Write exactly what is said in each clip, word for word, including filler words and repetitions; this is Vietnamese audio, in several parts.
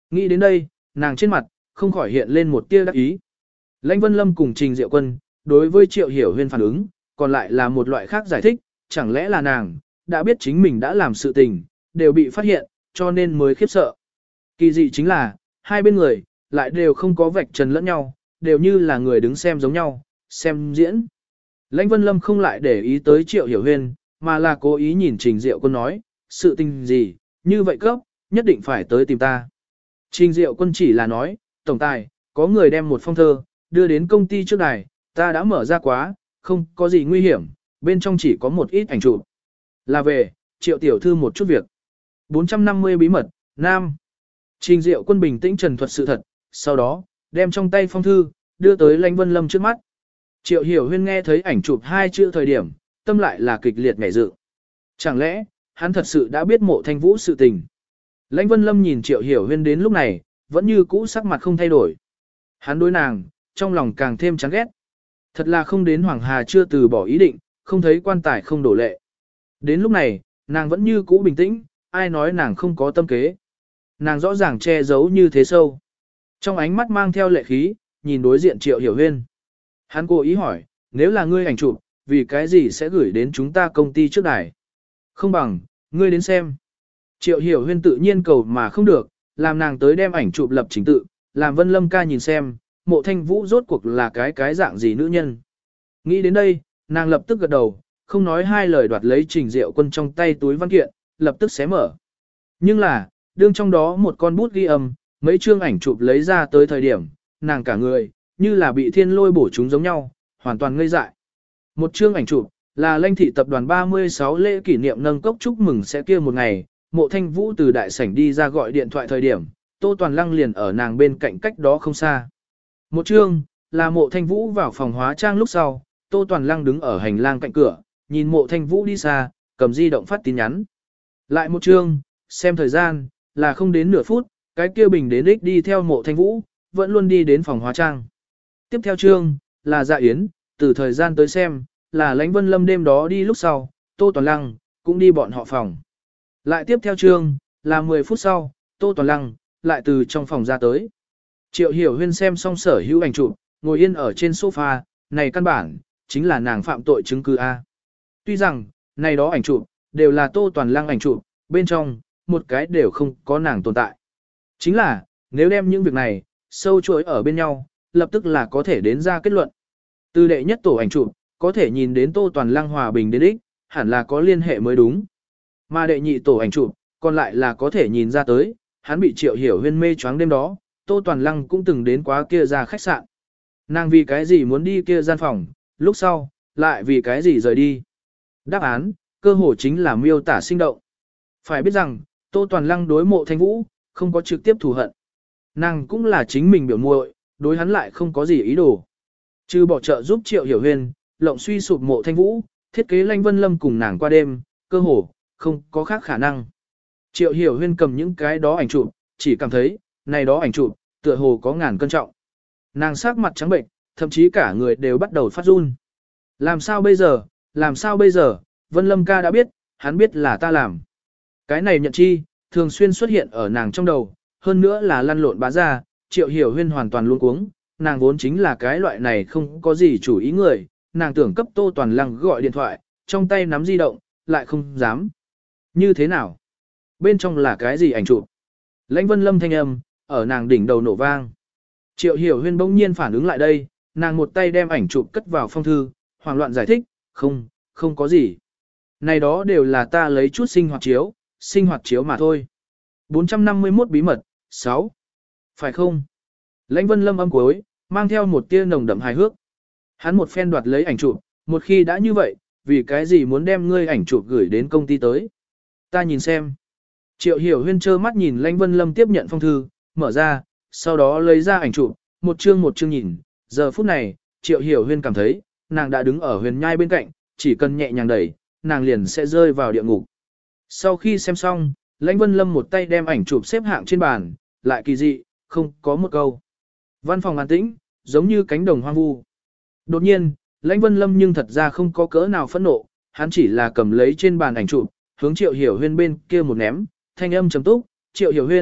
Nghĩ đến đây, nàng trên mặt, không khỏi hiện lên một tia đắc ý. Lãnh Vân Lâm cùng Trình Diệu Quân, đối với Triệu Hiểu Huyên phản ứng, còn lại là một loại khác giải thích, chẳng lẽ là nàng, đã biết chính mình đã làm sự tình, đều bị phát hiện, cho nên mới khiếp sợ. Kỳ dị chính là, hai bên người, lại đều không có vạch trần lẫn nhau, đều như là người đứng xem giống nhau, xem diễn. Lãnh Vân Lâm không lại để ý tới Triệu Hiểu Huyên, mà là cố ý nhìn Trình Diệu Quân nói, sự tình gì, như vậy cấp, nhất định phải tới tìm ta. Trình Diệu Quân chỉ là nói, tổng tài, có người đem một phong thơ, đưa đến công ty trước đài, ta đã mở ra quá, không có gì nguy hiểm, bên trong chỉ có một ít ảnh chụp. Là về, Triệu tiểu thư một chút việc. bốn trăm năm mươi bí mật, Nam. Trình Diệu Quân bình tĩnh trần thuật sự thật, sau đó, đem trong tay phong thư, đưa tới Lãnh Vân Lâm trước mắt. Triệu Hiểu Huyên nghe thấy ảnh chụp hai chữ thời điểm, tâm lại là kịch liệt nhảy dựng. Chẳng lẽ, hắn thật sự đã biết Mộ Thanh Vũ sự tình? Lãnh Vân Lâm nhìn Triệu Hiểu Huyên đến lúc này, vẫn như cũ sắc mặt không thay đổi. Hắn đối nàng, trong lòng càng thêm chán ghét. Thật là không đến Hoàng Hà chưa từ bỏ ý định, không thấy quan tài không đổ lệ. Đến lúc này, nàng vẫn như cũ bình tĩnh, ai nói nàng không có tâm kế. Nàng rõ ràng che giấu như thế sâu. Trong ánh mắt mang theo lệ khí, nhìn đối diện Triệu Hiểu Huyên. Hắn cố ý hỏi, nếu là ngươi ảnh chụp, vì cái gì sẽ gửi đến chúng ta công ty trước đài? Không bằng, ngươi đến xem. Triệu Hiểu Huyên tự nhiên cầu mà không được, làm nàng tới đem ảnh chụp lập trình tự, làm Vân Lâm ca nhìn xem, Mộ Thanh Vũ rốt cuộc là cái cái dạng gì nữ nhân. Nghĩ đến đây, nàng lập tức gật đầu, không nói hai lời đoạt lấy Trình Diệu Quân trong tay túi văn kiện, lập tức xé mở. Nhưng là, đương trong đó một con bút ghi âm, mấy chương ảnh chụp lấy ra tới thời điểm, nàng cả người, như là bị thiên lôi bổ chúng giống nhau, hoàn toàn ngây dại. Một chương ảnh chụp, là Lãnh thị tập đoàn ba mươi sáu lễ kỷ niệm nâng cốc chúc mừng sẽ kia một ngày, Mộ Thanh Vũ từ đại sảnh đi ra gọi điện thoại thời điểm, Tô Toàn Lăng liền ở nàng bên cạnh cách đó không xa. Một chương, là Mộ Thanh Vũ vào phòng hóa trang lúc sau, Tô Toàn Lăng đứng ở hành lang cạnh cửa, nhìn Mộ Thanh Vũ đi xa, cầm di động phát tin nhắn. Lại một chương, xem thời gian, là không đến nửa phút, cái kia bình đến đích đi theo Mộ Thanh Vũ, vẫn luôn đi đến phòng hóa trang. Tiếp theo chương, là Dạ Yến, từ thời gian tới xem, là Lãnh Vân Lâm đêm đó đi lúc sau, Tô Toàn Lăng, cũng đi bọn họ phòng. Lại tiếp theo chương, là mười phút sau, Tô Toàn Lăng, lại từ trong phòng ra tới. Triệu Hiểu Huyên xem xong sở hữu ảnh chụp, ngồi yên ở trên sofa, này căn bản, chính là nàng phạm tội chứng cứ A. Tuy rằng, này đó ảnh chụp, đều là Tô Toàn Lăng ảnh chụp, bên trong, một cái đều không có nàng tồn tại. Chính là, nếu đem những việc này, sâu chuỗi ở bên nhau, lập tức là có thể đến ra kết luận. Từ đệ nhất tổ ảnh chụp, có thể nhìn đến Tô Toàn Lăng hòa bình đến đích, hẳn là có liên hệ mới đúng. Mà đệ nhị tổ ảnh chụp, còn lại là có thể nhìn ra tới, hắn bị Triệu Hiểu Huyên mê choáng đêm đó, Tô Toàn Lăng cũng từng đến quá kia ra khách sạn. Nàng vì cái gì muốn đi kia gian phòng, lúc sau, lại vì cái gì rời đi. Đáp án, cơ hồ chính là miêu tả sinh động. Phải biết rằng, Tô Toàn Lăng đối Mộ Thanh Vũ, không có trực tiếp thù hận. Nàng cũng là chính mình biểu muội, đối hắn lại không có gì ý đồ. Trừ bỏ trợ giúp Triệu Hiểu Huyên, lộng suy sụp Mộ Thanh Vũ, thiết kế Lãnh Vân Lâm cùng nàng qua đêm, cơ hồ không có khác khả năng. Triệu Hiểu Huyên cầm những cái đó ảnh chụp, chỉ cảm thấy, này đó ảnh chụp, tựa hồ có ngàn cân trọng. Nàng sắc mặt trắng bệnh, thậm chí cả người đều bắt đầu phát run. Làm sao bây giờ, làm sao bây giờ, Vân Lâm ca đã biết, hắn biết là ta làm. Cái này nhận chi, thường xuyên xuất hiện ở nàng trong đầu, hơn nữa là lăn lộn bá ra, Triệu Hiểu Huyên hoàn toàn luống cuống, nàng vốn chính là cái loại này không có gì chủ ý người, nàng tưởng cấp Tô Toàn Lăng gọi điện thoại, trong tay nắm di động, lại không dám. Như thế nào? Bên trong là cái gì ảnh chụp? Lãnh Vân Lâm thanh âm, ở nàng đỉnh đầu nổ vang. Triệu Hiểu Huyên bỗng nhiên phản ứng lại đây, nàng một tay đem ảnh chụp cất vào phong thư, hoảng loạn giải thích, không, không có gì. Này đó đều là ta lấy chút sinh hoạt chiếu, sinh hoạt chiếu mà thôi. bốn trăm năm mươi mốt bí mật, sáu. Phải không? Lãnh Vân Lâm âm cuối, mang theo một tia nồng đậm hài hước. Hắn một phen đoạt lấy ảnh chụp, một khi đã như vậy, vì cái gì muốn đem ngươi ảnh chụp gửi đến công ty tới? Ta nhìn xem. Triệu Hiểu Huyên trơ mắt nhìn Lãnh Vân Lâm tiếp nhận phong thư, mở ra, sau đó lấy ra ảnh chụp, một chương một chương nhìn. Giờ phút này, Triệu Hiểu Huyên cảm thấy, nàng đã đứng ở huyền nhai bên cạnh, chỉ cần nhẹ nhàng đẩy, nàng liền sẽ rơi vào địa ngục. Sau khi xem xong, Lãnh Vân Lâm một tay đem ảnh chụp xếp hạng trên bàn, lại kỳ dị, không có một câu. Văn phòng an tĩnh, giống như cánh đồng hoang vu. Đột nhiên, Lãnh Vân Lâm nhưng thật ra không có cỡ nào phẫn nộ, hắn chỉ là cầm lấy trên bàn ảnh chụp, hướng Triệu Hiểu Huyên bên kia một ném, thanh âm trầm túc, Triệu Hiểu Huyên,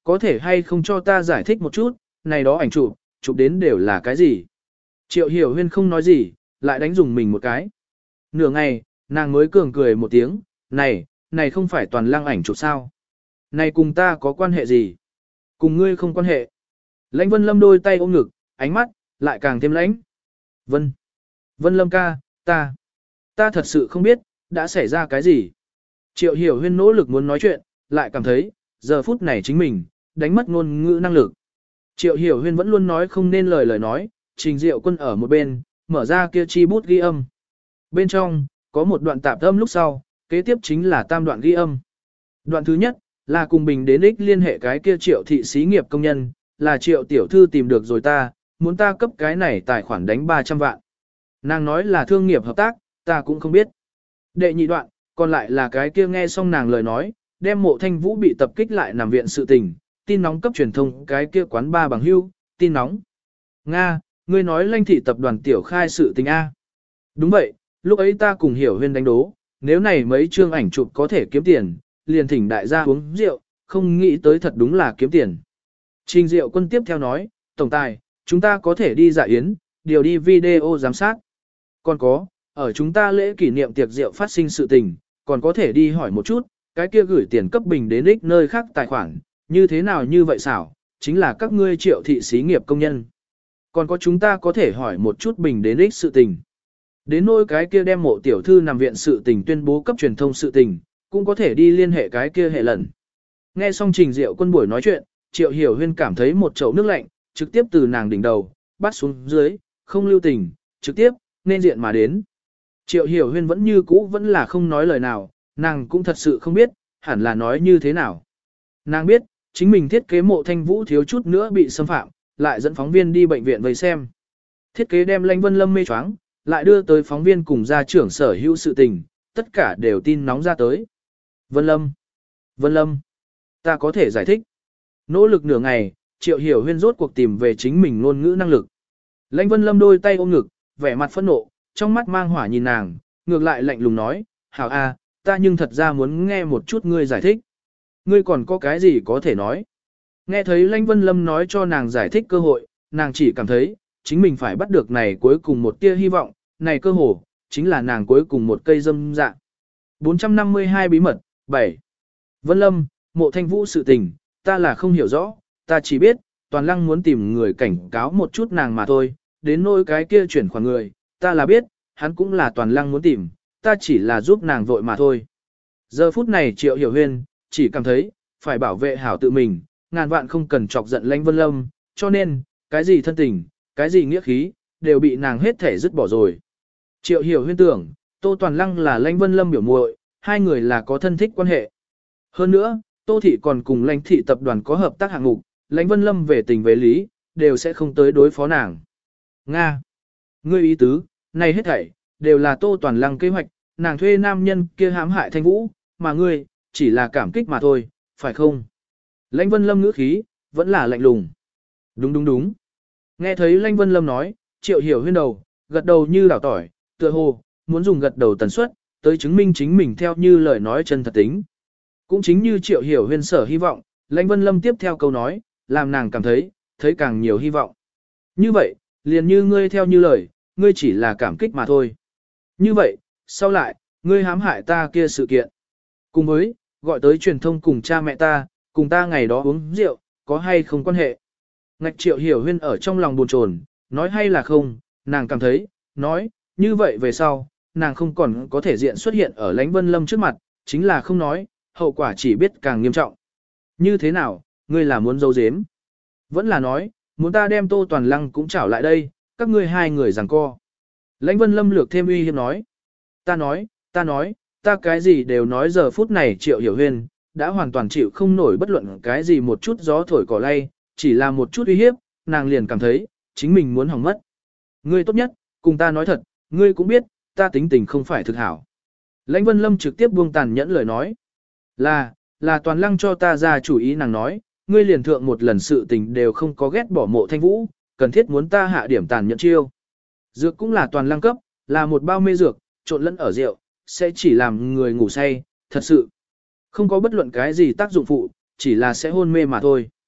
có thể hay không cho ta giải thích một chút, này đó ảnh chụp, chụp đến đều là cái gì? Triệu Hiểu Huyên không nói gì, lại đánh dùng mình một cái. Nửa ngày, nàng mới cường cười một tiếng, này, này không phải toàn lăng ảnh chụp sao? Này cùng ta có quan hệ gì? Cùng ngươi không quan hệ. Lãnh Vân Lâm đôi tay ôm ngực, ánh mắt, lại càng thêm lãnh. Vân. Vân Lâm ca, ta. Ta thật sự không biết, đã xảy ra cái gì. Triệu Hiểu Huyên nỗ lực muốn nói chuyện, lại cảm thấy, giờ phút này chính mình, đánh mất ngôn ngữ năng lực. Triệu Hiểu Huyên vẫn luôn nói không nên lời lời nói, Trình Diệu Quân ở một bên, mở ra kia chi bút ghi âm. Bên trong, có một đoạn tạp âm lúc sau, kế tiếp chính là tam đoạn ghi âm. Đoạn thứ nhất, là cùng Bình đến ích liên hệ cái kia Triệu thị xí nghiệp công nhân, là Triệu tiểu thư tìm được rồi ta, muốn ta cấp cái này tài khoản đánh ba trăm vạn. Nàng nói là thương nghiệp hợp tác, ta cũng không biết. Đệ nhị đoạn, còn lại là cái kia nghe xong nàng lời nói, đem Mộ Thanh Vũ bị tập kích lại nằm viện sự tình, tin nóng cấp truyền thông cái kia quán ba bằng hưu, tin nóng. Nga, ngươi nói Lanh thị tập đoàn tiểu khai sự tình A. Đúng vậy, lúc ấy ta cùng Hiểu Huyên đánh đố, nếu này mấy chương ảnh chụp có thể kiếm tiền, liền thỉnh đại gia uống rượu, không nghĩ tới thật đúng là kiếm tiền. Trình Diệu Quân tiếp theo nói, tổng tài, chúng ta có thể đi dạ yến, điều đi video giám sát. Còn có, ở chúng ta lễ kỷ niệm tiệc rượu phát sinh sự tình, còn có thể đi hỏi một chút, cái kia gửi tiền cấp Bình đến ích nơi khác tài khoản, như thế nào như vậy xảo, chính là các ngươi Triệu thị xí nghiệp công nhân. Còn có chúng ta có thể hỏi một chút Bình đến ích sự tình. Đến nỗi cái kia đem Mộ tiểu thư nằm viện sự tình tuyên bố cấp truyền thông sự tình, cũng có thể đi liên hệ cái kia hệ lần. Nghe xong Trình Diệu Quân buổi nói chuyện, Triệu Hiểu Huyên cảm thấy một chậu nước lạnh, trực tiếp từ nàng đỉnh đầu, bắt xuống dưới, không lưu tình, trực tiếp, nên diện mà đến. Triệu Hiểu Huyên vẫn như cũ vẫn là không nói lời nào, nàng cũng thật sự không biết, hẳn là nói như thế nào. Nàng biết, chính mình thiết kế Mộ Thanh Vũ thiếu chút nữa bị xâm phạm, lại dẫn phóng viên đi bệnh viện vây xem. Thiết kế đem Lãnh Vân Lâm mê choáng, lại đưa tới phóng viên cùng gia trưởng sở hữu sự tình, tất cả đều tin nóng ra tới. Vân Lâm, Vân Lâm, ta có thể giải thích. Nỗ lực nửa ngày, Triệu Hiểu Huyên rốt cuộc tìm về chính mình ngôn ngữ năng lực. Lãnh Vân Lâm đôi tay ôm ngực, vẻ mặt phẫn nộ, trong mắt mang hỏa nhìn nàng, ngược lại lạnh lùng nói, hảo a, ta nhưng thật ra muốn nghe một chút ngươi giải thích. Ngươi còn có cái gì có thể nói? Nghe thấy Lãnh Vân Lâm nói cho nàng giải thích cơ hội, nàng chỉ cảm thấy, chính mình phải bắt được này cuối cùng một tia hy vọng, này cơ hồ, chính là nàng cuối cùng một cây dâm dạ. bốn trăm năm mươi hai bí mật, bảy. Vân Lâm, Mộ Thanh Vũ sự tình, ta là không hiểu rõ, ta chỉ biết, Toàn Lăng muốn tìm người cảnh cáo một chút nàng mà thôi, đến nỗi cái kia chuyển khoản người, ta là biết, hắn cũng là Toàn Lăng muốn tìm, ta chỉ là giúp nàng vội mà thôi. Giờ phút này Triệu Hiểu Huyên, chỉ cảm thấy, phải bảo vệ hảo tự mình, ngàn vạn không cần chọc giận Lãnh Vân Lâm, cho nên, cái gì thân tình, cái gì nghĩa khí, đều bị nàng hết thể dứt bỏ rồi. Triệu Hiểu Huyên tưởng, Tô Toàn Lăng là Lãnh Vân Lâm biểu muội, hai người là có thân thích quan hệ. Hơn nữa, Tô Thị còn cùng Lãnh Thị tập đoàn có hợp tác hạng mục, Lãnh Vân Lâm về tình về lý, đều sẽ không tới đối phó nàng. Nga! Ngươi ý tứ, này hết thảy, đều là Tô Toàn Lăng kế hoạch, nàng thuê nam nhân kia hãm hại Thanh Vũ, mà ngươi, chỉ là cảm kích mà thôi, phải không? Lãnh Vân Lâm ngữ khí, vẫn là lạnh lùng. Đúng đúng đúng. Nghe thấy Lãnh Vân Lâm nói, Triệu Hiểu Huyên đầu, gật đầu như đảo tỏi, tựa hồ, muốn dùng gật đầu tần suất, tới chứng minh chính mình theo như lời nói chân thật tính. Cũng chính như Triệu Hiểu Huyên sở hy vọng, Lãnh Vân Lâm tiếp theo câu nói, làm nàng cảm thấy, thấy càng nhiều hy vọng. Như vậy, liền như ngươi theo như lời, ngươi chỉ là cảm kích mà thôi. Như vậy, sau lại, ngươi hãm hại ta kia sự kiện. Cùng với, gọi tới truyền thông cùng cha mẹ ta, cùng ta ngày đó uống rượu, có hay không quan hệ. Ngạch Triệu Hiểu Huyên ở trong lòng buồn chồn, nói hay là không, nàng cảm thấy, nói, như vậy về sau, nàng không còn có thể diện xuất hiện ở Lãnh Vân Lâm trước mặt, chính là không nói, hậu quả chỉ biết càng nghiêm trọng. Như thế nào, ngươi là muốn giấu giếm? Vẫn là nói, muốn ta đem Tô Toàn Lăng cũng trảo lại đây, các ngươi hai người giằng co. Lãnh Vân Lâm lược thêm uy hiếp nói. Ta nói, ta nói, ta cái gì đều nói giờ phút này Triệu Hiểu Huyên, đã hoàn toàn chịu không nổi bất luận cái gì một chút gió thổi cỏ lay, chỉ là một chút uy hiếp, nàng liền cảm thấy, chính mình muốn hỏng mất. Ngươi tốt nhất, cùng ta nói thật, ngươi cũng biết, ta tính tình không phải thực hảo. Lãnh Vân Lâm trực tiếp buông tàn nhẫn lời nói. Là, là Toàn Lăng cho ta ra chủ ý nàng nói, ngươi liền thượng một lần sự tình đều không có ghét bỏ Mộ Thanh Vũ, cần thiết muốn ta hạ điểm tàn nhẫn chiêu. Dược cũng là Toàn Lăng cấp, là một bao mê dược, trộn lẫn ở rượu, sẽ chỉ làm người ngủ say, thật sự. Không có bất luận cái gì tác dụng phụ, chỉ là sẽ hôn mê mà thôi.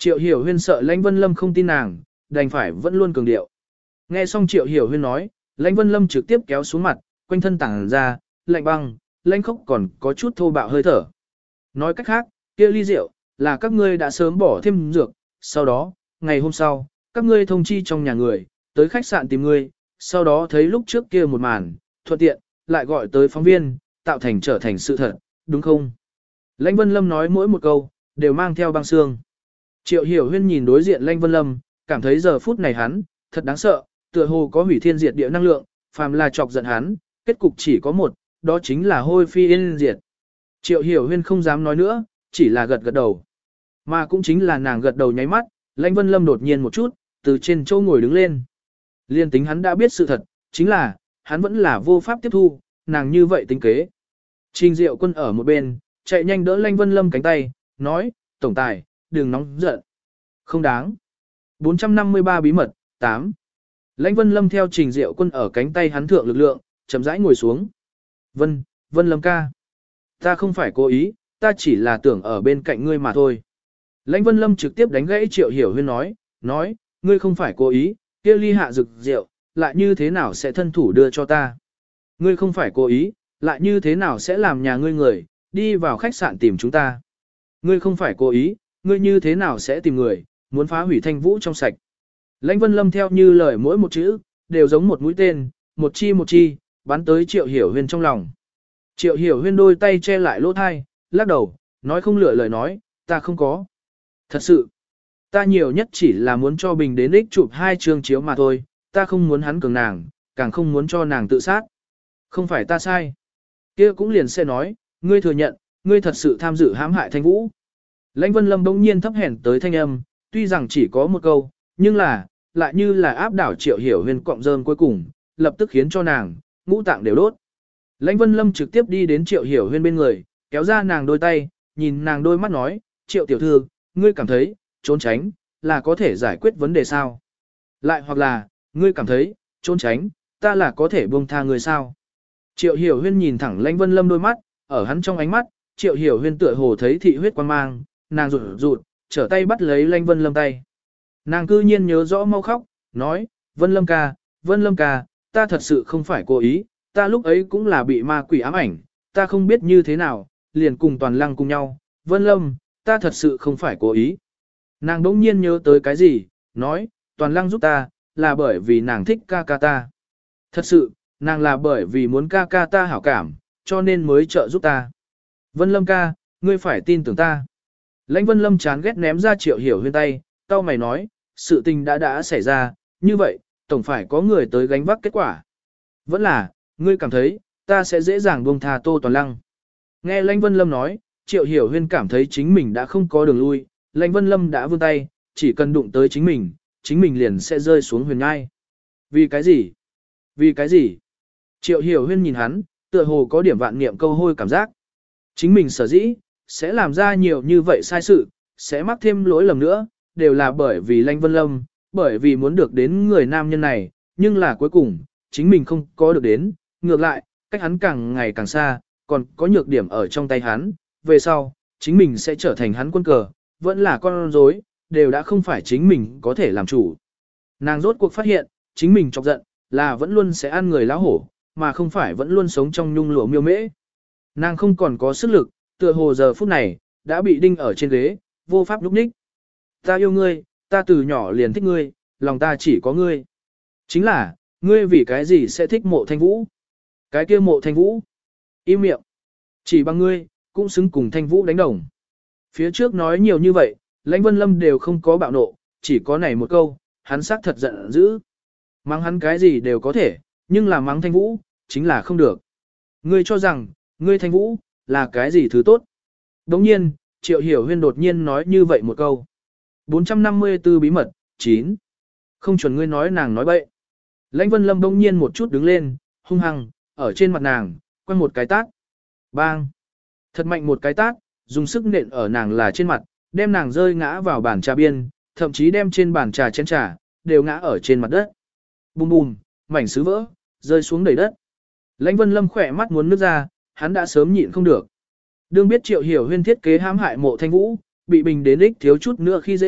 Triệu Hiểu Huyên sợ Lãnh Vân Lâm không tin nàng, đành phải vẫn luôn cường điệu. Nghe xong Triệu Hiểu Huyên nói, Lãnh Vân Lâm trực tiếp kéo xuống mặt, quanh thân tảng ra, lạnh băng, lãnh khốc còn có chút thô bạo hơi thở. Nói cách khác, kia ly rượu, là các ngươi đã sớm bỏ thêm dược, sau đó, ngày hôm sau, các ngươi thông chi trong nhà người, tới khách sạn tìm ngươi, sau đó thấy lúc trước kia một màn, thuận tiện, lại gọi tới phóng viên, tạo thành trở thành sự thật, đúng không? Lãnh Vân Lâm nói mỗi một câu, đều mang theo băng xương. Triệu Hiểu Huyên nhìn đối diện Lãnh Vân Lâm, cảm thấy giờ phút này hắn, thật đáng sợ, tựa hồ có hủy thiên diệt địa năng lượng, phàm là chọc giận hắn, kết cục chỉ có một, đó chính là hôi phi yên diệt. Triệu Hiểu Huyên không dám nói nữa, chỉ là gật gật đầu. Mà cũng chính là nàng gật đầu nháy mắt, Lãnh Vân Lâm đột nhiên một chút, từ trên chỗ ngồi đứng lên. Liên tính hắn đã biết sự thật, chính là, hắn vẫn là vô pháp tiếp thu, nàng như vậy tính kế. Trình Diệu Quân ở một bên, chạy nhanh đỡ Lãnh Vân Lâm cánh tay, nói, tổng tài, đừng nóng giận. Không đáng. bốn trăm năm mươi ba bí mật, tám. Lãnh Vân Lâm theo Trình Diệu Quân ở cánh tay hắn thượng lực lượng, chậm rãi ngồi xuống. Vân, Vân Lâm ca. Ta không phải cố ý, ta chỉ là tưởng ở bên cạnh ngươi mà thôi. Lãnh Vân Lâm trực tiếp đánh gãy Triệu Hiểu Huyên nói, nói, ngươi không phải cố ý, kia ly hạ dược rượu, lại như thế nào sẽ thân thủ đưa cho ta. Ngươi không phải cố ý, lại như thế nào sẽ làm nhà ngươi người, đi vào khách sạn tìm chúng ta. Ngươi không phải cố ý, ngươi như thế nào sẽ tìm người, muốn phá hủy Thanh Vũ trong sạch. Lãnh Vân Lâm theo như lời mỗi một chữ, đều giống một mũi tên, một chi một chi, bắn tới Triệu Hiểu Huyên trong lòng. Triệu Hiểu Huyên đôi tay che lại lỗ thai, lắc đầu, nói không lựa lời nói, ta không có. Thật sự, ta nhiều nhất chỉ là muốn cho Bình đến ích chụp hai chương chiếu mà thôi, ta không muốn hắn cường nàng, càng không muốn cho nàng tự sát. Không phải ta sai. Kia cũng liền sẽ nói, ngươi thừa nhận, ngươi thật sự tham dự hãm hại Thanh Vũ. Lãnh Vân Lâm bỗng nhiên thấp hèn tới thanh âm, tuy rằng chỉ có một câu, nhưng là, lại như là áp đảo Triệu Hiểu Huyên cọng rơm cuối cùng, lập tức khiến cho nàng, ngũ tạng đều đốt. Lãnh Vân Lâm trực tiếp đi đến Triệu Hiểu Huyên bên người, kéo ra nàng đôi tay, nhìn nàng đôi mắt nói, Triệu tiểu thư, ngươi cảm thấy, trốn tránh, là có thể giải quyết vấn đề sao? Lại hoặc là, ngươi cảm thấy, trốn tránh, ta là có thể buông tha người sao? Triệu Hiểu Huyên nhìn thẳng Lãnh Vân Lâm đôi mắt, ở hắn trong ánh mắt, Triệu Hiểu Huyên tựa hồ thấy thị huyết quan mang, nàng rụt rụt, trở tay bắt lấy Lãnh Vân Lâm tay. Nàng cư nhiên nhớ rõ mau khóc, nói, Vân Lâm ca, Vân Lâm ca, ta thật sự không phải cố ý, ta lúc ấy cũng là bị ma quỷ ám ảnh, ta không biết như thế nào, liền cùng Toàn Lăng cùng nhau, Vân Lâm, ta thật sự không phải cố ý. Nàng đỗng nhiên nhớ tới cái gì, nói, Toàn Lăng giúp ta, là bởi vì nàng thích ca ca ta. Thật sự, nàng là bởi vì muốn ca ca ta hảo cảm, cho nên mới trợ giúp ta. Vân Lâm ca, ngươi phải tin tưởng ta. Lãnh Vân Lâm chán ghét ném ra Triệu Hiểu Huyên tay, tao mày nói, sự tình đã đã xảy ra, như vậy, tổng phải có người tới gánh vác kết quả. Vẫn là, ngươi cảm thấy, ta sẽ dễ dàng buông tha Tô Toàn Lăng. Nghe Lãnh Vân Lâm nói, Triệu Hiểu Huyên cảm thấy chính mình đã không có đường lui, Lãnh Vân Lâm đã vươn tay, chỉ cần đụng tới chính mình, chính mình liền sẽ rơi xuống huyền ngai. Vì cái gì? Vì cái gì? Triệu Hiểu Huyên nhìn hắn, tựa hồ có điểm vạn niệm câu hôi cảm giác. Chính mình sở dĩ, sẽ làm ra nhiều như vậy sai sự, sẽ mắc thêm lỗi lầm nữa, đều là bởi vì Lãnh Vân Lâm, bởi vì muốn được đến người nam nhân này, nhưng là cuối cùng, chính mình không có được đến, ngược lại, cách hắn càng ngày càng xa, còn có nhược điểm ở trong tay hắn, về sau, chính mình sẽ trở thành hắn quân cờ, vẫn là con rối, đều đã không phải chính mình có thể làm chủ. Nàng rốt cuộc phát hiện, chính mình chọc giận, là vẫn luôn sẽ ăn người lão hổ, mà không phải vẫn luôn sống trong nhung lụa miêu mễ. Nàng không còn có sức lực, tựa hồ giờ phút này, đã bị đinh ở trên ghế, vô pháp lúc ních. Ta yêu ngươi, ta từ nhỏ liền thích ngươi, lòng ta chỉ có ngươi. Chính là, ngươi vì cái gì sẽ thích Mộ Thanh Vũ? Cái kia Mộ Thanh Vũ? Im miệng. Chỉ bằng ngươi, cũng xứng cùng Thanh Vũ đánh đồng. Phía trước nói nhiều như vậy, Lãnh Vân Lâm đều không có bạo nộ, chỉ có này một câu, hắn xác thật giận dữ. Mắng hắn cái gì đều có thể, nhưng là mắng Thanh Vũ, chính là không được. Ngươi cho rằng, ngươi Thanh Vũ, là cái gì thứ tốt? Đồng nhiên, Triệu Hiểu Huyên đột nhiên nói như vậy một câu. bốn trăm năm mươi tư bí mật, chín. Không chuẩn ngươi nói nàng nói bậy. Lãnh Vân Lâm đông nhiên một chút đứng lên, hung hăng, ở trên mặt nàng, quăng một cái tát. Bang! Thật mạnh một cái tát, dùng sức nện ở nàng là trên mặt, đem nàng rơi ngã vào bàn trà biên, thậm chí đem trên bàn trà chén trà, đều ngã ở trên mặt đất. Bùm bùm, mảnh sứ vỡ, rơi xuống đầy đất. Lãnh Vân Lâm khỏe mắt muốn nước ra, hắn đã sớm nhịn không được. Đương biết Triệu Hiểu Huyên thiết kế hãm hại Mộ Thanh Vũ, bị Bình đến ích thiếu chút nữa khi dễ,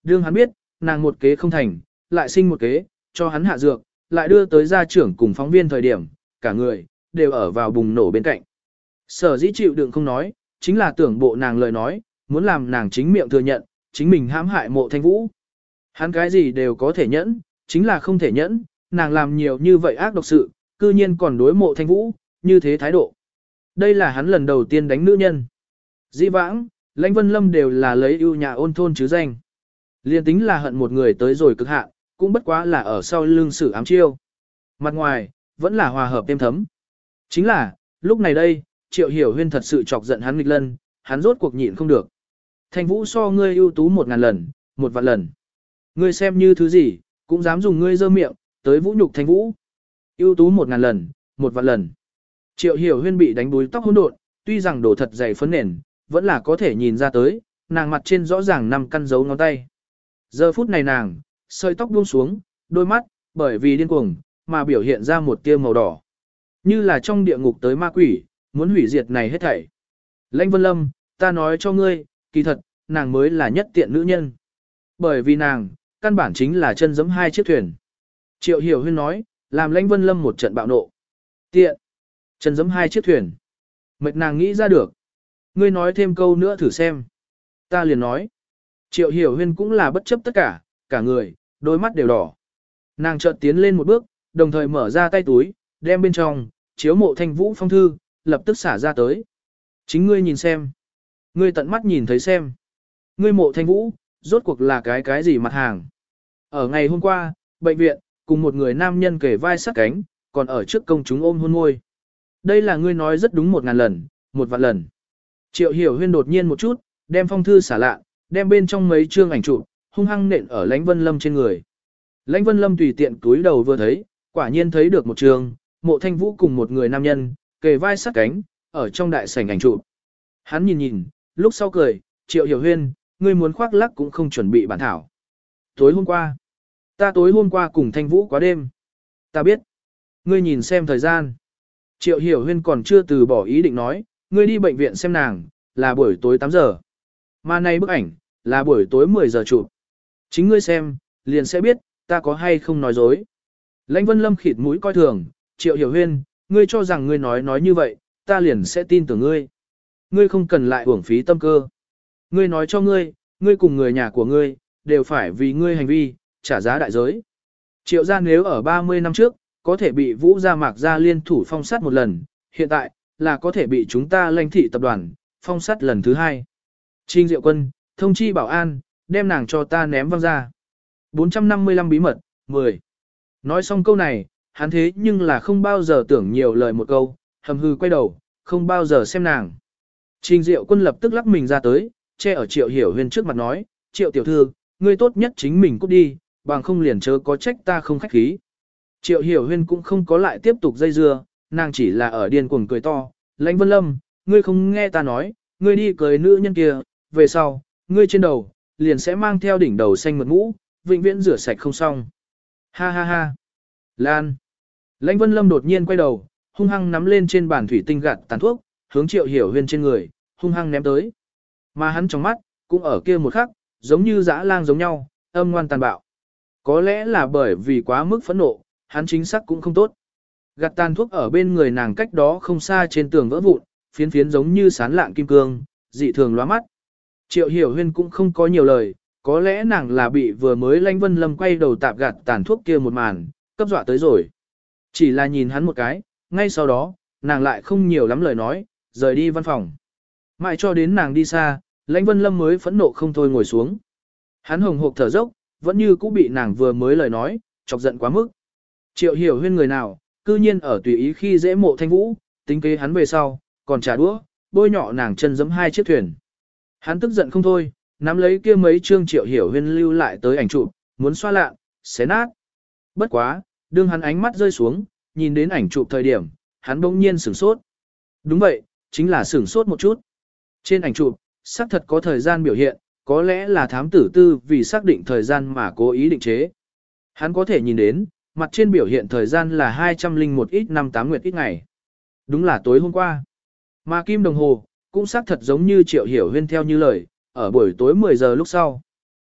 đương hắn biết, nàng một kế không thành, lại sinh một kế, cho hắn hạ dược, lại đưa tới gia trưởng cùng phóng viên thời điểm, cả người, đều ở vào bùng nổ bên cạnh. Sở dĩ chịu đựng không nói, chính là tưởng bộ nàng lời nói, muốn làm nàng chính miệng thừa nhận, chính mình hãm hại mộ thanh vũ. Hắn cái gì đều có thể nhẫn, chính là không thể nhẫn, nàng làm nhiều như vậy ác độc sự, cư nhiên còn đối mộ thanh vũ, như thế thái độ. Đây là hắn lần đầu tiên đánh nữ nhân. Dĩ vãng, Lãnh Vân Lâm đều là lấy ưu nhà ôn thôn chứ danh. Liên tính là hận một người tới rồi cực hạn, cũng bất quá là ở sau lưng sử ám chiêu. Mặt ngoài, vẫn là hòa hợp êm thấm. Chính là, lúc này đây, Triệu Hiểu Huyên thật sự chọc giận hắn nghịch lân, hắn rốt cuộc nhịn không được. Thanh Vũ so ngươi ưu tú một ngàn lần, một vạn lần. Ngươi xem như thứ gì, cũng dám dùng ngươi dơ miệng, tới vũ nhục Thanh Vũ. Ưu tú một ngàn lần, một vạn lần. Triệu Hiểu Huyên bị đánh đuối tóc hỗn độn, tuy rằng đổ thật dày phấn nền, vẫn là có thể nhìn ra tới, nàng mặt trên rõ ràng năm căn dấu ngón tay. Giờ phút này nàng, sợi tóc buông xuống, đôi mắt, bởi vì điên cuồng, mà biểu hiện ra một tia màu đỏ. Như là trong địa ngục tới ma quỷ, muốn hủy diệt này hết thảy. Lãnh Vân Lâm, ta nói cho ngươi, kỳ thật, nàng mới là nhất tiện nữ nhân. Bởi vì nàng, căn bản chính là chân giẫm hai chiếc thuyền. Triệu Hiểu Huyên nói, làm Lãnh Vân Lâm một trận bạo nộ. Tiện, chân giẫm hai chiếc thuyền. Mệt nàng nghĩ ra được. Ngươi nói thêm câu nữa thử xem. Ta liền nói. Triệu Hiểu Huyên cũng là bất chấp tất cả, cả người, đôi mắt đều đỏ. Nàng chợt tiến lên một bước, đồng thời mở ra tay túi, đem bên trong, chiếu mộ thanh vũ phong thư, lập tức xả ra tới. Chính ngươi nhìn xem. Ngươi tận mắt nhìn thấy xem. Ngươi mộ thanh vũ, rốt cuộc là cái cái gì mặt hàng. Ở ngày hôm qua, bệnh viện, cùng một người nam nhân kề vai sát cánh, còn ở trước công chúng ôm hôn môi. Đây là ngươi nói rất đúng một ngàn lần, một vạn lần. Triệu Hiểu Huyên đột nhiên một chút, đem phong thư xả lạ, đem bên trong mấy chương ảnh chụp, hung hăng nện ở Lãnh Vân Lâm trên người. Lãnh Vân Lâm tùy tiện túi đầu vừa thấy, quả nhiên thấy được một trường, mộ thanh vũ cùng một người nam nhân, kề vai sát cánh, ở trong đại sảnh ảnh chụp. Hắn nhìn nhìn, lúc sau cười, Triệu Hiểu Huyên, ngươi muốn khoác lắc cũng không chuẩn bị bản thảo. Tối hôm qua, ta tối hôm qua cùng thanh vũ quá đêm. Ta biết, ngươi nhìn xem thời gian. Triệu Hiểu Huyên còn chưa từ bỏ ý định nói, ngươi đi bệnh viện xem nàng, là buổi tối tám giờ. Mà nay bức ảnh, là buổi tối mười giờ chụp. Chính ngươi xem, liền sẽ biết, ta có hay không nói dối. Lãnh Vân Lâm khịt mũi coi thường, Triệu Hiểu Huyên, ngươi cho rằng ngươi nói nói như vậy, ta liền sẽ tin tưởng ngươi. Ngươi không cần lại uổng phí tâm cơ. Ngươi nói cho ngươi, ngươi cùng người nhà của ngươi, đều phải vì ngươi hành vi, trả giá đại giới. Triệu gia nếu ở ba mươi năm trước, có thể bị Vũ Gia Mạc Gia liên thủ phong sát một lần, hiện tại, là có thể bị chúng ta Lãnh thị tập đoàn, phong sát lần thứ hai. Trình Diệu Quân, thông chi bảo an, đem nàng cho ta ném văng ra. bốn trăm năm mươi lăm bí mật, mười. Nói xong câu này, hắn thế nhưng là không bao giờ tưởng nhiều lời một câu, hầm hư quay đầu, không bao giờ xem nàng. Trình Diệu Quân lập tức lắc mình ra tới, che ở Triệu Hiểu Huyên trước mặt nói, Triệu tiểu thư, ngươi tốt nhất chính mình cút đi, bằng không liền chớ có trách ta không khách khí. Triệu Hiểu Huyên cũng không có lại tiếp tục dây dưa, nàng chỉ là ở điên cuồng cười to, Lãnh Vân Lâm, ngươi không nghe ta nói, ngươi đi cưới nữ nhân kia, về sau, ngươi trên đầu, liền sẽ mang theo đỉnh đầu xanh mượt mũ, vĩnh viễn rửa sạch không xong. Ha ha ha. Lan. Lãnh Vân Lâm đột nhiên quay đầu, hung hăng nắm lên trên bàn thủy tinh gạt tàn thuốc, hướng Triệu Hiểu Huyên trên người, hung hăng ném tới. Mà hắn trong mắt, cũng ở kia một khắc, giống như dã lang giống nhau, âm ngoan tàn bạo. Có lẽ là bởi vì quá mức phẫn nộ, hắn chính xác cũng không tốt. Gạt tàn thuốc ở bên người nàng cách đó không xa trên tường vỡ vụn, phiến phiến giống như sán lạng kim cương, dị thường lóa mắt. Triệu Hiểu Huyên cũng không có nhiều lời, có lẽ nàng là bị vừa mới Lãnh Vân Lâm quay đầu tạp gạt tàn thuốc kia một màn, cấp dọa tới rồi. Chỉ là nhìn hắn một cái, ngay sau đó, nàng lại không nhiều lắm lời nói, rời đi văn phòng. Mãi cho đến nàng đi xa, Lãnh Vân Lâm mới phẫn nộ không thôi ngồi xuống. Hắn hồng hộc thở dốc, vẫn như cũ bị nàng vừa mới lời nói, chọc giận quá mức. Triệu Hiểu Huyên người nào, cư nhiên ở tùy ý khi dễ mộ thanh vũ, tính kế hắn về sau, còn trả đũa, bôi nhọ nàng chân giẫm hai chiếc thuyền. Hắn tức giận không thôi, nắm lấy kia mấy chương Triệu Hiểu Huyên lưu lại tới ảnh chụp, muốn xoa lạ, xé nát. Bất quá, đương hắn ánh mắt rơi xuống, nhìn đến ảnh chụp thời điểm, hắn bỗng nhiên sửng sốt. Đúng vậy, chính là sửng sốt một chút. Trên ảnh chụp, xác thật có thời gian biểu hiện, có lẽ là thám tử tư vì xác định thời gian mà cố ý định chế. Hắn có thể nhìn đến, mặt trên biểu hiện thời gian là hai trăm linh một ít năm tám nguyệt ít ngày. Đúng là tối hôm qua. Mà kim đồng hồ, cũng xác thật giống như Triệu Hiểu Huyên theo như lời, ở buổi tối mười giờ lúc sau.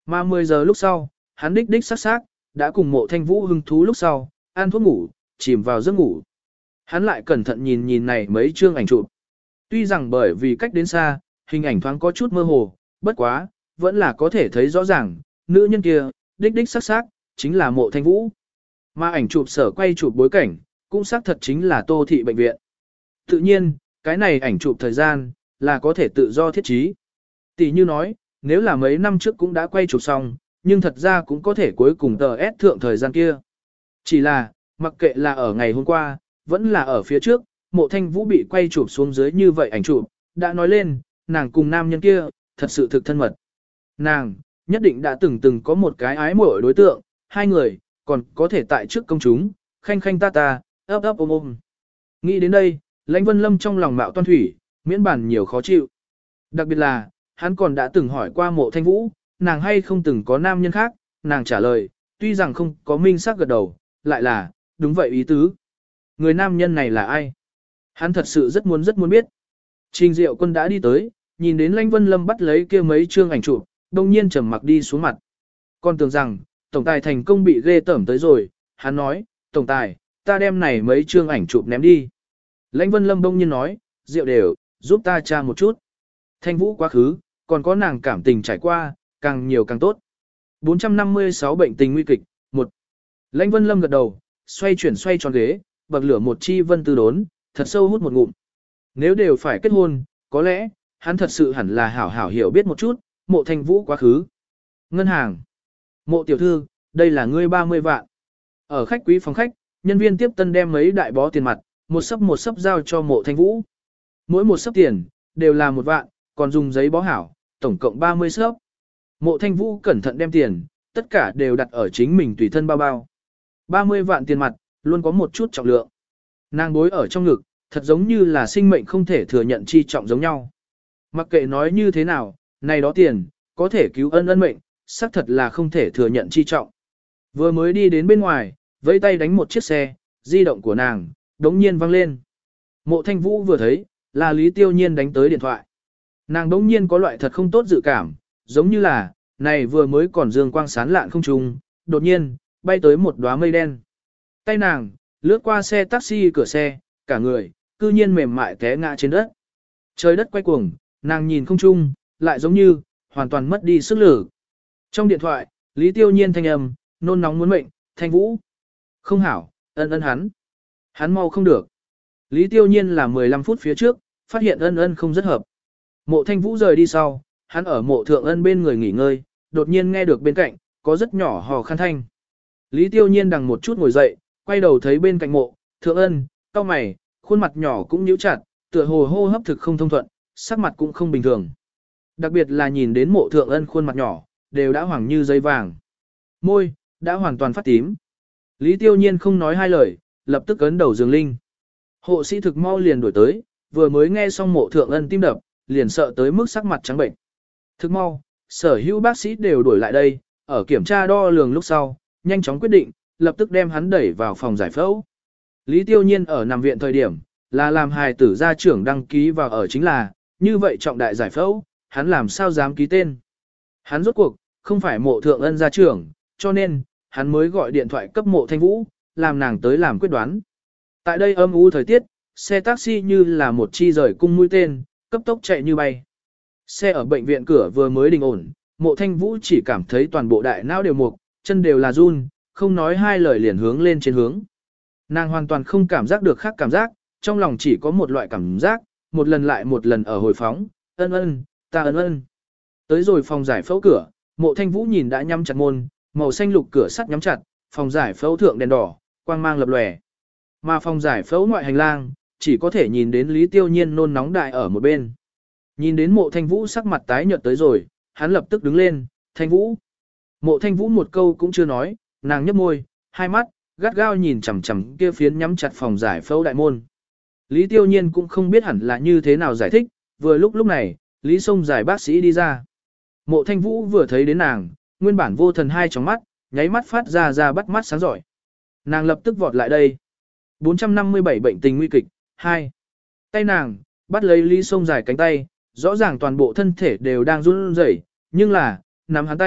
Mà mười giờ lúc sau, hắn đích đích sắc sắc, đã cùng mộ thanh vũ hứng thú lúc sau, ăn thuốc ngủ, chìm vào giấc ngủ. Hắn lại cẩn thận nhìn nhìn này mấy chương ảnh chụp. Tuy rằng bởi vì cách đến xa, hình ảnh thoáng có chút mơ hồ, bất quá, vẫn là có thể thấy rõ ràng, nữ nhân kia, đích đích sắc sắc, chính là mộ thanh vũ. Mà ảnh chụp sở quay chụp bối cảnh, cũng xác thật chính là Tô Thị bệnh viện. Tự nhiên, cái này ảnh chụp thời gian, là có thể tự do thiết trí. Tỷ như nói, nếu là mấy năm trước cũng đã quay chụp xong, nhưng thật ra cũng có thể cuối cùng tờ S thượng thời gian kia. Chỉ là, mặc kệ là ở ngày hôm qua, vẫn là ở phía trước, mộ thanh vũ bị quay chụp xuống dưới như vậy ảnh chụp, đã nói lên, nàng cùng nam nhân kia, thật sự thực thân mật. Nàng, nhất định đã từng từng có một cái ái mộ đối tượng, hai người, còn có thể tại trước công chúng, khanh khanh ta ta, ấp ấp ôm ôm. Nghĩ đến đây, Lãnh Vân Lâm trong lòng mạo toan thủy, miễn bản nhiều khó chịu. Đặc biệt là, hắn còn đã từng hỏi qua mộ thanh vũ, nàng hay không từng có nam nhân khác, nàng trả lời, tuy rằng không có minh xác gật đầu, lại là, đúng vậy ý tứ. Người nam nhân này là ai? Hắn thật sự rất muốn rất muốn biết. Trình Diệu Quân đã đi tới, nhìn đến Lãnh Vân Lâm bắt lấy kia mấy chương ảnh chụp, đông nhiên trầm mặc đi xuống mặt. Còn tưởng rằng, tổng tài thành công bị ghê tởm tới rồi, hắn nói, tổng tài, ta đem này mấy chương ảnh chụp ném đi. Lãnh Vân Lâm đông nhiên nói, Diệu đều, giúp ta tra một chút. Thanh Vũ quá khứ, còn có nàng cảm tình trải qua, càng nhiều càng tốt. bốn trăm năm mươi sáu bệnh tình nguy kịch, một. Lãnh Vân Lâm gật đầu, xoay chuyển xoay tròn ghế, bậc lửa một chi vân tư đốn, thật sâu hút một ngụm. Nếu đều phải kết hôn, có lẽ, hắn thật sự hẳn là hảo hảo hiểu biết một chút, mộ Thanh Vũ quá khứ. Ngân hàng. Mộ tiểu thư, đây là ngươi ba mươi vạn. Ở khách quý phòng khách, nhân viên tiếp tân đem mấy đại bó tiền mặt, một sấp một sấp giao cho mộ Thanh Vũ. Mỗi một sấp tiền, đều là một vạn, còn dùng giấy bó hảo, tổng cộng ba mươi sấp. Mộ Thanh Vũ cẩn thận đem tiền, tất cả đều đặt ở chính mình tùy thân bao bao. ba mươi vạn tiền mặt, luôn có một chút trọng lượng. Nàng bối ở trong ngực, thật giống như là sinh mệnh không thể thừa nhận chi trọng giống nhau. Mặc kệ nói như thế nào, này đó tiền, có thể cứu ân ân mệnh, xác thật là không thể thừa nhận chi trọng. Vừa mới đi đến bên ngoài, vẫy tay đánh một chiếc xe, di động của nàng, đống nhiên vang lên. Mộ Thanh Vũ vừa thấy, là Lý Tiêu Nhiên đánh tới điện thoại. Nàng đống nhiên có loại thật không tốt dự cảm, giống như là, này vừa mới còn dương quang sán lạn không trùng, đột nhiên, bay tới một đóa mây đen. Tay nàng, lướt qua xe taxi cửa xe, cả người, cư nhiên mềm mại té ngã trên đất. Trời đất quay cuồng, nàng nhìn không chung, lại giống như, hoàn toàn mất đi sức lực. Trong điện thoại, Lý Tiêu Nhiên thanh âm, nôn nóng muốn mệnh, Thanh Vũ. Không hảo, ân ân hắn. Hắn mau không được. Lý Tiêu Nhiên là mười lăm phút phía trước, phát hiện ân ân không rất hợp. Mộ Thanh Vũ rời đi sau, hắn ở mộ thượng ân bên người nghỉ ngơi, đột nhiên nghe được bên cạnh, có rất nhỏ hò khăn thanh. Lý Tiêu Nhiên đằng một chút ngồi dậy, quay đầu thấy bên cạnh mộ, thượng ân, cau mày, khuôn mặt nhỏ cũng nhíu chặt, tựa hồ hô hấp thực không thông thuận, sắc mặt cũng không bình thường. Đặc biệt là nhìn đến mộ thượng ân khuôn mặt nhỏ, đều đã hoàng như giấy vàng. Môi, đã hoàn toàn phát tím. Lý Tiêu Nhiên không nói hai lời, lập tức ấn đầu giường linh. Hộ sĩ thực mau liền đuổi tới, vừa mới nghe xong mộ thượng ân tim đập, liền sợ tới mức sắc mặt trắng bệnh. Thực mau, sở hữu bác sĩ đều đuổi lại đây, ở kiểm tra đo lường lúc sau, nhanh chóng quyết định, lập tức đem hắn đẩy vào phòng giải phẫu. Lý Tiêu Nhiên ở nằm viện thời điểm, là làm hài tử gia trưởng đăng ký vào ở chính là, như vậy trọng đại giải phẫu, hắn làm sao dám ký tên. Hắn rốt cuộc, không phải mộ thượng ân gia trưởng, cho nên, hắn mới gọi điện thoại cấp mộ Thanh Vũ, làm nàng tới làm quyết đoán. Tại đây âm u thời tiết, xe taxi như là một chi rời cung mũi tên, cấp tốc chạy như bay. Xe ở bệnh viện cửa vừa mới đình ổn, mộ Thanh Vũ chỉ cảm thấy toàn bộ đại não đều mục, chân đều là run, không nói hai lời liền hướng lên trên hướng. Nàng hoàn toàn không cảm giác được khác cảm giác, trong lòng chỉ có một loại cảm giác, một lần lại một lần ở hồi phóng, ân ân, ta ân ân. Tới rồi phòng giải phẫu cửa, mộ Thanh Vũ nhìn đã nhắm chặt môn, màu xanh lục cửa sắt nhắm chặt, phòng giải phẫu thượng đèn đỏ, quang mang lập lòe. Mà phòng giải phẫu ngoại hành lang, chỉ có thể nhìn đến Lý Tiêu Nhiên nôn nóng đại ở một bên. Nhìn đến mộ Thanh Vũ sắc mặt tái nhợt tới rồi, hắn lập tức đứng lên, Thanh Vũ. Mộ Thanh Vũ một câu cũng chưa nói, nàng nhấp môi, hai mắt, gắt gao nhìn chằm chằm kia phiến nhắm chặt phòng giải phẫu đại môn. Lý Tiêu Nhiên cũng không biết hẳn là như thế nào giải thích, vừa lúc lúc này, Lý Sông giải bác sĩ đi ra. Mộ Thanh Vũ vừa thấy đến nàng, nguyên bản vô thần hai tròng mắt, nháy mắt phát ra ra bắt mắt sáng giỏi. Nàng lập tức vọt lại đây. bốn trăm năm mươi bảy bệnh tình nguy kịch, hai. Tay nàng, bắt lấy Lý Sông dài cánh tay, rõ ràng toàn bộ thân thể đều đang run rẩy, nhưng là, nắm hắn tay,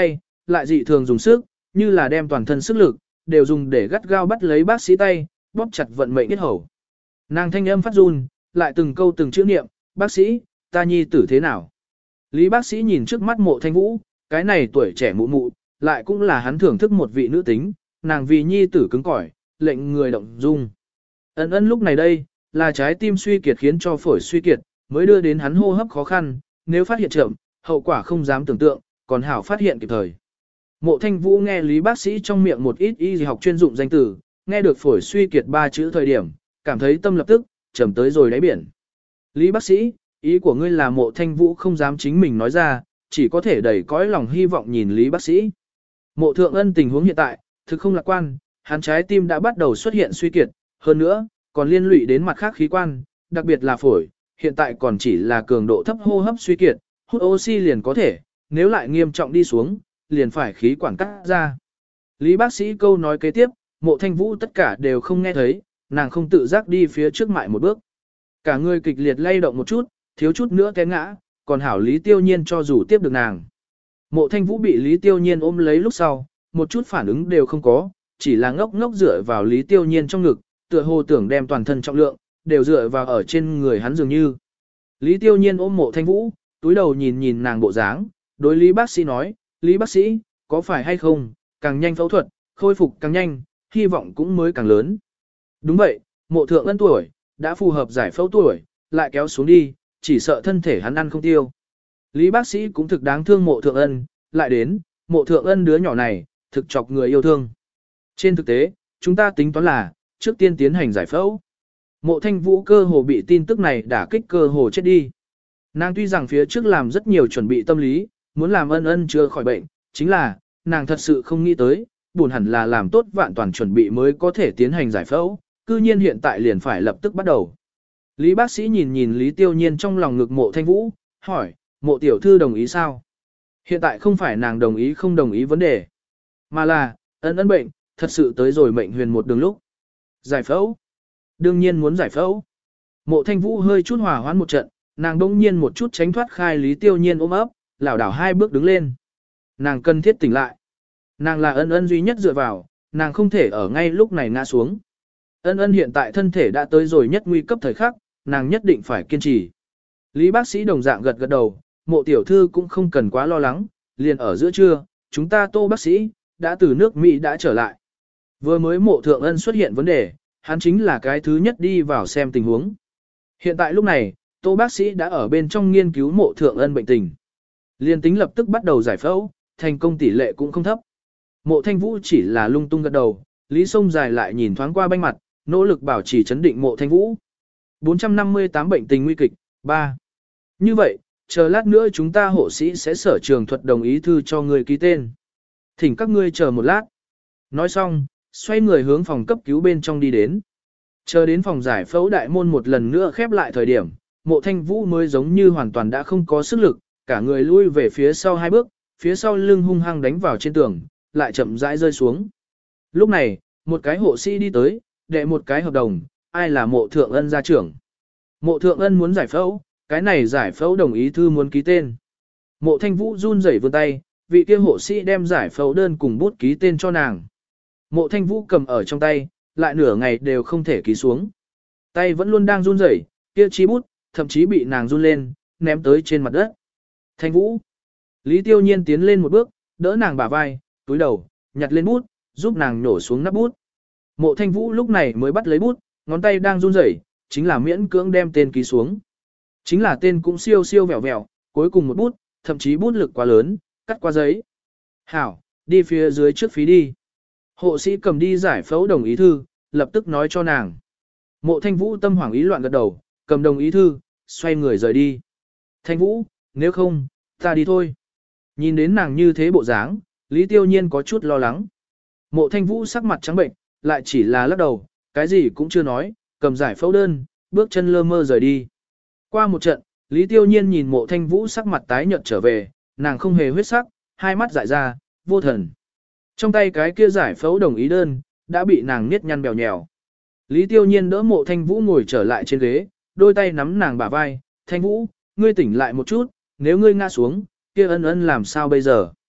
lại dị thường dùng sức, như là đem toàn thân sức lực, đều dùng để gắt gao bắt lấy bác sĩ tay, bóp chặt vận mệnh yết hầu. Nàng thanh âm phát run, lại từng câu từng chữ niệm, bác sĩ, ta nhi tử thế nào? Lý bác sĩ nhìn trước mắt Mộ Thanh Vũ, cái này tuổi trẻ mụ mụ, lại cũng là hắn thưởng thức một vị nữ tính, nàng vì nhi tử cứng cỏi, lệnh người động dung. Ân ân lúc này đây, là trái tim suy kiệt khiến cho phổi suy kiệt, mới đưa đến hắn hô hấp khó khăn, nếu phát hiện chậm, hậu quả không dám tưởng tượng, còn hảo phát hiện kịp thời. Mộ Thanh Vũ nghe Lý bác sĩ trong miệng một ít y học chuyên dụng danh từ, nghe được phổi suy kiệt ba chữ thời điểm, cảm thấy tâm lập tức, trầm tới rồi đáy biển. Lý bác sĩ, ý của ngươi là Mộ Thanh Vũ không dám chính mình nói ra, chỉ có thể đẩy cõi lòng hy vọng nhìn Lý bác sĩ. Mộ Thượng Ân tình huống hiện tại, thực không lạc quan, hắn trái tim đã bắt đầu xuất hiện suy kiệt, hơn nữa, còn liên lụy đến mặt khác khí quan, đặc biệt là phổi, hiện tại còn chỉ là cường độ thấp hô hấp suy kiệt, hút oxy liền có thể, nếu lại nghiêm trọng đi xuống, liền phải khí quản cắt ra. Lý bác sĩ câu nói kế tiếp, Mộ Thanh Vũ tất cả đều không nghe thấy, nàng không tự giác đi phía trước mại một bước. Cả người kịch liệt lay động một chút, thiếu chút nữa té ngã, còn hảo Lý Tiêu Nhiên cho dù tiếp được nàng. Mộ Thanh Vũ bị Lý Tiêu Nhiên ôm lấy lúc sau, một chút phản ứng đều không có, chỉ là ngốc ngốc dựa vào Lý Tiêu Nhiên trong ngực, tựa hồ tưởng đem toàn thân trọng lượng, đều dựa vào ở trên người hắn dường như. Lý Tiêu Nhiên ôm Mộ Thanh Vũ, túi đầu nhìn nhìn nàng bộ dáng, đối Lý bác sĩ nói, Lý bác sĩ, có phải hay không, càng nhanh phẫu thuật, khôi phục càng nhanh, hy vọng cũng mới càng lớn. Đúng vậy, Mộ Thượng Ân tuổi, đã phù hợp giải phẫu tuổi, lại kéo xuống đi, chỉ sợ thân thể hắn ăn không tiêu. Lý bác sĩ cũng thực đáng thương Mộ Thượng Ân, lại đến, Mộ Thượng Ân đứa nhỏ này, thực chọc người yêu thương. Trên thực tế, chúng ta tính toán là, trước tiên tiến hành giải phẫu. Mộ Thanh Vũ cơ hồ bị tin tức này đả kích cơ hồ chết đi. Nàng tuy rằng phía trước làm rất nhiều chuẩn bị tâm lý, muốn làm Ân Ân chưa khỏi bệnh, chính là, nàng thật sự không nghĩ tới, buồn hẳn là làm tốt vạn toàn chuẩn bị mới có thể tiến hành giải phẫu, cư nhiên hiện tại liền phải lập tức bắt đầu. Lý bác sĩ nhìn nhìn Lý Tiêu Nhiên trong lòng ngực Mộ Thanh Vũ, hỏi, Mộ tiểu thư đồng ý sao? Hiện tại không phải nàng đồng ý không đồng ý vấn đề, mà là, Ân Ân bệnh, thật sự tới rồi mệnh huyền một đường lúc. Giải phẫu? Đương nhiên muốn giải phẫu. Mộ Thanh Vũ hơi chút hòa hoãn một trận, nàng đông nhiên một chút tránh thoát khai Lý Tiêu Nhiên ôm ấp, lảo đảo hai bước đứng lên. Nàng cần thiết tỉnh lại. Nàng là Ân Ân duy nhất dựa vào, nàng không thể ở ngay lúc này ngã xuống. Ân Ân hiện tại thân thể đã tới rồi nhất nguy cấp thời khắc, nàng nhất định phải kiên trì. Lý bác sĩ đồng dạng gật gật đầu, Mộ tiểu thư cũng không cần quá lo lắng, liền ở giữa trưa, chúng ta Tô bác sĩ, đã từ nước Mỹ đã trở lại. Vừa mới Mộ Thượng Ân xuất hiện vấn đề, hắn chính là cái thứ nhất đi vào xem tình huống. Hiện tại lúc này, Tô bác sĩ đã ở bên trong nghiên cứu Mộ Thượng Ân bệnh tình. Liên tính lập tức bắt đầu giải phẫu, thành công tỷ lệ cũng không thấp. Mộ Thanh Vũ chỉ là lung tung gật đầu, Lý Sông dài lại nhìn thoáng qua banh mặt, nỗ lực bảo trì chấn định Mộ Thanh Vũ. bốn trăm năm mươi tám bệnh tình nguy kịch, ba. Như vậy, chờ lát nữa chúng ta hộ sĩ sẽ sở trường thuật đồng ý thư cho người ký tên. Thỉnh các ngươi chờ một lát. Nói xong, xoay người hướng phòng cấp cứu bên trong đi đến. Chờ đến phòng giải phẫu đại môn một lần nữa khép lại thời điểm, Mộ Thanh Vũ mới giống như hoàn toàn đã không có sức lực, cả người lui về phía sau hai bước, phía sau lưng hung hăng đánh vào trên tường, lại chậm rãi rơi xuống. Lúc này, một cái hộ sĩ đi tới, đệ một cái hợp đồng, ai là Mộ Thượng Ân gia trưởng. Mộ Thượng Ân muốn giải phẫu, cái này giải phẫu đồng ý thư muốn ký tên. Mộ Thanh Vũ run rẩy vươn tay, vị kia hộ sĩ đem giải phẫu đơn cùng bút ký tên cho nàng. Mộ Thanh Vũ cầm ở trong tay, lại nửa ngày đều không thể ký xuống. Tay vẫn luôn đang run rẩy, kia chi bút, thậm chí bị nàng run lên, ném tới trên mặt đất. Thanh Vũ. Lý Tiêu Nhiên tiến lên một bước, đỡ nàng bả vai, túi đầu, nhặt lên bút, giúp nàng nhổ xuống nắp bút. Mộ Thanh Vũ lúc này mới bắt lấy bút, ngón tay đang run rẩy, chính là miễn cưỡng đem tên ký xuống. Chính là tên cũng siêu siêu vẹo vẹo, cuối cùng một bút, thậm chí bút lực quá lớn, cắt qua giấy. Hảo, đi phía dưới trước phí đi. Hộ sĩ cầm đi giải phẫu đồng ý thư, lập tức nói cho nàng. Mộ Thanh Vũ tâm hoảng ý loạn gật đầu, cầm đồng ý thư, xoay người rời đi. Thanh Vũ, nếu không, ta đi thôi. Nhìn đến nàng như thế bộ dáng, Lý Tiêu Nhiên có chút lo lắng. Mộ Thanh Vũ sắc mặt trắng bệnh, lại chỉ là lắc đầu, cái gì cũng chưa nói, cầm giải phẫu đơn, bước chân lơ mơ rời đi. Qua một trận, Lý Tiêu Nhiên nhìn Mộ Thanh Vũ sắc mặt tái nhợt trở về, nàng không hề huyết sắc, hai mắt dại ra, vô thần. Trong tay cái kia giải phẫu đồng ý đơn, đã bị nàng niết nhăn bèo nhèo. Lý Tiêu Nhiên đỡ Mộ Thanh Vũ ngồi trở lại trên ghế, đôi tay nắm nàng bả vai, Thanh Vũ, ngươi tỉnh lại một chút, nếu ngươi ngã xuống, kia Ân Ân làm sao bây giờ?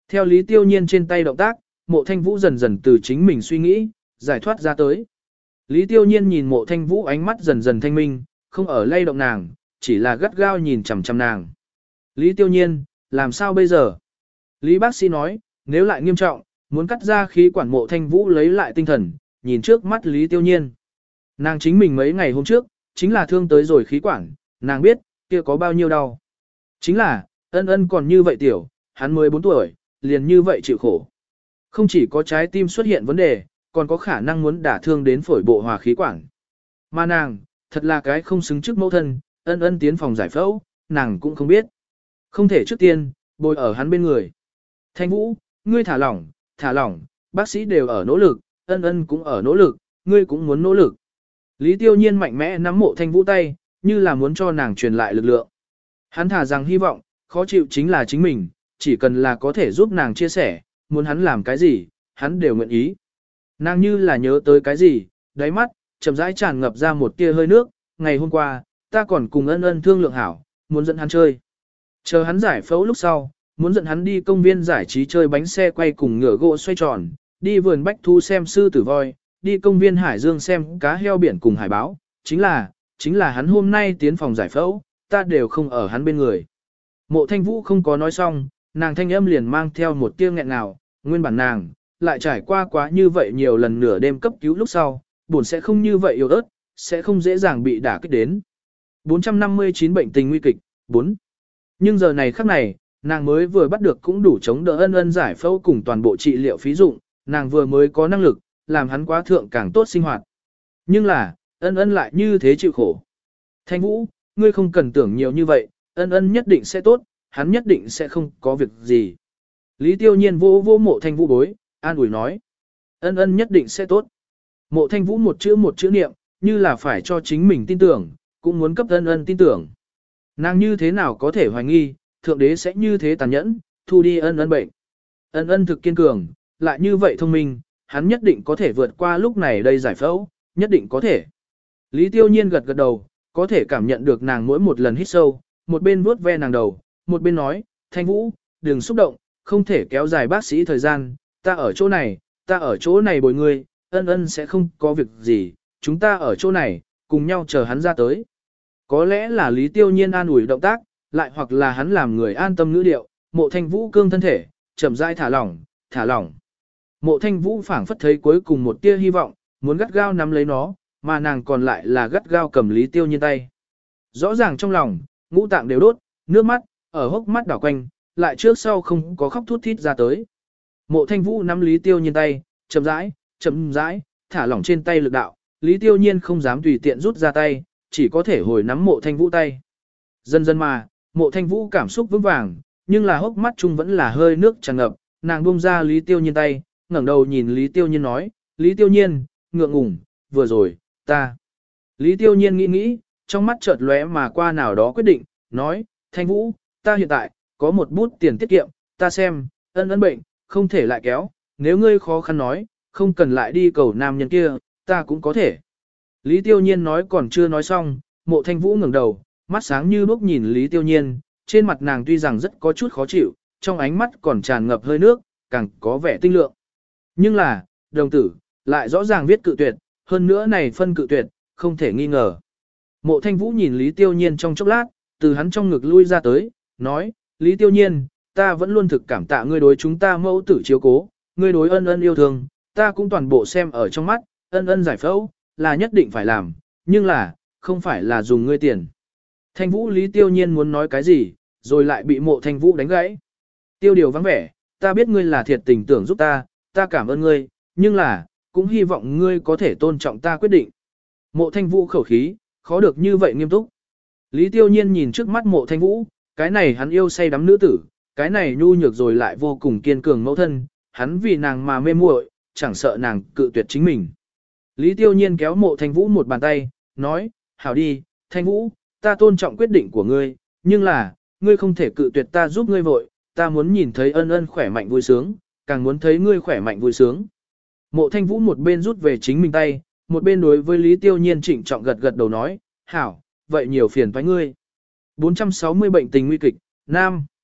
Theo Lý Tiêu Nhiên trên tay động tác, Mộ Thanh Vũ dần dần từ chính mình suy nghĩ, giải thoát ra tới. Lý Tiêu Nhiên nhìn Mộ Thanh Vũ ánh mắt dần dần thanh minh, không ở lay động nàng, chỉ là gắt gao nhìn chằm chằm nàng. Lý Tiêu Nhiên, làm sao bây giờ? Lý bác sĩ nói, nếu lại nghiêm trọng, muốn cắt ra khí quản. Mộ Thanh Vũ lấy lại tinh thần, nhìn trước mắt Lý Tiêu Nhiên. Nàng chính mình mấy ngày hôm trước, chính là thương tới rồi khí quản, nàng biết, kia có bao nhiêu đau. Chính là, ân ân còn như vậy tiểu, hắn mới bốn tuổi, liền như vậy chịu khổ. Không chỉ có trái tim xuất hiện vấn đề, còn có khả năng muốn đả thương đến phổi bộ hòa khí quản. Mà nàng, thật là cái không xứng trước mẫu thân, ân ân tiến phòng giải phẫu, nàng cũng không biết. Không thể trước tiên, bồi ở hắn bên người. Thanh Vũ, ngươi thả lỏng, thả lỏng, bác sĩ đều ở nỗ lực, ân ân cũng ở nỗ lực, ngươi cũng muốn nỗ lực. Lý Tiêu Nhiên mạnh mẽ nắm Mộ Thanh Vũ tay, như là muốn cho nàng truyền lại lực lượng. Hắn thả rằng hy vọng, khó chịu chính là chính mình, chỉ cần là có thể giúp nàng chia sẻ, muốn hắn làm cái gì, hắn đều nguyện ý. Nàng như là nhớ tới cái gì, đáy mắt, chậm rãi tràn ngập ra một tia hơi nước, ngày hôm qua, ta còn cùng ân ân thương lượng hảo, muốn dẫn hắn chơi. Chờ hắn giải phẫu lúc sau, muốn dẫn hắn đi công viên giải trí chơi bánh xe quay cùng ngựa gỗ xoay tròn, đi vườn bách thu xem sư tử voi, đi công viên Hải Dương xem cá heo biển cùng hải báo, chính là, chính là hắn hôm nay tiến phòng giải phẫu, ta đều không ở hắn bên người. Mộ Thanh Vũ không có nói xong, nàng thanh âm liền mang theo một tia nghẹn ngào, nguyên bản nàng, lại trải qua quá như vậy nhiều lần nửa đêm cấp cứu lúc sau, buồn sẽ không như vậy yếu ớt, sẽ không dễ dàng bị đả kích đến. bốn trăm năm mươi chín bệnh tình nguy kịch, bốn. Nhưng giờ này khắc này, nàng mới vừa bắt được cũng đủ chống đỡ ân ân giải phẫu cùng toàn bộ trị liệu phí dụng, nàng vừa mới có năng lực, làm hắn quá thượng càng tốt sinh hoạt. Nhưng là, ân ân lại như thế chịu khổ. Thanh Vũ, ngươi không cần tưởng nhiều như vậy, ân ân nhất định sẽ tốt, hắn nhất định sẽ không có việc gì. Lý Tiêu Nhiên vô vô Mộ Thanh Vũ bối, an ủi nói. Ân ân nhất định sẽ tốt. Mộ Thanh Vũ một chữ một chữ niệm, như là phải cho chính mình tin tưởng, cũng muốn cấp ân ân tin tưởng. Nàng như thế nào có thể hoài nghi, Thượng Đế sẽ như thế tàn nhẫn, thu đi ân ân bệnh. Ân ân thực kiên cường, lại như vậy thông minh, hắn nhất định có thể vượt qua lúc này đây giải phẫu, nhất định có thể. Lý Tiêu Nhiên gật gật đầu, có thể cảm nhận được nàng mỗi một lần hít sâu, một bên vuốt ve nàng đầu, một bên nói, Thanh Vũ, đừng xúc động, không thể kéo dài bác sĩ thời gian, ta ở chỗ này, ta ở chỗ này bồi ngươi, ân ân sẽ không có việc gì, chúng ta ở chỗ này, cùng nhau chờ hắn ra tới. Có lẽ là Lý Tiêu Nhiên an ủi động tác, lại hoặc là hắn làm người an tâm ngữ điệu, Mộ Thanh Vũ cương thân thể, chậm rãi thả lỏng, thả lỏng. Mộ Thanh Vũ phảng phất thấy cuối cùng một tia hy vọng, muốn gắt gao nắm lấy nó, mà nàng còn lại là gắt gao cầm Lý Tiêu Nhiên tay. Rõ ràng trong lòng, ngũ tạng đều đốt, nước mắt, ở hốc mắt đảo quanh, lại trước sau không có khóc thút thít ra tới. Mộ Thanh Vũ nắm Lý Tiêu Nhiên tay, chậm rãi, chậm rãi, thả lỏng trên tay lực đạo, Lý Tiêu Nhiên không dám tùy tiện rút ra tay, chỉ có thể hồi nắm Mộ Thanh Vũ tay. Dần dần mà, Mộ Thanh Vũ cảm xúc vững vàng, nhưng là hốc mắt chung vẫn là hơi nước tràn ngập, nàng buông ra Lý Tiêu Nhiên tay, ngẩng đầu nhìn Lý Tiêu Nhiên nói, Lý Tiêu Nhiên, ngượng ngùng, vừa rồi, ta. Lý Tiêu Nhiên nghĩ nghĩ, trong mắt chợt lóe mà qua nào đó quyết định, nói, Thanh Vũ, ta hiện tại, có một bút tiền tiết kiệm, ta xem, ân ân bệnh, không thể lại kéo, nếu ngươi khó khăn nói, không cần lại đi cầu nam nhân kia, ta cũng có thể. Lý Tiêu Nhiên nói còn chưa nói xong, Mộ Thanh Vũ ngẩng đầu, mắt sáng như đuốc nhìn Lý Tiêu Nhiên, trên mặt nàng tuy rằng rất có chút khó chịu, trong ánh mắt còn tràn ngập hơi nước, càng có vẻ tinh lượng. Nhưng là, đồng tử, lại rõ ràng viết cự tuyệt, hơn nữa này phân cự tuyệt, không thể nghi ngờ. Mộ Thanh Vũ nhìn Lý Tiêu Nhiên trong chốc lát, từ hắn trong ngực lui ra tới, nói, Lý Tiêu Nhiên, ta vẫn luôn thực cảm tạ ngươi đối chúng ta mẫu tử chiếu cố, ngươi đối ân ân yêu thương, ta cũng toàn bộ xem ở trong mắt, ân ân giải phẫu, là nhất định phải làm, nhưng là, không phải là dùng ngươi tiền. Thanh Vũ Lý Tiêu Nhiên muốn nói cái gì, rồi lại bị Mộ Thanh Vũ đánh gãy. Tiêu điều vắng vẻ, ta biết ngươi là thiệt tình tưởng giúp ta, ta cảm ơn ngươi, nhưng là, cũng hy vọng ngươi có thể tôn trọng ta quyết định. Mộ Thanh Vũ khẩu khí, khó được như vậy nghiêm túc. Lý Tiêu Nhiên nhìn trước mắt Mộ Thanh Vũ, cái này hắn yêu say đắm nữ tử, cái này nhu nhược rồi lại vô cùng kiên cường mẫu thân, hắn vì nàng mà mê muội, chẳng sợ nàng cự tuyệt chính mình. Lý Tiêu Nhiên kéo Mộ Thanh Vũ một bàn tay, nói, hảo đi, Thanh Vũ, ta tôn trọng quyết định của ngươi, nhưng là, ngươi không thể cự tuyệt ta giúp ngươi vội, ta muốn nhìn thấy ân ân khỏe mạnh vui sướng, càng muốn thấy ngươi khỏe mạnh vui sướng. Mộ Thanh Vũ một bên rút về chính mình tay, một bên đối với Lý Tiêu Nhiên trịnh trọng gật gật đầu nói, hảo, vậy nhiều phiền với ngươi. bốn trăm sáu mươi bệnh tình nguy kịch, Nam.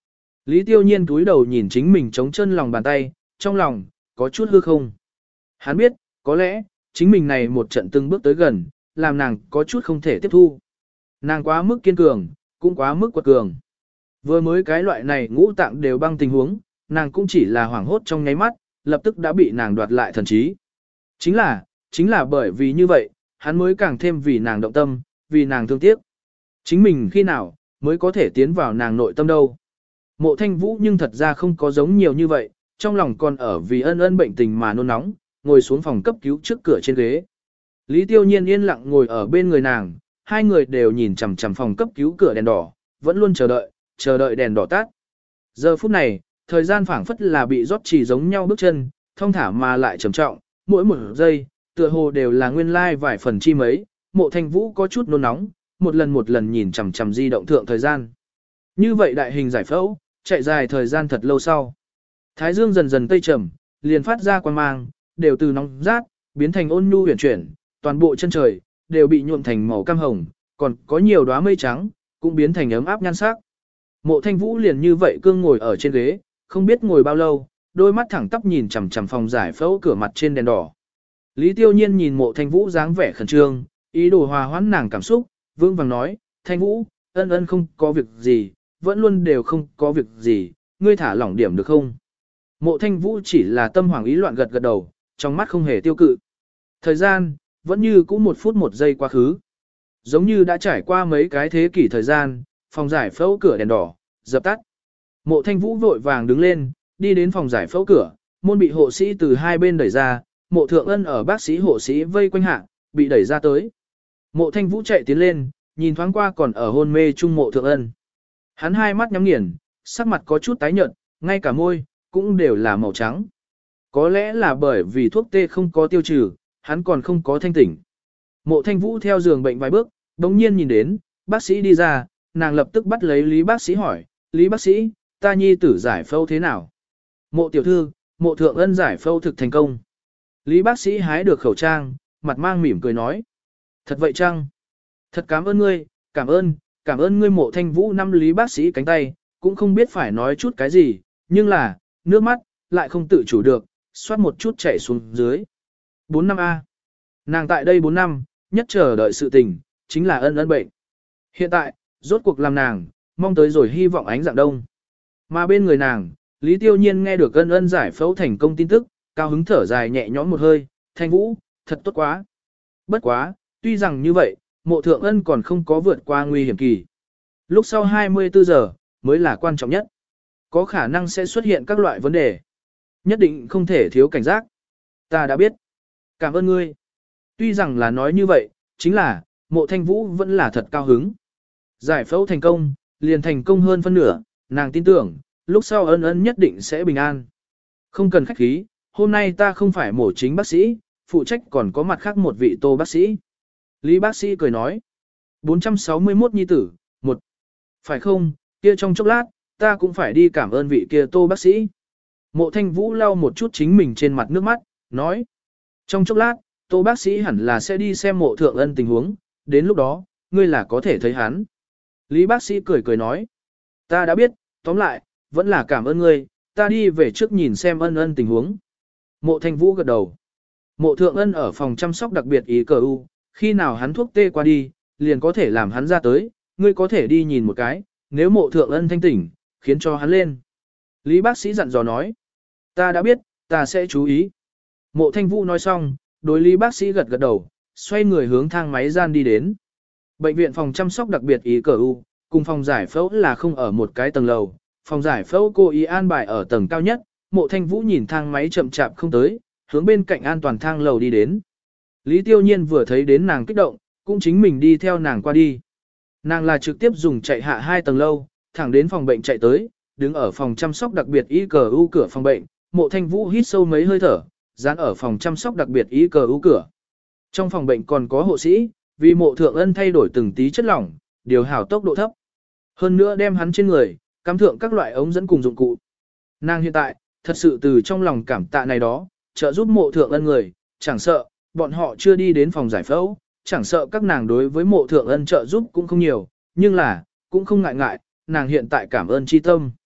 Lý Tiêu Nhiên túi đầu nhìn chính mình trống chân lòng bàn tay, trong lòng, có chút hư không. Hắn biết, có lẽ, chính mình này một trận từng bước tới gần, làm nàng có chút không thể tiếp thu. Nàng quá mức kiên cường, cũng quá mức quật cường. Vừa mới cái loại này ngũ tạng đều băng tình huống, nàng cũng chỉ là hoảng hốt trong nháy mắt, lập tức đã bị nàng đoạt lại thần trí. Chính là, chính là bởi vì như vậy, hắn mới càng thêm vì nàng động tâm, vì nàng thương tiếc. Chính mình khi nào, mới có thể tiến vào nàng nội tâm đâu. Mộ Thanh Vũ nhưng thật ra không có giống nhiều như vậy, trong lòng còn ở vì ân ân bệnh tình mà nôn nóng, ngồi xuống phòng cấp cứu trước cửa trên ghế. Lý Tiêu Nhiên yên lặng ngồi ở bên người nàng, hai người đều nhìn chằm chằm phòng cấp cứu cửa đèn đỏ, vẫn luôn chờ đợi, chờ đợi đèn đỏ tắt. Giờ phút này, thời gian phảng phất là bị rót chỉ giống nhau bước chân, thông thả mà lại trầm trọng, mỗi một giây, tựa hồ đều là nguyên lai like vài phần chi mấy. Mộ Thanh Vũ có chút nôn nóng, một lần một lần nhìn chằm chằm di động thượng thời gian. Như vậy đại hình giải phẫu, chạy dài thời gian thật lâu sau. Thái dương dần dần tây trầm, liền phát ra quang mang, đều từ nóng rát, biến thành ôn nhu huyền chuyển, toàn bộ chân trời, đều bị nhuộm thành màu cam hồng, còn có nhiều đóa mây trắng, cũng biến thành ấm áp nhan sắc. Mộ Thanh Vũ liền như vậy cương ngồi ở trên ghế, không biết ngồi bao lâu, đôi mắt thẳng tắp nhìn chằm chằm phòng giải phẫu cửa mặt trên đèn đỏ. Lý Tiêu Nhiên nhìn Mộ Thanh Vũ dáng vẻ khẩn trương, ý đồ hòa hoãn nàng cảm xúc, vương vàng nói, Thanh Vũ, ân ân không có việc gì, vẫn luôn đều không có việc gì, ngươi thả lỏng điểm được không? Mộ Thanh Vũ chỉ là tâm hoảng ý loạn gật gật đầu, trong mắt không hề tiêu cự. Thời gian, vẫn như cũ một phút một giây quá khứ. Giống như đã trải qua mấy cái thế kỷ thời gian, phòng giải phẫu cửa đèn đỏ, dập tắt. Mộ Thanh Vũ vội vàng đứng lên, đi đến phòng giải phẫu cửa, môn bị hộ sĩ từ hai bên đẩy ra, Mộ Thượng Ân ở bác sĩ hộ sĩ vây quanh hạ, bị đẩy ra tới. Mộ Thanh Vũ chạy tiến lên, nhìn thoáng qua còn ở hôn mê chung Mộ Thượng Ân. Hắn hai mắt nhắm nghiền, sắc mặt có chút tái nhợt, ngay cả môi, cũng đều là màu trắng. Có lẽ là bởi vì thuốc tê không có tiêu trừ, hắn còn không có thanh tỉnh. Mộ Thanh Vũ theo giường bệnh vài bước, đống nhiên nhìn đến, bác sĩ đi ra, nàng lập tức bắt lấy Lý bác sĩ hỏi, Lý bác sĩ, ta nhi tử giải phẫu thế nào? Mộ tiểu thư, Mộ Thượng Ân giải phẫu thực thành công. Lý bác sĩ hái được khẩu trang, mặt mang mỉm cười nói. Thật vậy chăng? Thật cảm ơn ngươi, cảm ơn, cảm ơn ngươi. Mộ Thanh Vũ năm Lý bác sĩ cánh tay, cũng không biết phải nói chút cái gì, nhưng là, nước mắt, lại không tự chủ được, xoát một chút chảy xuống dưới. bốn năm A. Nàng tại đây bốn năm, nhất chờ đợi sự tình, chính là ân ân bệnh. Hiện tại, rốt cuộc làm nàng, mong tới rồi hy vọng ánh dạng đông. Mà bên người nàng, Lý Tiêu Nhiên nghe được ân ân giải phẫu thành công tin tức, cao hứng thở dài nhẹ nhõm một hơi, Thanh Vũ, thật tốt quá. Bất quá, tuy rằng như vậy, Mộ Thượng Ân còn không có vượt qua nguy hiểm kỳ. Lúc sau hai mươi tư giờ, mới là quan trọng nhất. Có khả năng sẽ xuất hiện các loại vấn đề. Nhất định không thể thiếu cảnh giác. Ta đã biết. Cảm ơn ngươi. Tuy rằng là nói như vậy, chính là, Mộ Thanh Vũ vẫn là thật cao hứng. Giải phẫu thành công, liền thành công hơn phân nửa, nàng tin tưởng, lúc sau ân ân nhất định sẽ bình an. Không cần khách khí, hôm nay ta không phải mổ chính bác sĩ, phụ trách còn có mặt khác một vị Tô bác sĩ. Lý bác sĩ cười nói. bốn trăm sáu mươi mốt nhi tử, một. Phải không, kia trong chốc lát, ta cũng phải đi cảm ơn vị kia Tô bác sĩ. Mộ Thanh Vũ lau một chút chính mình trên mặt nước mắt, nói. Trong chốc lát, Tô bác sĩ hẳn là sẽ đi xem Mộ Thượng Ân tình huống, đến lúc đó, ngươi là có thể thấy hắn. Lý bác sĩ cười cười nói. Ta đã biết, tóm lại, vẫn là cảm ơn ngươi, ta đi về trước nhìn xem ân ân tình huống. Mộ Thanh Vũ gật đầu. Mộ Thượng Ân ở phòng chăm sóc đặc biệt ý cờ u, khi nào hắn thuốc tê qua đi, liền có thể làm hắn ra tới, ngươi có thể đi nhìn một cái, nếu Mộ Thượng Ân thanh tỉnh, khiến cho hắn lên. Lý bác sĩ dặn dò nói. Ta đã biết, ta sẽ chú ý. Mộ Thanh Vũ nói xong, đối Lý bác sĩ gật gật đầu, xoay người hướng thang máy gian đi đến. Bệnh viện phòng chăm sóc đặc biệt ý cờ u, cùng phòng giải phẫu là không ở một cái tầng lầu. Phòng giải phẫu cô ý an bài ở tầng cao nhất, Mộ Thanh Vũ nhìn thang máy chậm chạp không tới, hướng bên cạnh an toàn thang lầu đi đến. Lý Tiêu Nhiên vừa thấy đến nàng kích động, cũng chính mình đi theo nàng qua đi. Nàng là trực tiếp dùng chạy hạ hai tầng lâu, thẳng đến phòng bệnh chạy tới, đứng ở phòng chăm sóc đặc biệt y cờ u cửa phòng bệnh, Mộ Thanh Vũ hít sâu mấy hơi thở, dán ở phòng chăm sóc đặc biệt y cờ u cửa. Trong phòng bệnh còn có hộ sĩ, vì Mộ Thượng Ân thay đổi từng tí chất lỏng, điều hảo tốc độ thấp. Hơn nữa đem hắn trên người, cắm thượng các loại ống dẫn cùng dụng cụ. Nàng hiện tại, thật sự từ trong lòng cảm tạ này đó, trợ giúp Mộ Thượng Ân người, chẳng sợ, bọn họ chưa đi đến phòng giải phẫu, chẳng sợ các nàng đối với Mộ Thượng Ân trợ giúp cũng không nhiều, nhưng là, cũng không ngại ngại, nàng hiện tại cảm ơn chi tâm.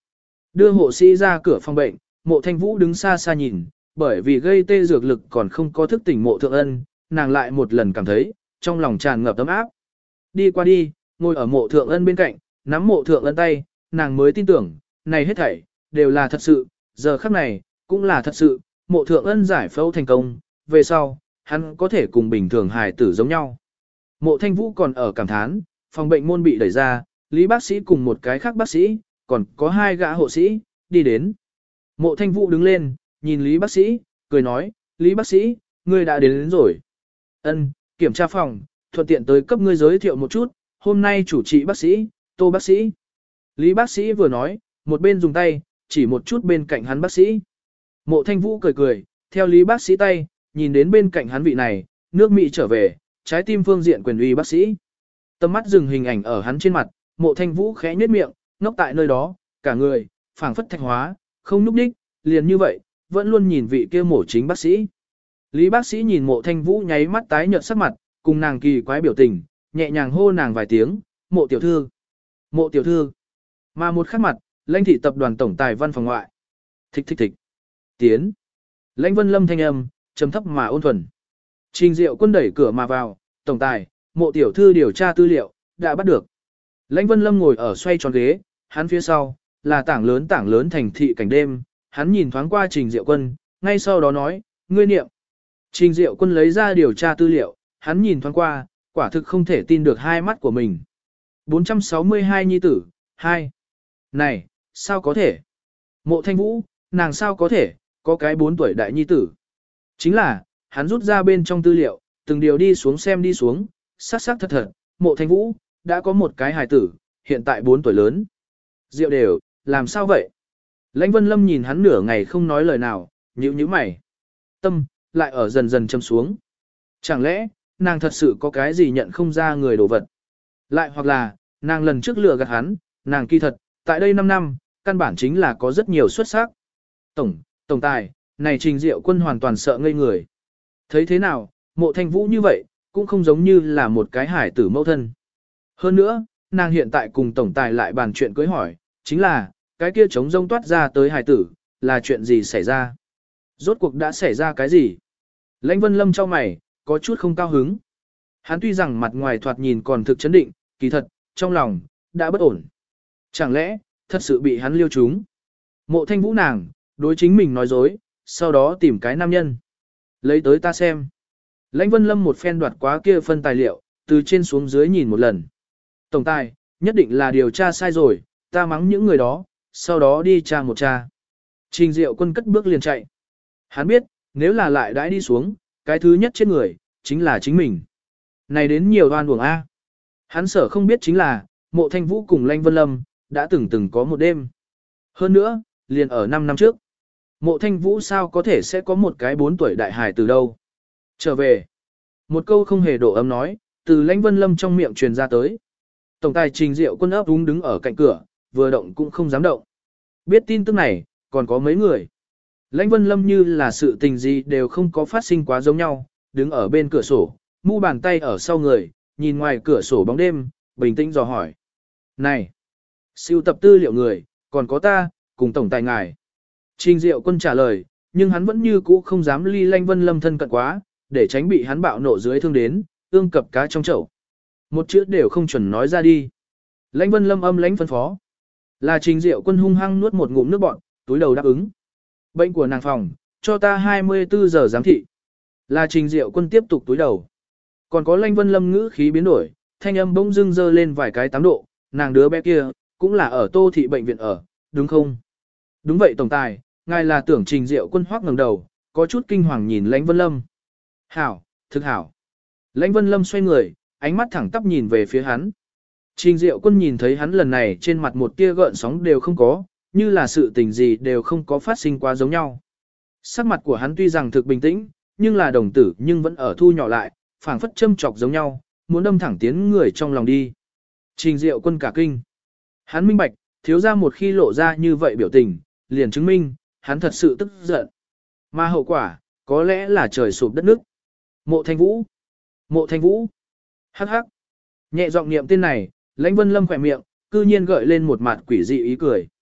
Đưa hộ sĩ ra cửa phòng bệnh, Mộ Thanh Vũ đứng xa xa nhìn, bởi vì gây tê dược lực còn không có thức tỉnh Mộ Thượng Ân, nàng lại một lần cảm thấy, trong lòng tràn ngập ấm áp. Đi qua đi, ngồi ở Mộ Thượng Ân bên cạnh, nắm Mộ Thượng Ân tay, nàng mới tin tưởng, này hết thảy, đều là thật sự, giờ khắc này, cũng là thật sự, Mộ Thượng Ân giải phẫu thành công, về sau, hắn có thể cùng bình thường hài tử giống nhau. Mộ Thanh Vũ còn ở cảm thán, phòng bệnh môn bị đẩy ra, Lý bác sĩ cùng một cái khác bác sĩ, còn có hai gã hộ sĩ, đi đến. Mộ Thanh Vũ đứng lên, nhìn Lý bác sĩ, cười nói, Lý bác sĩ, ngươi đã đến, đến rồi. Ân, kiểm tra phòng, thuận tiện tới cấp ngươi giới thiệu một chút, hôm nay chủ trị bác sĩ, Tô bác sĩ. Lý bác sĩ vừa nói, một bên dùng tay, chỉ một chút bên cạnh hắn bác sĩ. Mộ Thanh Vũ cười cười, theo Lý bác sĩ tay, nhìn đến bên cạnh hắn vị này, nước Mỹ trở về, trái tim phương diện quyền uy bác sĩ. Tầm mắt dừng hình ảnh ở hắn trên mặt, Mộ Thanh Vũ khẽ nhếch miệng, ngốc tại nơi đó, cả người, phảng phất thạch hóa, không nhúc nhích, liền như vậy, vẫn luôn nhìn vị kia mổ chính bác sĩ. Lý bác sĩ nhìn Mộ Thanh Vũ nháy mắt tái nhợt sắc mặt, cùng nàng kỳ quái biểu tình, nhẹ nhàng hô nàng vài tiếng, Mộ tiểu thư, Mộ tiểu thư. Mà một khắc mặt, Lãnh thị tập đoàn tổng tài văn phòng ngoại. Thích thích thích. Tiến. Lãnh Vân Lâm thanh âm, trầm thấp mà ôn thuần. Trình Diệu Quân đẩy cửa mà vào, tổng tài, Mộ tiểu thư điều tra tư liệu, đã bắt được. Lãnh Vân Lâm ngồi ở xoay tròn ghế, hắn phía sau, là tảng lớn tảng lớn thành thị cảnh đêm, hắn nhìn thoáng qua Trình Diệu Quân, ngay sau đó nói, ngươi niệm. Trình Diệu Quân lấy ra điều tra tư liệu, hắn nhìn thoáng qua, quả thực không thể tin được hai mắt của mình. bốn trăm sáu mươi hai nhi tử, hai. Này, sao có thể? Mộ Thanh Vũ, nàng sao có thể, có cái bốn tuổi đại nhi tử. Chính là, hắn rút ra bên trong tư liệu, từng điều đi xuống xem đi xuống, sắc sắc thật thật, Mộ Thanh Vũ, đã có một cái hài tử, hiện tại bốn tuổi lớn. Diệu đều, làm sao vậy? Lãnh Vân Lâm nhìn hắn nửa ngày không nói lời nào, nhíu nhíu mày. Tâm, lại ở dần dần châm xuống. Chẳng lẽ, nàng thật sự có cái gì nhận không ra người đồ vật? Lại hoặc là, nàng lần trước lừa gạt hắn, nàng kỳ thật, tại đây năm năm, căn bản chính là có rất nhiều xuất sắc. Tổng, tổng tài, này Trình Diệu Quân hoàn toàn sợ ngây người. Thấy thế nào, Mộ Thanh Vũ như vậy, cũng không giống như là một cái hải tử mẫu thân. Hơn nữa, nàng hiện tại cùng tổng tài lại bàn chuyện cưới hỏi, chính là, cái kia trống rông toát ra tới hải tử, là chuyện gì xảy ra? Rốt cuộc đã xảy ra cái gì? Lãnh Vân Lâm cho mày, có chút không cao hứng. Hắn tuy rằng mặt ngoài thoạt nhìn còn thực chấn định, kỳ thật, trong lòng, đã bất ổn. Chẳng lẽ, thật sự bị hắn liêu trúng? Mộ Thanh Vũ nàng, đối chính mình nói dối, sau đó tìm cái nam nhân. Lấy tới ta xem. Lãnh Vân Lâm một phen đoạt quá kia phân tài liệu, từ trên xuống dưới nhìn một lần. Tổng tài, nhất định là điều tra sai rồi, ta mắng những người đó, sau đó đi tra một tra. Trình Diệu Quân cất bước liền chạy. Hắn biết, nếu là lại đãi đi xuống, cái thứ nhất chết người, chính là chính mình. Này đến nhiều đoan buồng A. Hắn sở không biết chính là, Mộ Thanh Vũ cùng Lãnh Vân Lâm, đã từng từng có một đêm. Hơn nữa, liền ở năm năm trước. Mộ Thanh Vũ sao có thể sẽ có một cái bốn tuổi đại hài từ đâu. Trở về. Một câu không hề độ ấm nói, từ Lãnh Vân Lâm trong miệng truyền ra tới. Tổng tài Trình Diệu Quân ấp úng đứng ở cạnh cửa, vừa động cũng không dám động. Biết tin tức này, còn có mấy người. Lãnh Vân Lâm như là sự tình gì đều không có phát sinh quá giống nhau, đứng ở bên cửa sổ, mu bàn tay ở sau người, nhìn ngoài cửa sổ bóng đêm, bình tĩnh dò hỏi. Này, siêu tập tư liệu người, còn có ta, cùng tổng tài ngài. Trình Diệu Quân trả lời, nhưng hắn vẫn như cũ không dám ly Lãnh Vân Lâm thân cận quá, để tránh bị hắn bạo nộ dưới thương đến, ương cập cá trong chậu. Một chữ đều không chuẩn nói ra đi. Lãnh Vân Lâm âm lãnh phân phó. Là Trình Diệu Quân hung hăng nuốt một ngụm nước bọt, túi đầu đáp ứng. Bệnh của nàng phòng, cho ta hai mươi tư giờ giám thị. Là Trình Diệu Quân tiếp tục túi đầu. Còn có Lãnh Vân Lâm ngữ khí biến đổi, thanh âm bỗng dưng dơ lên vài cái tám độ, nàng đứa bé kia, cũng là ở Tô thị bệnh viện ở, đúng không? Đúng vậy tổng tài, ngài là tưởng Trình Diệu Quân hoắc ngẩng đầu, có chút kinh hoàng nhìn Lãnh Vân Lâm. Hảo, thực hảo. Lãnh Vân Lâm xoay người, ánh mắt thẳng tắp nhìn về phía hắn. Trình Diệu Quân nhìn thấy hắn lần này trên mặt một tia gợn sóng đều không có, như là sự tình gì đều không có phát sinh quá giống nhau. Sắc mặt của hắn tuy rằng thực bình tĩnh, nhưng là đồng tử nhưng vẫn ở thu nhỏ lại, phảng phất châm chọc giống nhau, muốn đâm thẳng tiến người trong lòng đi. Trình Diệu Quân cả kinh. Hắn minh bạch, thiếu ra một khi lộ ra như vậy biểu tình, liền chứng minh, hắn thật sự tức giận. Mà hậu quả, có lẽ là trời sụp đất nước. Mộ Thanh Vũ. Mộ Thanh Vũ. Hắc hắc. Nhẹ giọng niệm tên này, Lãnh Vân Lâm khỏe miệng, cư nhiên gợi lên một mặt quỷ dị ý cười.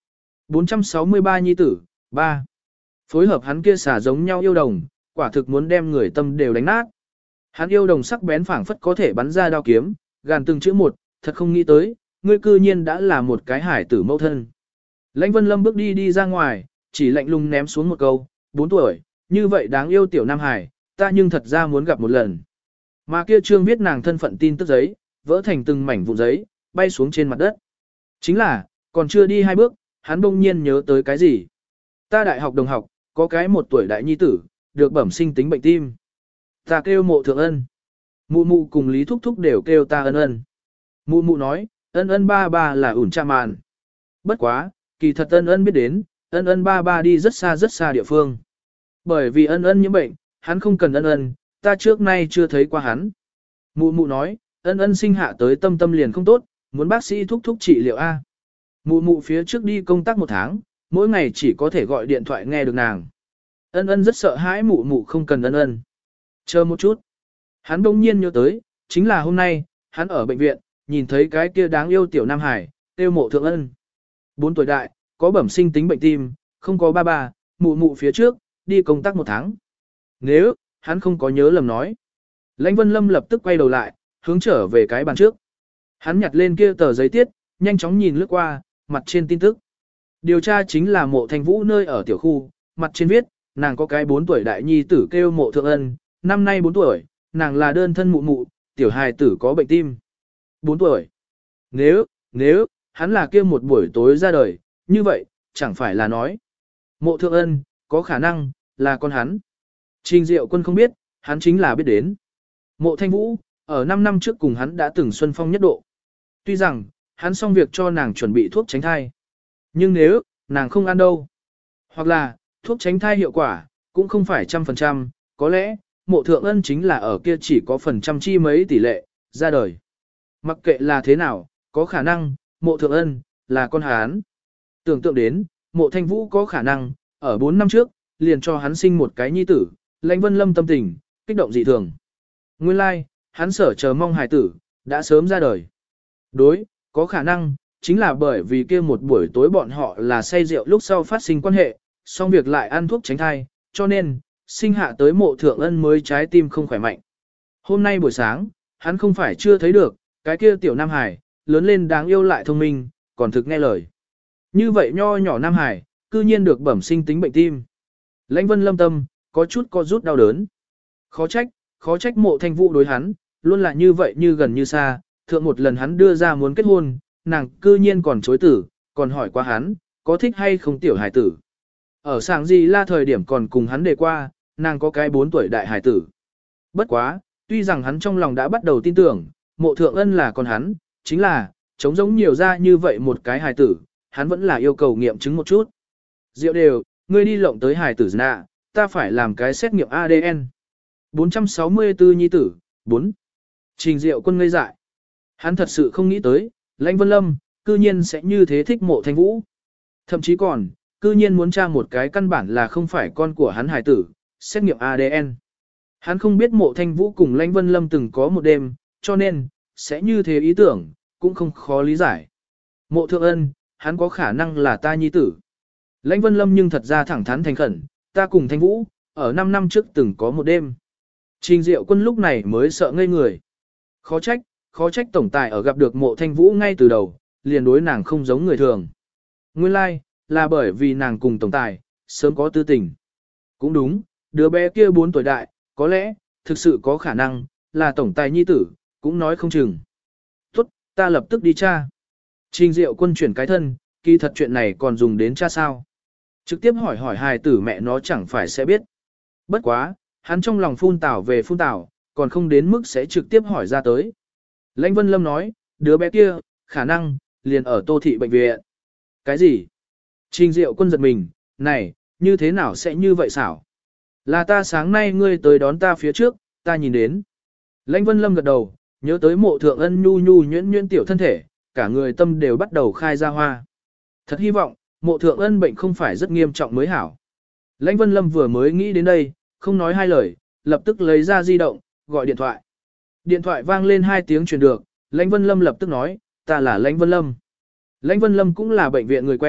bốn trăm sáu mươi ba nhi tử, ba. Phối hợp hắn kia xả giống nhau yêu đồng, quả thực muốn đem người tâm đều đánh nát. Hắn yêu đồng sắc bén phảng phất có thể bắn ra đao kiếm, gàn từng chữ một, thật không nghĩ tới, ngươi cư nhiên đã là một cái hải tử mẫu thân. Lãnh Vân Lâm bước đi đi ra ngoài, chỉ lạnh lùng ném xuống một câu, bốn tuổi, như vậy đáng yêu tiểu Nam Hải, ta nhưng thật ra muốn gặp một lần. Mà kia trương viết nàng thân phận tin tức giấy, vỡ thành từng mảnh vụn giấy, bay xuống trên mặt đất. Chính là, còn chưa đi hai bước, hắn bỗng nhiên nhớ tới cái gì. Ta đại học đồng học, có cái một tuổi đại nhi tử, được bẩm sinh tính bệnh tim. Ta kêu Mộ Thượng Ân. Mụ mụ cùng Lý Thúc Thúc đều kêu ta Ân Ân. Mụ mụ nói, Ân Ân ba ba là ủn cha màn. Bất quá, kỳ thật Ân Ân biết đến, Ân Ân ba ba đi rất xa rất xa địa phương. Bởi vì Ân Ân nhiễm bệnh, hắn không cần Ân Ân, ta trước nay chưa thấy qua hắn. Mụ mụ nói, Ân Ân sinh hạ tới tâm tâm liền không tốt, muốn bác sĩ thúc thúc trị liệu A. Mụ mụ phía trước đi công tác một tháng, mỗi ngày chỉ có thể gọi điện thoại nghe được nàng. Ân Ân rất sợ hãi mụ mụ không cần Ân Ân. Chờ một chút. Hắn đông nhiên nhớ tới, chính là hôm nay, hắn ở bệnh viện, nhìn thấy cái kia đáng yêu tiểu Nam Hải, tiêu Mộ Thượng Ân. Bốn tuổi đại, có bẩm sinh tính bệnh tim, không có ba ba, mụ mụ phía trước, đi công tác một tháng. Nếu, hắn không có nhớ lầm nói. Lãnh Vân Lâm lập tức quay đầu lại, hướng trở về cái bàn trước. Hắn nhặt lên kia tờ giấy tiết, nhanh chóng nhìn lướt qua, mặt trên tin tức. Điều tra chính là Mộ Thanh Vũ nơi ở tiểu khu, mặt trên viết, nàng có cái bốn tuổi đại nhi tử kêu Mộ Thượng Ân, năm nay bốn tuổi, nàng là đơn thân mụ mụ, tiểu hài tử có bệnh tim. bốn tuổi. Nếu, nếu, hắn là kia một buổi tối ra đời, như vậy, chẳng phải là nói. Mộ Thượng Ân, có khả năng, là con hắn. Trình Diệu Quân không biết, hắn chính là biết đến. Mộ Thanh Vũ, ở năm năm trước cùng hắn đã từng xuân phong nhất độ. Tuy rằng, hắn xong việc cho nàng chuẩn bị thuốc tránh thai. Nhưng nếu, nàng không ăn đâu. Hoặc là, thuốc tránh thai hiệu quả, cũng không phải trăm phần trăm, có lẽ, Mộ Thượng Ân chính là ở kia chỉ có phần trăm chi mấy tỷ lệ, ra đời. Mặc kệ là thế nào, có khả năng, Mộ Thượng Ân, là con hắn. Tưởng tượng đến, Mộ Thanh Vũ có khả năng, ở bốn năm trước, liền cho hắn sinh một cái nhi tử, Lãnh Vân Lâm tâm tình, kích động dị thường. Nguyên lai, like, hắn sở chờ mong hài tử, đã sớm ra đời. Đối, có khả năng, chính là bởi vì kia một buổi tối bọn họ là say rượu lúc sau phát sinh quan hệ, xong việc lại ăn thuốc tránh thai, cho nên, sinh hạ tới Mộ Thượng Ân mới trái tim không khỏe mạnh. Hôm nay buổi sáng, hắn không phải chưa thấy được, cái kia tiểu Nam Hải, lớn lên đáng yêu lại thông minh, còn thực nghe lời. Như vậy nho nhỏ Nam Hải, cư nhiên được bẩm sinh tính bệnh tim. Lãnh Vân Lâm tâm, có chút co rút đau đớn. Khó trách, khó trách Mộ Thanh Vũ đối hắn, luôn là như vậy như gần như xa, thượng một lần hắn đưa ra muốn kết hôn, nàng cư nhiên còn chối tử, còn hỏi qua hắn, có thích hay không tiểu hải tử. Ở sảng gì la thời điểm còn cùng hắn đề qua, nàng có cái bốn tuổi đại hải tử. Bất quá, tuy rằng hắn trong lòng đã bắt đầu tin tưởng, Mộ Thượng Ân là con hắn, chính là, trống giống nhiều ra như vậy một cái hải tử, hắn vẫn là yêu cầu nghiệm chứng một chút. Diệu đều, ngươi đi lộng tới hải tử nạ, ta phải làm cái xét nghiệm a đê en. bốn trăm sáu mươi tư nhi tử, bốn. Trình Diệu Quân ngây dại. Hắn thật sự không nghĩ tới, Lãnh Vân Lâm, cư nhiên sẽ như thế thích Mộ Thanh Vũ. Thậm chí còn, cư nhiên muốn tra một cái căn bản là không phải con của hắn hải tử, xét nghiệm a đê en. Hắn không biết Mộ Thanh Vũ cùng Lãnh Vân Lâm từng có một đêm, cho nên, sẽ như thế ý tưởng, cũng không khó lý giải. Mộ Thượng Ân, hắn có khả năng là ta nhi tử. Lãnh Vân Lâm nhưng thật ra thẳng thắn thành khẩn, ta cùng Thanh Vũ, ở năm năm trước từng có một đêm. Trình Diệu Quân lúc này mới sợ ngây người. Khó trách, khó trách tổng tài ở gặp được Mộ Thanh Vũ ngay từ đầu, liền đối nàng không giống người thường. Nguyên lai, like, là bởi vì nàng cùng tổng tài, sớm có tư tình. Cũng đúng, đứa bé kia bốn tuổi đại, có lẽ, thực sự có khả năng, là tổng tài nhi tử, cũng nói không chừng. Tốt, ta lập tức đi tra. Trình Diệu Quân chuyển cái thân, kỳ thật chuyện này còn dùng đến tra sao. Trực tiếp hỏi hỏi hài tử mẹ nó chẳng phải sẽ biết. Bất quá, hắn trong lòng phun tảo về phun tảo, còn không đến mức sẽ trực tiếp hỏi ra tới. Lãnh Vân Lâm nói, đứa bé kia, khả năng, liền ở Tô Thị bệnh viện. Cái gì? Trình Diệu Quân giật mình, này, như thế nào sẽ như vậy xảo? Là ta sáng nay ngươi tới đón ta phía trước, ta nhìn đến. Lãnh Vân Lâm gật đầu, nhớ tới Mộ Thượng Ân nhu nhu nhuyễn nhuyễn tiểu thân thể, cả người tâm đều bắt đầu khai ra hoa. Thật hy vọng, Mộ Thượng Ân bệnh không phải rất nghiêm trọng mới hảo. Lãnh Vân Lâm vừa mới nghĩ đến đây, không nói hai lời, lập tức lấy ra di động, gọi điện thoại. Điện thoại vang lên hai tiếng truyền được, Lãnh Vân Lâm lập tức nói, ta là Lãnh Vân Lâm. Lãnh Vân Lâm cũng là bệnh viện người quen,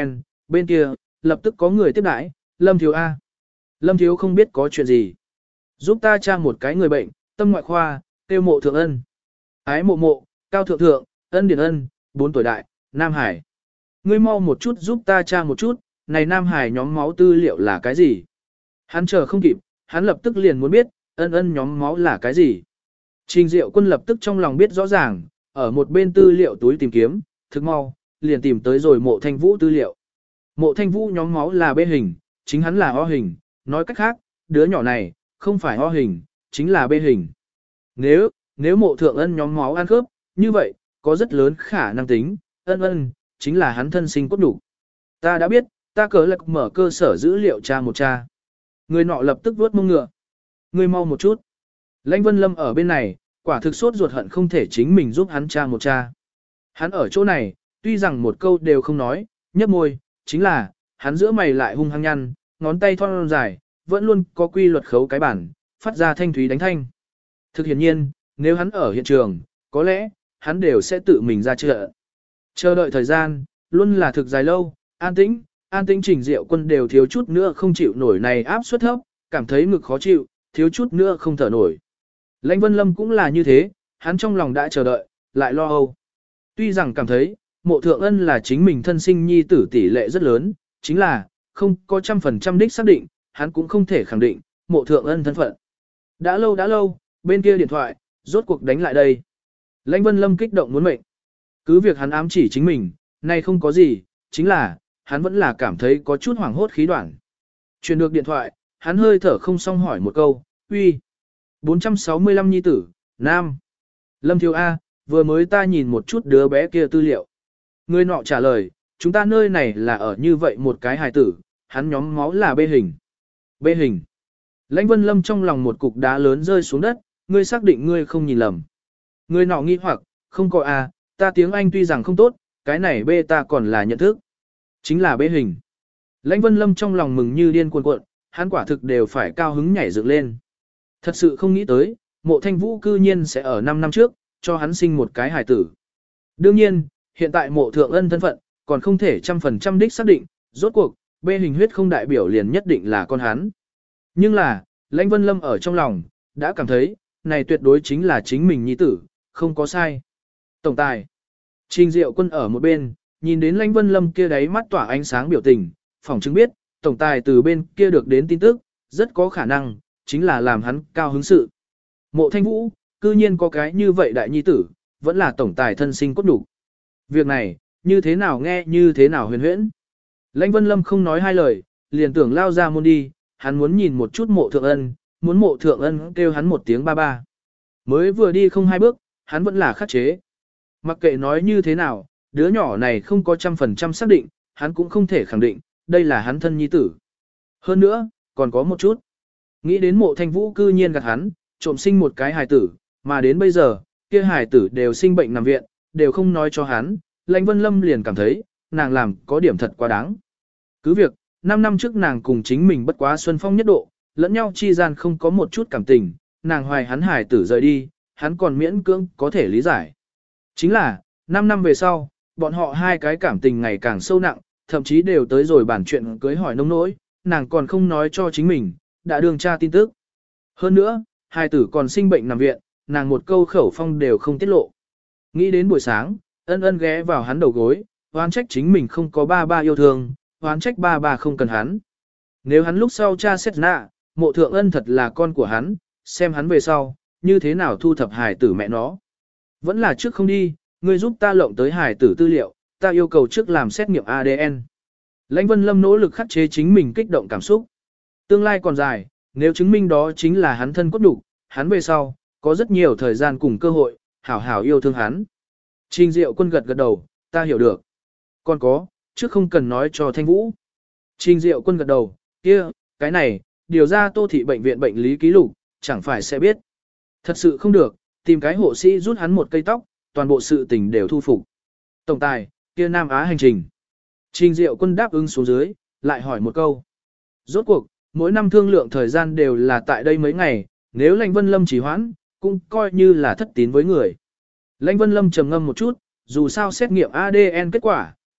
Bên kia, lập tức có người tiếp đãi, Lâm Thiếu A. Lâm Thiếu không biết có chuyện gì. Giúp ta tra một cái người bệnh, tâm ngoại khoa, tiêu mộ thượng ân. Ái mộ mộ, cao thượng thượng, ân điển ân, bốn tuổi đại, Nam Hải. Ngươi mau một chút giúp ta tra một chút, này Nam Hải nhóm máu tư liệu là cái gì? Hắn chờ không kịp, hắn lập tức liền muốn biết, ân ân nhóm máu là cái gì? Trình Diệu Quân lập tức trong lòng biết rõ ràng, ở một bên tư liệu túi tìm kiếm, thực mau, liền tìm tới rồi mộ thanh vũ tư liệu. Mộ thanh vũ nhóm máu là B hình, chính hắn là O hình, nói cách khác, đứa nhỏ này, không phải O hình, chính là B hình. Nếu, nếu mộ thượng ân nhóm máu ăn khớp, như vậy, có rất lớn khả năng tính, ân ân, chính là hắn thân sinh cốt đủ. Ta đã biết, ta cớ lạc mở cơ sở dữ liệu tra một tra. Người nọ lập tức vuốt mông ngựa. Người mau một chút. Lãnh Vân Lâm ở bên này, quả thực sốt ruột hận không thể chính mình giúp hắn tra một tra. Hắn ở chỗ này, tuy rằng một câu đều không nói, nhấp môi, chính là, hắn giữa mày lại hung hăng nhăn, ngón tay thon dài, vẫn luôn có quy luật khấu cái bản, phát ra thanh thúy đánh thanh. Thực hiện nhiên, nếu hắn ở hiện trường, có lẽ, hắn đều sẽ tự mình ra chợ. Chờ đợi thời gian, luôn là thực dài lâu, an tĩnh, an tĩnh Trình Diệu Quân đều thiếu chút nữa không chịu nổi này áp suất thấp, cảm thấy ngực khó chịu, thiếu chút nữa không thở nổi. Lãnh Vân Lâm cũng là như thế, hắn trong lòng đã chờ đợi, lại lo âu. Tuy rằng cảm thấy, mộ thượng ân là chính mình thân sinh nhi tử tỷ lệ rất lớn, chính là, không có trăm phần trăm đích xác định, hắn cũng không thể khẳng định, mộ thượng ân thân phận. Đã lâu đã lâu, bên kia điện thoại, rốt cuộc đánh lại đây. Lãnh Vân Lâm kích động muốn mệnh. Cứ việc hắn ám chỉ chính mình, nay không có gì, chính là, hắn vẫn là cảm thấy có chút hoảng hốt khí đoạn. Truyền được điện thoại, hắn hơi thở không xong hỏi một câu, uy. bốn trăm sáu mươi lăm nhi tử, nam. Lâm Thiếu A, vừa mới ta nhìn một chút đứa bé kia tư liệu. Người nọ trả lời, chúng ta nơi này là ở như vậy một cái hài tử, hắn nhóm máu là B hình. B hình. Lãnh Vân Lâm trong lòng một cục đá lớn rơi xuống đất, ngươi xác định ngươi không nhìn lầm. Người nọ nghi hoặc, không có A, ta tiếng Anh tuy rằng không tốt, cái này B ta còn là nhận thức. Chính là B hình. Lãnh Vân Lâm trong lòng mừng như điên cuộn cuộn, hắn quả thực đều phải cao hứng nhảy dựng lên. Thật sự không nghĩ tới, mộ thanh vũ cư nhiên sẽ ở năm năm trước, cho hắn sinh một cái hài tử. Đương nhiên, hiện tại mộ thượng ân thân phận, còn không thể trăm phần trăm đích xác định, rốt cuộc, B hình huyết không đại biểu liền nhất định là con hắn. Nhưng là, Lãnh Vân Lâm ở trong lòng, đã cảm thấy, này tuyệt đối chính là chính mình nhi tử, không có sai. Tổng tài, Trình Diệu Quân ở một bên, nhìn đến Lãnh Vân Lâm kia đáy mắt tỏa ánh sáng biểu tình, phỏng chứng biết, tổng tài từ bên kia được đến tin tức, rất có khả năng, chính là làm hắn cao hứng sự. Mộ Thanh Vũ, cư nhiên có cái như vậy đại nhi tử, vẫn là tổng tài thân sinh cốt đủ. Việc này, như thế nào nghe như thế nào huyền huyễn. Lãnh Vân Lâm không nói hai lời, liền tưởng lao ra môn đi, hắn muốn nhìn một chút mộ thượng ân, muốn mộ thượng ân kêu hắn một tiếng ba ba. Mới vừa đi không hai bước, hắn vẫn là khắc chế. Mặc kệ nói như thế nào, đứa nhỏ này không có trăm phần trăm xác định, hắn cũng không thể khẳng định, đây là hắn thân nhi tử. Hơn nữa, còn có một chút. Nghĩ đến mộ thanh vũ cư nhiên gạt hắn, trộm sinh một cái hài tử, mà đến bây giờ, kia hài tử đều sinh bệnh nằm viện, đều không nói cho hắn, Lãnh Vân Lâm liền cảm thấy, nàng làm có điểm thật quá đáng. Cứ việc, năm năm trước nàng cùng chính mình bất quá xuân phong nhất độ, lẫn nhau chi gian không có một chút cảm tình, nàng hoài hắn hài tử rời đi, hắn còn miễn cưỡng có thể lý giải. Chính là, năm năm về sau, bọn họ hai cái cảm tình ngày càng sâu nặng, thậm chí đều tới rồi bản chuyện cưới hỏi nông nỗi, nàng còn không nói cho chính mình, đã đường tra tin tức. Hơn nữa, hài tử còn sinh bệnh nằm viện, nàng một câu khẩu phong đều không tiết lộ. Nghĩ đến buổi sáng, ân ân ghé vào hắn đầu gối, oán trách chính mình không có ba ba yêu thương, oán trách ba ba không cần hắn. Nếu hắn lúc sau cha xét nạ, mộ thượng ân thật là con của hắn, xem hắn về sau, như thế nào thu thập hài tử mẹ nó. Vẫn là trước không đi, ngươi giúp ta lộng tới hài tử tư liệu, ta yêu cầu trước làm xét nghiệm a đê en. Lãnh Vân Lâm nỗ lực khắc chế chính mình kích động cảm xúc. Tương lai còn dài, nếu chứng minh đó chính là hắn thân cốt đủ, hắn về sau, có rất nhiều thời gian cùng cơ hội, hảo hảo yêu thương hắn. Trình Diệu Quân gật gật đầu, ta hiểu được. Còn có, trước không cần nói cho Thanh Vũ. Trình Diệu Quân gật đầu, kia, cái này, điều ra Tô Thị bệnh viện bệnh lý ký lục, chẳng phải sẽ biết. Thật sự không được, tìm cái hộ sĩ rút hắn một cây tóc, toàn bộ sự tình đều thu phục. Tổng tài, kia Nam Á hành trình. Trình Diệu Quân đáp ứng xuống dưới, lại hỏi một câu. Rốt cuộc, mỗi năm thương lượng thời gian đều là tại đây mấy ngày, nếu Lãnh Vân Lâm chỉ hoãn, cũng coi như là thất tín với người. Lãnh Vân Lâm trầm ngâm một chút, dù sao xét nghiệm a đê en kết quả,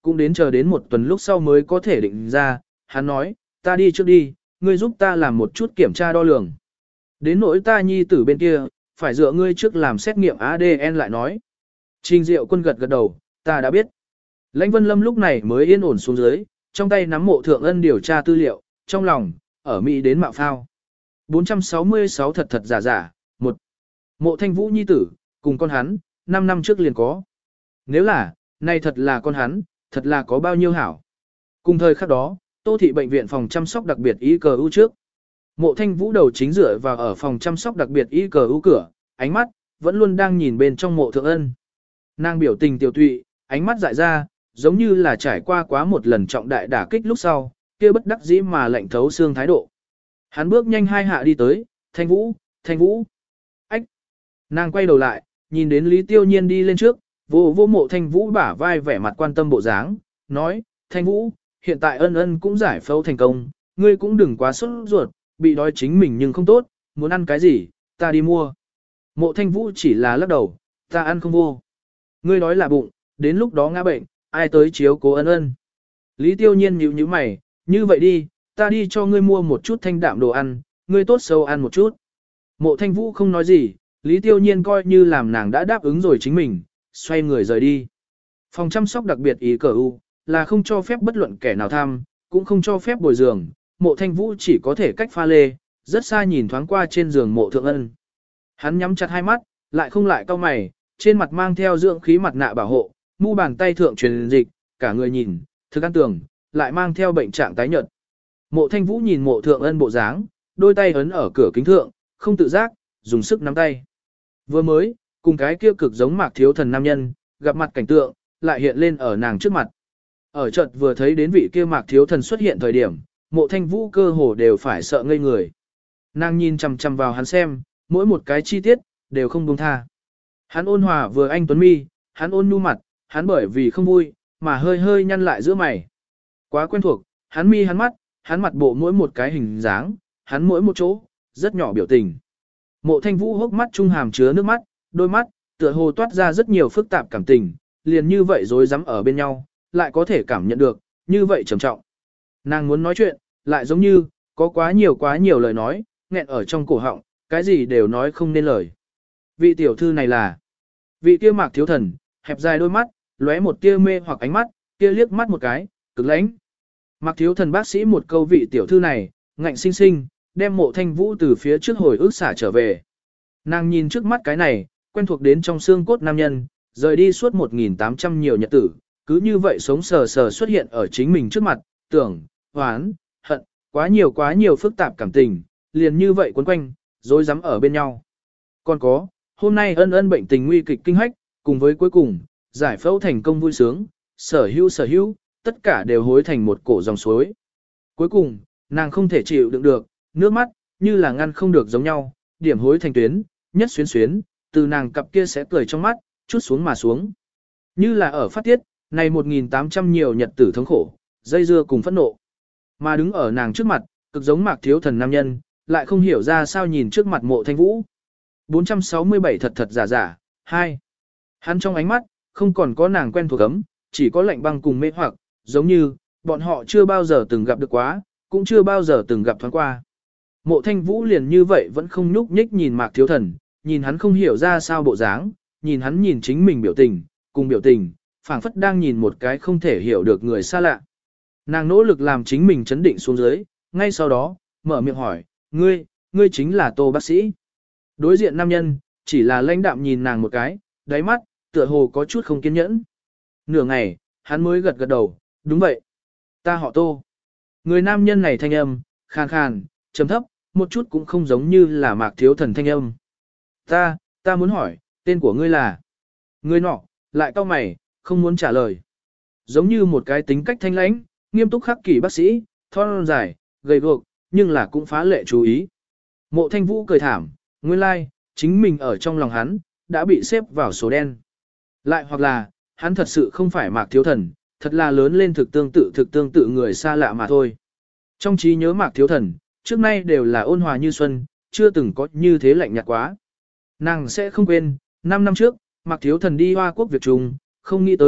cũng đến chờ đến một tuần lúc sau mới có thể định ra. Hắn nói, ta đi trước đi, ngươi giúp ta làm một chút kiểm tra đo lường. Đến nỗi ta nhi tử bên kia, phải dựa ngươi trước làm xét nghiệm a đê en lại nói. Trình Diệu Quân gật gật đầu, ta đã biết. Lãnh Vân Lâm lúc này mới yên ổn xuống dưới, trong tay nắm Mộ Thượng Ân điều tra tư liệu, trong lòng, ở Mỹ đến mạo phao. bốn trăm sáu mươi sáu thật thật giả giả, một Mộ Thanh Vũ nhi tử, cùng con hắn, năm năm trước liền có. Nếu là, này thật là con hắn, thật là có bao nhiêu hảo. Cùng thời khắc đó, Tô thị bệnh viện phòng chăm sóc đặc biệt y cờ u trước. Mộ Thanh Vũ đầu chính dựa vào ở phòng chăm sóc đặc biệt y cờ u cửa, ánh mắt vẫn luôn đang nhìn bên trong Mộ Thượng Ân. Nàng biểu tình tiểu tụy, ánh mắt dại ra, giống như là trải qua quá một lần trọng đại đả kích lúc sau, kia bất đắc dĩ mà lạnh thấu xương thái độ. Hắn bước nhanh hai hạ đi tới, Thanh Vũ, Thanh Vũ. Ách! Nàng quay đầu lại, nhìn đến Lý Tiêu Nhiên đi lên trước, vô vô Mộ Thanh Vũ bả vai vẻ mặt quan tâm bộ dáng, nói, Thanh Vũ, hiện tại Ân Ân cũng giải phẫu thành công, ngươi cũng đừng quá sốt ruột, bị đói chính mình nhưng không tốt, muốn ăn cái gì, ta đi mua. Mộ Thanh Vũ chỉ là lắc đầu, ta ăn không vô. Ngươi đói là bụng, đến lúc đó ngã bệnh, ai tới chiếu cố Ân Ân. Lý Tiêu Nhiên nhíu nhíu mày, như vậy đi, ta đi cho ngươi mua một chút thanh đạm đồ ăn, ngươi tốt xấu ăn một chút. Mộ Thanh Vũ không nói gì, Lý Tiêu Nhiên coi như làm nàng đã đáp ứng rồi chính mình, xoay người rời đi. Phòng chăm sóc đặc biệt ý cờ u, là không cho phép bất luận kẻ nào tham, cũng không cho phép bồi giường, Mộ Thanh Vũ chỉ có thể cách pha lê, rất xa nhìn thoáng qua trên giường Mộ Thượng Ân. Hắn nhắm chặt hai mắt, lại không lại cau mày, trên mặt mang theo dưỡng khí mặt nạ bảo hộ, mu bàn tay thượng truyền dịch, cả người nhìn, thực ăn tường, lại mang theo bệnh trạng tái nhợt. Mộ Thanh Vũ nhìn Mộ Thượng Ân bộ dáng, đôi tay ấn ở cửa kính thượng, không tự giác, dùng sức nắm tay. Vừa mới, cùng cái kia cực giống Mạc Thiếu Thần nam nhân, gặp mặt cảnh tượng, lại hiện lên ở nàng trước mặt. Ở chợt vừa thấy đến vị kia Mạc Thiếu Thần xuất hiện thời điểm, Mộ Thanh Vũ cơ hồ đều phải sợ ngây người. Nàng nhìn chằm chằm vào hắn xem, mỗi một cái chi tiết, đều không buông tha. Hắn ôn hòa vừa anh tuấn mi, hắn ôn nhu mặt, hắn bởi vì không vui, mà hơi hơi nhăn lại giữa mày. Quá quen thuộc, hắn mi hắn mắt, hắn mặt bộ mỗi một cái hình dáng, hắn mỗi một chỗ, rất nhỏ biểu tình. Mộ Thanh Vũ hốc mắt trung hàm chứa nước mắt, đôi mắt, tựa hồ toát ra rất nhiều phức tạp cảm tình, liền như vậy rối rắm ở bên nhau, lại có thể cảm nhận được, như vậy trầm trọng. Nàng muốn nói chuyện, lại giống như, có quá nhiều quá nhiều lời nói, nghẹn ở trong cổ họng, cái gì đều nói không nên lời. Vị tiểu thư này là, vị kia Mạc Thiếu Thần, hẹp dài đôi mắt, lóe một tia mê hoặc ánh mắt, kia liếc mắt một cái, cực lãnh. Mạc Thiếu Thần bác sĩ một câu vị tiểu thư này, ngạnh sinh sinh, đem Mộ Thanh Vũ từ phía trước hồi ức xả trở về. Nàng nhìn trước mắt cái này, quen thuộc đến trong xương cốt nam nhân, rời đi suốt một nghìn tám trăm nhiều nhật tử, cứ như vậy sống sờ sờ xuất hiện ở chính mình trước mặt, tưởng, hoán, hận, quá nhiều quá nhiều phức tạp cảm tình, liền như vậy quấn quanh, rồi dám ở bên nhau. Còn có, hôm nay Ân Ân bệnh tình nguy kịch kinh hách, cùng với cuối cùng, giải phẫu thành công vui sướng, sở hữu sở hữu, tất cả đều hối thành một cổ dòng suối. Cuối cùng, nàng không thể chịu đựng được, nước mắt, như là ngăn không được giống nhau, điểm hối thành tuyến, nhất xuyến xuyến, từ nàng cặp kia sẽ cười trong mắt, chút xuống mà xuống. Như là ở phát tiết, này một nghìn tám trăm nhiều nhật tử thống khổ, dây dưa cùng phẫn nộ. Mà đứng ở nàng trước mặt, cực giống Mạc Thiếu Thần nam nhân, lại không hiểu ra sao nhìn trước mặt Mộ Thanh Vũ. bốn trăm sáu mươi bảy thật thật giả giả, hai. Hắn trong ánh mắt, không còn có nàng quen thuộc ấm, chỉ có lạnh băng cùng mê hoặc, giống như, bọn họ chưa bao giờ từng gặp được quá, cũng chưa bao giờ từng gặp thoáng qua. Mộ Thanh Vũ liền như vậy vẫn không nhúc nhích nhìn Mạc Thiếu Thần, nhìn hắn không hiểu ra sao bộ dáng, nhìn hắn nhìn chính mình biểu tình, cùng biểu tình, phảng phất đang nhìn một cái không thể hiểu được người xa lạ. Nàng nỗ lực làm chính mình chấn định xuống dưới, ngay sau đó, mở miệng hỏi, ngươi, ngươi chính là Tô bác sĩ. Đối diện nam nhân, chỉ là lãnh đạm nhìn nàng một cái, đáy mắt, tựa hồ có chút không kiên nhẫn. Nửa ngày, hắn mới gật gật đầu, đúng vậy. Ta họ Tô. Người nam nhân này thanh âm, khàn khàn, trầm thấp, một chút cũng không giống như là Mạc Thiếu Thần thanh âm. Ta, ta muốn hỏi, tên của ngươi là? Ngươi nọ, lại cau mày, không muốn trả lời. Giống như một cái tính cách thanh lãnh, nghiêm túc khắc kỷ bác sĩ, thon dài, gầy guộc, nhưng là cũng phá lệ chú ý. Mộ Thanh Vũ cười thảm, nguyên lai, like, chính mình ở trong lòng hắn, đã bị xếp vào số đen. Lại hoặc là, hắn thật sự không phải Mạc Thiếu Thần, thật là lớn lên thực tương tự thực tương tự người xa lạ mà thôi. Trong trí nhớ Mạc Thiếu Thần, trước nay đều là ôn hòa như xuân, chưa từng có như thế lạnh nhạt quá. Nàng sẽ không quên, năm năm trước, Mạc Thiếu Thần đi Hoa Quốc Việt Trung, không nghĩ tới,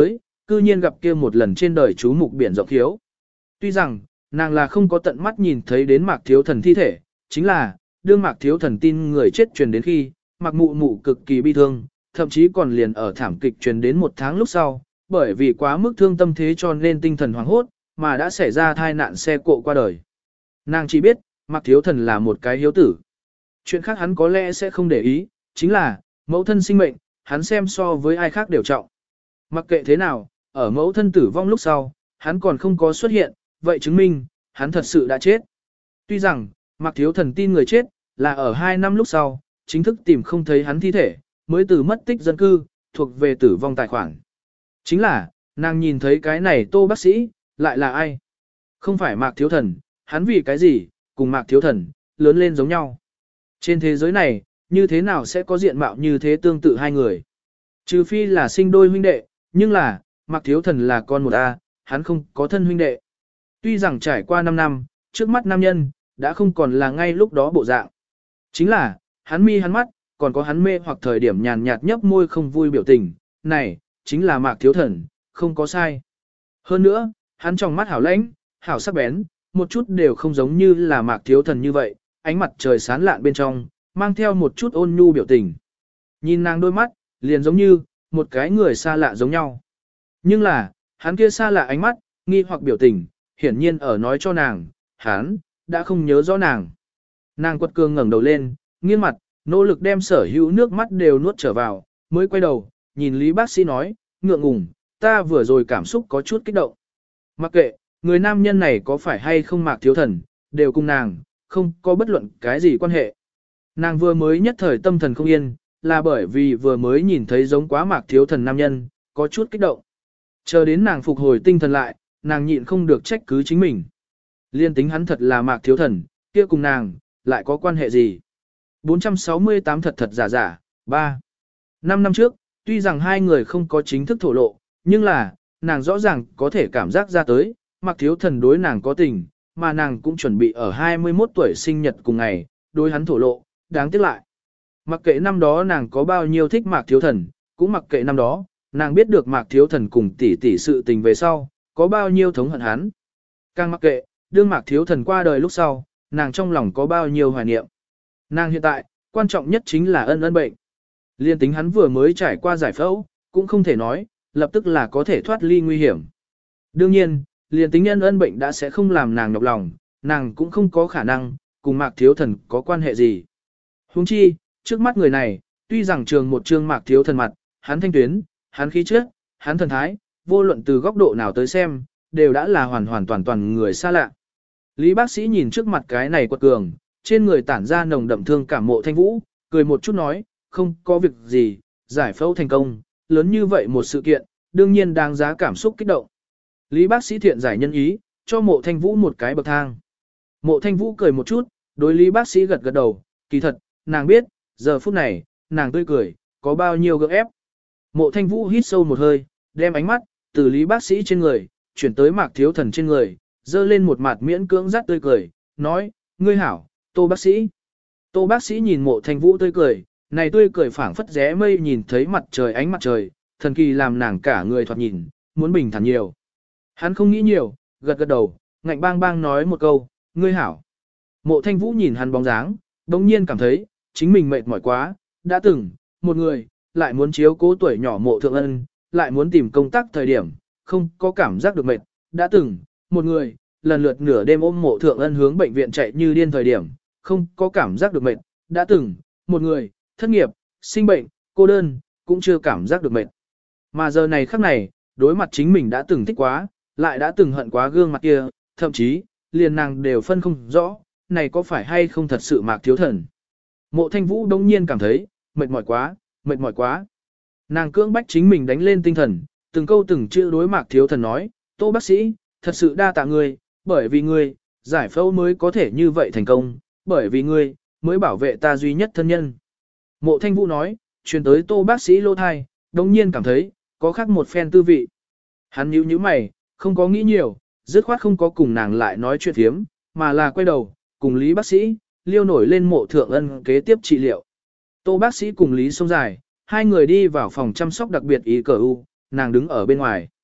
cư nhiên gặp kia một lần trên đời chú mục biển rộng thiếu. Tuy rằng, nàng là không có tận mắt nhìn thấy đến Mạc Thiếu Thần thi thể, chính là, đương Mạc Thiếu Thần tin người chết truyền đến khi, Mạc Mụ Mụ cực kỳ bi thương, thậm chí còn liền ở thảm kịch truyền đến một tháng lúc sau, bởi vì quá mức thương tâm thế cho nên tinh thần hoảng hốt, mà đã xảy ra thai nạn xe cộ qua đời. Nàng chỉ biết, Mạc Thiếu Thần là một cái hiếu tử. Chuyện khác hắn có lẽ sẽ không để ý, chính là, mẫu thân sinh mệnh, hắn xem so với ai khác đều trọng. Mặc kệ thế nào, ở mẫu thân tử vong lúc sau, hắn còn không có xuất hiện, vậy chứng minh, hắn thật sự đã chết. Tuy rằng, Mạc Thiếu Thần tin người chết, là ở hai năm lúc sau, chính thức tìm không thấy hắn thi thể, mới từ mất tích dân cư, thuộc về tử vong tài khoản. Chính là, nàng nhìn thấy cái này Tô bác sĩ, lại là ai? Không phải Mạc Thiếu Thần, hắn vì cái gì, cùng Mạc Thiếu Thần, lớn lên giống nhau. Trên thế giới này, như thế nào sẽ có diện mạo như thế tương tự hai người? Trừ phi là sinh đôi huynh đệ, nhưng là, Mạc Thiếu Thần là con một A, hắn không có thân huynh đệ. Tuy rằng trải qua năm năm, trước mắt nam nhân, đã không còn là ngay lúc đó bộ dạng. Chính là, hắn mi hắn mắt, còn có hắn mê hoặc thời điểm nhàn nhạt nhấp môi không vui biểu tình, này, chính là Mạc Thiếu Thần, không có sai. Hơn nữa, hắn trong mắt hảo lãnh, hảo sắc bén, một chút đều không giống như là Mạc Thiếu Thần như vậy, ánh mặt trời sáng lạn bên trong, mang theo một chút ôn nhu biểu tình. Nhìn nàng đôi mắt, liền giống như, một cái người xa lạ giống nhau. Nhưng là, hắn kia xa lạ ánh mắt, nghi hoặc biểu tình, hiển nhiên ở nói cho nàng, hắn, đã không nhớ rõ nàng. Nàng quật cường ngẩng đầu lên, nghiêng mặt, nỗ lực đem sở hữu nước mắt đều nuốt trở vào, mới quay đầu, nhìn Lý bác sĩ nói, ngượng ngùng, ta vừa rồi cảm xúc có chút kích động. Mặc kệ, người nam nhân này có phải hay không Mạc Thiếu Thần, đều cùng nàng, không có bất luận cái gì quan hệ. Nàng vừa mới nhất thời tâm thần không yên, là bởi vì vừa mới nhìn thấy giống quá Mạc Thiếu Thần nam nhân, có chút kích động. Chờ đến nàng phục hồi tinh thần lại, nàng nhịn không được trách cứ chính mình. Liên tính hắn thật là Mạc Thiếu Thần, kia cùng nàng, lại có quan hệ gì? bốn trăm sáu mươi tám thật thật giả giả, ba. Năm năm trước, tuy rằng hai người không có chính thức thổ lộ, nhưng là, nàng rõ ràng có thể cảm giác ra tới, Mạc Thiếu Thần đối nàng có tình, mà nàng cũng chuẩn bị ở hai mươi mốt tuổi sinh nhật cùng ngày, đối hắn thổ lộ, đáng tiếc lại. Mặc kệ năm đó nàng có bao nhiêu thích Mạc Thiếu Thần, cũng mặc kệ năm đó, nàng biết được Mạc Thiếu Thần cùng tỷ tỷ sự tình về sau, có bao nhiêu thống hận hắn. Càng mặc kệ, đương Mạc Thiếu Thần qua đời lúc sau, nàng trong lòng có bao nhiêu hoài niệm. Nàng hiện tại, quan trọng nhất chính là ân ân bệnh. Liên tính hắn vừa mới trải qua giải phẫu, cũng không thể nói, lập tức là có thể thoát ly nguy hiểm. Đương nhiên, liên tính nhân ân bệnh đã sẽ không làm nàng nhọc lòng, nàng cũng không có khả năng, cùng Mạc Thiếu Thần có quan hệ gì. Huống chi, trước mắt người này, tuy rằng trường một trương Mạc Thiếu Thần mặt, hắn thanh tuyến, hắn khí chất, hắn thần thái, vô luận từ góc độ nào tới xem, đều đã là hoàn hoàn toàn toàn người xa lạ. Lý bác sĩ nhìn trước mặt cái này quật cường, trên người tản ra nồng đậm thương cảm Mộ Thanh Vũ, cười một chút nói, không có việc gì, giải phẫu thành công, lớn như vậy một sự kiện, đương nhiên đáng giá cảm xúc kích động. Lý bác sĩ thiện giải nhân ý, cho Mộ Thanh Vũ một cái bậc thang. Mộ Thanh Vũ cười một chút, đối Lý bác sĩ gật gật đầu, kỳ thật, nàng biết, giờ phút này, nàng tươi cười, có bao nhiêu gượng ép. Mộ Thanh Vũ hít sâu một hơi, đem ánh mắt, từ Lý bác sĩ trên người, chuyển tới Mạc Thiếu Thần trên người, dơ lên một mặt miễn cưỡng rát tươi cười, nói, ngươi hảo, Tô bác sĩ. Tô bác sĩ nhìn Mộ Thanh Vũ tươi cười, này tươi cười phảng phất rẽ mây nhìn thấy mặt trời ánh mặt trời, thần kỳ làm nàng cả người thoạt nhìn, muốn bình thản nhiều. Hắn không nghĩ nhiều, gật gật đầu, ngạnh bang bang nói một câu, ngươi hảo. Mộ Thanh Vũ nhìn hắn bóng dáng, đồng nhiên cảm thấy, chính mình mệt mỏi quá, đã từng, một người, lại muốn chiếu cố tuổi nhỏ Mộ Thượng Ân, lại muốn tìm công tác thời điểm, không có cảm giác được mệt, đã từng, một người, lần lượt nửa đêm ôm Mộ Thượng Ân hướng bệnh viện chạy như điên thời điểm, không có cảm giác được mệt, đã từng, một người, thất nghiệp, sinh bệnh, cô đơn, cũng chưa cảm giác được mệt. Mà giờ này khắc này, đối mặt chính mình đã từng thích quá, lại đã từng hận quá gương mặt kia, thậm chí, liền nàng đều phân không rõ, này có phải hay không thật sự Mạc Thiếu Thần. Mộ Thanh Vũ đông nhiên cảm thấy, mệt mỏi quá, mệt mỏi quá. Nàng cưỡng bách chính mình đánh lên tinh thần, từng câu từng chữ đối Mạc Thiếu Thần nói, Tô bác sĩ, thật sự đa tạ ngươi, bởi vì ngươi, giải phẫu mới có thể như vậy thành công, bởi vì ngươi, mới bảo vệ ta duy nhất thân nhân. Mộ Thanh Vũ nói, truyền tới Tô bác sĩ lô thai, đồng nhiên cảm thấy, có khác một phen tư vị. Hắn nhíu nhíu mày, không có nghĩ nhiều, dứt khoát không có cùng nàng lại nói chuyện thiếm, mà là quay đầu, cùng Lý bác sĩ, liêu nổi lên Mộ Thượng Ân kế tiếp trị liệu. Tô bác sĩ cùng Lý sông dài, hai người đi vào phòng chăm sóc đặc biệt ý cờ u, nàng đứng ở bên ngoài.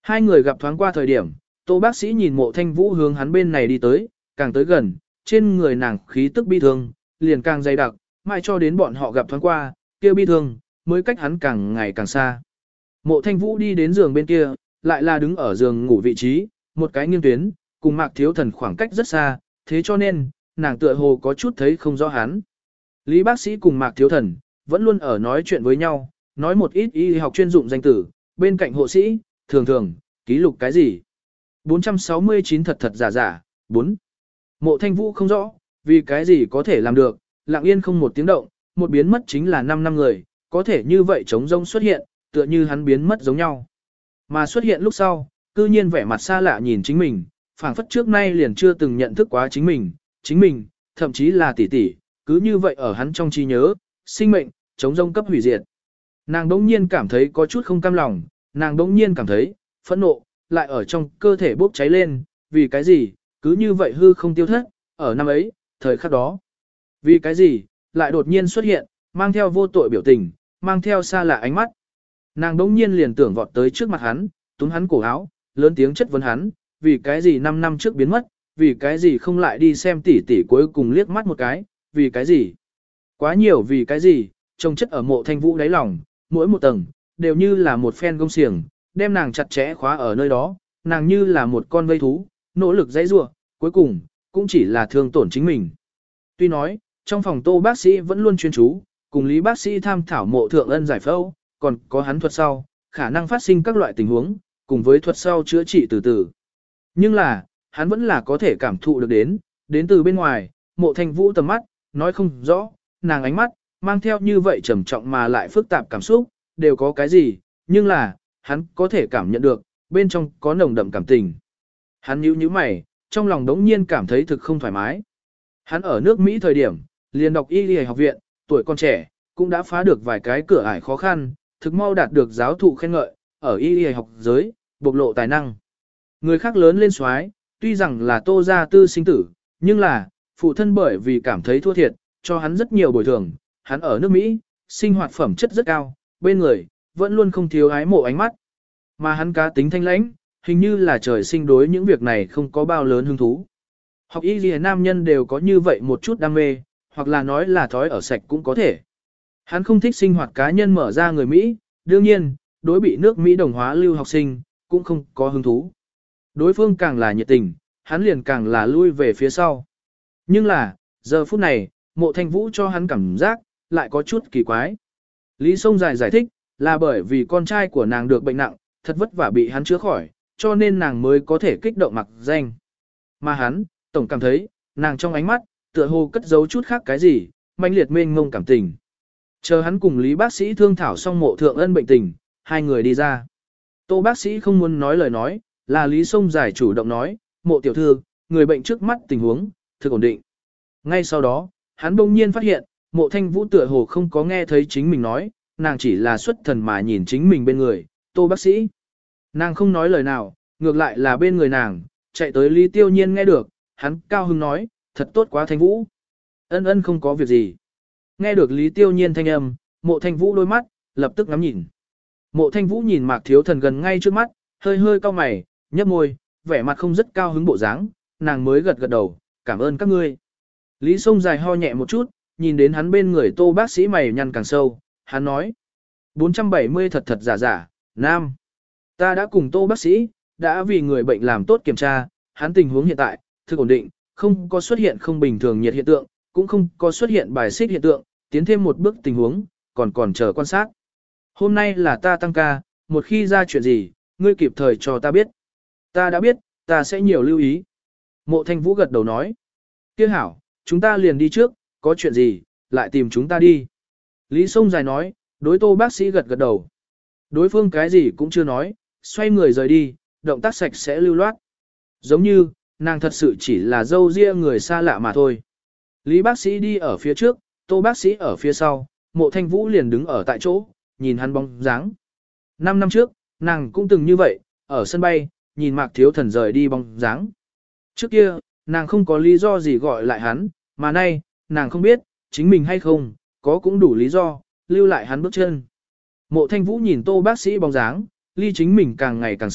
Hai người gặp thoáng qua thời điểm, Tô bác sĩ nhìn Mộ Thanh Vũ hướng hắn bên này đi tới, càng tới gần, trên người nàng khí tức bi thương, liền càng dày đặc, mãi cho đến bọn họ gặp thoáng qua, kia bi thương, mới cách hắn càng ngày càng xa. Mộ Thanh Vũ đi đến giường bên kia, lại là đứng ở giường ngủ vị trí, một cái nghiêng tuyến, cùng Mạc Thiếu Thần khoảng cách rất xa, thế cho nên, nàng tựa hồ có chút thấy không rõ hắn. Lý bác sĩ cùng Mạc Thiếu Thần, vẫn luôn ở nói chuyện với nhau, nói một ít y học chuyên dụng danh tử, bên cạnh hộ sĩ, thường thường, ký lục cái gì. bốn trăm sáu mươi chín thật thật giả giả, bốn. Mộ Thanh Vũ không rõ, vì cái gì có thể làm được, lặng yên không một tiếng động, một biến mất chính là năm năm người, có thể như vậy trống rông xuất hiện, tựa như hắn biến mất giống nhau. Mà xuất hiện lúc sau, cư nhiên vẻ mặt xa lạ nhìn chính mình, phảng phất trước nay liền chưa từng nhận thức quá chính mình, chính mình, thậm chí là tỷ tỷ, cứ như vậy ở hắn trong trí nhớ, sinh mệnh, trống rông cấp hủy diệt. Nàng đống nhiên cảm thấy có chút không cam lòng, nàng đống nhiên cảm thấy, phẫn nộ, lại ở trong cơ thể bốc cháy lên, vì cái gì, cứ như vậy hư không tiêu thất, ở năm ấy, thời khắc đó. Vì cái gì, lại đột nhiên xuất hiện, mang theo vô tội biểu tình, mang theo xa lạ ánh mắt. Nàng đống nhiên liền tưởng vọt tới trước mặt hắn, túm hắn cổ áo, lớn tiếng chất vấn hắn, vì cái gì năm năm trước biến mất, vì cái gì không lại đi xem tỷ tỷ cuối cùng liếc mắt một cái, vì cái gì. Quá nhiều vì cái gì, trông chất ở Mộ Thanh Vũ đáy lòng, mỗi một tầng, đều như là một phen gông xiềng, đem nàng chặt chẽ khóa ở nơi đó, nàng như là một con vây thú, nỗ lực dãy rua, cuối cùng, cũng chỉ là thương tổn chính mình. Tuy nói, trong phòng Tô bác sĩ vẫn luôn chuyên chú, cùng Lý bác sĩ tham thảo Mộ Thượng Ân giải phẫu, còn có hắn thuật sau, khả năng phát sinh các loại tình huống, cùng với thuật sau chữa trị từ từ. Nhưng là, hắn vẫn là có thể cảm thụ được đến, đến từ bên ngoài, Mộ Thanh Vũ tầm mắt, nói không rõ, nàng ánh mắt, mang theo như vậy trầm trọng mà lại phức tạp cảm xúc, đều có cái gì, nhưng là, hắn có thể cảm nhận được, bên trong có nồng đậm cảm tình. Hắn nhíu nhíu mày, trong lòng đống nhiên cảm thấy thực không thoải mái. Hắn ở nước Mỹ thời điểm, liền đọc y y học viện, tuổi còn trẻ, cũng đã phá được vài cái cửa ải khó khăn, thực mau đạt được giáo thụ khen ngợi, ở y y học giới, bộc lộ tài năng. Người khác lớn lên xoái, tuy rằng là Tô gia tư sinh tử, nhưng là, phụ thân bởi vì cảm thấy thua thiệt, cho hắn rất nhiều bồi thường, hắn ở nước Mỹ, sinh hoạt phẩm chất rất cao, bên người, vẫn luôn không thiếu ái mộ ánh mắt. Mà hắn cá tính thanh lãnh, hình như là trời sinh đối những việc này không có bao lớn hứng thú. Học y gì nam nhân đều có như vậy một chút đam mê, hoặc là nói là thói ở sạch cũng có thể. Hắn không thích sinh hoạt cá nhân mở ra người Mỹ, đương nhiên, đối bị nước Mỹ đồng hóa lưu học sinh, cũng không có hứng thú. Đối phương càng là nhiệt tình, hắn liền càng là lui về phía sau. Nhưng là, giờ phút này, Mộ Thanh Vũ cho hắn cảm giác, lại có chút kỳ quái. Lý Sông Dài giải thích, là bởi vì con trai của nàng được bệnh nặng, thật vất vả bị hắn chữa khỏi, cho nên nàng mới có thể kích động mặc danh. Mà hắn, tổng cảm thấy, nàng trong ánh mắt, tựa hồ cất giấu chút khác cái gì, mãnh liệt mênh ngông cảm tình. Chờ hắn cùng Lý bác sĩ thương thảo xong Mộ Thượng Ân bệnh tình, hai người đi ra. Tô bác sĩ không muốn nói lời nói, là Lý Sông Dài chủ động nói, Mộ tiểu thư, người bệnh trước mắt tình huống, thực ổn định. Ngay sau đó, hắn bỗng nhiên phát hiện, Mộ Thanh Vũ tựa hồ không có nghe thấy chính mình nói, nàng chỉ là xuất thần mà nhìn chính mình bên người, Tô bác sĩ. Nàng không nói lời nào, ngược lại là bên người nàng, chạy tới Lý Tiêu Nhiên nghe được, hắn cao hứng nói, thật tốt quá Thanh Vũ. Ân ân không có việc gì. Nghe được Lý Tiêu Nhiên thanh âm, Mộ Thanh Vũ đôi mắt, lập tức ngắm nhìn. Mộ Thanh Vũ nhìn Mạc Thiếu Thần gần ngay trước mắt, hơi hơi cau mày, nhấp môi, vẻ mặt không rất cao hứng bộ dáng, nàng mới gật gật đầu, cảm ơn các ngươi. Lý Sông Dài ho nhẹ một chút, nhìn đến hắn bên người Tô bác sĩ mày nhăn càng sâu, hắn nói. bốn trăm bảy mươi thật thật giả giả, nam. Ta đã cùng Tô bác sĩ, đã vì người bệnh làm tốt kiểm tra, hắn tình huống hiện tại, thực ổn định, không có xuất hiện không bình thường nhiệt hiện tượng, cũng không có xuất hiện bài xích hiện tượng, tiến thêm một bước tình huống, còn còn chờ quan sát. Hôm nay là ta tăng ca, một khi ra chuyện gì, ngươi kịp thời cho ta biết. Ta đã biết, ta sẽ nhiều lưu ý. Mộ Thanh Vũ gật đầu nói. Tiếc hảo, chúng ta liền đi trước, có chuyện gì, lại tìm chúng ta đi. Lý Sông Dài nói, đối Tô bác sĩ gật gật đầu. Đối phương cái gì cũng chưa nói, xoay người rời đi, động tác sạch sẽ lưu loát. Giống như, nàng thật sự chỉ là dâu ria người xa lạ mà thôi. Lý bác sĩ đi ở phía trước, Tô bác sĩ ở phía sau, Mộ Thanh Vũ liền đứng ở tại chỗ, nhìn hắn bóng dáng. Năm năm trước, nàng cũng từng như vậy, ở sân bay, nhìn Mạc Thiếu Thần rời đi bóng dáng. Trước kia, nàng không có lý do gì gọi lại hắn, mà nay, nàng không biết, chính mình hay không, có cũng đủ lý do, lưu lại hắn bước chân. Mộ Thanh Vũ nhìn Tô bác sĩ bóng dáng, ly chính mình càng ngày càng xa,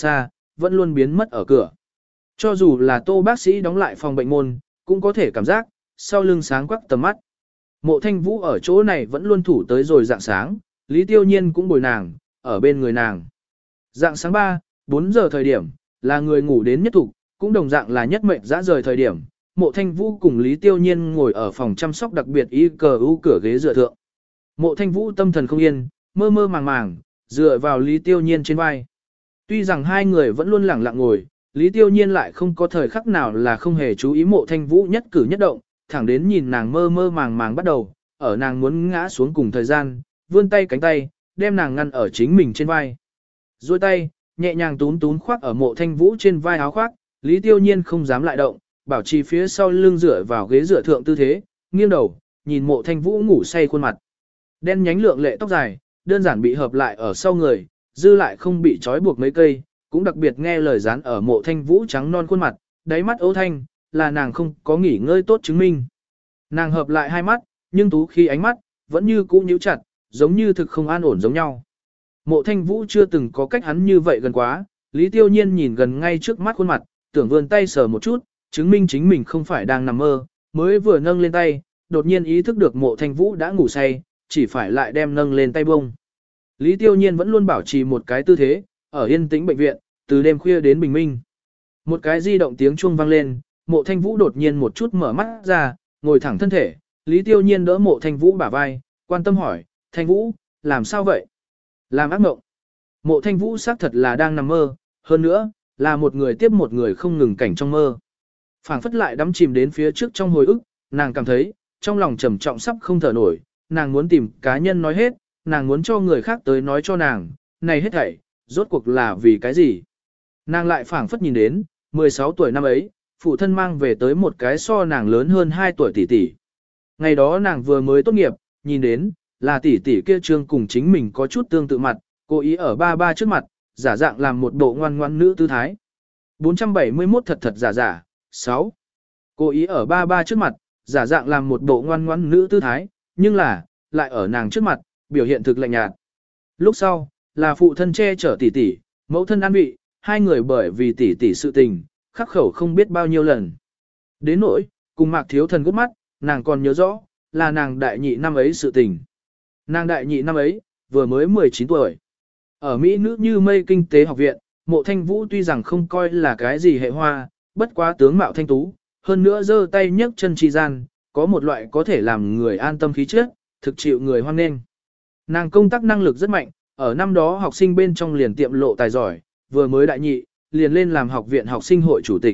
vẫn luôn biến mất ở cửa. Cho dù là Tô bác sĩ đóng lại phòng bệnh môn, cũng có thể cảm giác, sau lưng sáng quắc tầm mắt. Mộ Thanh Vũ ở chỗ này vẫn luôn thủ tới rồi dạng sáng, Lý Tiêu Nhiên cũng bồi nàng, ở bên người nàng. Dạng sáng ba, bốn giờ thời điểm, là người ngủ đến nhất thủ, cũng đồng dạng là nhất mệnh dã rời thời điểm. Mộ Thanh Vũ cùng Lý Tiêu Nhiên ngồi ở phòng chăm sóc đặc biệt y cờ u cửa ghế dựa thượng. Mộ Thanh Vũ tâm thần không yên, mơ mơ màng màng, dựa vào Lý Tiêu Nhiên trên vai. Tuy rằng hai người vẫn luôn lẳng lặng ngồi, Lý Tiêu Nhiên lại không có thời khắc nào là không hề chú ý Mộ Thanh Vũ nhất cử nhất động, thẳng đến nhìn nàng mơ mơ màng màng bắt đầu, ở nàng muốn ngã xuống cùng thời gian, vươn tay cánh tay, đem nàng ngăn ở chính mình trên vai. Duỗi tay, nhẹ nhàng tún tún khoác ở Mộ Thanh Vũ trên vai áo khoác, Lý Tiêu Nhiên không dám lại động, bảo trì phía sau lưng dựa vào ghế dựa thượng tư thế, nghiêng đầu, nhìn Mộ Thanh Vũ ngủ say khuôn mặt. Đen nhánh lượng lệ tóc dài, đơn giản bị hợp lại ở sau người, dư lại không bị trói buộc mấy cây, cũng đặc biệt nghe lời dán ở Mộ Thanh Vũ trắng non khuôn mặt, đáy mắt ấu thanh, là nàng không có nghỉ ngơi tốt chứng minh. Nàng hợp lại hai mắt, nhưng tú khi ánh mắt, vẫn như cũ nhíu chặt, giống như thực không an ổn giống nhau. Mộ Thanh Vũ chưa từng có cách hắn như vậy gần quá, Lý Tiêu Nhiên nhìn gần ngay trước mắt khuôn mặt, tưởng vươn tay sờ một chút, chứng minh chính mình không phải đang nằm mơ, mới vừa nâng lên tay, đột nhiên ý thức được Mộ Thanh Vũ đã ngủ say, chỉ phải lại đem nâng lên tay bông. Lý Tiêu Nhiên vẫn luôn bảo trì một cái tư thế, ở yên tĩnh bệnh viện, từ đêm khuya đến bình minh. Một cái di động tiếng chuông vang lên, Mộ Thanh Vũ đột nhiên một chút mở mắt ra, ngồi thẳng thân thể, Lý Tiêu Nhiên đỡ Mộ Thanh Vũ bả vai, quan tâm hỏi, Thanh Vũ, làm sao vậy? Làm ác mộng. Mộ Thanh Vũ xác thật là đang nằm mơ, hơn nữa, là một người tiếp một người không ngừng cảnh trong mơ. Phảng phất lại đắm chìm đến phía trước trong hồi ức, nàng cảm thấy, trong lòng trầm trọng sắp không thở nổi, nàng muốn tìm cá nhân nói hết, nàng muốn cho người khác tới nói cho nàng, này hết thảy, rốt cuộc là vì cái gì? Nàng lại phảng phất nhìn đến, mười sáu tuổi năm ấy, phụ thân mang về tới một cái so nàng lớn hơn hai tuổi tỷ tỷ. Ngày đó nàng vừa mới tốt nghiệp, nhìn đến, là tỷ tỷ kia trương cùng chính mình có chút tương tự mặt, cố ý ở ba ba trước mặt, giả dạng làm một bộ ngoan ngoan nữ tư thái. bốn trăm bảy mươi mốt thật thật giả giả, sáu. Cố ý ở ba ba trước mặt, giả dạng làm một bộ ngoan ngoan nữ tư thái, nhưng là, lại ở nàng trước mặt, biểu hiện thực lạnh nhạt. Lúc sau, là phụ thân che chở tỷ tỷ, mẫu thân an vị, hai người bởi vì tỷ tỷ sự tình, khắc khẩu không biết bao nhiêu lần. Đến nỗi, cùng Mạc Thiếu Thần gút mắt, nàng còn nhớ rõ, là nàng đại nhị năm ấy sự tình. Nàng đại nhị năm ấy, vừa mới mười chín tuổi. Ở Mỹ nữ như mây kinh tế học viện, Mộ Thanh Vũ tuy rằng không coi là cái gì hệ hoa, bất quá tướng mạo thanh tú, hơn nữa giơ tay nhấc chân chi gian, có một loại có thể làm người an tâm khí chất, thực chịu người hoan nghênh. Nàng công tác năng lực rất mạnh, ở năm đó học sinh bên trong liền tiệm lộ tài giỏi, vừa mới đại nhị, liền lên làm học viện học sinh hội chủ tịch.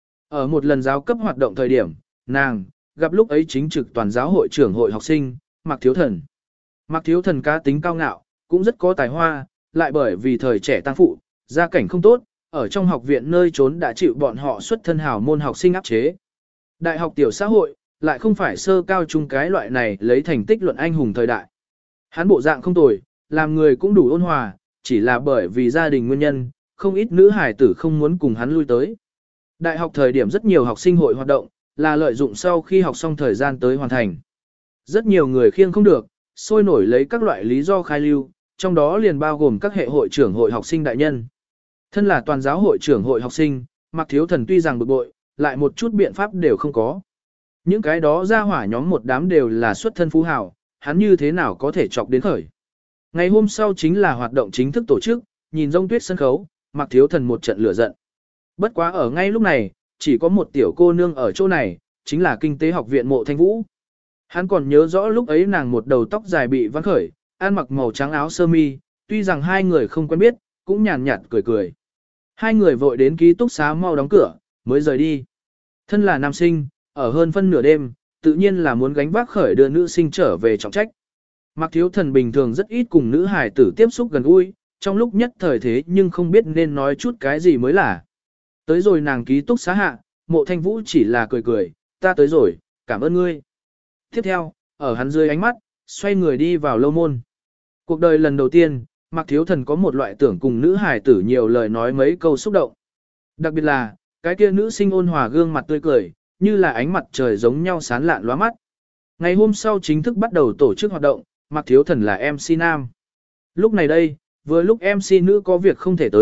Ở một lần giáo cấp hoạt động thời điểm, nàng, gặp lúc ấy chính trực toàn giáo hội trưởng hội học sinh, Mạc Thiếu Thần. Mạc Thiếu Thần cá tính cao ngạo, cũng rất có tài hoa, lại bởi vì thời trẻ tăng phụ, gia cảnh không tốt, ở trong học viện nơi trốn đã chịu bọn họ xuất thân hào môn học sinh áp chế. Đại học tiểu xã hội, lại không phải sơ cao trung cái loại này lấy thành tích luận anh hùng thời đại. Hắn bộ dạng không tồi, làm người cũng đủ ôn hòa, chỉ là bởi vì gia đình nguyên nhân, không ít nữ hải tử không muốn cùng hắn lui tới. Đại học thời điểm rất nhiều học sinh hội hoạt động, là lợi dụng sau khi học xong thời gian tới hoàn thành. Rất nhiều người khiêng không được, sôi nổi lấy các loại lý do khai lưu, trong đó liền bao gồm các hệ hội trưởng hội học sinh đại nhân. Thân là toàn giáo hội trưởng hội học sinh, Mạc Thiếu Thần tuy rằng bực bội, lại một chút biện pháp đều không có. Những cái đó ra hỏa nhóm một đám đều là xuất thân phú hào, hắn như thế nào có thể chọc đến khởi. Ngày hôm sau chính là hoạt động chính thức tổ chức, nhìn rông tuyết sân khấu, Mạc Thiếu Thần một trận lửa giận. Bất quá ở ngay lúc này, chỉ có một tiểu cô nương ở chỗ này, chính là kinh tế học viện Mộ Thanh Vũ. Hắn còn nhớ rõ lúc ấy nàng một đầu tóc dài bị vắn khởi, ăn mặc màu trắng áo sơ mi, tuy rằng hai người không quen biết, cũng nhàn nhạt cười cười. Hai người vội đến ký túc xá mau đóng cửa, mới rời đi. Thân là nam sinh, ở hơn phân nửa đêm, tự nhiên là muốn gánh vác khởi đưa nữ sinh trở về trọng trách. Mạc Thiếu Thần bình thường rất ít cùng nữ hài tử tiếp xúc gần gũi, trong lúc nhất thời thế nhưng không biết nên nói chút cái gì mới là. Tới rồi nàng ký túc xá hạ, Mộ Thanh Vũ chỉ là cười cười, ta tới rồi, cảm ơn ngươi. Tiếp theo, ở hắn dưới ánh mắt, xoay người đi vào lâu môn. Cuộc đời lần đầu tiên, Mạc Thiếu Thần có một loại tưởng cùng nữ hài tử nhiều lời nói mấy câu xúc động. Đặc biệt là, cái kia nữ sinh ôn hòa gương mặt tươi cười, như là ánh mặt trời giống nhau sán lạn lóa mắt. Ngày hôm sau chính thức bắt đầu tổ chức hoạt động, Mạc Thiếu Thần là em xê nam. Lúc này đây, vừa lúc em xê nữ có việc không thể tới,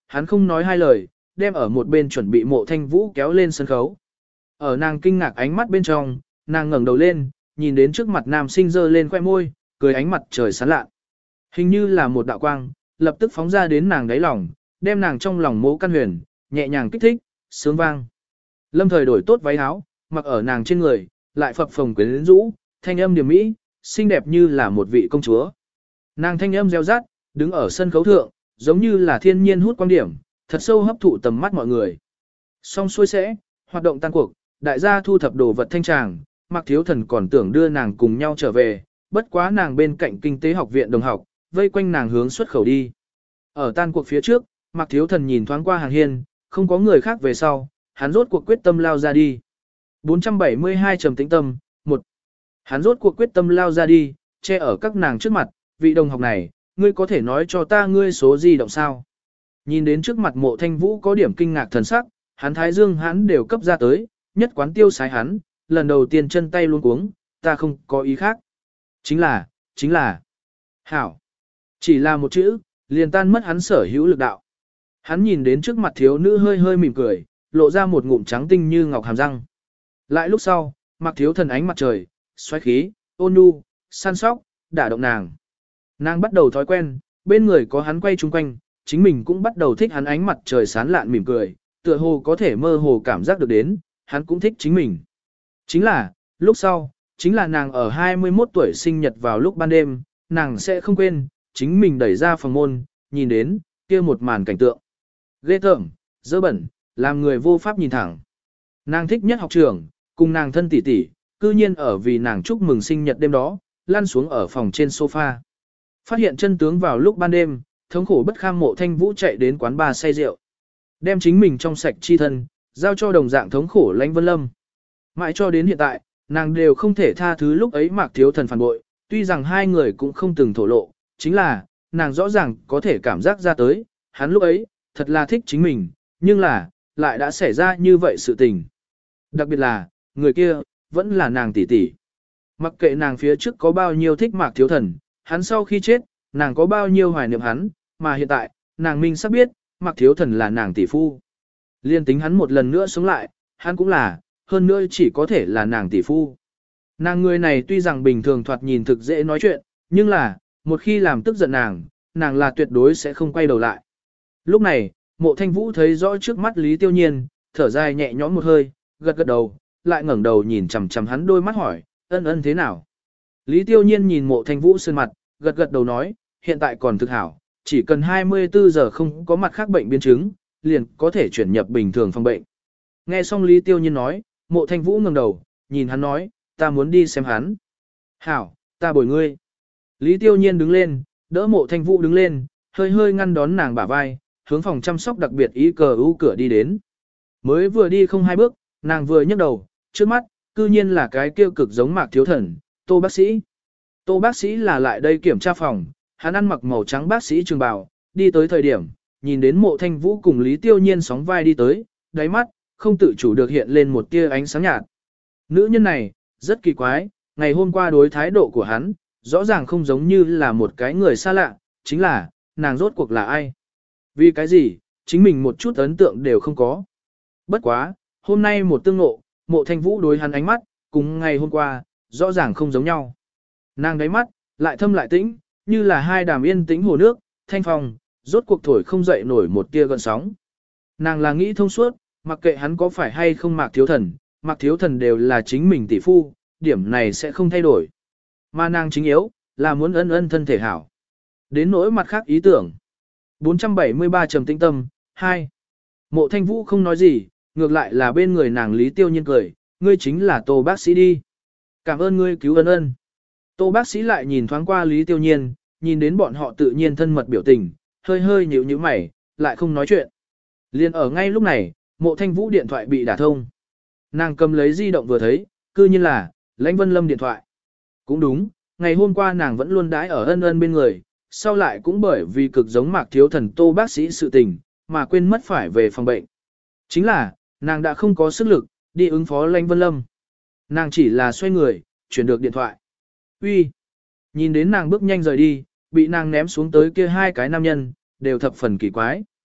hắn không nói hai lời, đem ở một bên chuẩn bị Mộ Thanh Vũ kéo lên sân khấu. Ở nàng kinh ngạc ánh mắt bên trong, nàng ngẩng đầu lên, nhìn đến trước mặt nam sinh giơ lên khoe môi, cười ánh mặt trời sáng lạ. Hình như là một đạo quang, lập tức phóng ra đến nàng đáy lòng, đem nàng trong lòng Mộ Căn Huyền, nhẹ nhàng kích thích, sướng vang. Lâm Thời đổi tốt váy áo, mặc ở nàng trên người, lại phập phồng quyến rũ, thanh âm điềm mỹ, xinh đẹp như là một vị công chúa. Nàng thanh âm reo rát, đứng ở sân khấu thượng, giống như là thiên nhiên hút quang điểm, thật sâu hấp thụ tầm mắt mọi người. Xong xuôi sẽ, hoạt động tan cuộc, đại gia thu thập đồ vật thanh tràng, Mạc Thiếu Thần còn tưởng đưa nàng cùng nhau trở về, bất quá nàng bên cạnh kinh tế học viện đồng học, vây quanh nàng hướng xuất khẩu đi. Ở tan cuộc phía trước, Mạc Thiếu Thần nhìn thoáng qua hàng hiên, không có người khác về sau, hắn rốt cuộc quyết tâm lao ra đi. bốn trăm bảy mươi hai trầm tĩnh tâm, một. Hắn rốt cuộc quyết tâm lao ra đi, che ở các nàng trước mặt, vị đồng học này, ngươi có thể nói cho ta ngươi số di động sao? Nhìn đến trước mặt Mộ Thanh Vũ có điểm kinh ngạc thần sắc, hắn thái dương hắn đều cấp ra tới, nhất quán tiêu sái hắn, lần đầu tiên chân tay luôn cuống, ta không có ý khác. Chính là, chính là, hảo. Chỉ là một chữ, liền tan mất hắn sở hữu lực đạo. Hắn nhìn đến trước mặt thiếu nữ hơi hơi mỉm cười, lộ ra một ngụm trắng tinh như ngọc hàm răng. Lại lúc sau, Mặc Thiếu Thần ánh mặt trời, xoáy khí, ôn nhu, săn sóc, đả động nàng. Nàng bắt đầu thói quen, bên người có hắn quay chung quanh, chính mình cũng bắt đầu thích hắn ánh mặt trời sán lạn mỉm cười, tựa hồ có thể mơ hồ cảm giác được đến, hắn cũng thích chính mình. Chính là, lúc sau, chính là nàng ở hai mươi mốt tuổi sinh nhật vào lúc ban đêm, nàng sẽ không quên, chính mình đẩy ra phòng môn, nhìn đến, kia một màn cảnh tượng. Ghê tởm, dơ bẩn, làm người vô pháp nhìn thẳng. Nàng thích nhất học trường, cùng nàng thân tỷ tỷ, cư nhiên ở vì nàng chúc mừng sinh nhật đêm đó, lăn xuống ở phòng trên sofa. Phát hiện chân tướng vào lúc ban đêm, thống khổ bất kham Mộ Thanh Vũ chạy đến quán bar say rượu. Đem chính mình trong sạch chi thân, giao cho đồng dạng thống khổ Lãnh Vân Lâm. Mãi cho đến hiện tại, nàng đều không thể tha thứ lúc ấy Mạc Thiếu Thần phản bội, tuy rằng hai người cũng không từng thổ lộ, chính là, nàng rõ ràng có thể cảm giác ra tới, hắn lúc ấy, thật là thích chính mình, nhưng là, lại đã xảy ra như vậy sự tình. Đặc biệt là, người kia, vẫn là nàng tỷ tỷ. Mặc kệ nàng phía trước có bao nhiêu thích Mạc Thiếu Thần, hắn sau khi chết, nàng có bao nhiêu hoài niệm hắn, mà hiện tại, nàng minh sắp biết, Mạc Thiếu Thần là nàng tỷ phu. Liên tính hắn một lần nữa sống lại, hắn cũng là, hơn nữa chỉ có thể là nàng tỷ phu. Nàng người này tuy rằng bình thường thoạt nhìn thực dễ nói chuyện, nhưng là, một khi làm tức giận nàng, nàng là tuyệt đối sẽ không quay đầu lại. Lúc này, Mộ Thanh Vũ thấy rõ trước mắt Lý Tiêu Nhiên, thở dài nhẹ nhõm một hơi, gật gật đầu, lại ngẩng đầu nhìn chằm chằm hắn đôi mắt hỏi, ân ân thế nào? Lý Tiêu Nhiên nhìn Mộ Thanh Vũ sơn mặt, gật gật đầu nói, hiện tại còn thực hảo, chỉ cần hai mươi tư giờ không có mặt khác bệnh biến chứng, liền có thể chuyển nhập bình thường phòng bệnh. Nghe xong Lý Tiêu Nhiên nói, Mộ Thanh Vũ ngẩng đầu, nhìn hắn nói, ta muốn đi xem hắn. Hảo, ta bồi ngươi. Lý Tiêu Nhiên đứng lên, đỡ Mộ Thanh Vũ đứng lên, hơi hơi ngăn đón nàng bả vai, hướng phòng chăm sóc đặc biệt ý cờ ưu cửa đi đến. Mới vừa đi không hai bước, nàng vừa nhấc đầu, trước mắt, cư nhiên là cái kêu cực giống Mạc Thiếu Thần, Tô bác sĩ. Tô bác sĩ là lại đây kiểm tra phòng, hắn ăn mặc màu trắng bác sĩ trường bào, đi tới thời điểm, nhìn đến Mộ Thanh Vũ cùng Lý Tiêu Nhiên sóng vai đi tới, đáy mắt, không tự chủ được hiện lên một tia ánh sáng nhạt. Nữ nhân này, rất kỳ quái, ngày hôm qua đối thái độ của hắn, rõ ràng không giống như là một cái người xa lạ, chính là, nàng rốt cuộc là ai? Vì cái gì, chính mình một chút ấn tượng đều không có. Bất quá, hôm nay một tương ngộ, Mộ Thanh Vũ đối hắn ánh mắt, cùng ngày hôm qua, rõ ràng không giống nhau. Nàng đáy mắt, lại thâm lại tĩnh, như là hai đàm yên tĩnh hồ nước, thanh phong, rốt cuộc thổi không dậy nổi một tia gợn sóng. Nàng là nghĩ thông suốt, mặc kệ hắn có phải hay không Mạc Thiếu Thần, Mạc Thiếu Thần đều là chính mình tỷ phu, điểm này sẽ không thay đổi. Mà nàng chính yếu, là muốn ân ân thân thể hảo. Đến nỗi mặt khác ý tưởng. bốn trăm bảy mươi ba trầm tĩnh tâm, hai. Mộ Thanh Vũ không nói gì, ngược lại là bên người nàng Lý Tiêu Nhiên cười, ngươi chính là Tô bác sĩ đi. Cảm ơn ngươi cứu ân ân. Tô bác sĩ lại nhìn thoáng qua Lý Tiêu Nhiên, nhìn đến bọn họ tự nhiên thân mật biểu tình, hơi hơi nhíu nhíu mày, lại không nói chuyện. Liên ở ngay lúc này, Mộ Thanh Vũ điện thoại bị đả thông. Nàng cầm lấy di động vừa thấy, cư nhiên là Lãnh Vân Lâm điện thoại. Cũng đúng, ngày hôm qua nàng vẫn luôn đãi ở ân ân bên người, sau lại cũng bởi vì cực giống Mạc Thiếu Thần Tô bác sĩ sự tình, mà quên mất phải về phòng bệnh. Chính là, nàng đã không có sức lực, đi ứng phó Lãnh Vân Lâm. Nàng chỉ là xoay người, chuyển được điện thoại. Uy, nhìn đến nàng bước nhanh rời đi, bị nàng ném xuống tới kia hai cái nam nhân, đều thập phần kỳ quái.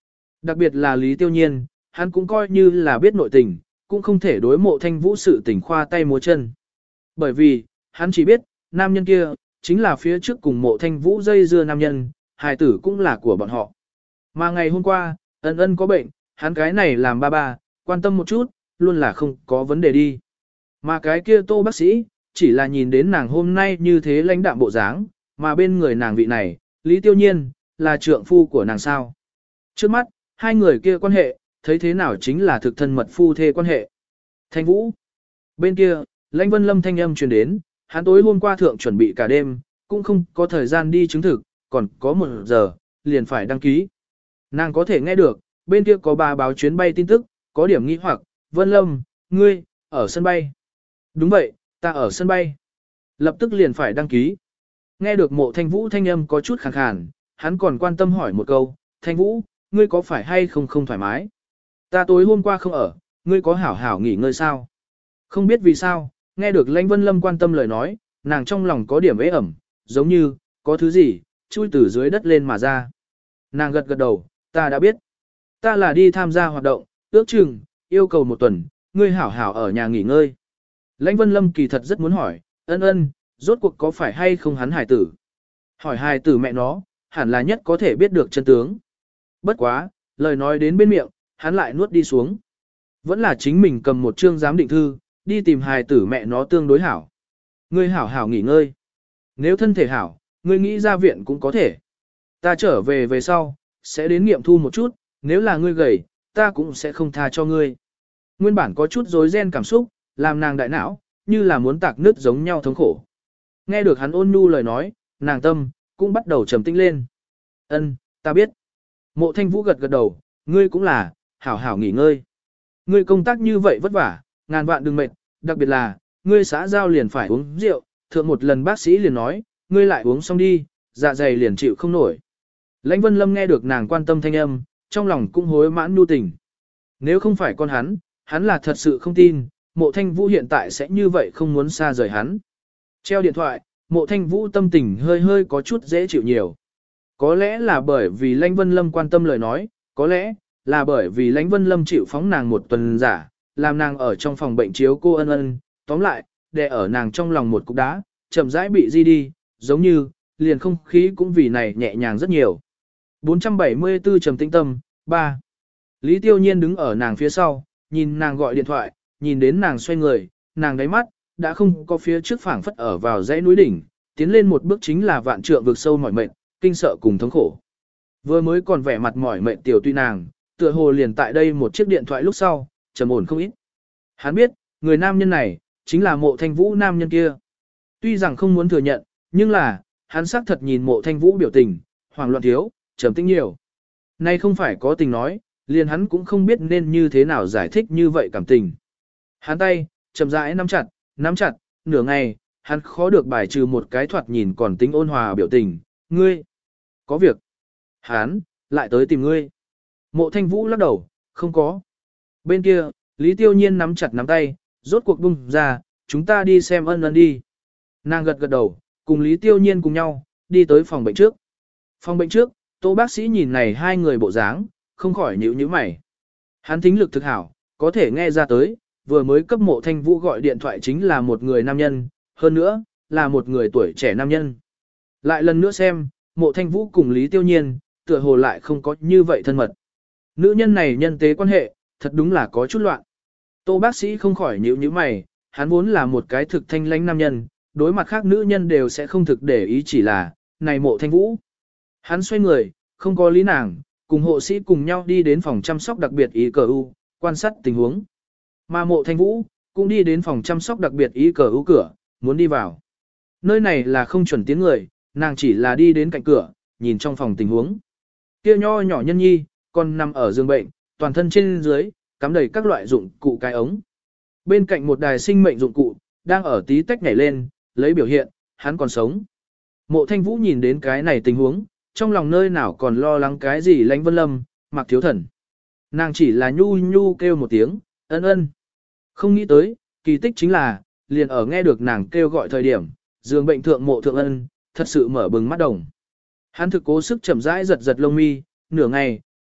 Đặc biệt là Lý Tiêu Nhiên, hắn cũng coi như là biết nội tình, cũng không thể đối mộ thanh vũ sự tình khoa tay múa chân. Bởi vì, hắn chỉ biết, nam nhân kia, chính là phía trước cùng mộ thanh vũ dây dưa nam nhân, hài tử cũng là của bọn họ. Mà ngày hôm qua, ân ân có bệnh, hắn cái này làm ba ba, quan tâm một chút, luôn là không có vấn đề đi. Mà cái kia Tô bác sĩ, chỉ là nhìn đến nàng hôm nay như thế lãnh đạm bộ dáng, mà bên người nàng vị này, Lý Tiêu Nhiên, là trượng phu của nàng sao. Trước mắt, hai người kia quan hệ, thấy thế nào chính là thực thân mật phu thê quan hệ. Thanh Vũ. Bên kia, Lãnh Vân Lâm thanh âm truyền đến, hắn tối hôm qua thượng chuẩn bị cả đêm, cũng không có thời gian đi chứng thực, còn có một giờ, liền phải đăng ký. Nàng có thể nghe được, bên kia có bà báo chuyến bay tin tức, có điểm nghi hoặc, Vân Lâm, ngươi, ở sân bay. Đúng vậy, ta ở sân bay. Lập tức liền phải đăng ký. Nghe được mộ Thanh Vũ thanh âm có chút khàn khàn, hắn còn quan tâm hỏi một câu, Thanh Vũ, ngươi có phải hay không không thoải mái? Ta tối hôm qua không ở, ngươi có hảo hảo nghỉ ngơi sao? Không biết vì sao, nghe được Lãnh Vân Lâm quan tâm lời nói, nàng trong lòng có điểm ế ẩm, giống như, có thứ gì, chui từ dưới đất lên mà ra. Nàng gật gật đầu, ta đã biết. Ta là đi tham gia hoạt động, ước chừng, yêu cầu một tuần, ngươi hảo hảo ở nhà nghỉ ngơi. Lãnh Vân Lâm kỳ thật rất muốn hỏi, ân ân, rốt cuộc có phải hay không hắn hài tử? Hỏi hài tử mẹ nó, hẳn là nhất có thể biết được chân tướng. Bất quá, lời nói đến bên miệng, hắn lại nuốt đi xuống. Vẫn là chính mình cầm một chương giám định thư, đi tìm hài tử mẹ nó tương đối hảo. Ngươi hảo hảo nghỉ ngơi. Nếu thân thể hảo, ngươi nghĩ ra viện cũng có thể. Ta trở về về sau, sẽ đến nghiệm thu một chút, nếu là ngươi gầy, ta cũng sẽ không tha cho ngươi. Nguyên bản có chút rối ren cảm xúc, làm nàng đại não, như là muốn tạc nứt giống nhau thống khổ. Nghe được hắn ôn nhu lời nói, nàng tâm, cũng bắt đầu trầm tĩnh lên. Ân, ta biết. Mộ Thanh Vũ gật gật đầu, ngươi cũng là, hảo hảo nghỉ ngơi. Ngươi công tác như vậy vất vả, ngàn vạn đừng mệt, đặc biệt là, ngươi xã giao liền phải uống rượu, thượng một lần bác sĩ liền nói, ngươi lại uống xong đi, dạ dày liền chịu không nổi. Lãnh Vân Lâm nghe được nàng quan tâm thanh âm, trong lòng cũng hối mãn nu tình. Nếu không phải con hắn, hắn là thật sự không tin, mộ Thanh Vũ hiện tại sẽ như vậy không muốn xa rời hắn. Treo điện thoại, mộ Thanh Vũ tâm tình hơi hơi có chút dễ chịu nhiều. Có lẽ là bởi vì Lãnh Vân Lâm quan tâm lời nói, có lẽ là bởi vì Lãnh Vân Lâm chịu phóng nàng một tuần giả, làm nàng ở trong phòng bệnh chiếu cô ân ân, tóm lại, đè ở nàng trong lòng một cục đá, chậm rãi bị di đi, giống như, liền không khí cũng vì này nhẹ nhàng rất nhiều. bốn trăm bảy mươi tư trầm tĩnh tâm, ba. Lý Tiêu Nhiên đứng ở nàng phía sau, nhìn nàng gọi điện thoại, nhìn đến nàng xoay người, nàng đáy mắt, đã không có phía trước phảng phất ở vào dãy núi đỉnh, tiến lên một bước chính là vạn trượng vực sâu mỏi mệt, kinh sợ cùng thống khổ. Vừa mới còn vẻ mặt mỏi mệt tiểu tuy nàng, tựa hồ liền tại đây một chiếc điện thoại lúc sau, trầm ổn không ít. Hắn biết, người nam nhân này, chính là mộ Thanh Vũ nam nhân kia. Tuy rằng không muốn thừa nhận, nhưng là, hắn xác thật nhìn mộ Thanh Vũ biểu tình, hoảng loạn thiếu, trầm tĩnh nhiều. Nay không phải có tình nói, liền hắn cũng không biết nên như thế nào giải thích như vậy cảm tình. Hắn tay, chậm rãi nắm chặt, nắm chặt, nửa ngày, hắn khó được bài trừ một cái thoạt nhìn còn tính ôn hòa biểu tình, ngươi, có việc. Hắn, lại tới tìm ngươi. Mộ Thanh Vũ lắc đầu, không có. Bên kia, Lý Tiêu Nhiên nắm chặt nắm tay, rốt cuộc bung ra, chúng ta đi xem ân ân đi. Nàng gật gật đầu, cùng Lý Tiêu Nhiên cùng nhau, đi tới phòng bệnh trước. Phòng bệnh trước, Tô bác sĩ nhìn này hai người bộ dáng, không khỏi nhíu nhíu mày. Hắn thính lực thực hảo, có thể nghe ra tới, vừa mới cấp mộ Thanh Vũ gọi điện thoại chính là một người nam nhân, hơn nữa, là một người tuổi trẻ nam nhân. Lại lần nữa xem, mộ Thanh Vũ cùng Lý Tiêu Nhiên, tựa hồ lại không có như vậy thân mật. Nữ nhân này nhân tế quan hệ, thật đúng là có chút loạn. Tô bác sĩ không khỏi nhíu nhíu mày, hắn vốn là một cái thực thanh lãnh nam nhân, đối mặt khác nữ nhân đều sẽ không thực để ý chỉ là, này mộ Thanh Vũ. Hắn xoay người, không có lý nàng, cùng hộ sĩ cùng nhau đi đến phòng chăm sóc đặc biệt ý cờ u, quan sát tình huống. Mà mộ Thanh Vũ, cũng đi đến phòng chăm sóc đặc biệt ý cờ u cửa, muốn đi vào. Nơi này là không chuẩn tiến người, nàng chỉ là đi đến cạnh cửa, nhìn trong phòng tình huống. Kia nho nhỏ nhân nhi, còn nằm ở giường bệnh, toàn thân trên dưới, cắm đầy các loại dụng cụ cái ống. Bên cạnh một đài sinh mệnh dụng cụ, đang ở tí tách nhảy lên, lấy biểu hiện, hắn còn sống. Mộ Thanh Vũ nhìn đến cái này tình huống, trong lòng nơi nào còn lo lắng cái gì Lãnh Vân Lâm, Mạc Thiếu Thần. Nàng chỉ là nhu nhu kêu một tiếng, ân ân. Không nghĩ tới, kỳ tích chính là, liền ở nghe được nàng kêu gọi thời điểm, giường bệnh thượng mộ thượng ân, thật sự mở bừng mắt đồng. Hắn thực cố sức chậm rãi giật giật lông mi, nửa ngày,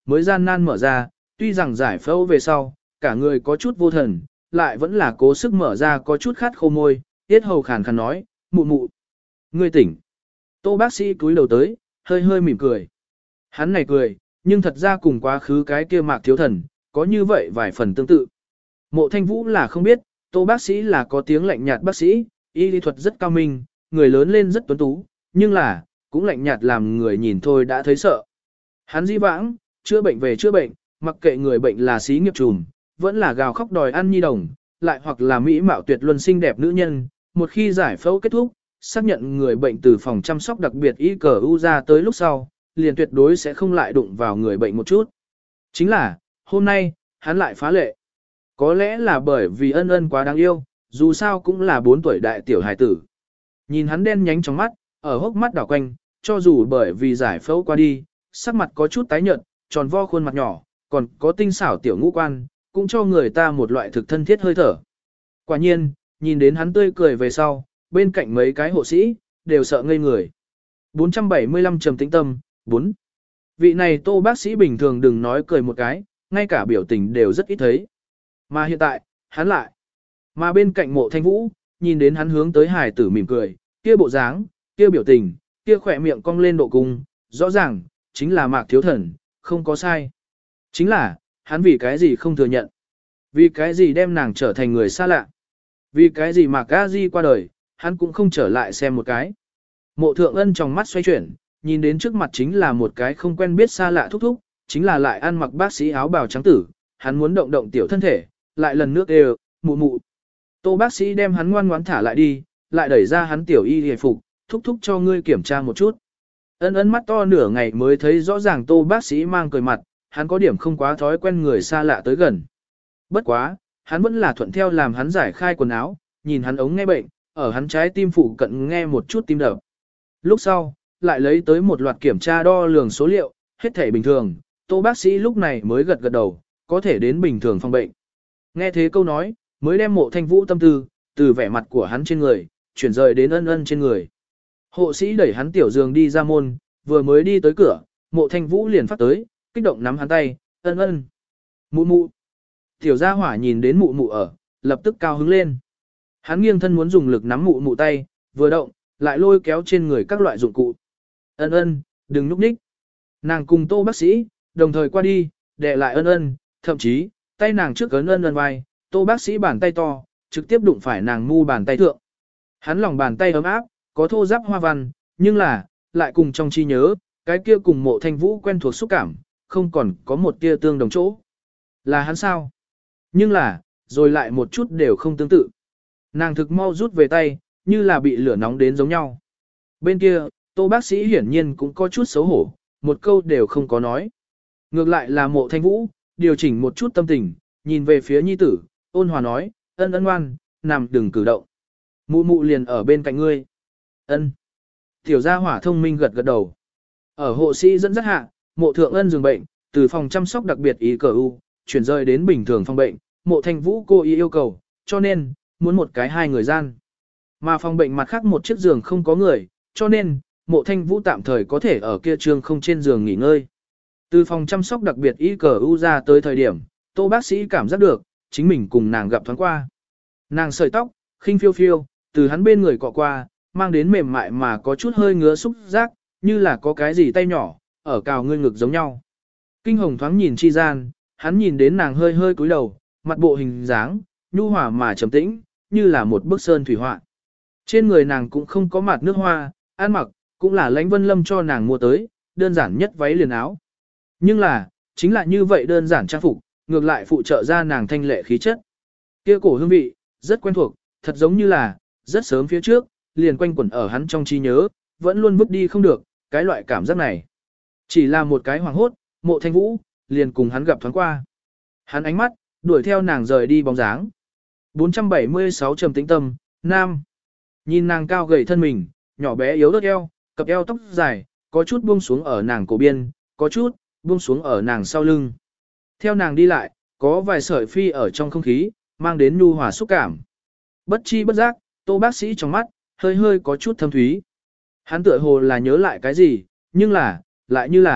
mới gian nan mở ra, tuy rằng giải phẫu về sau, cả người có chút vô thần, lại vẫn là cố sức mở ra có chút khát khô môi, tiết hầu khàn khàn nói, mụ mụ. Ngươi tỉnh. Tô bác sĩ cúi đầu tới, hơi hơi mỉm cười. Hắn này cười, nhưng thật ra cùng quá khứ cái kia Mạc Thiếu Thần, có như vậy vài phần tương tự. Mộ Thanh Vũ là không biết, Tô bác sĩ là có tiếng lạnh nhạt bác sĩ, y lý thuật rất cao minh, người lớn lên rất tuấn tú, nhưng là, cũng lạnh nhạt làm người nhìn thôi đã thấy sợ. Hắn di vãng, chữa bệnh về chữa bệnh, mặc kệ người bệnh là xí nghiệp trùm, vẫn là gào khóc đòi ăn nhi đồng, lại hoặc là mỹ mạo tuyệt luân xinh đẹp nữ nhân, một khi giải phẫu kết thúc, xác nhận người bệnh từ phòng chăm sóc đặc biệt y cờ u ra tới lúc sau, liền tuyệt đối sẽ không lại đụng vào người bệnh một chút. Chính là, hôm nay, hắn lại phá lệ. Có lẽ là bởi vì ân ân quá đáng yêu, dù sao cũng là bốn tuổi đại tiểu hài tử. Nhìn hắn đen nhánh trong mắt, ở hốc mắt đảo quanh, cho dù bởi vì giải phẫu qua đi, sắc mặt có chút tái nhợt, tròn vo khuôn mặt nhỏ, còn có tinh xảo tiểu ngũ quan, cũng cho người ta một loại thực thân thiết hơi thở. Quả nhiên, nhìn đến hắn tươi cười về sau, bên cạnh mấy cái hộ sĩ, đều sợ ngây người. bốn trăm bảy mươi lăm trầm tĩnh tâm, bốn. Vị này Tô bác sĩ bình thường đừng nói cười một cái, ngay cả biểu tình đều rất ít thấy. Mà hiện tại, hắn lại. Mà bên cạnh Mộ Thanh Vũ, nhìn đến hắn hướng tới hài tử mỉm cười, kia bộ dáng, kia biểu tình, kia khỏe miệng cong lên độ cung, rõ ràng, chính là Mạc Thiếu Thần, không có sai. Chính là, hắn vì cái gì không thừa nhận. Vì cái gì đem nàng trở thành người xa lạ. Vì cái gì Mạc A Di qua đời, hắn cũng không trở lại xem một cái. Mộ Thượng Ân trong mắt xoay chuyển, nhìn đến trước mặt chính là một cái không quen biết xa lạ thúc thúc, chính là lại ăn mặc bác sĩ áo bào trắng tử, hắn muốn động động tiểu thân thể, lại lần nước đều, mụ mụ. Tô bác sĩ đem hắn ngoan ngoãn thả lại đi, lại đẩy ra hắn tiểu y hề phục, thúc thúc cho ngươi kiểm tra một chút. Ân ân mắt to nửa ngày mới thấy rõ ràng Tô bác sĩ mang cười mặt, hắn có điểm không quá thói quen người xa lạ tới gần. Bất quá, hắn vẫn là thuận theo làm hắn giải khai quần áo, nhìn hắn ống nghe bệnh, ở hắn trái tim phụ cận nghe một chút tim đập. Lúc sau, lại lấy tới một loạt kiểm tra đo lường số liệu, hết thể bình thường, Tô bác sĩ lúc này mới gật gật đầu, có thể đến bình thường phòng bệnh. Nghe thế câu nói, mới đem Mộ Thanh Vũ tâm tư, từ vẻ mặt của hắn trên người, chuyển rời đến ân ân trên người. Hộ sĩ đẩy hắn tiểu giường đi ra môn, vừa mới đi tới cửa, Mộ Thanh Vũ liền phát tới, kích động nắm hắn tay, ân ân. Mụ mụ. Tiểu gia hỏa nhìn đến mụ mụ ở, lập tức cao hứng lên. Hắn nghiêng thân muốn dùng lực nắm mụ mụ tay, vừa động, lại lôi kéo trên người các loại dụng cụ. Ân ân, đừng núp ních. Nàng cùng Tô bác sĩ, đồng thời qua đi, đè lại ân ân, thậm chí, tay nàng trước ấn ân ân vai, Tô bác sĩ bàn tay to, trực tiếp đụng phải nàng mu bàn tay thượng. Hắn lòng bàn tay ấm áp, có thô ráp hoa văn, nhưng là, lại cùng trong trí nhớ, cái kia cùng Mộ Thanh Vũ quen thuộc xúc cảm, không còn có một tia tương đồng chỗ. Là hắn sao? Nhưng là, rồi lại một chút đều không tương tự. Nàng thực mau rút về tay, như là bị lửa nóng đến giống nhau. Bên kia, Tô bác sĩ hiển nhiên cũng có chút xấu hổ, một câu đều không có nói. Ngược lại là Mộ Thanh Vũ, điều chỉnh một chút tâm tình, nhìn về phía nhi tử, ôn hòa nói, ân ân ngoan, nằm đừng cử động. Mụ mụ liền ở bên cạnh ngươi. Ân. Tiểu gia hỏa thông minh gật gật đầu. Ở hộ sĩ dẫn dắt hạ, Mộ Thượng Ân giường bệnh, từ phòng chăm sóc đặc biệt y cờ u, chuyển rời đến bình thường phòng bệnh, Mộ Thanh Vũ cô ý yêu cầu, cho nên, muốn một cái hai người gian. Mà phòng bệnh mặt khác một chiếc giường không có người, cho nên, Mộ Thanh Vũ tạm thời có thể ở kia trường không trên giường nghỉ ngơi. Từ phòng chăm sóc đặc biệt y cờ u ra tới thời điểm, Tô bác sĩ cảm giác được, chính mình cùng nàng gặp thoáng qua. Nàng sợi tóc, khinh phiêu phiêu, từ hắn bên người cọ qua, mang đến mềm mại mà có chút hơi ngứa xúc giác, như là có cái gì tay nhỏ, ở cào ngươi ngực giống nhau. Kinh hồng thoáng nhìn chi gian, hắn nhìn đến nàng hơi hơi cúi đầu, mặt bộ hình dáng, nhu hòa mà trầm tĩnh, như là một bức sơn thủy họa. Trên người nàng cũng không có mặt nước hoa, ăn mặc, cũng là Lãnh Vân Lâm cho nàng mua tới, đơn giản nhất váy liền áo. Nhưng là, chính là như vậy đơn giản trang phục, ngược lại phụ trợ ra nàng thanh lệ khí chất. Kia cổ hương vị, rất quen thuộc, thật giống như là, rất sớm phía trước, liền quanh quẩn ở hắn trong trí nhớ, vẫn luôn vứt đi không được, cái loại cảm giác này. Chỉ là một cái hoàng hốt, Mộ Thanh Vũ, liền cùng hắn gặp thoáng qua. Hắn ánh mắt, đuổi theo nàng rời đi bóng dáng. bốn trăm bảy mươi sáu trầm tĩnh tâm, nam. Nhìn nàng cao gầy thân mình, nhỏ bé yếu ớt eo, cặp eo tóc dài, có chút buông xuống ở nàng cổ biên, có chút, buông xuống ở nàng sau lưng. Theo nàng đi lại, có vài sợi phi ở trong không khí, mang đến nhu hòa xúc cảm. Bất chi bất giác, Tô bác sĩ trong mắt, hơi hơi có chút thâm thúy. Hắn tựa hồ là nhớ lại cái gì, nhưng là, lại như là,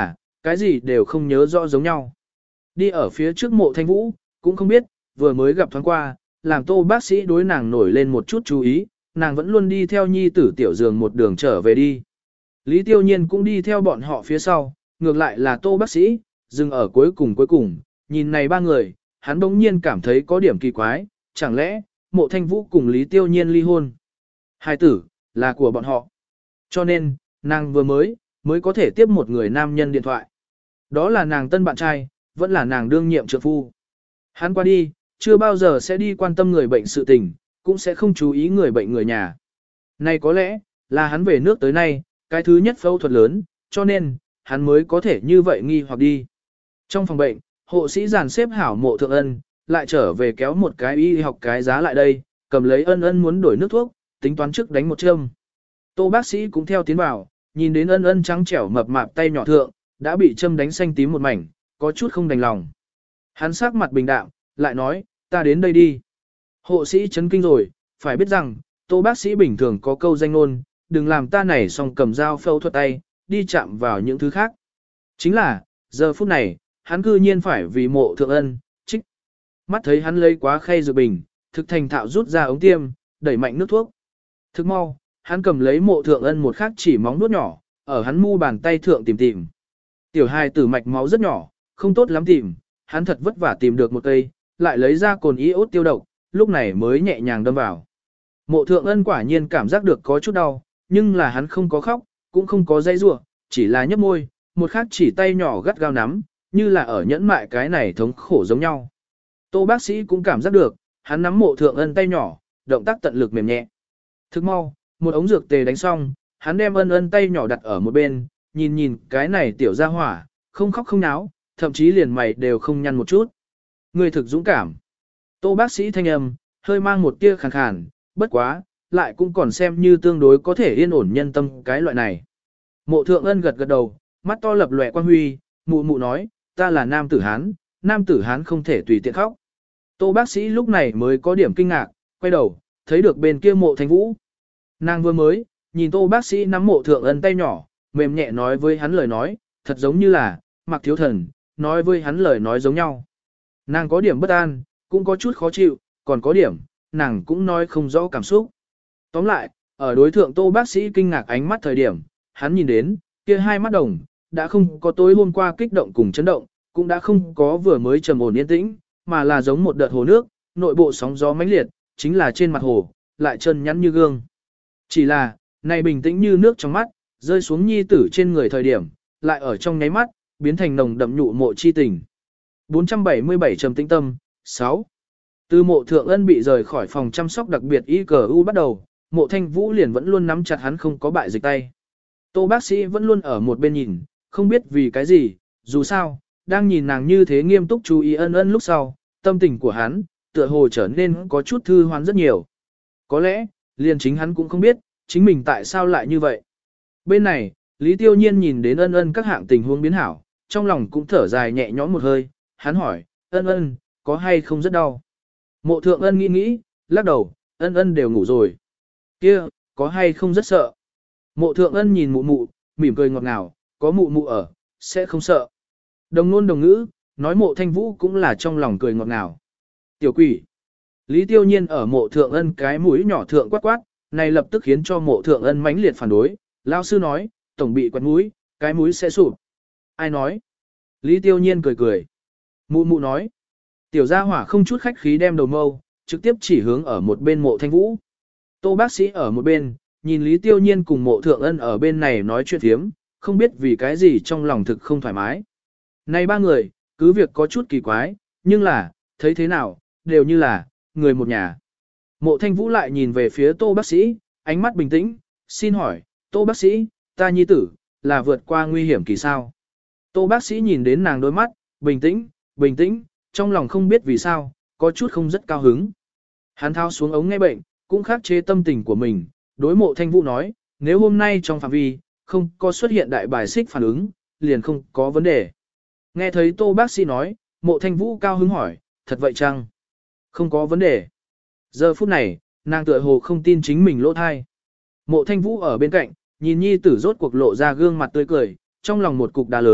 cái gì đều không nhớ rõ giống nhau. Đi ở phía trước mộ thanh vũ, cũng không biết, vừa mới gặp thoáng qua, làm tô bác sĩ đối nàng nổi lên một chút chú ý, nàng vẫn luôn đi theo nhi tử tiểu giường một đường trở về đi. Lý Tiêu Nhiên cũng đi theo bọn họ phía sau, ngược lại là tô bác sĩ, dừng ở cuối cùng cuối cùng, nhìn này ba người, hắn bỗng nhiên cảm thấy có điểm kỳ quái, chẳng lẽ, mộ thanh vũ cùng Lý Tiêu Nhiên ly hôn. Hai tử, là của bọn họ. Cho nên, nàng vừa mới, mới có thể tiếp một người nam nhân điện thoại. Đó là nàng tân bạn trai, vẫn là nàng đương nhiệm trượng phu. Hắn qua đi, chưa bao giờ sẽ đi quan tâm người bệnh sự tình, cũng sẽ không chú ý người bệnh người nhà. Này có lẽ, là hắn về nước tới nay, cái thứ nhất phẫu thuật lớn, cho nên, hắn mới có thể như vậy nghi hoặc đi. Trong phòng bệnh, hộ sĩ dàn xếp hảo mộ thượng ân, lại trở về kéo một cái y học cái giá lại đây, cầm lấy ân ân muốn đổi nước thuốc, tính toán trước đánh một châm. Tô bác sĩ cũng theo tiến vào, nhìn đến ân ân trắng trẻo mập mạp tay nhỏ thượng, đã bị châm đánh xanh tím một mảnh, có chút không đành lòng. Hắn sắc mặt bình đạm, lại nói, ta đến đây đi. Hộ sĩ chấn kinh rồi, phải biết rằng, tô bác sĩ bình thường có câu danh ngôn, đừng làm ta này xong cầm dao phẫu thuật tay, đi chạm vào những thứ khác. Chính là, giờ phút này, hắn cư nhiên phải vì mộ thượng ân, trích. Mắt thấy hắn lấy quá khay dược bình, thực thành thạo rút ra ống tiêm, đẩy mạnh nước thuốc. Thực mau, hắn cầm lấy mộ thượng ân một khắc chỉ móng nuốt nhỏ, ở hắn mu bàn tay thượng tìm tìm. Tiểu hài tử mạch máu rất nhỏ, không tốt lắm tìm, hắn thật vất vả tìm được một cây, lại lấy ra cồn iốt tiêu độc, lúc này mới nhẹ nhàng đâm vào. Mộ thượng ân quả nhiên cảm giác được có chút đau, nhưng là hắn không có khóc, cũng không có dây rủa, chỉ là nhấp môi, một khắc chỉ tay nhỏ gắt gao nắm, như là ở nhẫn mại cái này thống khổ giống nhau. Tô bác sĩ cũng cảm giác được, hắn nắm mộ thượng ân tay nhỏ, động tác tận lực mềm nhẹ. Thức mau, một ống dược tề đánh xong, hắn đem ân ân tay nhỏ đặt ở một bên, nhìn nhìn cái này tiểu ra hỏa, không khóc không náo, thậm chí liền mày đều không nhăn một chút. Người thực dũng cảm. Tô bác sĩ thanh âm, hơi mang một tia khàn khàn, bất quá, lại cũng còn xem như tương đối có thể yên ổn nhân tâm cái loại này. Mộ thượng ân gật gật đầu, mắt to lập lòe quan huy, mụ mụ nói, ta là nam tử Hán, nam tử Hán không thể tùy tiện khóc. Tô bác sĩ lúc này mới có điểm kinh ngạc, quay đầu, thấy được bên kia mộ thanh vũ. Nàng vừa mới, nhìn tô bác sĩ nắm mộ thượng ân tay nhỏ, mềm nhẹ nói với hắn lời nói, thật giống như là, mặc thiếu thần, nói với hắn lời nói giống nhau. Nàng có điểm bất an, cũng có chút khó chịu, còn có điểm, nàng cũng nói không rõ cảm xúc. Tóm lại, ở đối thượng tô bác sĩ kinh ngạc ánh mắt thời điểm, hắn nhìn đến, kia hai mắt đồng, đã không có tối hôm qua kích động cùng chấn động, cũng đã không có vừa mới trầm ổn yên tĩnh, mà là giống một đợt hồ nước, nội bộ sóng gió mãnh liệt, chính là trên mặt hồ, lại chân nhắn như gương. Chỉ là, này bình tĩnh như nước trong mắt, rơi xuống nhi tử trên người thời điểm, lại ở trong nháy mắt, biến thành nồng đậm nhụ mộ chi tình. bốn trăm bảy mươi bảy trầm tĩnh tâm, sáu. Từ mộ thượng ân bị rời khỏi phòng chăm sóc đặc biệt y cờ u bắt đầu, mộ thanh vũ liền vẫn luôn nắm chặt hắn không có bại dịch tay. Tô bác sĩ vẫn luôn ở một bên nhìn, không biết vì cái gì, dù sao, đang nhìn nàng như thế nghiêm túc chú ý ân ân lúc sau, tâm tình của hắn, tựa hồ trở nên có chút thư hoán rất nhiều. Có lẽ, liền chính hắn cũng không biết, chính mình tại sao lại như vậy. Bên này, Lý Tiêu Nhiên nhìn đến ân ân các hạng tình huống biến hảo, trong lòng cũng thở dài nhẹ nhõm một hơi, hắn hỏi, ân ân, có hay không rất đau? Mộ thượng ân nghĩ nghĩ, lắc đầu, ân ân đều ngủ rồi. Kia, có hay không rất sợ? Mộ thượng ân nhìn mụ mụ, mỉm cười ngọt ngào, có mụ mụ ở, sẽ không sợ. Đồng ngôn đồng ngữ, nói mộ thanh vũ cũng là trong lòng cười ngọt ngào. Tiểu quỷ. Lý Tiêu Nhiên ở mộ thượng ân cái mũi nhỏ thượng quát quát, này lập tức khiến cho mộ thượng ân mãnh liệt phản đối. Lão sư nói, tổng bị quạt mũi, cái mũi sẽ sụp. Ai nói? Lý Tiêu Nhiên cười cười. Mụ mụ nói. Tiểu gia hỏa không chút khách khí đem đầu mâu, trực tiếp chỉ hướng ở một bên mộ thanh vũ. Tô bác sĩ ở một bên, nhìn Lý Tiêu Nhiên cùng mộ thượng ân ở bên này nói chuyện thiếm, không biết vì cái gì trong lòng thực không thoải mái. Này ba người, cứ việc có chút kỳ quái, nhưng là, thấy thế nào, đều như là, người một nhà. Mộ thanh vũ lại nhìn về phía tô bác sĩ, ánh mắt bình tĩnh, xin hỏi, tô bác sĩ, ta nhi tử, là vượt qua nguy hiểm kỳ sao? Tô bác sĩ nhìn đến nàng đôi mắt, bình tĩnh, bình tĩnh, trong lòng không biết vì sao, có chút không rất cao hứng. Hắn thao xuống ống nghe bệnh, cũng khắc chế tâm tình của mình, đối mộ thanh vũ nói, nếu hôm nay trong phạm vi, không có xuất hiện đại bài xích phản ứng, liền không có vấn đề. Nghe thấy tô bác sĩ nói, mộ thanh vũ cao hứng hỏi, thật vậy chăng? Không có vấn đề. Giờ phút này, nàng tựa hồ không tin chính mình lỗ thai. Mộ thanh vũ ở bên cạnh, nhìn nhi tử rốt cuộc lộ ra gương mặt tươi cười, trong lòng một cục đá lớn,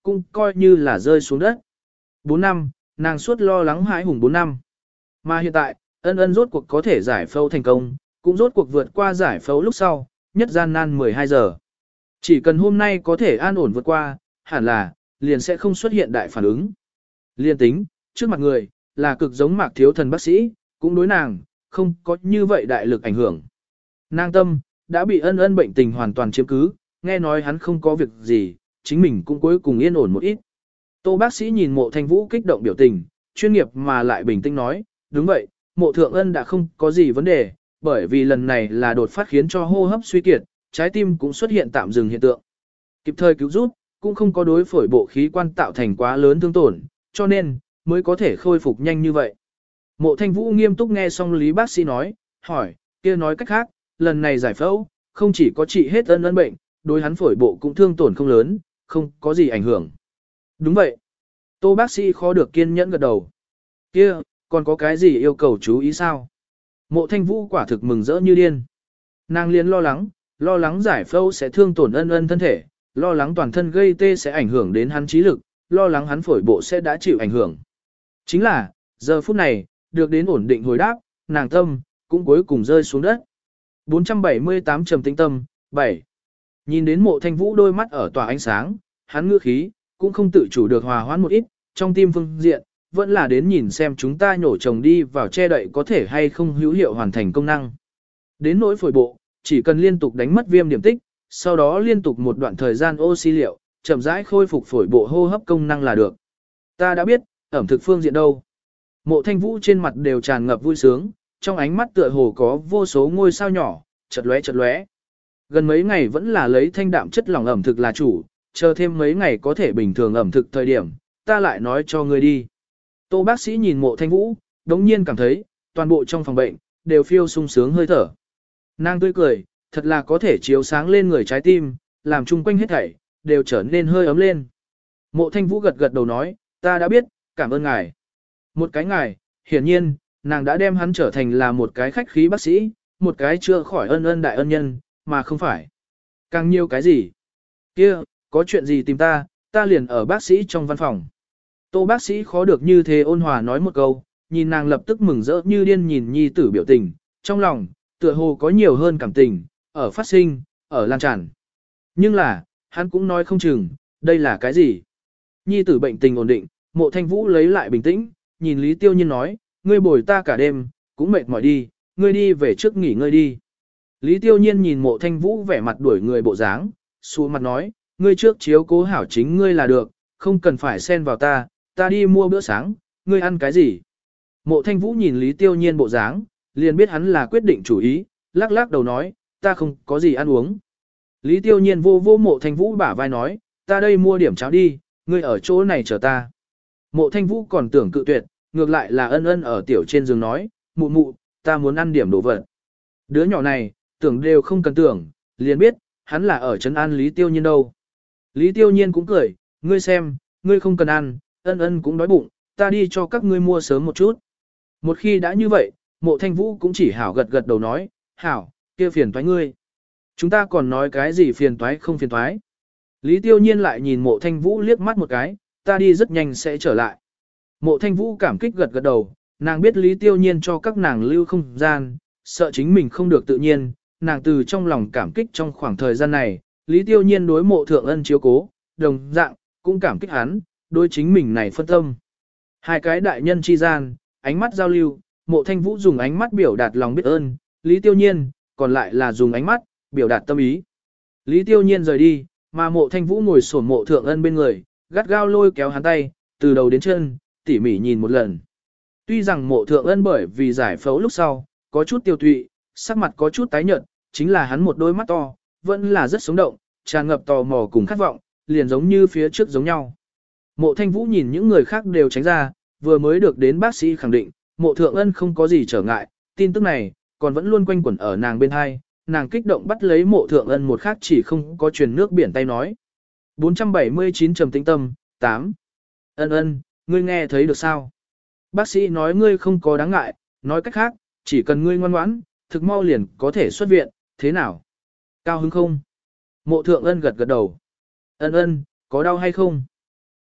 cũng coi như là rơi xuống đất. bốn năm, nàng suốt lo lắng hãi hùng bốn năm. Mà hiện tại, ân ân rốt cuộc có thể giải phẫu thành công, cũng rốt cuộc vượt qua giải phẫu lúc sau, nhất gian nan mười hai giờ. Chỉ cần hôm nay có thể an ổn vượt qua, hẳn là, liền sẽ không xuất hiện đại phản ứng. Liên tính, trước mặt người, là cực giống Mạc Thiếu Thần bác sĩ, cũng đối nàng, không có như vậy đại lực ảnh hưởng. Nàng tâm, đã bị ân ân bệnh tình hoàn toàn chiếm cứ, nghe nói hắn không có việc gì, chính mình cũng cuối cùng yên ổn một ít. Tô bác sĩ nhìn mộ thanh vũ kích động biểu tình, chuyên nghiệp mà lại bình tĩnh nói, đúng vậy, mộ thượng ân đã không có gì vấn đề, bởi vì lần này là đột phát khiến cho hô hấp suy kiệt, trái tim cũng xuất hiện tạm dừng hiện tượng. Kịp thời cứu giúp, cũng không có đối phổi bộ khí quan tạo thành quá lớn thương tổn, cho nên, mới có thể khôi phục nhanh như vậy. Mộ thanh vũ nghiêm túc nghe xong lý bác sĩ nói, hỏi, kia nói cách khác, lần này giải phẫu, không chỉ có trị hết ân ân bệnh, đối hắn phổi bộ cũng thương tổn không lớn, không có gì ảnh hưởng. Đúng vậy. Tô bác sĩ khó được kiên nhẫn gật đầu. Kia, còn có cái gì yêu cầu chú ý sao? Mộ thanh vũ quả thực mừng rỡ như điên. Nàng liền lo lắng, lo lắng giải phẫu sẽ thương tổn ân ân thân thể, lo lắng toàn thân gây tê sẽ ảnh hưởng đến hắn trí lực, lo lắng hắn phổi bộ sẽ đã chịu ảnh hưởng. Chính là, giờ phút này, được đến ổn định hồi đáp, nàng tâm, cũng cuối cùng rơi xuống đất. bốn trăm bảy mươi tám trầm tĩnh tâm, bảy. Nhìn đến mộ thanh vũ đôi mắt ở tỏa ánh sáng, hắn ngữ khí, cũng không tự chủ được hòa hoãn một ít, trong tim phương diện, vẫn là đến nhìn xem chúng ta nhổ chồng đi vào che đậy có thể hay không hữu hiệu hoàn thành công năng. Đến nỗi phổi bộ, chỉ cần liên tục đánh mất viêm điểm tích, sau đó liên tục một đoạn thời gian oxy liệu, chậm rãi khôi phục phổi bộ hô hấp công năng là được. Ta đã biết, ẩm thực phương diện đâu. Mộ thanh vũ trên mặt đều tràn ngập vui sướng, trong ánh mắt tựa hồ có vô số ngôi sao nhỏ, chật lóe chật lóe. Gần mấy ngày vẫn là lấy thanh đạm chất lỏng ẩm thực là chủ, chờ thêm mấy ngày có thể bình thường ẩm thực thời điểm, ta lại nói cho ngươi đi. Tô bác sĩ nhìn mộ thanh vũ, đống nhiên cảm thấy, toàn bộ trong phòng bệnh, đều phiêu sung sướng hơi thở. Nàng tươi cười, thật là có thể chiếu sáng lên người trái tim, làm chung quanh hết thảy, đều trở nên hơi ấm lên. Mộ thanh vũ gật gật đầu nói, ta đã biết, cảm ơn ngài. Một cái ngài, hiển nhiên, nàng đã đem hắn trở thành là một cái khách khí bác sĩ, một cái chưa khỏi ân ân đại ân nhân, mà không phải. Càng nhiều cái gì? Kia, có chuyện gì tìm ta, ta liền ở bác sĩ trong văn phòng. Tô bác sĩ khó được như thế ôn hòa nói một câu, nhìn nàng lập tức mừng rỡ như điên nhìn nhi tử biểu tình, trong lòng, tựa hồ có nhiều hơn cảm tình, ở phát sinh, ở lan tràn. Nhưng là, hắn cũng nói không chừng, đây là cái gì? Nhi tử bệnh tình ổn định, mộ thanh vũ lấy lại bình tĩnh, nhìn Lý Tiêu Nhiên nói, ngươi bồi ta cả đêm, cũng mệt mỏi đi, ngươi đi về trước nghỉ ngơi đi. Lý Tiêu Nhiên nhìn mộ thanh vũ vẻ mặt đuổi người bộ dáng, xua mặt nói, ngươi trước chiếu cố hảo chính ngươi là được, không cần phải xen vào ta, ta đi mua bữa sáng, ngươi ăn cái gì? Mộ thanh vũ nhìn Lý Tiêu Nhiên bộ dáng, liền biết hắn là quyết định chủ ý, lắc lắc đầu nói, ta không có gì ăn uống. Lý Tiêu Nhiên vô vô mộ thanh vũ bả vai nói, ta đây mua điểm cháo đi, ngươi ở chỗ này chờ ta. Mộ thanh vũ còn tưởng cự tuyệt, ngược lại là ân ân ở tiểu trên giường nói, mụ mụ, ta muốn ăn điểm đồ vật. Đứa nhỏ này, tưởng đều không cần tưởng, liền biết, hắn là ở trấn an Lý Tiêu Nhiên đâu. Lý Tiêu Nhiên cũng cười, ngươi xem, ngươi không cần ăn, ân ân cũng đói bụng, ta đi cho các ngươi mua sớm một chút. Một khi đã như vậy, mộ thanh vũ cũng chỉ hảo gật gật đầu nói, hảo, kia phiền toái ngươi. Chúng ta còn nói cái gì phiền toái không phiền toái. Lý Tiêu Nhiên lại nhìn mộ thanh vũ liếc mắt một cái, ta đi rất nhanh sẽ trở lại. Mộ thanh vũ cảm kích gật gật đầu, nàng biết Lý Tiêu Nhiên cho các nàng lưu không gian, sợ chính mình không được tự nhiên, nàng từ trong lòng cảm kích trong khoảng thời gian này, Lý Tiêu Nhiên đối mộ thượng ân chiếu cố, đồng dạng, cũng cảm kích hắn, đối chính mình này phân tâm. Hai cái đại nhân chi gian, ánh mắt giao lưu, mộ thanh vũ dùng ánh mắt biểu đạt lòng biết ơn, Lý Tiêu Nhiên, còn lại là dùng ánh mắt, biểu đạt tâm ý. Lý Tiêu Nhiên rời đi, mà mộ thanh vũ ngồi sổn mộ thượng ân bên người, gắt gao lôi kéo hắn tay, từ đầu đến chân, tỉ mỉ nhìn một lần. Tuy rằng mộ thượng ân bởi vì giải phẫu lúc sau, có chút tiêu tụy, sắc mặt có chút tái nhợt, chính là hắn một đôi mắt to, vẫn là rất sống động, tràn ngập tò mò cùng khát vọng, liền giống như phía trước giống nhau. Mộ thanh vũ nhìn những người khác đều tránh ra, vừa mới được đến bác sĩ khẳng định, mộ thượng ân không có gì trở ngại, tin tức này, còn vẫn luôn quanh quẩn ở nàng bên hai, nàng kích động bắt lấy mộ thượng ân một khác chỉ không có truyền nước biển tay nói. bốn trăm bảy mươi chín trầm tĩnh tâm, tám. Ân ân, ngươi nghe thấy được sao? Bác sĩ nói ngươi không có đáng ngại, nói cách khác, chỉ cần ngươi ngoan ngoãn, thực mau liền có thể xuất viện, thế nào? Cao hứng không? Mộ thượng ân gật gật đầu. Ân ân, có đau hay không?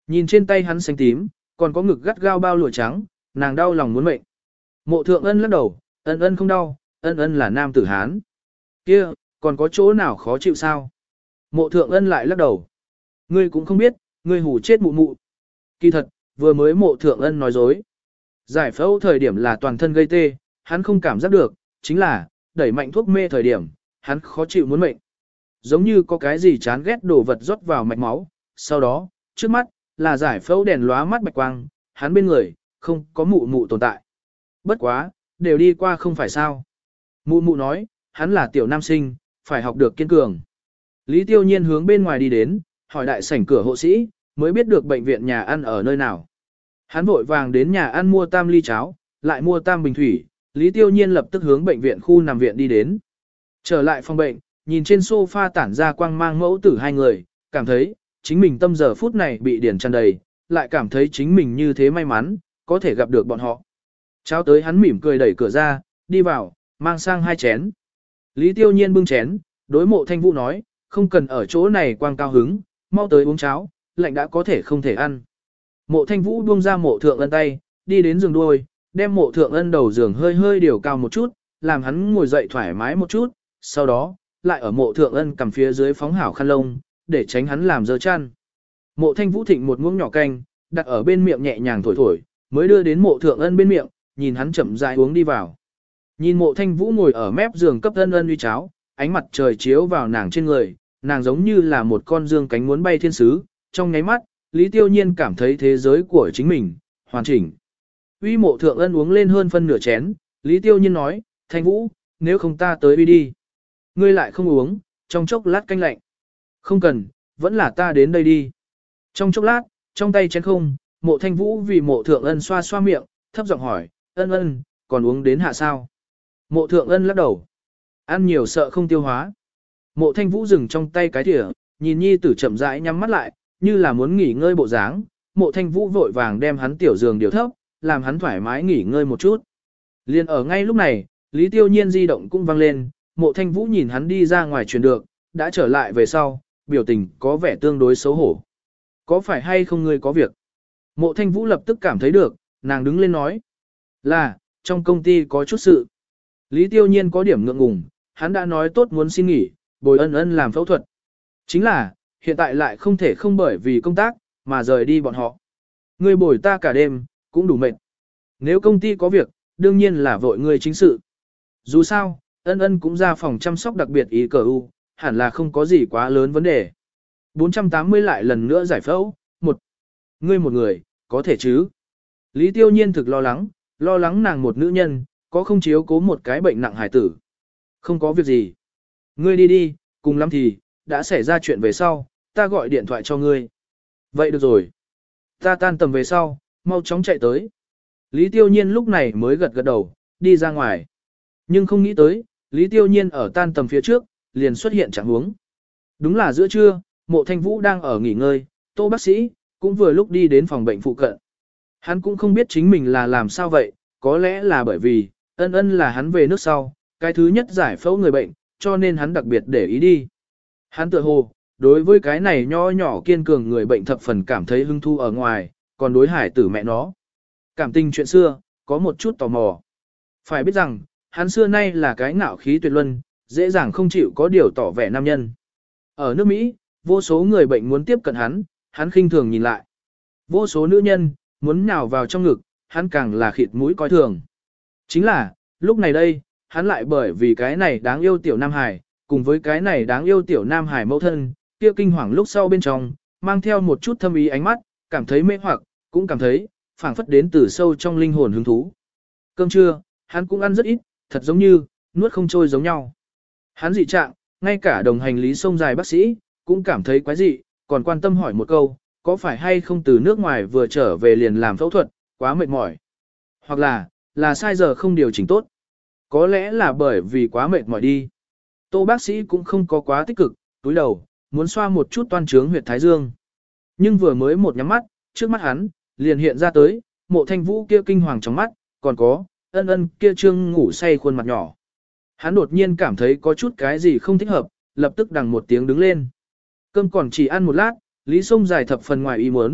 Nhìn trên tay hắn xanh tím, còn có ngực gắt gao bao lụa trắng, nàng đau lòng muốn mệnh. Mộ thượng ân lắc đầu, ân ân không đau, ân ân là nam tử Hán. Kia, còn có chỗ nào khó chịu sao? Mộ thượng ân lại lắc đầu. Ngươi cũng không biết, ngươi hù chết mụ mụ. Kỳ thật, vừa mới mộ thượng ân nói dối. Giải phẫu thời điểm là toàn thân gây tê, hắn không cảm giác được, chính là, đẩy mạnh thuốc mê thời điểm, hắn khó chịu muốn mệnh. Giống như có cái gì chán ghét đồ vật rót vào mạch máu, sau đó, trước mắt, là giải phẫu đèn lóa mắt bạch quang, hắn bên người, không có mụ mụ tồn tại. Bất quá, đều đi qua không phải sao. Mụ mụ nói, hắn là tiểu nam sinh, phải học được kiên cường. Lý Tiêu Nhiên hướng bên ngoài đi đến, hỏi đại sảnh cửa hộ sĩ, mới biết được bệnh viện nhà ăn ở nơi nào. Hắn vội vàng đến nhà ăn mua tam ly cháo, lại mua tam bình thủy, Lý Tiêu Nhiên lập tức hướng bệnh viện khu nằm viện đi đến. Trở lại phòng bệnh, nhìn trên sofa tản ra quang mang mẫu tử hai người, cảm thấy, chính mình tâm giờ phút này bị điển tràn đầy, lại cảm thấy chính mình như thế may mắn, có thể gặp được bọn họ. Cháo tới hắn mỉm cười đẩy cửa ra, đi vào, mang sang hai chén. Lý Tiêu Nhiên bưng chén, đối mộ thanh vũ nói, không cần ở chỗ này quang cao hứng, mau tới uống cháo, lạnh đã có thể không thể ăn. Mộ thanh vũ buông ra mộ thượng ân tay, đi đến giường đuôi, đem mộ thượng ân đầu giường hơi hơi điều cao một chút, làm hắn ngồi dậy thoải mái một chút, sau đó, lại ở mộ thượng ân cầm phía dưới phóng hảo khăn lông, để tránh hắn làm dơ chăn. Mộ thanh vũ thịnh một muỗng nhỏ canh, đặt ở bên miệng nhẹ nhàng thổi thổi, mới đưa đến mộ thượng ân bên miệng, nhìn hắn chậm rãi uống đi vào. Nhìn mộ thanh vũ ngồi ở mép giường cấp ân ân uy cháo, ánh mặt trời chiếu vào nàng trên người, nàng giống như là một con dương cánh muốn bay thiên sứ, trong nháy mắt, Lý Tiêu Nhiên cảm thấy thế giới của chính mình, hoàn chỉnh. Uy mộ thượng ân uống lên hơn phân nửa chén, Lý Tiêu Nhiên nói, thanh vũ, nếu không ta tới uy đi. Ngươi lại không uống, trong chốc lát canh lạnh. Không cần, vẫn là ta đến đây đi. Trong chốc lát, trong tay chén không, mộ thanh vũ vì mộ thượng ân xoa xoa miệng, thấp giọng hỏi, ân ân, còn uống đến hạ sao? Mộ thượng ân lắc đầu. Ăn nhiều sợ không tiêu hóa. Mộ thanh vũ dừng trong tay cái thìa, nhìn nhi tử chậm rãi nhắm mắt lại, như là muốn nghỉ ngơi bộ dáng. Mộ thanh vũ vội vàng đem hắn tiểu giường điều thấp, làm hắn thoải mái nghỉ ngơi một chút. Liên ở ngay lúc này, Lý Tiêu Nhiên di động cũng vang lên, mộ thanh vũ nhìn hắn đi ra ngoài truyền được, đã trở lại về sau, biểu tình có vẻ tương đối xấu hổ. Có phải hay không ngươi có việc? Mộ thanh vũ lập tức cảm thấy được, nàng đứng lên nói. Là, trong công ty có chút sự. Lý Tiêu Nhiên có điểm ngượng ngùng, hắn đã nói tốt muốn xin nghỉ, bồi ân ân làm phẫu thuật. Chính là, hiện tại lại không thể không bởi vì công tác, mà rời đi bọn họ. Ngươi bồi ta cả đêm, cũng đủ mệt. Nếu công ty có việc, đương nhiên là vội ngươi chính sự. Dù sao, ân ân cũng ra phòng chăm sóc đặc biệt ý cờ u, hẳn là không có gì quá lớn vấn đề. bốn trăm tám mươi lại lần nữa giải phẫu, một. Ngươi một người, có thể chứ? Lý Tiêu Nhiên thực lo lắng, lo lắng nàng một nữ nhân, có không chiếu cố một cái bệnh nặng hải tử. Không có việc gì. Ngươi đi đi, cùng lắm thì, đã xảy ra chuyện về sau, ta gọi điện thoại cho ngươi. Vậy được rồi. Ta tan tầm về sau, mau chóng chạy tới. Lý Tiêu Nhiên lúc này mới gật gật đầu, đi ra ngoài. Nhưng không nghĩ tới, Lý Tiêu Nhiên ở tan tầm phía trước, liền xuất hiện trạng huống. Đúng là giữa trưa, mộ thanh vũ đang ở nghỉ ngơi, Tô bác sĩ, cũng vừa lúc đi đến phòng bệnh phụ cận. Hắn cũng không biết chính mình là làm sao vậy, có lẽ là bởi vì, ân ân là hắn về nước sau, cái thứ nhất giải phẫu người bệnh, cho nên hắn đặc biệt để ý đi. Hắn tự hồ, đối với cái này nho nhỏ kiên cường người bệnh thập phần cảm thấy hứng thu ở ngoài, còn đối hải tử mẹ nó. Cảm tình chuyện xưa, có một chút tò mò. Phải biết rằng, hắn xưa nay là cái ngạo khí tuyệt luân, dễ dàng không chịu có điều tỏ vẻ nam nhân. Ở nước Mỹ, vô số người bệnh muốn tiếp cận hắn, hắn khinh thường nhìn lại. Vô số nữ nhân, muốn nhào vào trong ngực, hắn càng là khịt mũi coi thường. Chính là, lúc này đây, hắn lại bởi vì cái này đáng yêu tiểu Nam Hải, cùng với cái này đáng yêu tiểu Nam Hải mẫu thân, kia kinh hoàng lúc sau bên trong, mang theo một chút thâm ý ánh mắt, cảm thấy mê hoặc, cũng cảm thấy, phảng phất đến từ sâu trong linh hồn hứng thú. Cơm trưa, hắn cũng ăn rất ít, thật giống như, nuốt không trôi giống nhau. Hắn dị trạng, ngay cả đồng hành lý sông dài bác sĩ, cũng cảm thấy quái dị, còn quan tâm hỏi một câu, có phải hay không từ nước ngoài vừa trở về liền làm phẫu thuật, quá mệt mỏi. Hoặc là, là sai giờ không điều chỉnh tốt. Có lẽ là bởi vì quá mệt mỏi đi. Tô bác sĩ cũng không có quá tích cực, túi đầu, muốn xoa một chút toan trướng huyệt thái dương. Nhưng vừa mới một nhắm mắt, trước mắt hắn, liền hiện ra tới, mộ thanh vũ kia kinh hoàng trong mắt, còn có, ân ân kia trương ngủ say khuôn mặt nhỏ. Hắn đột nhiên cảm thấy có chút cái gì không thích hợp, lập tức đằng một tiếng đứng lên. Cơm còn chỉ ăn một lát, Lý Sông dài thập phần ngoài ý muốn,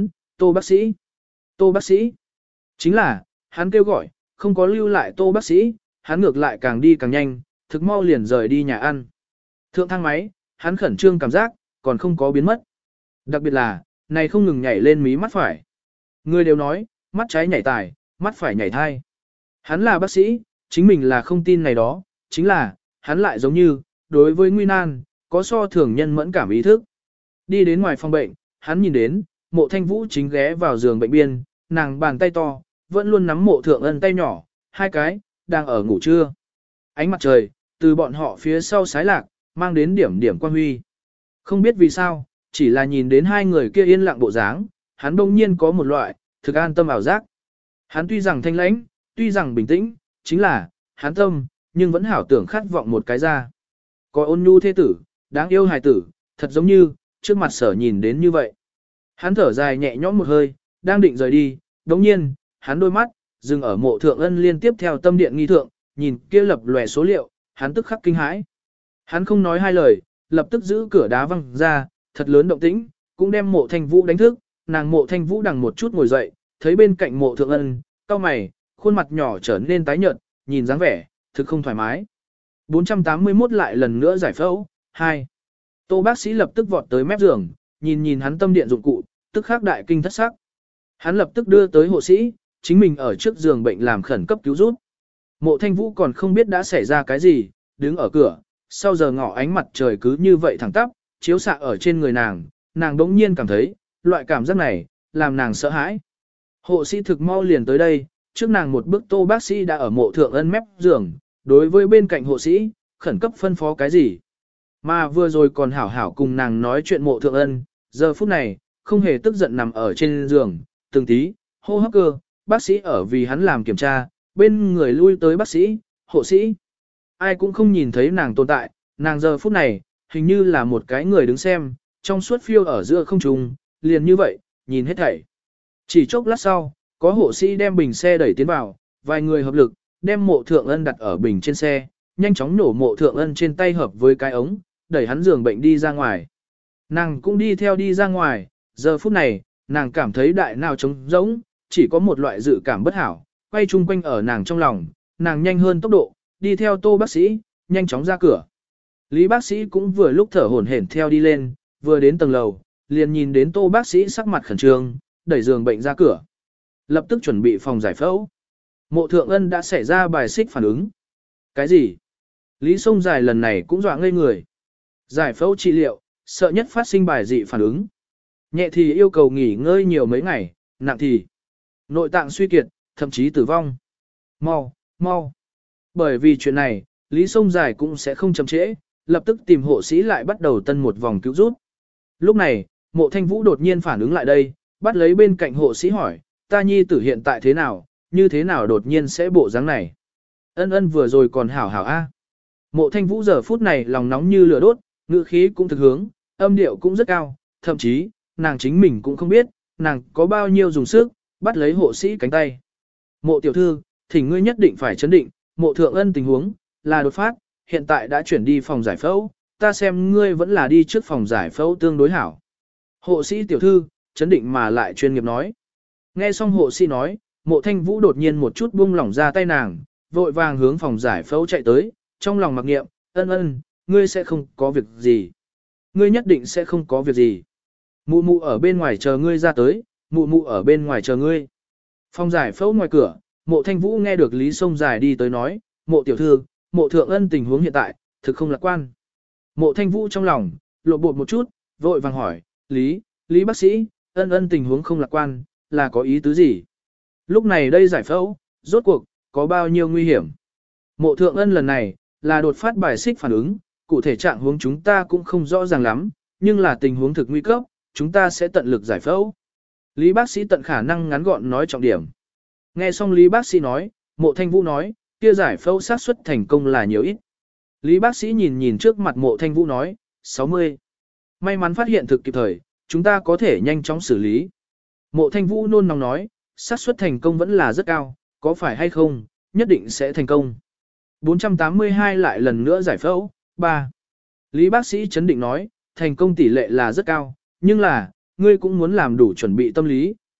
Tô bác sĩ, Tô bác sĩ. Chính là, hắn kêu gọi, không có lưu lại Tô bác sĩ, hắn ngược lại càng đi càng nhanh, thực mau liền rời đi nhà ăn. Thượng thang máy, hắn khẩn trương cảm giác, còn không có biến mất. Đặc biệt là, này không ngừng nhảy lên mí mắt phải. Người đều nói, mắt trái nhảy tài, mắt phải nhảy thai. Hắn là bác sĩ, chính mình là không tin này đó, chính là, hắn lại giống như, đối với nguy nan, có so thường nhân mẫn cảm ý thức. Đi đến ngoài phòng bệnh, hắn nhìn đến, mộ thanh vũ chính ghé vào giường bệnh biên, nàng bàn tay to, vẫn luôn nắm mộ thượng ân tay nhỏ, hai cái, đang ở ngủ trưa. Ánh mặt trời, từ bọn họ phía sau sái lạc, mang đến điểm điểm quan huy. Không biết vì sao, chỉ là nhìn đến hai người kia yên lặng bộ dáng, hắn đông nhiên có một loại, thực an tâm ảo giác. Hắn tuy rằng thanh lãnh, tuy rằng bình tĩnh, chính là, hắn tâm, nhưng vẫn hảo tưởng khát vọng một cái ra. Có ôn nhu thế tử, đáng yêu hài tử, thật giống như, trước mặt sở nhìn đến như vậy. Hắn thở dài nhẹ nhõm một hơi, đang định rời đi, đồng nhiên, hắn đôi mắt, dừng ở mộ thượng ân liên tiếp theo tâm điện nghi thượng, nhìn kia lập lòe số liệu, hắn tức khắc kinh hãi. Hắn không nói hai lời, lập tức giữ cửa đá văng ra, thật lớn động tĩnh, cũng đem mộ thanh vũ đánh thức, nàng mộ thanh vũ đằng một chút ngồi dậy, thấy bên cạnh mộ thượng ân, cau mày, khuôn mặt nhỏ trở nên tái nhợt, nhìn dáng vẻ, thực không thoải mái. bốn trăm tám mươi mốt lại lần nữa giải phẫu, hai. Tô bác sĩ lập tức vọt tới mép giường, nhìn nhìn hắn tâm điện dụng cụ, tức khắc đại kinh thất sắc. Hắn lập tức đưa tới hộ sĩ, chính mình ở trước giường bệnh làm khẩn cấp cứu giúp. Mộ thanh vũ còn không biết đã xảy ra cái gì, đứng ở cửa, sau giờ ngọ ánh mặt trời cứ như vậy thẳng tắp, chiếu xạ ở trên người nàng, nàng đống nhiên cảm thấy, loại cảm giác này, làm nàng sợ hãi. Hộ sĩ thực mau liền tới đây, trước nàng một bước Tô bác sĩ đã ở mộ thượng ân mép giường, đối với bên cạnh hộ sĩ, khẩn cấp phân phó cái gì. Mà vừa rồi còn hảo hảo cùng nàng nói chuyện mộ thượng ân, giờ phút này, không hề tức giận nằm ở trên giường, từng tí, hô hấp cơ, bác sĩ ở vì hắn làm kiểm tra, bên người lui tới bác sĩ, hộ sĩ. Ai cũng không nhìn thấy nàng tồn tại, nàng giờ phút này, hình như là một cái người đứng xem, trong suốt phiêu ở giữa không trung, liền như vậy, nhìn hết thảy. Chỉ chốc lát sau, có hộ sĩ đem bình xe đẩy tiến vào, vài người hợp lực, đem mộ thượng ân đặt ở bình trên xe, nhanh chóng nổ mộ thượng ân trên tay hợp với cái ống, đẩy hắn giường bệnh đi ra ngoài. Nàng cũng đi theo đi ra ngoài, giờ phút này, nàng cảm thấy đại nào trống rỗng, chỉ có một loại dự cảm bất hảo, quay chung quanh ở nàng trong lòng, nàng nhanh hơn tốc độ, đi theo Tô bác sĩ, nhanh chóng ra cửa. Lý bác sĩ cũng vừa lúc thở hổn hển theo đi lên, vừa đến tầng lầu, liền nhìn đến Tô bác sĩ sắc mặt khẩn trương, đẩy giường bệnh ra cửa. Lập tức chuẩn bị phòng giải phẫu. Mộ thượng ân đã xảy ra bài xích phản ứng. Cái gì? Lý Sông Dài lần này cũng dọa ngây người. Giải phẫu trị liệu, sợ nhất phát sinh bài dị phản ứng. Nhẹ thì yêu cầu nghỉ ngơi nhiều mấy ngày, nặng thì nội tạng suy kiệt, thậm chí tử vong. Mau, mau. Bởi vì chuyện này, Lý Sông Dài cũng sẽ không chậm trễ, lập tức tìm hộ sĩ lại bắt đầu tân một vòng cứu giúp. Lúc này, mộ thanh vũ đột nhiên phản ứng lại đây, bắt lấy bên cạnh hộ sĩ hỏi, ta nhi tử hiện tại thế nào, như thế nào đột nhiên sẽ bộ dáng này. Ân ân vừa rồi còn hảo hảo a. Mộ thanh vũ giờ phút này lòng nóng như lửa đốt, ngữ khí cũng thực hướng, âm điệu cũng rất cao, thậm chí, nàng chính mình cũng không biết, nàng có bao nhiêu dùng sức, bắt lấy hộ sĩ cánh tay. Mộ tiểu thư, thỉnh ngươi nhất định phải chấn định, mộ thượng ân tình huống, là đột phát, hiện tại đã chuyển đi phòng giải phẫu, ta xem ngươi vẫn là đi trước phòng giải phẫu tương đối hảo. Hộ sĩ tiểu thư, chấn định mà lại chuyên nghiệp nói. Nghe xong hộ sĩ nói, mộ thanh vũ đột nhiên một chút buông lỏng ra tay nàng, vội vàng hướng phòng giải phẫu chạy tới, trong lòng mặc niệm, ân ân, ngươi sẽ không có việc gì. Ngươi nhất định sẽ không có việc gì. Mụ mụ ở bên ngoài chờ ngươi ra tới, mụ mụ ở bên ngoài chờ ngươi. Phòng giải phẫu ngoài cửa, mộ thanh vũ nghe được Lý Sông Dài đi tới nói, mộ tiểu thư, mộ thượng ân tình huống hiện tại, thực không lạc quan. Mộ thanh vũ trong lòng, lộ bột một chút, vội vàng hỏi, Lý, Lý bác sĩ, ân ân tình huống không lạc quan, là có ý tứ gì? Lúc này đây giải phẫu, rốt cuộc, có bao nhiêu nguy hiểm? Mộ thượng ân lần này, là đột phát bài xích phản ứng, cụ thể trạng huống chúng ta cũng không rõ ràng lắm, nhưng là tình huống thực nguy cấp, chúng ta sẽ tận lực giải phẫu. Lý bác sĩ tận khả năng ngắn gọn nói trọng điểm. Nghe xong Lý bác sĩ nói, mộ thanh vũ nói, kia giải phẫu xác suất thành công là nhiều ít. Lý bác sĩ nhìn nhìn trước mặt mộ thanh vũ nói, sáu mươi. May mắn phát hiện thực kịp thời, chúng ta có thể nhanh chóng xử lý. Mộ thanh vũ nôn nóng nói, xác suất thành công vẫn là rất cao, có phải hay không, nhất định sẽ thành công. bốn trăm tám mươi hai lại lần nữa giải phẫu, ba. Lý bác sĩ chấn định nói, thành công tỷ lệ là rất cao, nhưng là, ngươi cũng muốn làm đủ chuẩn bị tâm lý,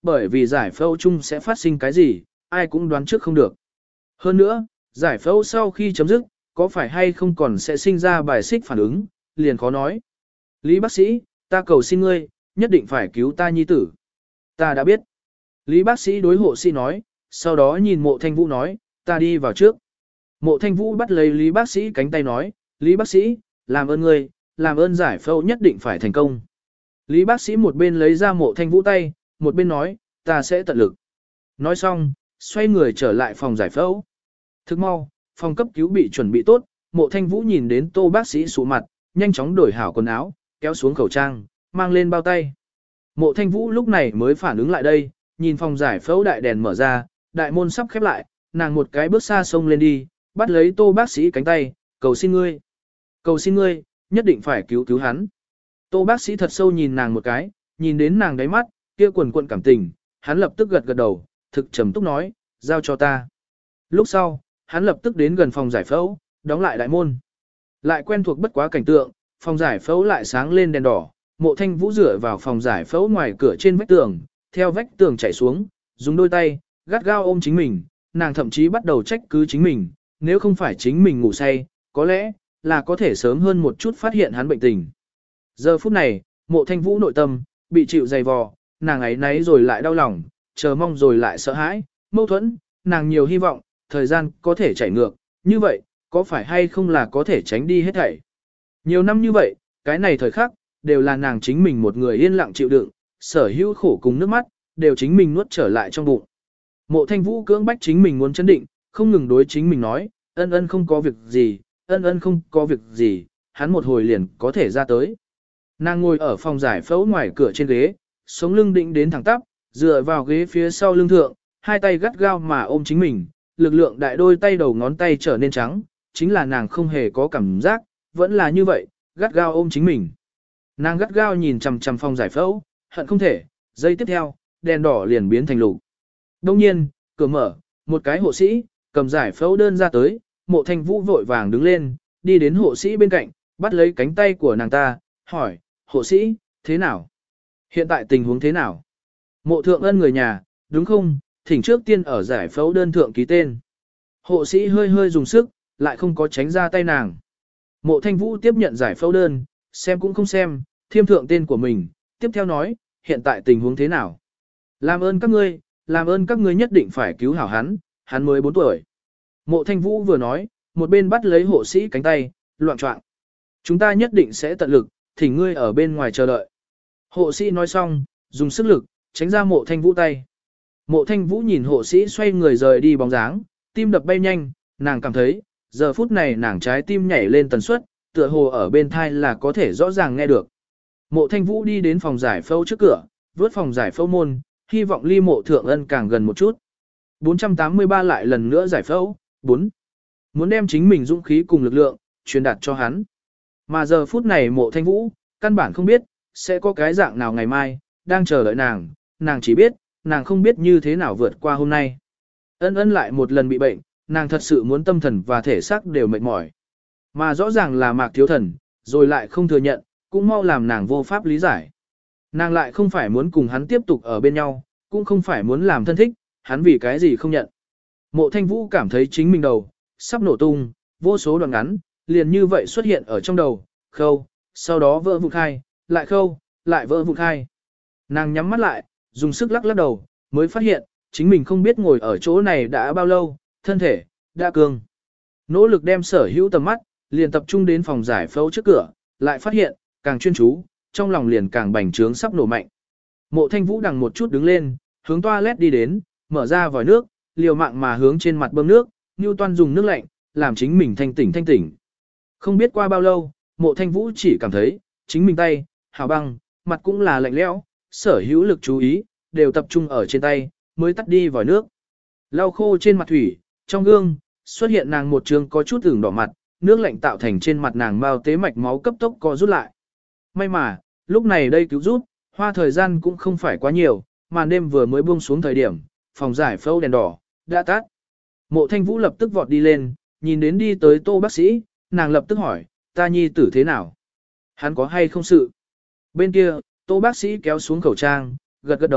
bởi vì giải phẫu chung sẽ phát sinh cái gì, ai cũng đoán trước không được. Hơn nữa, giải phẫu sau khi chấm dứt, có phải hay không còn sẽ sinh ra bài xích phản ứng, liền khó nói. Lý bác sĩ, ta cầu xin ngươi, nhất định phải cứu ta nhi tử. Ta đã biết. Lý bác sĩ đối hộ sĩ nói, sau đó nhìn mộ thanh vũ nói, ta đi vào trước. Mộ thanh vũ bắt lấy Lý bác sĩ cánh tay nói, Lý bác sĩ, làm ơn ngươi, làm ơn giải phẫu nhất định phải thành công. Lý bác sĩ một bên lấy ra mộ thanh vũ tay, một bên nói, ta sẽ tận lực. Nói xong, xoay người trở lại phòng giải phẫu. Thức mau, phòng cấp cứu bị chuẩn bị tốt, mộ thanh vũ nhìn đến tô bác sĩ sụ mặt, nhanh chóng đổi hảo quần áo, kéo xuống khẩu trang, mang lên bao tay. Mộ thanh vũ lúc này mới phản ứng lại đây, nhìn phòng giải phẫu đại đèn mở ra, đại môn sắp khép lại, nàng một cái bước xa xông lên đi, bắt lấy tô bác sĩ cánh tay, cầu xin ngươi. Cầu xin ngươi, nhất định phải cứu cứu hắn. Tô bác sĩ thật sâu nhìn nàng một cái, nhìn đến nàng đáy mắt, kia quần quận cảm tình, hắn lập tức gật gật đầu, thực trầm túc nói, giao cho ta. Lúc sau, hắn lập tức đến gần phòng giải phẫu, đóng lại đại môn. Lại quen thuộc bất quá cảnh tượng, phòng giải phẫu lại sáng lên đèn đỏ, mộ thanh vũ rửa vào phòng giải phẫu ngoài cửa trên vách tường, theo vách tường chạy xuống, dùng đôi tay, gắt gao ôm chính mình, nàng thậm chí bắt đầu trách cứ chính mình, nếu không phải chính mình ngủ say, có lẽ, là có thể sớm hơn một chút phát hiện hắn bệnh tình. Giờ phút này, mộ thanh vũ nội tâm, bị chịu dày vò, nàng ấy nấy rồi lại đau lòng, chờ mong rồi lại sợ hãi, mâu thuẫn, nàng nhiều hy vọng, thời gian có thể chảy ngược, như vậy, có phải hay không là có thể tránh đi hết thảy. Nhiều năm như vậy, cái này thời khắc, đều là nàng chính mình một người yên lặng chịu đựng, sở hữu khổ cùng nước mắt, đều chính mình nuốt trở lại trong bụng. Mộ thanh vũ cưỡng bách chính mình muốn chấn định, không ngừng đối chính mình nói, ân ân không có việc gì, ân ân không có việc gì, hắn một hồi liền có thể ra tới. Nàng ngồi ở phòng giải phẫu ngoài cửa trên ghế, sống lưng định đến thẳng tắp, dựa vào ghế phía sau lưng thượng, hai tay gắt gao mà ôm chính mình, lực lượng đại đôi tay đầu ngón tay trở nên trắng, chính là nàng không hề có cảm giác, vẫn là như vậy, gắt gao ôm chính mình. Nàng gắt gao nhìn chằm chằm phòng giải phẫu, hận không thể, giây tiếp theo, đèn đỏ liền biến thành lục. Đông nhiên, cửa mở, một cái hộ sĩ, cầm giải phẫu đơn ra tới, mộ thanh vũ vội vàng đứng lên, đi đến hộ sĩ bên cạnh, bắt lấy cánh tay của nàng ta, hỏi, hộ sĩ, thế nào? Hiện tại tình huống thế nào? Mộ thượng ân người nhà, đúng không? Thỉnh trước tiên ở giải phẫu đơn thượng ký tên. Hộ sĩ hơi hơi dùng sức, lại không có tránh ra tay nàng. Mộ thanh vũ tiếp nhận giải phẫu đơn, xem cũng không xem, thiêm thượng tên của mình, tiếp theo nói, hiện tại tình huống thế nào? Làm ơn các ngươi, làm ơn các ngươi nhất định phải cứu hảo hắn, hắn mới bốn tuổi. Mộ thanh vũ vừa nói, một bên bắt lấy hộ sĩ cánh tay, loạn trọng. Chúng ta nhất định sẽ tận lực, thỉnh ngươi ở bên ngoài chờ đợi. Hộ sĩ nói xong, dùng sức lực, tránh ra mộ thanh vũ tay. Mộ thanh vũ nhìn hộ sĩ xoay người rời đi bóng dáng, tim đập bay nhanh, nàng cảm thấy, giờ phút này nàng trái tim nhảy lên tần suất, tựa hồ ở bên thai là có thể rõ ràng nghe được. Mộ thanh vũ đi đến phòng giải phẫu trước cửa, vớt phòng giải phẫu môn, hy vọng ly mộ thượng ân càng gần một chút. bốn trăm tám mươi ba lại lần nữa giải phẫu, bốn. Muốn đem chính mình dũng khí cùng lực lượng, truyền đạt cho hắn. Mà giờ phút này mộ thanh vũ, căn bản không biết, sẽ có cái dạng nào ngày mai, đang chờ đợi nàng, nàng chỉ biết, nàng không biết như thế nào vượt qua hôm nay. Ân ân lại một lần bị bệnh, nàng thật sự muốn tâm thần và thể xác đều mệt mỏi. Mà rõ ràng là mạc thiếu thần, rồi lại không thừa nhận, cũng mau làm nàng vô pháp lý giải. Nàng lại không phải muốn cùng hắn tiếp tục ở bên nhau, cũng không phải muốn làm thân thích, hắn vì cái gì không nhận. Mộ thanh vũ cảm thấy chính mình đầu, sắp nổ tung, vô số đoạn ngắn, liền như vậy xuất hiện ở trong đầu, khâu, sau đó vỡ vụn khai, lại khâu, lại vỡ vụn khai. Nàng nhắm mắt lại, dùng sức lắc lắc đầu, mới phát hiện, chính mình không biết ngồi ở chỗ này đã bao lâu, thân thể, đã cường. Nỗ lực đem sở hữu tầm mắt, liền tập trung đến phòng giải phẫu trước cửa, lại phát hiện, càng chuyên chú, trong lòng liền càng bành trướng sắp nổ mạnh. Mộ thanh vũ đằng một chút đứng lên, hướng toilet đi đến, mở ra vòi nước, liều mạng mà hướng trên mặt bơm nước, Newton dùng nước lạnh, làm chính mình thanh tỉnh thanh tỉnh. Không biết qua bao lâu, mộ thanh vũ chỉ cảm thấy, chính mình tay, hào băng, mặt cũng là lạnh lẽo, sở hữu lực chú ý, đều tập trung ở trên tay, mới tắt đi vòi nước. Lau khô trên mặt thủy, trong gương, xuất hiện nàng một trường có chút ửng đỏ mặt, nước lạnh tạo thành trên mặt nàng mau tế mạch máu cấp tốc co rút lại. May mà, lúc này đây cứu rút, hoa thời gian cũng không phải quá nhiều, màn đêm vừa mới buông xuống thời điểm, phòng giải phẫu đèn đỏ, đã tắt. Mộ thanh vũ lập tức vọt đi lên, nhìn đến đi tới tô bác sĩ, nàng lập tức hỏi, ta nhi tử thế nào? Hắn có hay không sự? Bên kia, tô bác sĩ kéo xuống khẩu trang, gật gật đầu,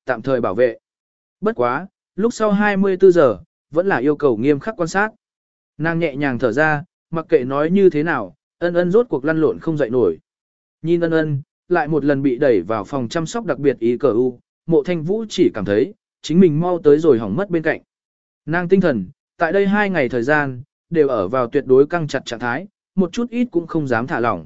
tạm thời bảo vệ. Bất quá, lúc sau hai mươi tư giờ, vẫn là yêu cầu nghiêm khắc quan sát. Nàng nhẹ nhàng thở ra, mặc kệ nói như thế nào, ân ân rốt cuộc lăn lộn không dậy nổi. Nhìn ân ân, lại một lần bị đẩy vào phòng chăm sóc đặc biệt ý cờ u, Mộ Thanh Vũ chỉ cảm thấy, chính mình mau tới rồi hỏng mất bên cạnh. Nàng tinh thần, tại đây hai ngày thời gian, đều ở vào tuyệt đối căng chặt trạng thái, một chút ít cũng không dám thả lỏng.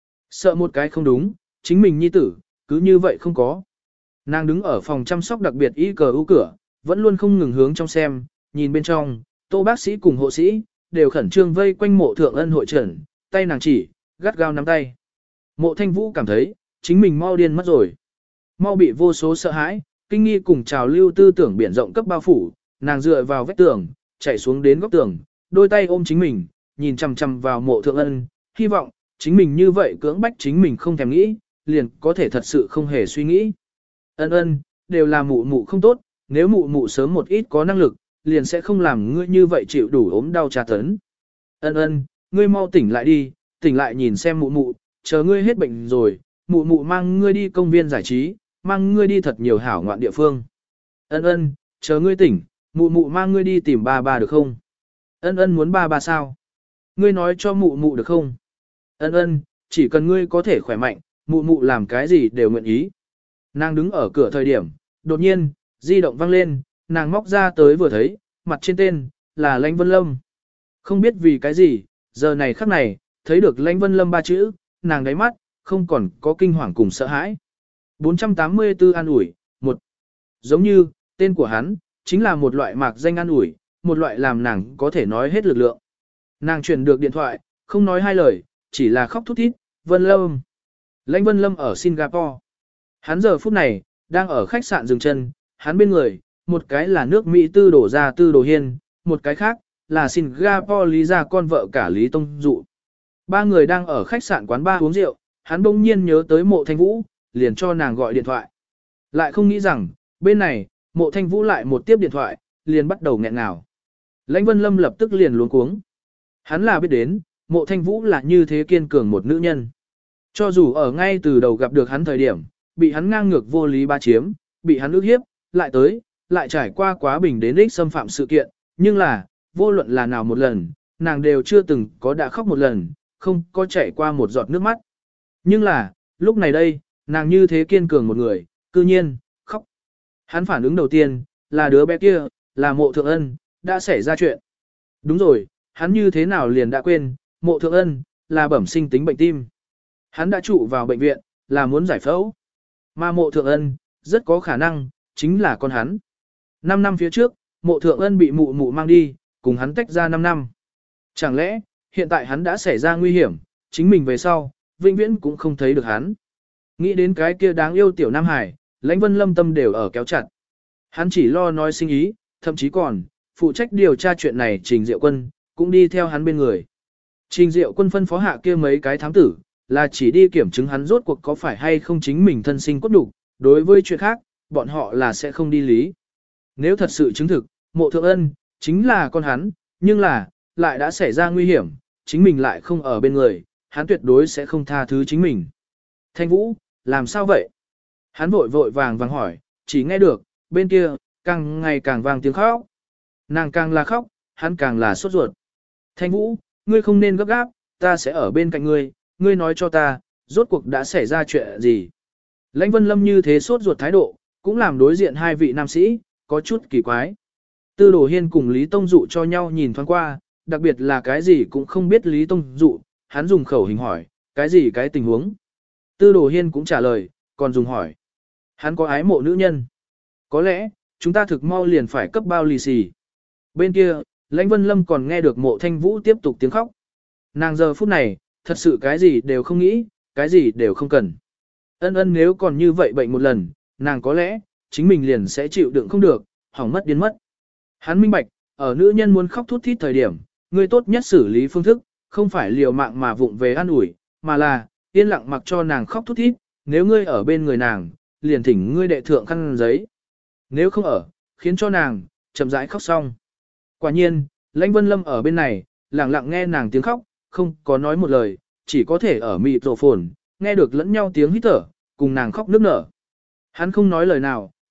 Sợ một cái không đúng, chính mình nhi tử, cứ như vậy không có. Nàng đứng ở phòng chăm sóc đặc biệt y cờ u cửa, vẫn luôn không ngừng hướng trong xem, nhìn bên trong, Tô bác sĩ cùng hộ sĩ, đều khẩn trương vây quanh Mộ Thượng Ân hội trần, tay nàng chỉ, gắt gao nắm tay. Mộ Thanh Vũ cảm thấy, chính mình mau điên mất rồi. Mau bị vô số sợ hãi, kinh nghi cùng trào lưu tư tưởng biển rộng cấp bao phủ, nàng dựa vào vách tường, chạy xuống đến góc tường, đôi tay ôm chính mình, nhìn chằm chằm vào Mộ Thượng Ân, hy vọng, chính mình như vậy cưỡng bách chính mình không thèm nghĩ, liền có thể thật sự không hề suy nghĩ. Ân ân, đều là mụ mụ không tốt, nếu mụ mụ sớm một ít có năng lực, liền sẽ không làm ngươi như vậy chịu đủ ốm đau tra tấn. Ân ân, ngươi mau tỉnh lại đi, tỉnh lại nhìn xem mụ mụ, chờ ngươi hết bệnh rồi, mụ mụ mang ngươi đi công viên giải trí, mang ngươi đi thật nhiều hảo ngoạn địa phương. Ân ân, chờ ngươi tỉnh, mụ mụ mang ngươi đi tìm ba ba được không? Ân ân muốn ba ba sao? Ngươi nói cho mụ mụ được không? Ân ân, chỉ cần ngươi có thể khỏe mạnh, mụ mụ làm cái gì đều nguyện ý. Nàng đứng ở cửa thời điểm, đột nhiên, di động vang lên, nàng móc ra tới vừa thấy, mặt trên tên, là Lãnh Vân Lâm. Không biết vì cái gì, giờ này khắc này, thấy được Lãnh Vân Lâm ba chữ, nàng đáy mắt, không còn có kinh hoàng cùng sợ hãi. bốn trăm tám mươi tư an ủi, một. Giống như, tên của hắn, chính là một loại mạc danh an ủi, một loại làm nàng có thể nói hết lực lượng. Nàng chuyển được điện thoại, không nói hai lời, chỉ là khóc thút thít, Vân Lâm. Lãnh Vân Lâm ở Singapore. Hắn giờ phút này, đang ở khách sạn dừng chân, hắn bên người, một cái là nước Mỹ tư đổ ra tư đồ hiên, một cái khác, là Singapore lý gia con vợ cả Lý Tông Dụ. Ba người đang ở khách sạn quán bar uống rượu, hắn bỗng nhiên nhớ tới Mộ Thanh Vũ, liền cho nàng gọi điện thoại. Lại không nghĩ rằng, bên này, Mộ Thanh Vũ lại một tiếp điện thoại, liền bắt đầu nghẹn ngào. Lãnh Vân Lâm lập tức liền luống cuống. Hắn là biết đến, Mộ Thanh Vũ là như thế kiên cường một nữ nhân. Cho dù ở ngay từ đầu gặp được hắn thời điểm, bị hắn ngang ngược vô lý ba chiếm, bị hắn ức hiếp, lại tới, lại trải qua quá bình đến ích xâm phạm sự kiện, nhưng là, vô luận là nào một lần, nàng đều chưa từng có đã khóc một lần, không có chảy qua một giọt nước mắt. Nhưng là, lúc này đây, nàng như thế kiên cường một người, cư nhiên, khóc. Hắn phản ứng đầu tiên, là đứa bé kia, là Mộ Thượng Ân, đã xảy ra chuyện. Đúng rồi, hắn như thế nào liền đã quên, Mộ Thượng Ân, là bẩm sinh tính bệnh tim. Hắn đã trụ vào bệnh viện, là muốn giải phẫu. Mà Mộ Thượng Ân, rất có khả năng, chính là con hắn. Năm năm phía trước, Mộ Thượng Ân bị mụ mụ mang đi, cùng hắn tách ra năm năm. Chẳng lẽ, hiện tại hắn đã xảy ra nguy hiểm, chính mình về sau, vĩnh viễn cũng không thấy được hắn. Nghĩ đến cái kia đáng yêu tiểu Nam Hải, Lãnh Vân Lâm tâm đều ở kéo chặt. Hắn chỉ lo nói sinh ý, thậm chí còn, phụ trách điều tra chuyện này Trình Diệu Quân, cũng đi theo hắn bên người. Trình Diệu Quân phân phó hạ kia mấy cái thám tử, là chỉ đi kiểm chứng hắn rốt cuộc có phải hay không chính mình thân sinh cốt đủ, đối với chuyện khác, bọn họ là sẽ không đi lý. Nếu thật sự chứng thực, Mộ Thượng Ân, chính là con hắn, nhưng là, lại đã xảy ra nguy hiểm, chính mình lại không ở bên người, hắn tuyệt đối sẽ không tha thứ chính mình. Thanh Vũ, làm sao vậy? Hắn vội vội vàng vàng hỏi, chỉ nghe được, bên kia, càng ngày càng vang tiếng khóc. Nàng càng là khóc, hắn càng là sốt ruột. Thanh Vũ, ngươi không nên gấp gáp, ta sẽ ở bên cạnh ngươi, ngươi nói cho ta, rốt cuộc đã xảy ra chuyện gì? Lãnh Vân Lâm như thế sốt ruột thái độ, cũng làm đối diện hai vị nam sĩ, có chút kỳ quái. Tư Đồ Hiên cùng Lý Tông Dụ cho nhau nhìn thoáng qua, đặc biệt là cái gì cũng không biết Lý Tông Dụ, hắn dùng khẩu hình hỏi, cái gì cái tình huống. Tư Đồ Hiên cũng trả lời, còn dùng hỏi. Hắn có ái mộ nữ nhân. Có lẽ, chúng ta thực mau liền phải cấp bao lì xì. Bên kia, Lãnh Vân Lâm còn nghe được Mộ Thanh Vũ tiếp tục tiếng khóc. Nàng giờ phút này, thật sự cái gì đều không nghĩ, cái gì đều không cần. Ân ân nếu còn như vậy bệnh một lần, nàng có lẽ, chính mình liền sẽ chịu đựng không được, hỏng mất điên mất. Hắn minh bạch, ở nữ nhân muốn khóc thút thít thời điểm, người tốt nhất xử lý phương thức, không phải liều mạng mà vụng về an ủi, mà là, yên lặng mặc cho nàng khóc thút thít, nếu ngươi ở bên người nàng, liền thỉnh ngươi đệ thượng khăn giấy. Nếu không ở, khiến cho nàng, chậm rãi khóc xong. Quả nhiên, Lãnh Vân Lâm ở bên này, lặng lặng nghe nàng tiếng khóc, không có nói một lời, chỉ có thể ở mịt rổ phồn, nghe được lẫn nhau tiếng hít thở, cùng nàng khóc nức nở. Hắn không nói lời nào,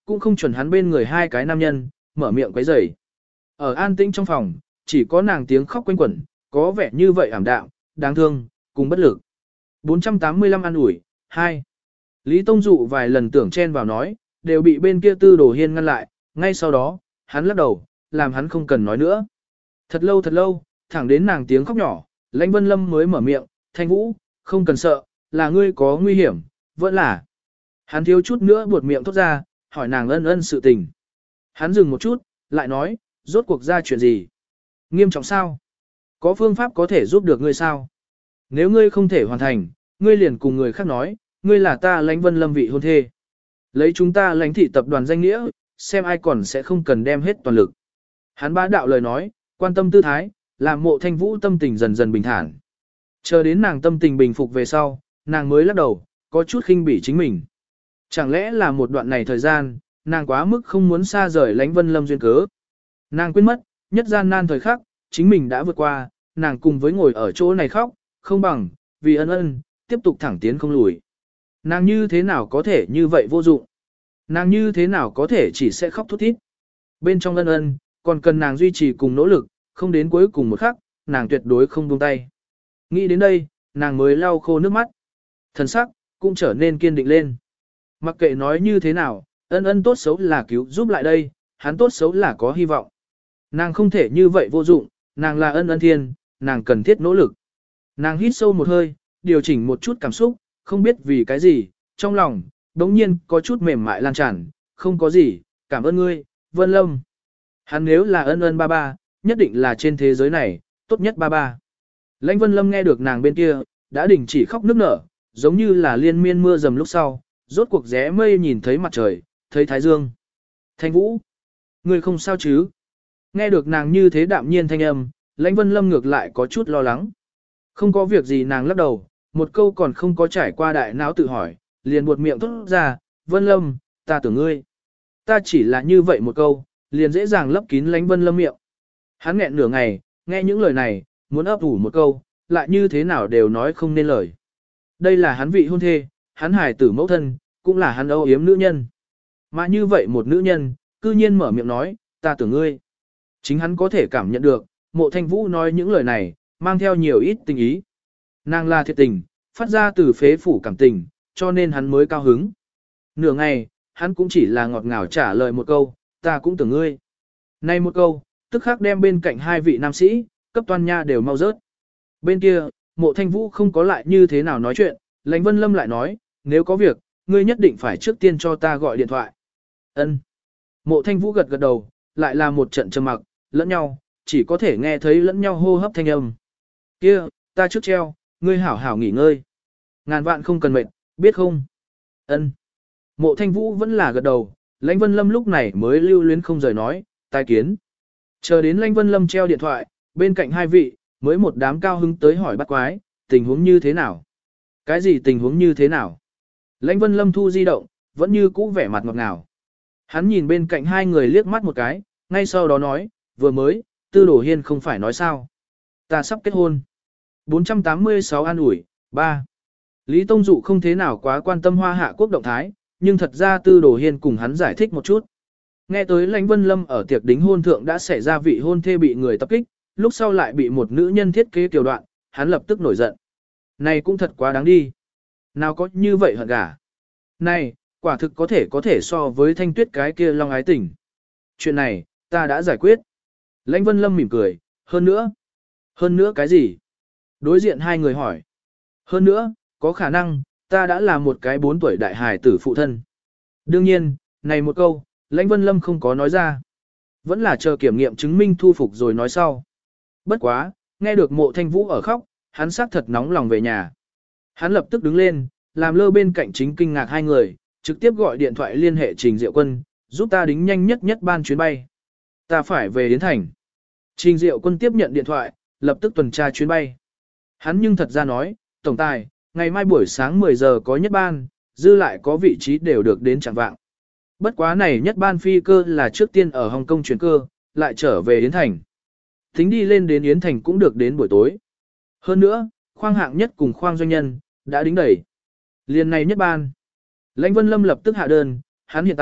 cũng không chuẩn hắn bên người hai cái nam nhân, mở miệng quấy rầy. Ở an tĩnh trong phòng, chỉ có nàng tiếng khóc quanh quẩn, có vẻ như vậy ảm đạm, đáng thương, cùng bất lực. bốn trăm tám mươi lăm an ủi, hai. Lý Tông Dụ vài lần tưởng chen vào nói, đều bị bên kia Tư Đồ Hiên ngăn lại, ngay sau đó, hắn lắc đầu, làm hắn không cần nói nữa. Thật lâu thật lâu, thẳng đến nàng tiếng khóc nhỏ, Lãnh Vân Lâm mới mở miệng, Thanh Vũ, không cần sợ, là ngươi có nguy hiểm, vẫn là. Hắn thiếu chút nữa buột miệng thốt ra, hỏi nàng ân ân sự tình. Hắn dừng một chút, lại nói, rốt cuộc ra chuyện gì? Nghiêm trọng sao? Có phương pháp có thể giúp được ngươi sao? Nếu ngươi không thể hoàn thành, ngươi liền cùng người khác nói, ngươi là ta Lãnh Vân Lâm vị hôn thê. Lấy chúng ta Lãnh thị tập đoàn danh nghĩa, xem ai còn sẽ không cần đem hết toàn lực. Hắn bá đạo lời nói, quan tâm tư thái, làm Mộ Thanh Vũ tâm tình dần dần bình thản. Chờ đến nàng tâm tình bình phục về sau, nàng mới lắc đầu, có chút khinh bỉ chính mình. Chẳng lẽ là một đoạn này thời gian, nàng quá mức không muốn xa rời Lãnh Vân Lâm duyên cớ. Nàng quên mất, nhất gian nan thời khắc, chính mình đã vượt qua, nàng cùng với ngồi ở chỗ này khóc, không bằng, vì ân ân, tiếp tục thẳng tiến không lùi. Nàng như thế nào có thể như vậy vô dụng? Nàng như thế nào có thể chỉ sẽ khóc thút thít? Bên trong ân ân, còn cần nàng duy trì cùng nỗ lực, không đến cuối cùng một khắc, nàng tuyệt đối không buông tay. Nghĩ đến đây, nàng mới lau khô nước mắt. Thần sắc, cũng trở nên kiên định lên. Mặc kệ nói như thế nào, ân ân tốt xấu là cứu giúp lại đây, hắn tốt xấu là có hy vọng. Nàng không thể như vậy vô dụng, nàng là ân ân thiên, nàng cần thiết nỗ lực. Nàng hít sâu một hơi, điều chỉnh một chút cảm xúc, không biết vì cái gì, trong lòng, đống nhiên có chút mềm mại lan tràn, không có gì, cảm ơn ngươi, Vân Lâm. Hắn nếu là ân ân ba ba, nhất định là trên thế giới này, tốt nhất ba ba. Lãnh Vân Lâm nghe được nàng bên kia, đã đình chỉ khóc nức nở, giống như là liên miên mưa dầm lúc sau, rốt cuộc rẽ mây nhìn thấy mặt trời, thấy thái dương. Thanh Vũ, ngươi không sao chứ? Nghe được nàng như thế đạm nhiên thanh âm, Lãnh Vân Lâm ngược lại có chút lo lắng. Không có việc gì, nàng lắc đầu, một câu còn không có trải qua đại não tự hỏi, liền buột miệng thốt ra, Vân Lâm, ta tưởng ngươi. Ta chỉ là như vậy một câu, liền dễ dàng lấp kín Lãnh Vân Lâm miệng. Hắn nghẹn nửa ngày, nghe những lời này, muốn ấp ủ một câu, lại như thế nào đều nói không nên lời. Đây là hắn vị hôn thê, hắn hài tử mẫu thân, cũng là hắn âu yếm nữ nhân. Mà như vậy một nữ nhân, cư nhiên mở miệng nói, ta tưởng ngươi. Chính hắn có thể cảm nhận được, Mộ Thanh Vũ nói những lời này, mang theo nhiều ít tình ý. Nàng là thiệt tình, phát ra từ phế phủ cảm tình, cho nên hắn mới cao hứng. Nửa ngày, hắn cũng chỉ là ngọt ngào trả lời một câu, ta cũng tưởng ngươi. Nay một câu, tức khắc đem bên cạnh hai vị nam sĩ, cấp toan nha đều mau rớt. Bên kia, Mộ Thanh Vũ không có lại như thế nào nói chuyện, Lãnh Vân Lâm lại nói, nếu có việc, ngươi nhất định phải trước tiên cho ta gọi điện thoại. Ân. Mộ Thanh Vũ gật gật đầu, lại là một trận trầm mặc, lẫn nhau, chỉ có thể nghe thấy lẫn nhau hô hấp thanh âm. Kia, ta trước treo, ngươi hảo hảo nghỉ ngơi. Ngàn vạn không cần mệt, biết không? Ân. Mộ Thanh Vũ vẫn là gật đầu, Lãnh Vân Lâm lúc này mới lưu luyến không rời nói, tai kiến. Chờ đến Lãnh Vân Lâm treo điện thoại, bên cạnh hai vị, mới một đám cao hứng tới hỏi bắt quái, tình huống như thế nào? Cái gì tình huống như thế nào? Lãnh Vân Lâm thu di động, vẫn như cũ vẻ mặt ngọt ngào. Hắn nhìn bên cạnh hai người liếc mắt một cái, ngay sau đó nói, vừa mới, Tư Đồ Hiên không phải nói sao. Ta sắp kết hôn. bốn trăm tám mươi sáu an ủi, ba. Lý Tông Dụ không thế nào quá quan tâm Hoa Hạ quốc động thái, nhưng thật ra Tư Đồ Hiên cùng hắn giải thích một chút. Nghe tới Lãnh Vân Lâm ở tiệc đính hôn thượng đã xảy ra vị hôn thê bị người tập kích, lúc sau lại bị một nữ nhân thiết kế tiểu đoạn, hắn lập tức nổi giận. Này cũng thật quá đáng đi. Nào có như vậy hận gả. Này, quả thực có thể có thể so với Thanh Tuyết cái kia long ái tình. Chuyện này, ta đã giải quyết. Lãnh Vân Lâm mỉm cười, hơn nữa. Hơn nữa cái gì? Đối diện hai người hỏi. Hơn nữa, có khả năng, ta đã là một cái bốn tuổi đại hài tử phụ thân. Đương nhiên, này một câu, Lãnh Vân Lâm không có nói ra. Vẫn là chờ kiểm nghiệm chứng minh thu phục rồi nói sau. Bất quá, nghe được Mộ Thanh Vũ ở khóc, hắn xác thật nóng lòng về nhà. Hắn lập tức đứng lên, làm lơ bên cạnh chính kinh ngạc hai người, trực tiếp gọi điện thoại liên hệ Trình Diệu Quân, giúp ta đính nhanh nhất nhất ban chuyến bay. Ta phải về Yến Thành. Trình Diệu Quân tiếp nhận điện thoại, lập tức tuần tra chuyến bay. Hắn nhưng thật ra nói, tổng tài, ngày mai buổi sáng mười giờ có nhất ban, dư lại có vị trí đều được đến chẳng vạng. Bất quá này nhất ban phi cơ là trước tiên ở Hồng Kông chuyển cơ, lại trở về Yến Thành. Tính đi lên đến Yến Thành cũng được đến buổi tối. Hơn nữa, khoang hạng nhất cùng khoang doanh nhân, đã đính đẩy. Liên này nhất ban. Lãnh Vân Lâm lập tức hạ đơn, hắn hiện tại,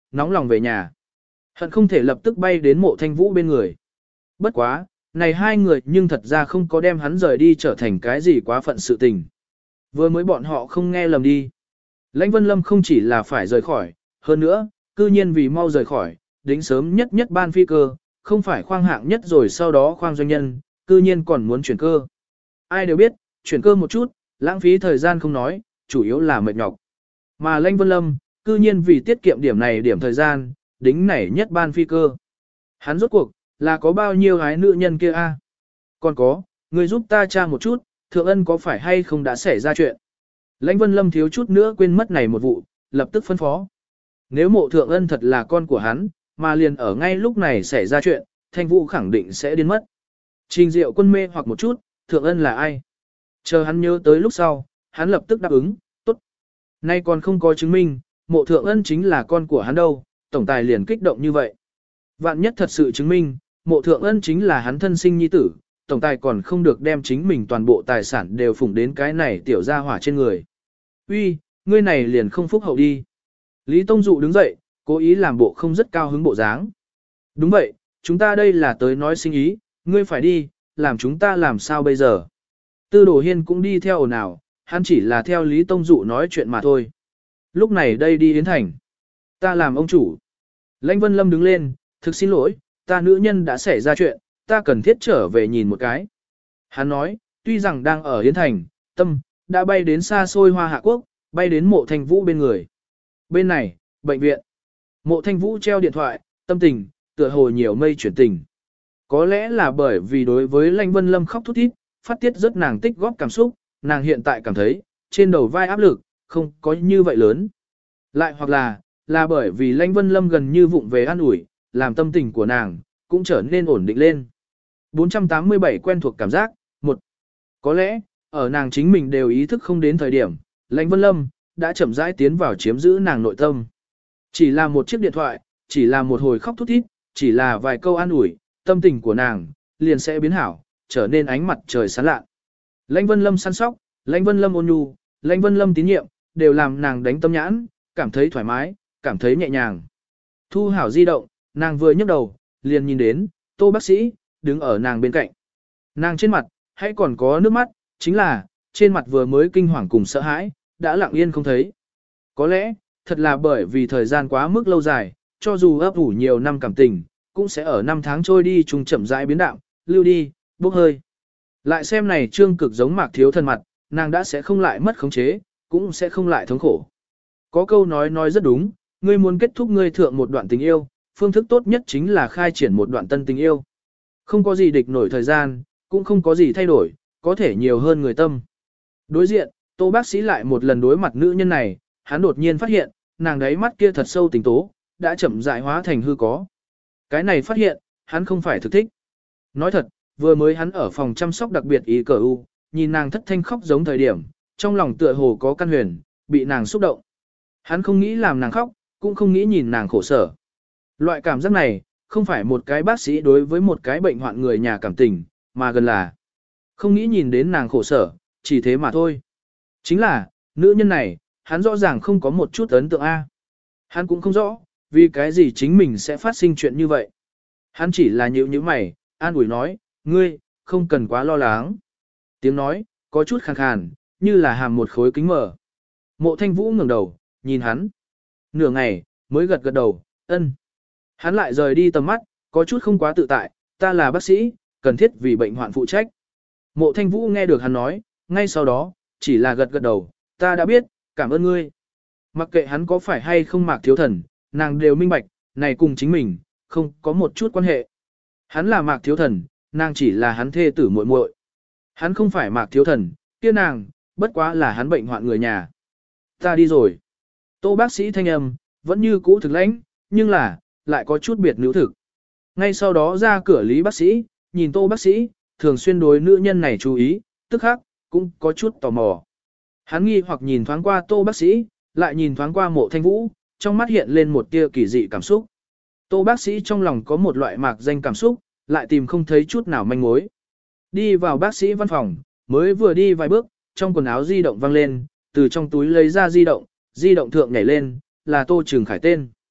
nóng lòng về nhà. Hận không thể lập tức bay đến Mộ Thanh Vũ bên người. Bất quá, này hai người nhưng thật ra không có đem hắn rời đi trở thành cái gì quá phận sự tình. Vừa mới bọn họ không nghe lầm đi. Lãnh Vân Lâm không chỉ là phải rời khỏi, hơn nữa, cư nhiên vì mau rời khỏi, đính sớm nhất nhất ban phi cơ, không phải khoang hạng nhất rồi sau đó khoang doanh nhân, cư nhiên còn muốn chuyển cơ. Ai đều biết, chuyển cơ một chút, lãng phí thời gian không nói, chủ yếu là mệt nhọc. Mà Lãnh Vân Lâm, cư nhiên vì tiết kiệm điểm này điểm thời gian, đính này nhất ban phi cơ. Hắn rốt cuộc, là có bao nhiêu gái nữ nhân kia a? Còn có, người giúp ta tra một chút, Thượng Ân có phải hay không đã xảy ra chuyện. Lãnh Vân Lâm thiếu chút nữa quên mất này một vụ, lập tức phân phó. Nếu Mộ Thượng Ân thật là con của hắn, mà liền ở ngay lúc này xảy ra chuyện, Thanh Vũ khẳng định sẽ điên mất. Trình Diệu Quân mê hoặc một chút, Thượng Ân là ai? Chờ hắn nhớ tới lúc sau, hắn lập tức đáp ứng, tốt. Nay còn không có chứng minh, Mộ Thượng Ân chính là con của hắn đâu, tổng tài liền kích động như vậy. Vạn nhất thật sự chứng minh, Mộ Thượng Ân chính là hắn thân sinh nhi tử, tổng tài còn không được đem chính mình toàn bộ tài sản đều phủng đến cái này tiểu gia hỏa trên người. Uy, ngươi này liền không phúc hậu đi. Lý Tông Dụ đứng dậy, cố ý làm bộ không rất cao hứng bộ dáng. Đúng vậy, chúng ta đây là tới nói sinh ý, ngươi phải đi, làm chúng ta làm sao bây giờ. Tư Đồ Hiên cũng đi theo ồn ào, hắn chỉ là theo Lý Tông Dụ nói chuyện mà thôi. Lúc này đây đi Yến Thành. Ta làm ông chủ. Lãnh Vân Lâm đứng lên, thực xin lỗi, ta nữ nhân đã xảy ra chuyện, ta cần thiết trở về nhìn một cái. Hắn nói, tuy rằng đang ở Yến Thành, tâm, đã bay đến xa xôi Hoa Hạ Quốc, bay đến Mộ Thanh Vũ bên người. Bên này, bệnh viện. Mộ Thanh Vũ treo điện thoại, tâm tình, tựa hồ nhiều mây chuyển tình. Có lẽ là bởi vì đối với Lãnh Vân Lâm khóc thút thít, phát tiết rất nàng tích góp cảm xúc, nàng hiện tại cảm thấy, trên đầu vai áp lực, không có như vậy lớn. Lại hoặc là, là bởi vì Lãnh Vân Lâm gần như vụng về an ủi, làm tâm tình của nàng, cũng trở nên ổn định lên. bốn trăm tám mươi bảy quen thuộc cảm giác, một. Có lẽ, ở nàng chính mình đều ý thức không đến thời điểm, Lãnh Vân Lâm, đã chậm rãi tiến vào chiếm giữ nàng nội tâm. Chỉ là một chiếc điện thoại, chỉ là một hồi khóc thút thít, chỉ là vài câu an ủi, tâm tình của nàng, liền sẽ biến hảo, trở nên ánh mặt trời sáng lạ. Lãnh Vân Lâm săn sóc, Lãnh Vân Lâm ôn nhu, Lãnh Vân Lâm tín nhiệm, đều làm nàng đánh tâm nhãn, cảm thấy thoải mái, cảm thấy nhẹ nhàng. Thu hảo di động, nàng vừa nhấc đầu, liền nhìn đến, Tô bác sĩ, đứng ở nàng bên cạnh. Nàng trên mặt, hãy còn có nước mắt, chính là, trên mặt vừa mới kinh hoàng cùng sợ hãi, đã lặng yên không thấy. Có lẽ, thật là bởi vì thời gian quá mức lâu dài, cho dù ấp ủ nhiều năm cảm tình, cũng sẽ ở năm tháng trôi đi chung chậm rãi biến đạo, lưu đi, bốc hơi. Lại xem này trương cực giống Mạc Thiếu Thần mặt, nàng đã sẽ không lại mất khống chế, cũng sẽ không lại thống khổ. Có câu nói nói rất đúng, ngươi muốn kết thúc ngươi thượng một đoạn tình yêu, phương thức tốt nhất chính là khai triển một đoạn tân tình yêu. Không có gì địch nổi thời gian, cũng không có gì thay đổi, có thể nhiều hơn người tâm. Đối diện, Tô bác sĩ lại một lần đối mặt nữ nhân này, hắn đột nhiên phát hiện, nàng đáy mắt kia thật sâu tình tố, đã chậm rãi hóa thành hư có. Cái này phát hiện, hắn không phải thực thích. Nói thật, vừa mới hắn ở phòng chăm sóc đặc biệt ý cờ u, nhìn nàng thất thanh khóc giống thời điểm, trong lòng tựa hồ có căn huyền, bị nàng xúc động. Hắn không nghĩ làm nàng khóc, cũng không nghĩ nhìn nàng khổ sở. Loại cảm giác này, không phải một cái bác sĩ đối với một cái bệnh hoạn người nhà cảm tình, mà gần là không nghĩ nhìn đến nàng khổ sở, chỉ thế mà thôi. Chính là, nữ nhân này, hắn rõ ràng không có một chút ấn tượng A. Hắn cũng không rõ, vì cái gì chính mình sẽ phát sinh chuyện như vậy. Hắn chỉ là nhíu nhíu mày, an ủi nói, ngươi, không cần quá lo lắng. Tiếng nói, có chút khàn khàn, như là hàm một khối kính mở. Mộ Thanh Vũ ngẩng đầu, nhìn hắn. Nửa ngày, mới gật gật đầu, ân. Hắn lại rời đi tầm mắt, có chút không quá tự tại, ta là bác sĩ, cần thiết vì bệnh hoạn phụ trách. Mộ Thanh Vũ nghe được hắn nói, ngay sau đó, chỉ là gật gật đầu, ta đã biết, cảm ơn ngươi. Mặc kệ hắn có phải hay không Mạc Thiếu Thần, nàng đều minh bạch, này cùng chính mình, không có một chút quan hệ. Hắn là Mạc Thiếu Thần, nàng chỉ là hắn thê tử muội muội. Hắn không phải Mạc Thiếu Thần, kia nàng, bất quá là hắn bệnh hoạn người nhà. Ta đi rồi. Tô bác sĩ thanh âm, vẫn như cũ thực lãnh, nhưng là, lại có chút biệt nữ thực. Ngay sau đó ra cửa Lý bác sĩ, nhìn Tô bác sĩ, thường xuyên đối nữ nhân này chú ý, tức khắc, cũng có chút tò mò. Hắn nghi hoặc nhìn thoáng qua Tô bác sĩ, lại nhìn thoáng qua Mộ Thanh Vũ, trong mắt hiện lên một tia kỳ dị cảm xúc. Tô bác sĩ trong lòng có một loại mạc danh cảm xúc, lại tìm không thấy chút nào manh mối. Đi vào bác sĩ văn phòng, mới vừa đi vài bước, trong quần áo di động vang lên, từ trong túi lấy ra di động, di động thượng nhảy lên, là Tô Trường Khải tên.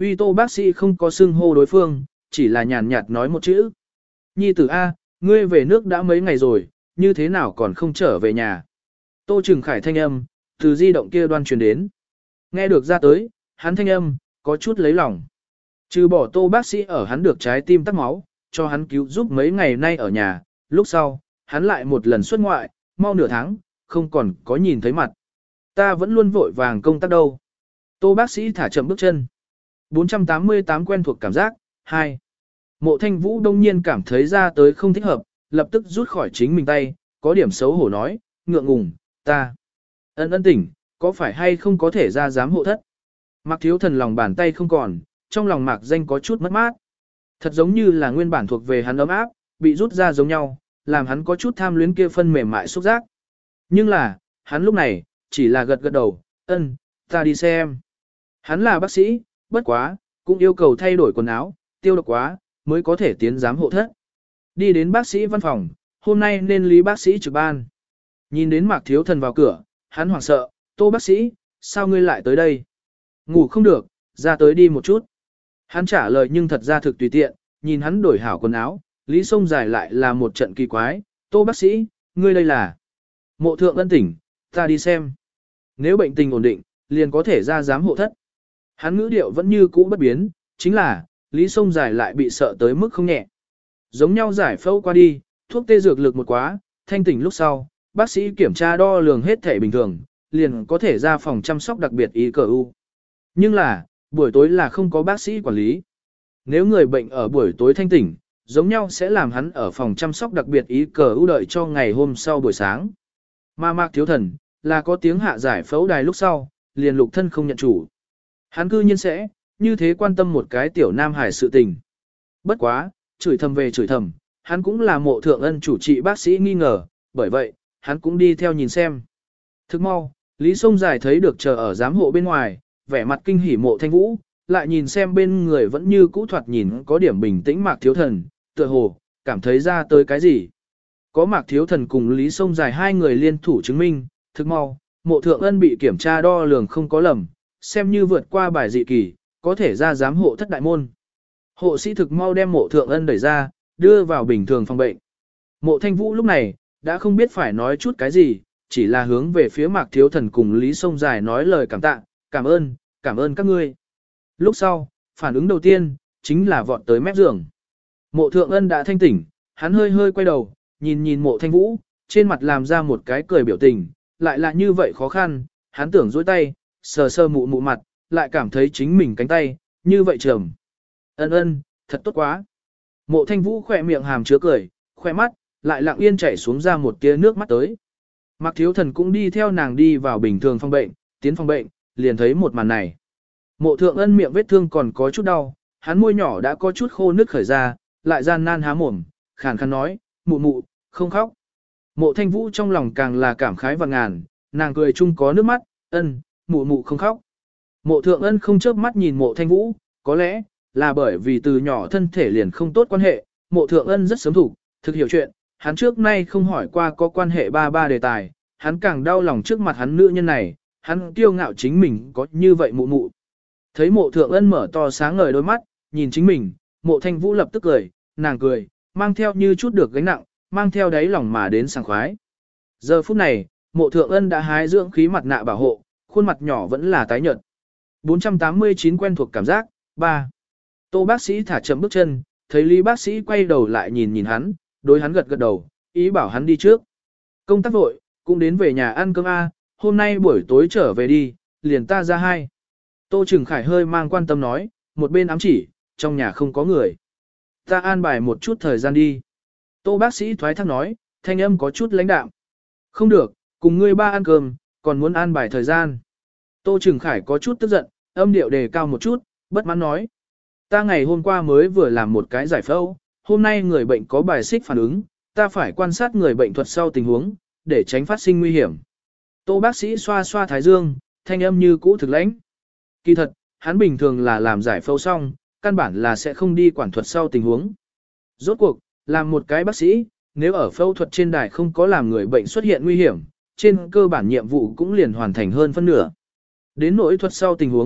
Uy Tô bác sĩ không có xưng hô đối phương, chỉ là nhàn nhạt nói một chữ. Nhi tử A, ngươi về nước đã mấy ngày rồi, như thế nào còn không trở về nhà? Tô Trừng Khải thanh âm, từ di động kia đoan truyền đến. Nghe được ra tới, hắn thanh âm, có chút lấy lòng. Trừ bỏ Tô bác sĩ ở hắn được trái tim tắc máu, cho hắn cứu giúp mấy ngày nay ở nhà, lúc sau, hắn lại một lần xuất ngoại, mau nửa tháng, không còn có nhìn thấy mặt. Ta vẫn luôn vội vàng công tác đâu. Tô bác sĩ thả chậm bước chân. bốn trăm tám mươi tám quen thuộc cảm giác, hai. Mộ Thanh Vũ đông nhiên cảm thấy ra tới không thích hợp, lập tức rút khỏi chính mình tay, có điểm xấu hổ nói, ngượng ngùng, ta. Ân ân tỉnh, có phải hay không có thể ra giám hộ thất? Mạc Thiếu Thần lòng bàn tay không còn, trong lòng Mạc Danh có chút mất mát. Thật giống như là nguyên bản thuộc về hắn ấm áp, bị rút ra giống nhau, làm hắn có chút tham luyến kia phân mềm mại xúc giác. Nhưng là, hắn lúc này, chỉ là gật gật đầu, ân, ta đi xem. Hắn là bác sĩ, bất quá, cũng yêu cầu thay đổi quần áo, tiêu độc quá, mới có thể tiến giám hộ thất. Đi đến bác sĩ văn phòng, hôm nay nên lý bác sĩ trực ban. Nhìn đến Mạc Thiếu Thần vào cửa, hắn hoảng sợ, Tô bác sĩ, sao ngươi lại tới đây? Ngủ không được, ra tới đi một chút. Hắn trả lời nhưng thật ra thực tùy tiện, nhìn hắn đổi hảo quần áo, Lý Sông dài lại là một trận kỳ quái, Tô bác sĩ, ngươi đây là Mộ Thượng Ân tỉnh, ta đi xem. Nếu bệnh tình ổn định, liền có thể ra giám hộ thất. Hắn ngữ điệu vẫn như cũ bất biến, chính là, Lý Sông dài lại bị sợ tới mức không nhẹ. Giống nhau giải phẫu qua đi, thuốc tê dược lực một quá, thanh tỉnh lúc sau, bác sĩ kiểm tra đo lường hết thể bình thường, liền có thể ra phòng chăm sóc đặc biệt y cờ u. Nhưng là, buổi tối là không có bác sĩ quản lý. Nếu người bệnh ở buổi tối thanh tỉnh, giống nhau sẽ làm hắn ở phòng chăm sóc đặc biệt y cờ u đợi cho ngày hôm sau buổi sáng. Mà Mạc Thiếu Thần, là có tiếng hạ giải phẫu đài lúc sau, liền lục thân không nhận chủ. Hắn cư nhiên sẽ, như thế quan tâm một cái tiểu nam hải sự tình. Bất quá, chửi thầm về chửi thầm, hắn cũng là Mộ Thượng Ân chủ trị bác sĩ nghi ngờ, bởi vậy, hắn cũng đi theo nhìn xem. Thức mau, Lý Sông Dài thấy được chờ ở giám hộ bên ngoài, vẻ mặt kinh hỉ Mộ Thanh Vũ, lại nhìn xem bên người vẫn như cũ thoạt nhìn có điểm bình tĩnh Mạc Thiếu Thần, tựa hồ, cảm thấy ra tới cái gì. Có Mạc Thiếu Thần cùng Lý Sông Dài hai người liên thủ chứng minh, thức mau, Mộ Thượng Ân bị kiểm tra đo lường không có lầm, xem như vượt qua bài dị kỳ, có thể ra giám hộ thất đại môn. Hộ sĩ thực mau đem Mộ Thượng Ân đẩy ra, đưa vào bình thường phòng bệnh. Mộ Thanh Vũ lúc này, đã không biết phải nói chút cái gì, chỉ là hướng về phía Mạc Thiếu Thần cùng Lý Sông Dài nói lời cảm tạ, cảm ơn, cảm ơn các ngươi. Lúc sau, phản ứng đầu tiên, chính là vọt tới mép giường. Mộ Thượng Ân đã thanh tỉnh, hắn hơi hơi quay đầu, nhìn nhìn Mộ Thanh Vũ, trên mặt làm ra một cái cười biểu tình, lại là như vậy khó khăn, hắn tưởng dối tay, sờ sờ mụ mụ mặt, lại cảm thấy chính mình cánh tay, như vậy trầm. Ân ân, thật tốt quá. Mộ Thanh Vũ khỏe miệng hàm chứa cười, khỏe mắt, lại lặng yên chảy xuống ra một tia nước mắt tới. Mạc Thiếu Thần cũng đi theo nàng đi vào bình thường phòng bệnh, tiến phòng bệnh, liền thấy một màn này. Mộ Thượng Ân miệng vết thương còn có chút đau, hắn môi nhỏ đã có chút khô nước khởi ra, lại gian nan há mồm, khàn khàn nói, mụ mụ, không khóc. Mộ Thanh Vũ trong lòng càng là cảm khái và ngàn, nàng cười chung có nước mắt, ân, mụ mụ không khóc. Mộ Thượng Ân không chớp mắt nhìn Mộ Thanh Vũ, có lẽ là bởi vì từ nhỏ thân thể liền không tốt quan hệ, Mộ Thượng Ân rất sớm thủ, thực hiểu chuyện, hắn trước nay không hỏi qua có quan hệ ba ba đề tài, hắn càng đau lòng trước mặt hắn nữ nhân này, hắn kiêu ngạo chính mình có như vậy mụ mụ. Thấy Mộ Thượng Ân mở to sáng ngời đôi mắt, nhìn chính mình, Mộ Thanh Vũ lập tức cười, nàng cười, mang theo như chút được gánh nặng, mang theo đáy lòng mà đến sảng khoái. Giờ phút này, Mộ Thượng Ân đã hái dưỡng khí mặt nạ bảo hộ, khuôn mặt nhỏ vẫn là tái nhợt. bốn trăm tám mươi chín quen thuộc cảm giác, ba. Tô bác sĩ thả chậm bước chân, thấy Lý bác sĩ quay đầu lại nhìn nhìn hắn, đối hắn gật gật đầu, ý bảo hắn đi trước. Công tác vội, cũng đến về nhà ăn cơm A, hôm nay buổi tối trở về đi, liền ta ra hai. Tô Trừng Khải hơi mang quan tâm nói, một bên ám chỉ, trong nhà không có người. Ta an bài một chút thời gian đi. Tô bác sĩ thoái thác nói, thanh âm có chút lãnh đạm. Không được, cùng ngươi ba ăn cơm, còn muốn an bài thời gian. Tô Trừng Khải có chút tức giận, âm điệu đề cao một chút, bất mãn nói. Ta ngày hôm qua mới vừa làm một cái giải phẫu, hôm nay người bệnh có bài xích phản ứng, ta phải quan sát người bệnh thuật sau tình huống, để tránh phát sinh nguy hiểm. Tô bác sĩ xoa xoa thái dương, thanh âm như cũ thực lãnh. Kỳ thật, hắn bình thường là làm giải phẫu xong, căn bản là sẽ không đi quản thuật sau tình huống. Rốt cuộc, làm một cái bác sĩ, nếu ở phẫu thuật trên đài không có làm người bệnh xuất hiện nguy hiểm, trên cơ bản nhiệm vụ cũng liền hoàn thành hơn phân nửa. Đến nỗi thuật sau tình huống,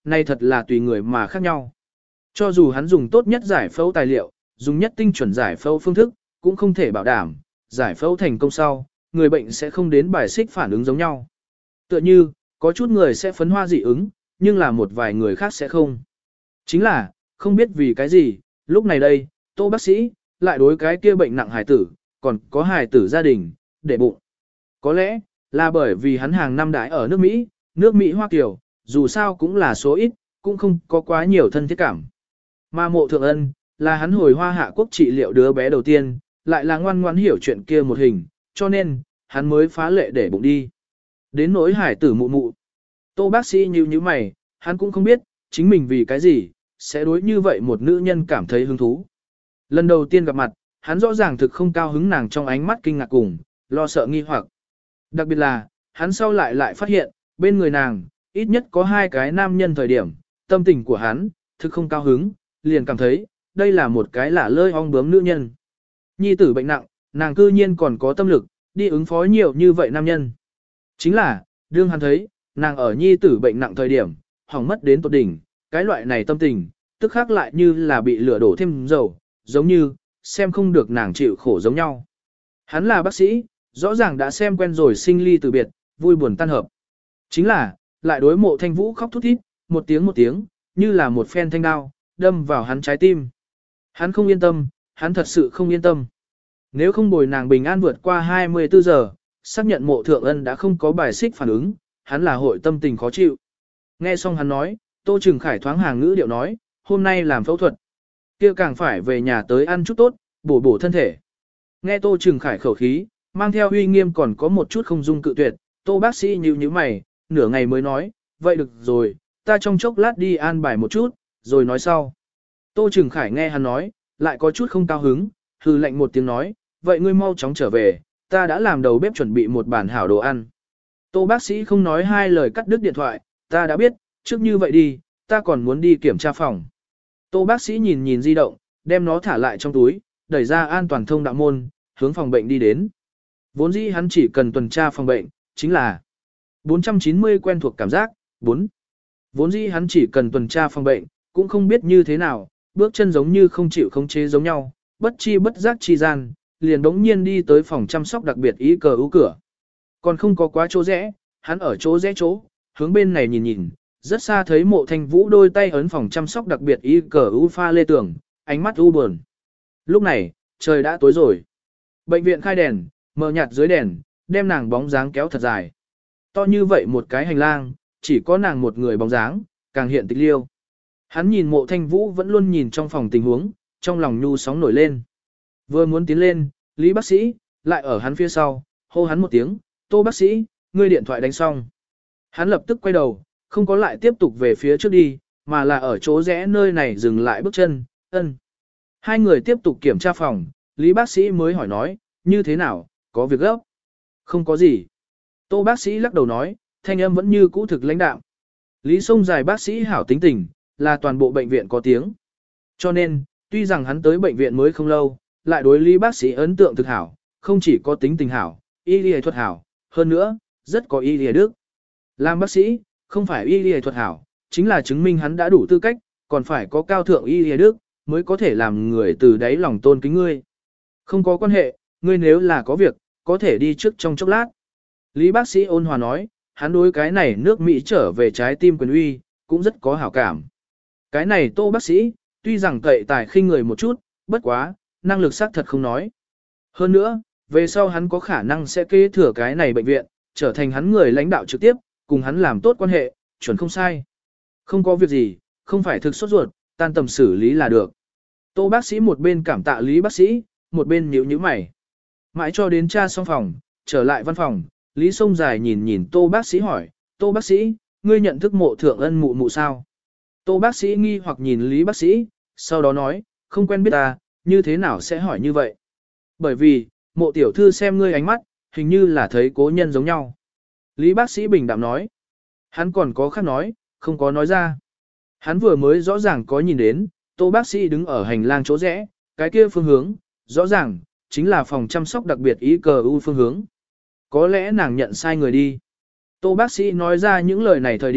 này thật là tùy người mà khác nhau. Cho dù hắn dùng tốt nhất giải phẫu tài liệu, dùng nhất tinh chuẩn giải phẫu phương thức, cũng không thể bảo đảm, giải phẫu thành công sau, người bệnh sẽ không đến bài xích phản ứng giống nhau. Tựa như, có chút người sẽ phấn hoa dị ứng, nhưng là một vài người khác sẽ không. Chính là, không biết vì cái gì, lúc này đây, Tô bác sĩ, lại đối cái kia bệnh nặng hài tử, còn có hài tử gia đình, để bụng. Có lẽ, là bởi vì hắn hàng năm đãi ở nước Mỹ, nước Mỹ Hoa Kiều, dù sao cũng là số ít, cũng không có quá nhiều thân thiết cảm. Mà Mộ Thượng Ân, là hắn hồi Hoa Hạ Quốc trị liệu đứa bé đầu tiên, lại là ngoan ngoãn hiểu chuyện kia một hình, cho nên, hắn mới phá lệ để bụng đi. Đến nỗi hải tử mụ mụ. Tô bác sĩ như như mày, hắn cũng không biết, chính mình vì cái gì, sẽ đối như vậy một nữ nhân cảm thấy hứng thú. Lần đầu tiên gặp mặt, hắn rõ ràng thực không cao hứng nàng trong ánh mắt kinh ngạc cùng, lo sợ nghi hoặc. Đặc biệt là, hắn sau lại lại phát hiện, bên người nàng, ít nhất có hai cái nam nhân thời điểm, tâm tình của hắn, thực không cao hứng, liền cảm thấy, đây là một cái lả lơi ong bướm nữ nhân. Nhi tử bệnh nặng, nàng cư nhiên còn có tâm lực, đi ứng phó nhiều như vậy nam nhân. Chính là, đương hắn thấy, nàng ở nhi tử bệnh nặng thời điểm, hỏng mất đến tột đỉnh, cái loại này tâm tình, tức khác lại như là bị lửa đổ thêm dầu, giống như, xem không được nàng chịu khổ giống nhau. Hắn là bác sĩ, rõ ràng đã xem quen rồi sinh ly từ biệt, vui buồn tan hợp. Chính là, lại đối Mộ Thanh Vũ khóc thút thít, một tiếng một tiếng, như là một phen thanh đao, đâm vào hắn trái tim. Hắn không yên tâm, hắn thật sự không yên tâm. Nếu không bồi nàng bình an vượt qua hai mươi tư giờ, xác nhận Mộ Thượng Ân đã không có bài xích phản ứng, hắn là hội tâm tình khó chịu. Nghe xong hắn nói, Tô Trừng Khải thoáng hàng ngữ điệu nói, hôm nay làm phẫu thuật. Kia càng phải về nhà tới ăn chút tốt, bổ bổ thân thể. Nghe Tô Trừng Khải khẩu khí, mang theo uy nghiêm còn có một chút không dung cự tuyệt, Tô bác sĩ nhíu nhíu mày, nửa ngày mới nói, vậy được rồi, ta trong chốc lát đi an bài một chút, rồi nói sau. Tô Trừng Khải nghe hắn nói, lại có chút không cao hứng, hừ lạnh một tiếng nói, vậy ngươi mau chóng trở về, ta đã làm đầu bếp chuẩn bị một bản hảo đồ ăn. Tô bác sĩ không nói hai lời cắt đứt điện thoại, ta đã biết, trước như vậy đi, ta còn muốn đi kiểm tra phòng. Tô bác sĩ nhìn nhìn di động, đem nó thả lại trong túi, đẩy ra an toàn thông đạo môn, hướng phòng bệnh đi đến. Vốn dĩ hắn chỉ cần tuần tra phòng bệnh, chính là bốn trăm chín mươi quen thuộc cảm giác, bốn. Vốn dĩ hắn chỉ cần tuần tra phòng bệnh, cũng không biết như thế nào, bước chân giống như không chịu khống chế giống nhau, bất chi bất giác chi gian, liền đống nhiên đi tới phòng chăm sóc đặc biệt ý cờ ưu cửa. Còn không có quá chỗ rẽ, hắn ở chỗ rẽ chỗ, hướng bên này nhìn nhìn, rất xa thấy Mộ Thanh Vũ đôi tay ấn phòng chăm sóc đặc biệt ý cờ ưu pha lê tường, ánh mắt u buồn. Lúc này, trời đã tối rồi. Bệnh viện khai đèn, mờ nhạt dưới đèn, đem nàng bóng dáng kéo thật dài. To như vậy một cái hành lang, chỉ có nàng một người bóng dáng, càng hiện tịch liêu. Hắn nhìn Mộ Thanh Vũ vẫn luôn nhìn trong phòng tình huống, trong lòng nhu sóng nổi lên. Vừa muốn tiến lên, Lý bác sĩ, lại ở hắn phía sau, hô hắn một tiếng, Tô bác sĩ, ngươi điện thoại đánh xong. Hắn lập tức quay đầu, không có lại tiếp tục về phía trước đi, mà là ở chỗ rẽ nơi này dừng lại bước chân, ân. Hai người tiếp tục kiểm tra phòng, Lý bác sĩ mới hỏi nói, như thế nào, có việc gấp? Không có gì. Tô bác sĩ lắc đầu nói, thanh âm vẫn như cũ thực lãnh đạm. Lý Sông Dài bác sĩ hảo tính tình, là toàn bộ bệnh viện có tiếng. Cho nên, tuy rằng hắn tới bệnh viện mới không lâu, lại đối Lý bác sĩ ấn tượng thực hảo, không chỉ có tính tình hảo, y lý thuật hảo, hơn nữa, rất có y lý đức. Làm bác sĩ, không phải y lý thuật hảo, chính là chứng minh hắn đã đủ tư cách, còn phải có cao thượng y lý đức, mới có thể làm người từ đáy lòng tôn kính ngươi. Không có quan hệ, ngươi nếu là có việc, có thể đi trước trong chốc lát. Lý bác sĩ ôn hòa nói, hắn đối cái này nước Mỹ trở về trái tim quyền uy, cũng rất có hảo cảm. Cái này Tô bác sĩ, tuy rằng cậy tài khinh người một chút, bất quá, năng lực xác thật không nói. Hơn nữa, về sau hắn có khả năng sẽ kế thừa cái này bệnh viện, trở thành hắn người lãnh đạo trực tiếp, cùng hắn làm tốt quan hệ, chuẩn không sai. Không có việc gì, không phải thực sốt ruột, tan tầm xử lý là được. Tô bác sĩ một bên cảm tạ Lý bác sĩ, một bên nhíu nhíu mày. Mãi cho đến tra xong phòng, trở lại văn phòng, Lý Sông Dài nhìn nhìn Tô bác sĩ hỏi, Tô bác sĩ, ngươi nhận thức Mộ Thượng Ân mụ mụ sao? Tô bác sĩ nghi hoặc nhìn Lý bác sĩ, sau đó nói, không quen biết ta, như thế nào sẽ hỏi như vậy? Bởi vì, Mộ tiểu thư xem ngươi ánh mắt, hình như là thấy cố nhân giống nhau. Lý bác sĩ bình đạm nói, hắn còn có khác nói, không có nói ra. Hắn vừa mới rõ ràng có nhìn đến, Tô bác sĩ đứng ở hành lang chỗ rẽ, cái kia phương hướng, rõ ràng, chính là phòng chăm sóc đặc biệt ý cờ u phương hướng. Có lẽ nàng nhận sai người đi. Tô bác sĩ nói ra những lời này thời điểm,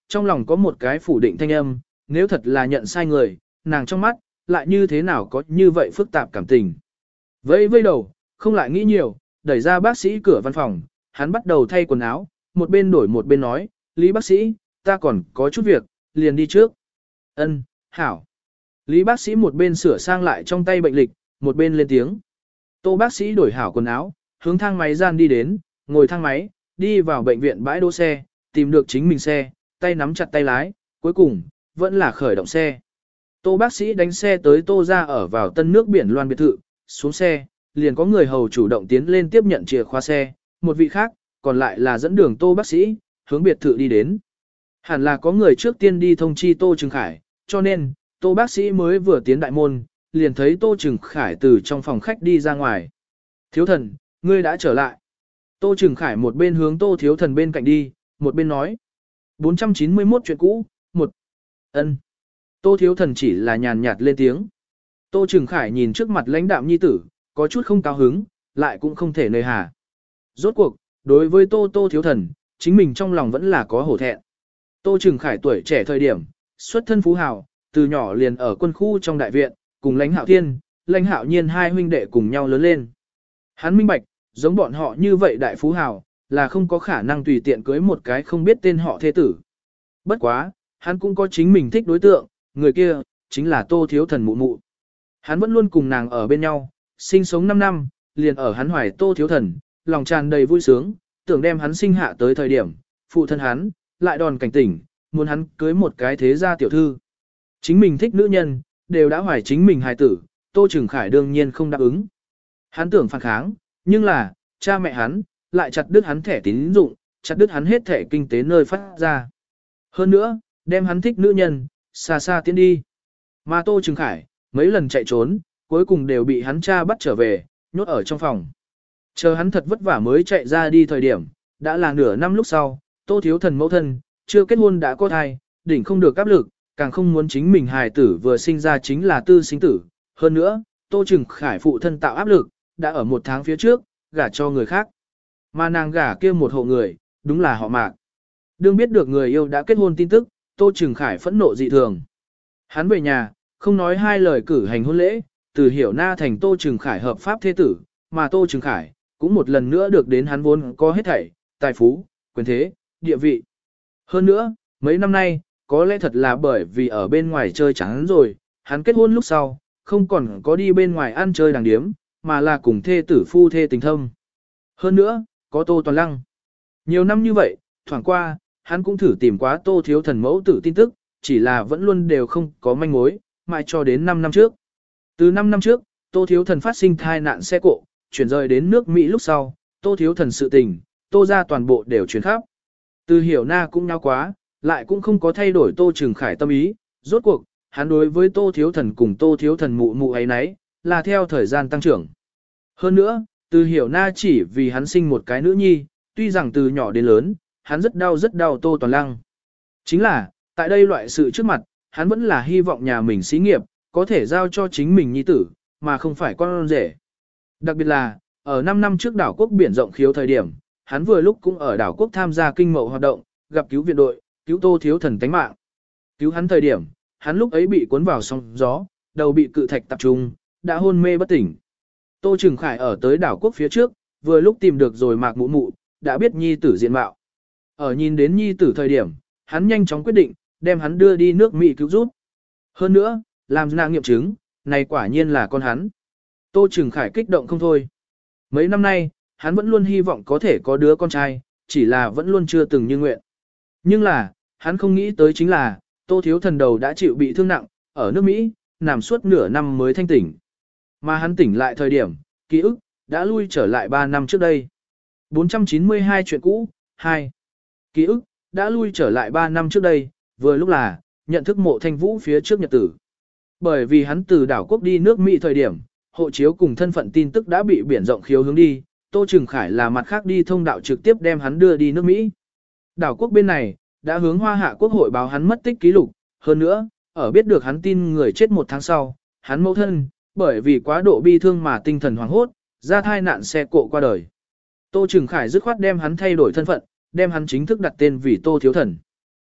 trong lòng có một cái phủ định thanh âm, nếu thật là nhận sai người, nàng trong mắt, lại như thế nào có như vậy phức tạp cảm tình. Vẫy vây đầu, không lại nghĩ nhiều, đẩy ra bác sĩ cửa văn phòng, hắn bắt đầu thay quần áo, một bên đổi một bên nói, Lý bác sĩ, ta còn có chút việc, liền đi trước. Ân, hảo. Lý bác sĩ một bên sửa sang lại trong tay bệnh lịch, một bên lên tiếng. Tô bác sĩ đổi hảo quần áo, hướng thang máy gian đi đến, ngồi thang máy, đi vào bệnh viện bãi đỗ xe, tìm được chính mình xe, tay nắm chặt tay lái, cuối cùng, vẫn là khởi động xe. Tô bác sĩ đánh xe tới Tô ra ở vào tân nước biển loan biệt thự, xuống xe, liền có người hầu chủ động tiến lên tiếp nhận chìa khóa xe, một vị khác, còn lại là dẫn đường Tô bác sĩ, hướng biệt thự đi đến. Hẳn là có người trước tiên đi thông chi Tô Trừng Khải, cho nên, Tô bác sĩ mới vừa tiến đại môn, liền thấy Tô Trừng Khải từ trong phòng khách đi ra ngoài. Thiếu thần, ngươi đã trở lại. Tô Trừng Khải một bên hướng Tô Thiếu thần bên cạnh đi, một bên nói. bốn trăm chín mươi mốt chuyện cũ, một. Ân. Tô Thiếu thần chỉ là nhàn nhạt lên tiếng. Tô Trừng Khải nhìn trước mặt lãnh đạm nhi tử, có chút không cao hứng, lại cũng không thể nơi hà. Rốt cuộc, đối với Tô Tô Thiếu thần, chính mình trong lòng vẫn là có hổ thẹn. Tô Trừng Khải tuổi trẻ thời điểm, xuất thân phú hào, từ nhỏ liền ở quân khu trong đại viện, cùng lãnh hạo thiên, lãnh hạo nhiên hai huynh đệ cùng nhau lớn lên. Hắn minh bạch, giống bọn họ như vậy đại phú hào, là không có khả năng tùy tiện cưới một cái không biết tên họ thế tử. Bất quá, hắn cũng có chính mình thích đối tượng, người kia, chính là Tô Thiếu thần mụ mụ. Hắn vẫn luôn cùng nàng ở bên nhau, sinh sống năm năm, liền ở hắn hoài Tô Thiếu thần, lòng tràn đầy vui sướng, tưởng đem hắn sinh hạ tới thời điểm, phụ thân hắn, lại đòn cảnh tỉnh, muốn hắn cưới một cái thế gia tiểu thư. Chính mình thích nữ nhân, đều đã hoài chính mình hài tử, Tô Trừng Khải đương nhiên không đáp ứng. Hắn tưởng phản kháng, nhưng là, cha mẹ hắn, lại chặt đứt hắn thẻ tín dụng, chặt đứt hắn hết thẻ kinh tế nơi phát ra. Hơn nữa, đem hắn thích nữ nhân, xa xa tiến đi. Mà Tô Trừng Khải, mấy lần chạy trốn, cuối cùng đều bị hắn cha bắt trở về, nhốt ở trong phòng. Chờ hắn thật vất vả mới chạy ra đi thời điểm, đã là nửa năm lúc sau, Tô Thiếu thần mẫu thân, chưa kết hôn đã có thai, đỉnh không được áp lực, càng không muốn chính mình hài tử vừa sinh ra chính là tư sinh tử. Hơn nữa, Tô Trừng Khải phụ thân tạo áp lực, đã ở một tháng phía trước, gả cho người khác. Mà nàng gả kia một hộ người, đúng là họ Mạc. Đương biết được người yêu đã kết hôn tin tức, Tô Trừng Khải phẫn nộ dị thường. Hắn về nhà, không nói hai lời cử hành hôn lễ, từ Hiểu Na thành Tô Trừng Khải hợp pháp thế tử, mà Tô Trừng Khải, cũng một lần nữa được đến hắn vốn có hết thảy, tài phú, quyền thế, địa vị. Hơn nữa, mấy năm nay, có lẽ thật là bởi vì ở bên ngoài chơi chán rồi, hắn kết hôn lúc sau, không còn có đi bên ngoài ăn chơi đàng điếm, mà là cùng thê tử phu thê tình thâm. Hơn nữa, có Tô Toàn Lăng. Nhiều năm như vậy, thoảng qua, hắn cũng thử tìm quá Tô Thiếu thần mẫu tử tin tức, chỉ là vẫn luôn đều không có manh mối, mãi cho đến năm năm trước. Từ năm năm trước, Tô Thiếu thần phát sinh thai nạn xe cộ, chuyển rời đến nước Mỹ lúc sau, Tô Thiếu thần sự tình, Tô ra toàn bộ đều chuyển khắp. Từ Hiểu Na cũng nháo quá, lại cũng không có thay đổi Tô Trừng Khải tâm ý, rốt cuộc, hắn đối với Tô Thiếu thần cùng Tô Thiếu thần mụ mụ ấy nấy, là theo thời gian tăng trưởng. Hơn nữa, Từ Hiểu Na chỉ vì hắn sinh một cái nữ nhi, tuy rằng từ nhỏ đến lớn, hắn rất đau rất đau Tô Toàn Lăng. Chính là, tại đây loại sự trước mặt, hắn vẫn là hy vọng nhà mình xí nghiệp, có thể giao cho chính mình nhi tử, mà không phải con rể. Đặc biệt là, ở năm năm trước đảo quốc biển rộng khiếu thời điểm, hắn vừa lúc cũng ở đảo quốc tham gia kinh mậu hoạt động, gặp cứu viện đội, cứu Tô Thiếu thần tánh mạng. Cứu hắn thời điểm, hắn lúc ấy bị cuốn vào sóng gió, đầu bị cự thạch tập trung, đã hôn mê bất tỉnh. Tô Trừng Khải ở tới đảo quốc phía trước, vừa lúc tìm được rồi Mạc Mụ Mụ, đã biết nhi tử diện mạo. Ở nhìn đến nhi tử thời điểm, hắn nhanh chóng quyết định, đem hắn đưa đi nước Mỹ cứu giúp. Hơn nữa, làm nàng nghiệm chứng, này quả nhiên là con hắn. Tô Trừng Khải kích động không thôi. Mấy năm nay, hắn vẫn luôn hy vọng có thể có đứa con trai, chỉ là vẫn luôn chưa từng như nguyện. Nhưng là, hắn không nghĩ tới chính là, Tô Thiếu thần đầu đã chịu bị thương nặng, ở nước Mỹ, nằm suốt nửa năm mới thanh tỉnh. Mà hắn tỉnh lại thời điểm, ký ức, đã lui trở lại ba năm trước đây. bốn trăm chín mươi hai chuyện cũ, hai. Ký ức, đã lui trở lại ba năm trước đây, vừa lúc là, nhận thức Mộ Thanh Vũ phía trước nhật tử. Bởi vì hắn từ đảo quốc đi nước Mỹ thời điểm, hộ chiếu cùng thân phận tin tức đã bị biển rộng khiếu hướng đi, Tô Trừng Khải là mặt khác đi thông đạo trực tiếp đem hắn đưa đi nước Mỹ. Đảo quốc bên này, đã hướng Hoa Hạ Quốc hội báo hắn mất tích ký lục, hơn nữa, ở biết được hắn tin người chết một tháng sau, hắn mẫu thân, bởi vì quá độ bi thương mà tinh thần hoảng hốt, ra thai nạn xe cộ qua đời. Tô Trừng Khải dứt khoát đem hắn thay đổi thân phận, đem hắn chính thức đặt tên vì Tô Thiếu thần.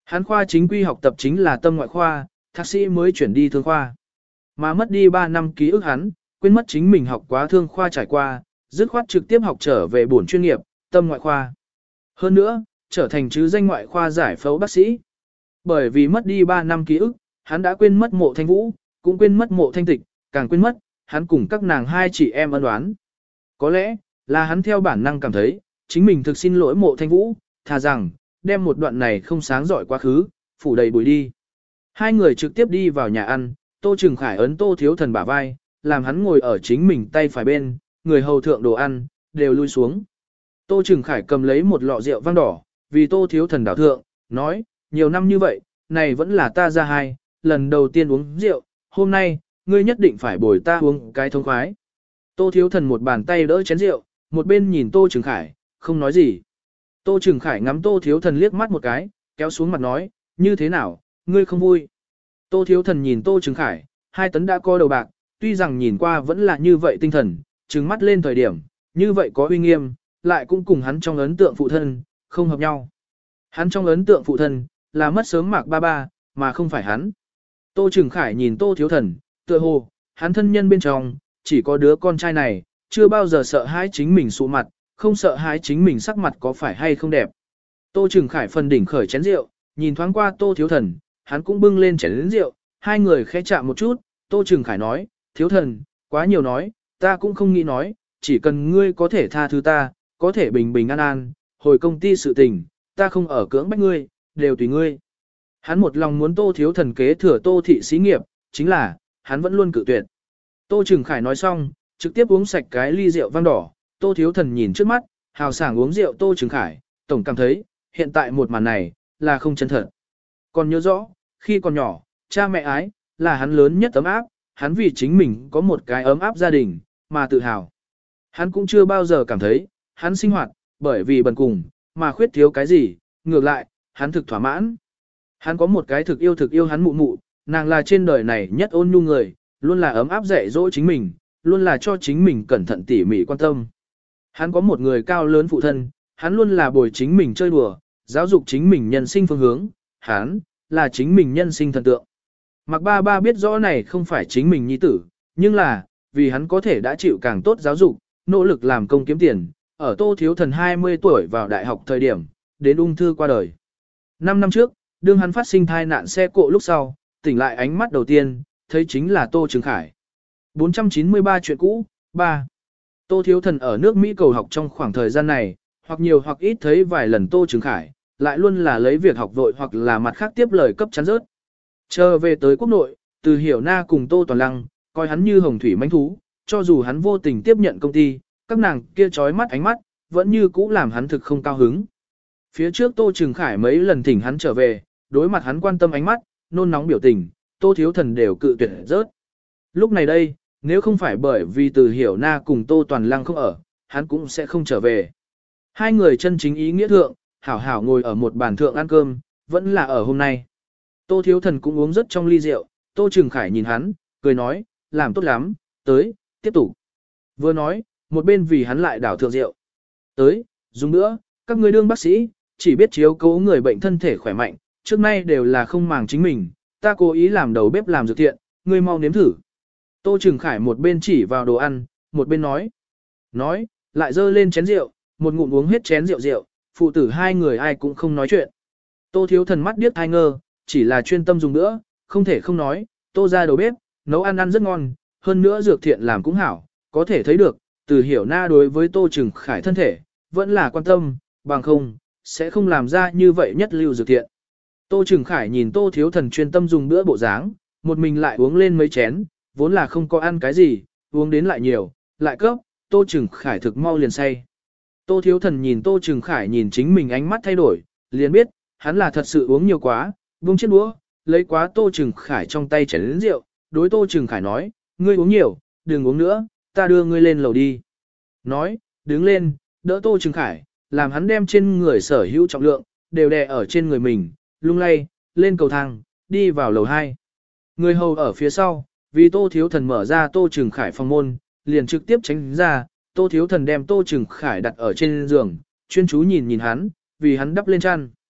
Hắn khoa chính quy học tập chính là tâm ngoại khoa, thạc sĩ mới chuyển đi thương khoa. Mà mất đi ba năm ký ức hắn, quên mất chính mình học quá thương khoa trải qua, dứt khoát trực tiếp học trở về bổn chuyên nghiệp, tâm ngoại khoa. Hơn nữa, trở thành chứ danh ngoại khoa giải phẫu bác sĩ. Bởi vì mất đi ba năm ký ức, hắn đã quên mất Mộ Thanh Vũ, cũng quên mất Mộ Thanh Tịch, càng quên mất, hắn cùng các nàng hai chị em ân oán. Có lẽ, là hắn theo bản năng cảm thấy, chính mình thực xin lỗi Mộ Thanh Vũ, thà rằng, đem một đoạn này không sáng giỏi quá khứ, phủ đầy bụi đi. Hai người trực tiếp đi vào nhà ăn, Tô Trừng Khải ấn Tô Thiếu Thần bả vai, làm hắn ngồi ở chính mình tay phải bên, người hầu thượng đồ ăn, đều lui xuống. Tô Trừng Khải cầm lấy một lọ rượu vang đỏ, vì Tô Thiếu Thần đảo thượng, nói, nhiều năm như vậy, này vẫn là ta ra hai, lần đầu tiên uống rượu, hôm nay, ngươi nhất định phải bồi ta uống cái thông khoái. Tô Thiếu Thần một bàn tay đỡ chén rượu, một bên nhìn Tô Trừng Khải, không nói gì. Tô Trừng Khải ngắm Tô Thiếu Thần liếc mắt một cái, kéo xuống mặt nói, như thế nào, ngươi không vui. Tô Thiếu Thần nhìn Tô Trừng Khải, hai tấn đã co đầu bạc, tuy rằng nhìn qua vẫn là như vậy tinh thần, trừng mắt lên thời điểm, như vậy có uy nghiêm, lại cũng cùng hắn trong ấn tượng phụ thân, không hợp nhau. Hắn trong ấn tượng phụ thân, là mất sớm Mạc Ba Ba, mà không phải hắn. Tô Trừng Khải nhìn Tô Thiếu Thần, tựa hồ, hắn thân nhân bên trong, chỉ có đứa con trai này, chưa bao giờ sợ hãi chính mình sụ mặt, không sợ hãi chính mình sắc mặt có phải hay không đẹp. Tô Trừng Khải phần đỉnh khởi chén rượu, nhìn thoáng qua Tô Thiếu Thần, hắn cũng bưng lên chén rượu, hai người khẽ chạm một chút, Tô Trừng Khải nói, Thiếu Thần, quá nhiều nói, ta cũng không nghĩ nói, chỉ cần ngươi có thể tha thứ ta, có thể bình bình an an, hồi công ty sự tình, ta không ở cưỡng bách ngươi, đều tùy ngươi. Hắn một lòng muốn Tô Thiếu Thần kế thừa Tô thị xí nghiệp, chính là, hắn vẫn luôn cự tuyệt. Tô Trừng Khải nói xong, trực tiếp uống sạch cái ly rượu vang đỏ, Tô Thiếu Thần nhìn trước mắt, hào sảng uống rượu Tô Trừng Khải, tổng cảm thấy, hiện tại một màn này, là không chân thật. Còn nhớ rõ, khi còn nhỏ, cha mẹ ái, là hắn lớn nhất ấm áp, hắn vì chính mình có một cái ấm áp gia đình, mà tự hào. Hắn cũng chưa bao giờ cảm thấy, hắn sinh hoạt, bởi vì bần cùng, mà khuyết thiếu cái gì, ngược lại, hắn thực thỏa mãn. Hắn có một cái thực yêu thực yêu hắn mụ mụ, nàng là trên đời này nhất ôn nhu người, luôn là ấm áp dạy dỗ chính mình, luôn là cho chính mình cẩn thận tỉ mỉ quan tâm. Hắn có một người cao lớn phụ thân, hắn luôn là bồi chính mình chơi đùa, giáo dục chính mình nhân sinh phương hướng, hắn là chính mình nhân sinh thần tượng. Mạc Ba Ba biết rõ này không phải chính mình nhi tử, nhưng là, vì hắn có thể đã chịu càng tốt giáo dục, nỗ lực làm công kiếm tiền, ở Tô Thiếu Thần hai mươi tuổi vào đại học thời điểm, đến ung thư qua đời. Năm năm trước, đương hắn phát sinh thai nạn xe cộ lúc sau, tỉnh lại ánh mắt đầu tiên, thấy chính là Tô Trừng Khải. bốn trăm chín mươi ba chuyện cũ, ba. Tô Thiếu Thần ở nước Mỹ cầu học trong khoảng thời gian này, hoặc nhiều hoặc ít thấy vài lần Tô Trừng Khải, lại luôn là lấy việc học vội hoặc là mặt khác tiếp lời cấp chắn rớt. Chờ về tới quốc nội, từ Hiểu Na cùng Tô Toàn Lăng, coi hắn như hồng thủy manh thú, cho dù hắn vô tình tiếp nhận công ty, các nàng kia trói mắt ánh mắt, vẫn như cũ làm hắn thực không cao hứng. Phía trước Tô Trừng Khải mấy lần thỉnh hắn trở về, đối mặt hắn quan tâm ánh mắt, nôn nóng biểu tình, Tô Thiếu Thần đều cự tuyệt rớt. Lúc này đây, nếu không phải bởi vì từ Hiểu Na cùng Tô Toàn Lăng không ở, hắn cũng sẽ không trở về. Hai người chân chính ý nghĩa thượng, hảo hảo ngồi ở một bàn thượng ăn cơm, vẫn là ở hôm nay. Tô Thiếu Thần cũng uống rất trong ly rượu, Tô Trừng Khải nhìn hắn, cười nói, làm tốt lắm, tới, tiếp tục. Vừa nói, một bên vì hắn lại đảo thượng rượu. Tới, dùng nữa, các ngươi đương bác sĩ, chỉ biết chiếu cố người bệnh thân thể khỏe mạnh, trước nay đều là không màng chính mình, ta cố ý làm đầu bếp làm dược thiện, ngươi mau nếm thử. Tô Trừng Khải một bên chỉ vào đồ ăn, một bên nói. Nói, lại dơ lên chén rượu, một ngụm uống hết chén rượu rượu, phụ tử hai người ai cũng không nói chuyện. Tô Thiếu Thần mắt điếc hai ngơ, chỉ là chuyên tâm dùng nữa, không thể không nói, Tô ra đầu bếp, nấu ăn ăn rất ngon, hơn nữa dược thiện làm cũng hảo, có thể thấy được, từ Hiểu Na đối với Tô Trừng Khải thân thể, vẫn là quan tâm, bằng không, sẽ không làm ra như vậy nhất lưu dược thiện. Tô Trừng Khải nhìn Tô Thiếu Thần chuyên tâm dùng bữa bộ dáng, một mình lại uống lên mấy chén, vốn là không có ăn cái gì, uống đến lại nhiều, lại cấp, Tô Trừng Khải thực mau liền say. Tô Thiếu Thần nhìn Tô Trừng Khải nhìn chính mình ánh mắt thay đổi, liền biết, hắn là thật sự uống nhiều quá, buông chiếc đũa, lấy quá Tô Trừng Khải trong tay chén lớn rượu, đối Tô Trừng Khải nói, ngươi uống nhiều, đừng uống nữa, ta đưa ngươi lên lầu đi. Nói, đứng lên, đỡ Tô Trừng Khải, làm hắn đem trên người sở hữu trọng lượng, đều đè ở trên người mình, lung lay, lên cầu thang, đi vào lầu hai. Người hầu ở phía sau, vì Tô Thiếu Thần mở ra Tô Trừng Khải phòng môn, liền trực tiếp tránh ra, Tô Thiếu Thần đem Tô Trừng Khải đặt ở trên giường, chuyên chú nhìn nhìn hắn, vì hắn đắp lên chăn.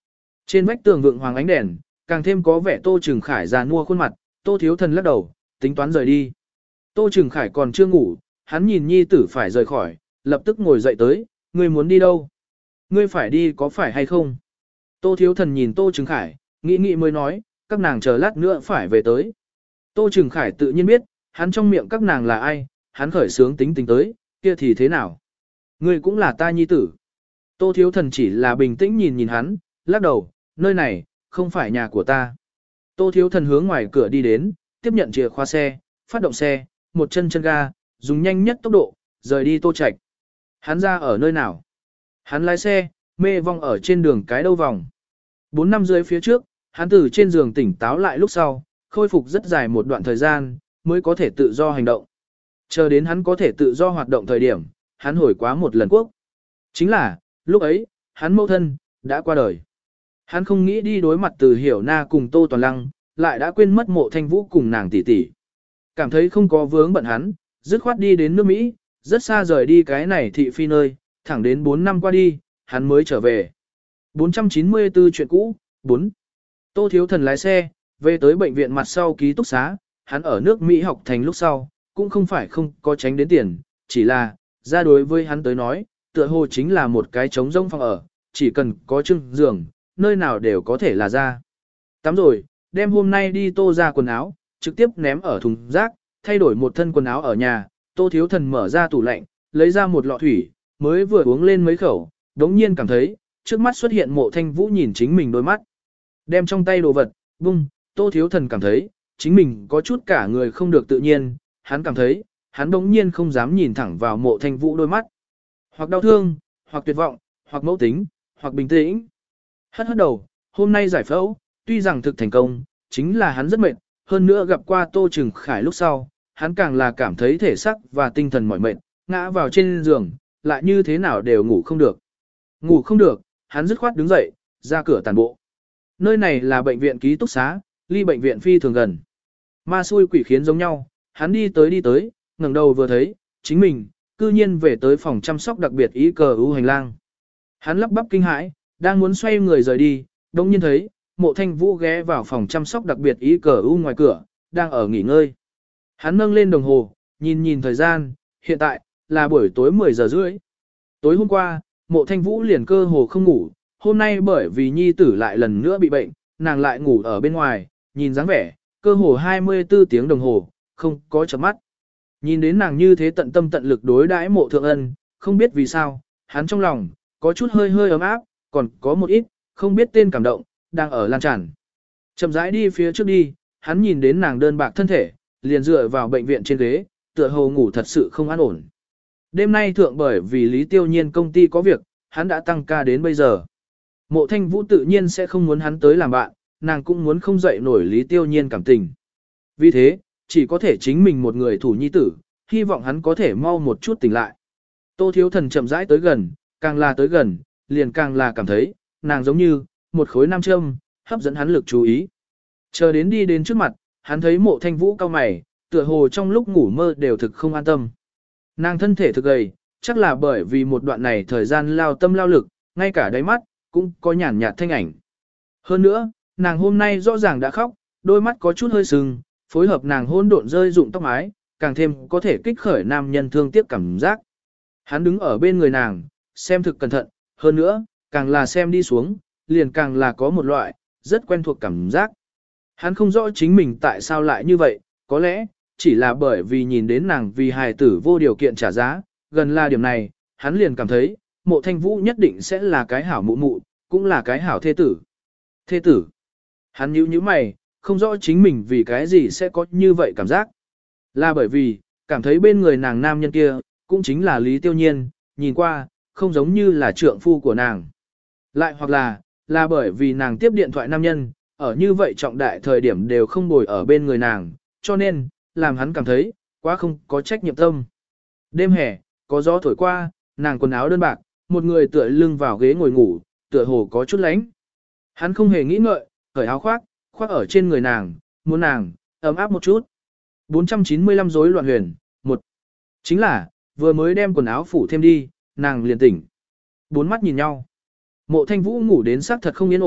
Trên vách tường vượng hoàng ánh đèn, càng thêm có vẻ Tô Trừng Khải già nua khuôn mặt, Tô Thiếu Thần lắc đầu, tính toán rời đi. Tô Trừng Khải còn chưa ngủ, hắn nhìn nhi tử phải rời khỏi, lập tức ngồi dậy tới, ngươi muốn đi đâu? Ngươi phải đi có phải hay không? Tô Thiếu Thần nhìn Tô Trừng Khải, nghĩ nghĩ mới nói, các nàng chờ lát nữa phải về tới. Tô Trừng Khải tự nhiên biết, hắn trong miệng các nàng là ai, hắn khởi sướng tính tính tới, kia thì thế nào? Ngươi cũng là ta nhi tử. Tô Thiếu Thần chỉ là bình tĩnh nhìn nhìn hắn, lắc đầu, nơi này, không phải nhà của ta. Tô Thiếu Thần hướng ngoài cửa đi đến, tiếp nhận chìa khóa xe, phát động xe, một chân chân ga, dùng nhanh nhất tốc độ, rời đi Tô Trạch. Hắn ra ở nơi nào? Hắn lái xe, mê vong ở trên đường cái đâu vòng. Bốn năm dưới phía trước, hắn từ trên giường tỉnh táo lại lúc sau, khôi phục rất dài một đoạn thời gian, mới có thể tự do hành động. Chờ đến hắn có thể tự do hoạt động thời điểm, hắn hồi quá một lần quốc. Chính là, lúc ấy, hắn mẫu thân, đã qua đời. Hắn không nghĩ đi đối mặt Từ Hiểu Na cùng Tô Toàn Lăng, lại đã quên mất Mộ Thanh Vũ cùng nàng tỷ tỷ. Cảm thấy không có vướng bận hắn, dứt khoát đi đến nước Mỹ, rất xa rời đi cái này thị phi nơi, thẳng đến bốn năm qua đi, hắn mới trở về. bốn trăm chín mươi tư chuyện cũ, bốn. Tô Thiếu Thần lái xe, về tới bệnh viện mặt sau ký túc xá, hắn ở nước Mỹ học thành lúc sau, cũng không phải không có tránh đến tiền, chỉ là, ra đối với hắn tới nói, tựa hồ chính là một cái trống rỗng phòng ở, chỉ cần có chưng giường, nơi nào đều có thể là ra. Tắm rồi, đem hôm nay đi Tô ra quần áo, trực tiếp ném ở thùng rác, thay đổi một thân quần áo ở nhà, Tô Thiếu Thần mở ra tủ lạnh, lấy ra một lọ thủy, mới vừa uống lên mấy khẩu, đống nhiên cảm thấy, trước mắt xuất hiện Mộ Thanh Vũ nhìn chính mình đôi mắt. Đem trong tay đồ vật, bung, Tô Thiếu Thần cảm thấy, chính mình có chút cả người không được tự nhiên, hắn cảm thấy, hắn đống nhiên không dám nhìn thẳng vào Mộ Thanh Vũ đôi mắt. Hoặc đau thương, hoặc tuyệt vọng, hoặc mẫu tính, hoặc bình tĩnh. Hất hất đầu, hôm nay giải phẫu, tuy rằng thực thành công, chính là hắn rất mệt, hơn nữa gặp qua Tô Trừng Khải lúc sau, hắn càng là cảm thấy thể xác và tinh thần mỏi mệt, ngã vào trên giường, lại như thế nào đều ngủ không được. Ngủ không được, hắn dứt khoát đứng dậy, ra cửa tàn bộ. Nơi này là bệnh viện ký túc xá, ly bệnh viện phi thường gần. Ma xui quỷ khiến giống nhau, hắn đi tới đi tới, ngẩng đầu vừa thấy, chính mình, cư nhiên về tới phòng chăm sóc đặc biệt ý cờ ưu hành lang. Hắn lắp bắp kinh hãi, đang muốn xoay người rời đi, đồng nhiên thấy, Mộ Thanh Vũ ghé vào phòng chăm sóc đặc biệt ý cờ ưu ngoài cửa, đang ở nghỉ ngơi. Hắn nâng lên đồng hồ, nhìn nhìn thời gian, hiện tại, là buổi tối mười giờ rưỡi. Tối hôm qua, Mộ Thanh Vũ liền cơ hồ không ngủ, hôm nay bởi vì nhi tử lại lần nữa bị bệnh, nàng lại ngủ ở bên ngoài, nhìn dáng vẻ, cơ hồ hai mươi tư tiếng đồng hồ, không có chớp mắt. Nhìn đến nàng như thế tận tâm tận lực đối đãi Mộ Thượng Ân, không biết vì sao, hắn trong lòng, có chút hơi hơi ấm áp, còn có một ít, không biết tên cảm động, đang ở lan tràn. Chậm rãi đi phía trước đi, hắn nhìn đến nàng đơn bạc thân thể, liền dựa vào bệnh viện trên ghế, tựa hồ ngủ thật sự không an ổn. Đêm nay thượng bởi vì Lý Tiêu Nhiên công ty có việc, hắn đã tăng ca đến bây giờ. Mộ Thanh Vũ tự nhiên sẽ không muốn hắn tới làm bạn, nàng cũng muốn không dậy nổi Lý Tiêu Nhiên cảm tình. Vì thế, chỉ có thể chính mình một người thủ nhi tử, hy vọng hắn có thể mau một chút tỉnh lại. Tô Thiếu Thần chậm rãi tới gần, càng là tới gần, liền càng là cảm thấy, nàng giống như, một khối nam châm, hấp dẫn hắn lực chú ý. Chờ đến đi đến trước mặt, hắn thấy Mộ Thanh Vũ cao mày, tựa hồ trong lúc ngủ mơ đều thực không an tâm. Nàng thân thể thực gầy, chắc là bởi vì một đoạn này thời gian lao tâm lao lực, ngay cả đáy mắt, cũng có nhàn nhạt thanh ảnh. Hơn nữa, nàng hôm nay rõ ràng đã khóc, đôi mắt có chút hơi sưng, phối hợp nàng hôn độn rơi rụng tóc mái, càng thêm có thể kích khởi nam nhân thương tiếc cảm giác. Hắn đứng ở bên người nàng, xem thực cẩn thận, hơn nữa, càng là xem đi xuống, liền càng là có một loại, rất quen thuộc cảm giác. Hắn không rõ chính mình tại sao lại như vậy, có lẽ, chỉ là bởi vì nhìn đến nàng vì hài tử vô điều kiện trả giá, gần là điểm này, hắn liền cảm thấy, Mộ Thanh Vũ nhất định sẽ là cái hảo mụ mụ, cũng là cái hảo thê tử. Thê tử. Hắn nhíu nhíu mày, không rõ chính mình vì cái gì sẽ có như vậy cảm giác. Là bởi vì, cảm thấy bên người nàng nam nhân kia, cũng chính là Lý Tiêu Nhiên, nhìn qua, không giống như là trượng phu của nàng. Lại hoặc là, là bởi vì nàng tiếp điện thoại nam nhân, ở như vậy trọng đại thời điểm đều không bồi ở bên người nàng, cho nên, làm hắn cảm thấy, quá không có trách nhiệm tâm. Đêm hè, có gió thổi qua, nàng quần áo đơn bạc, một người tựa lưng vào ghế ngồi ngủ, tựa hồ có chút lánh. Hắn không hề nghĩ ngợi, cởi áo khoác, khoác ở trên người nàng, muốn nàng, ấm áp một chút. bốn trăm chín mươi lăm rối loạn huyền, một. Chính là, vừa mới đem quần áo phủ thêm đi, nàng liền tỉnh. Bốn mắt nhìn nhau. Mộ Thanh Vũ ngủ đến sắc thật không yên ổn,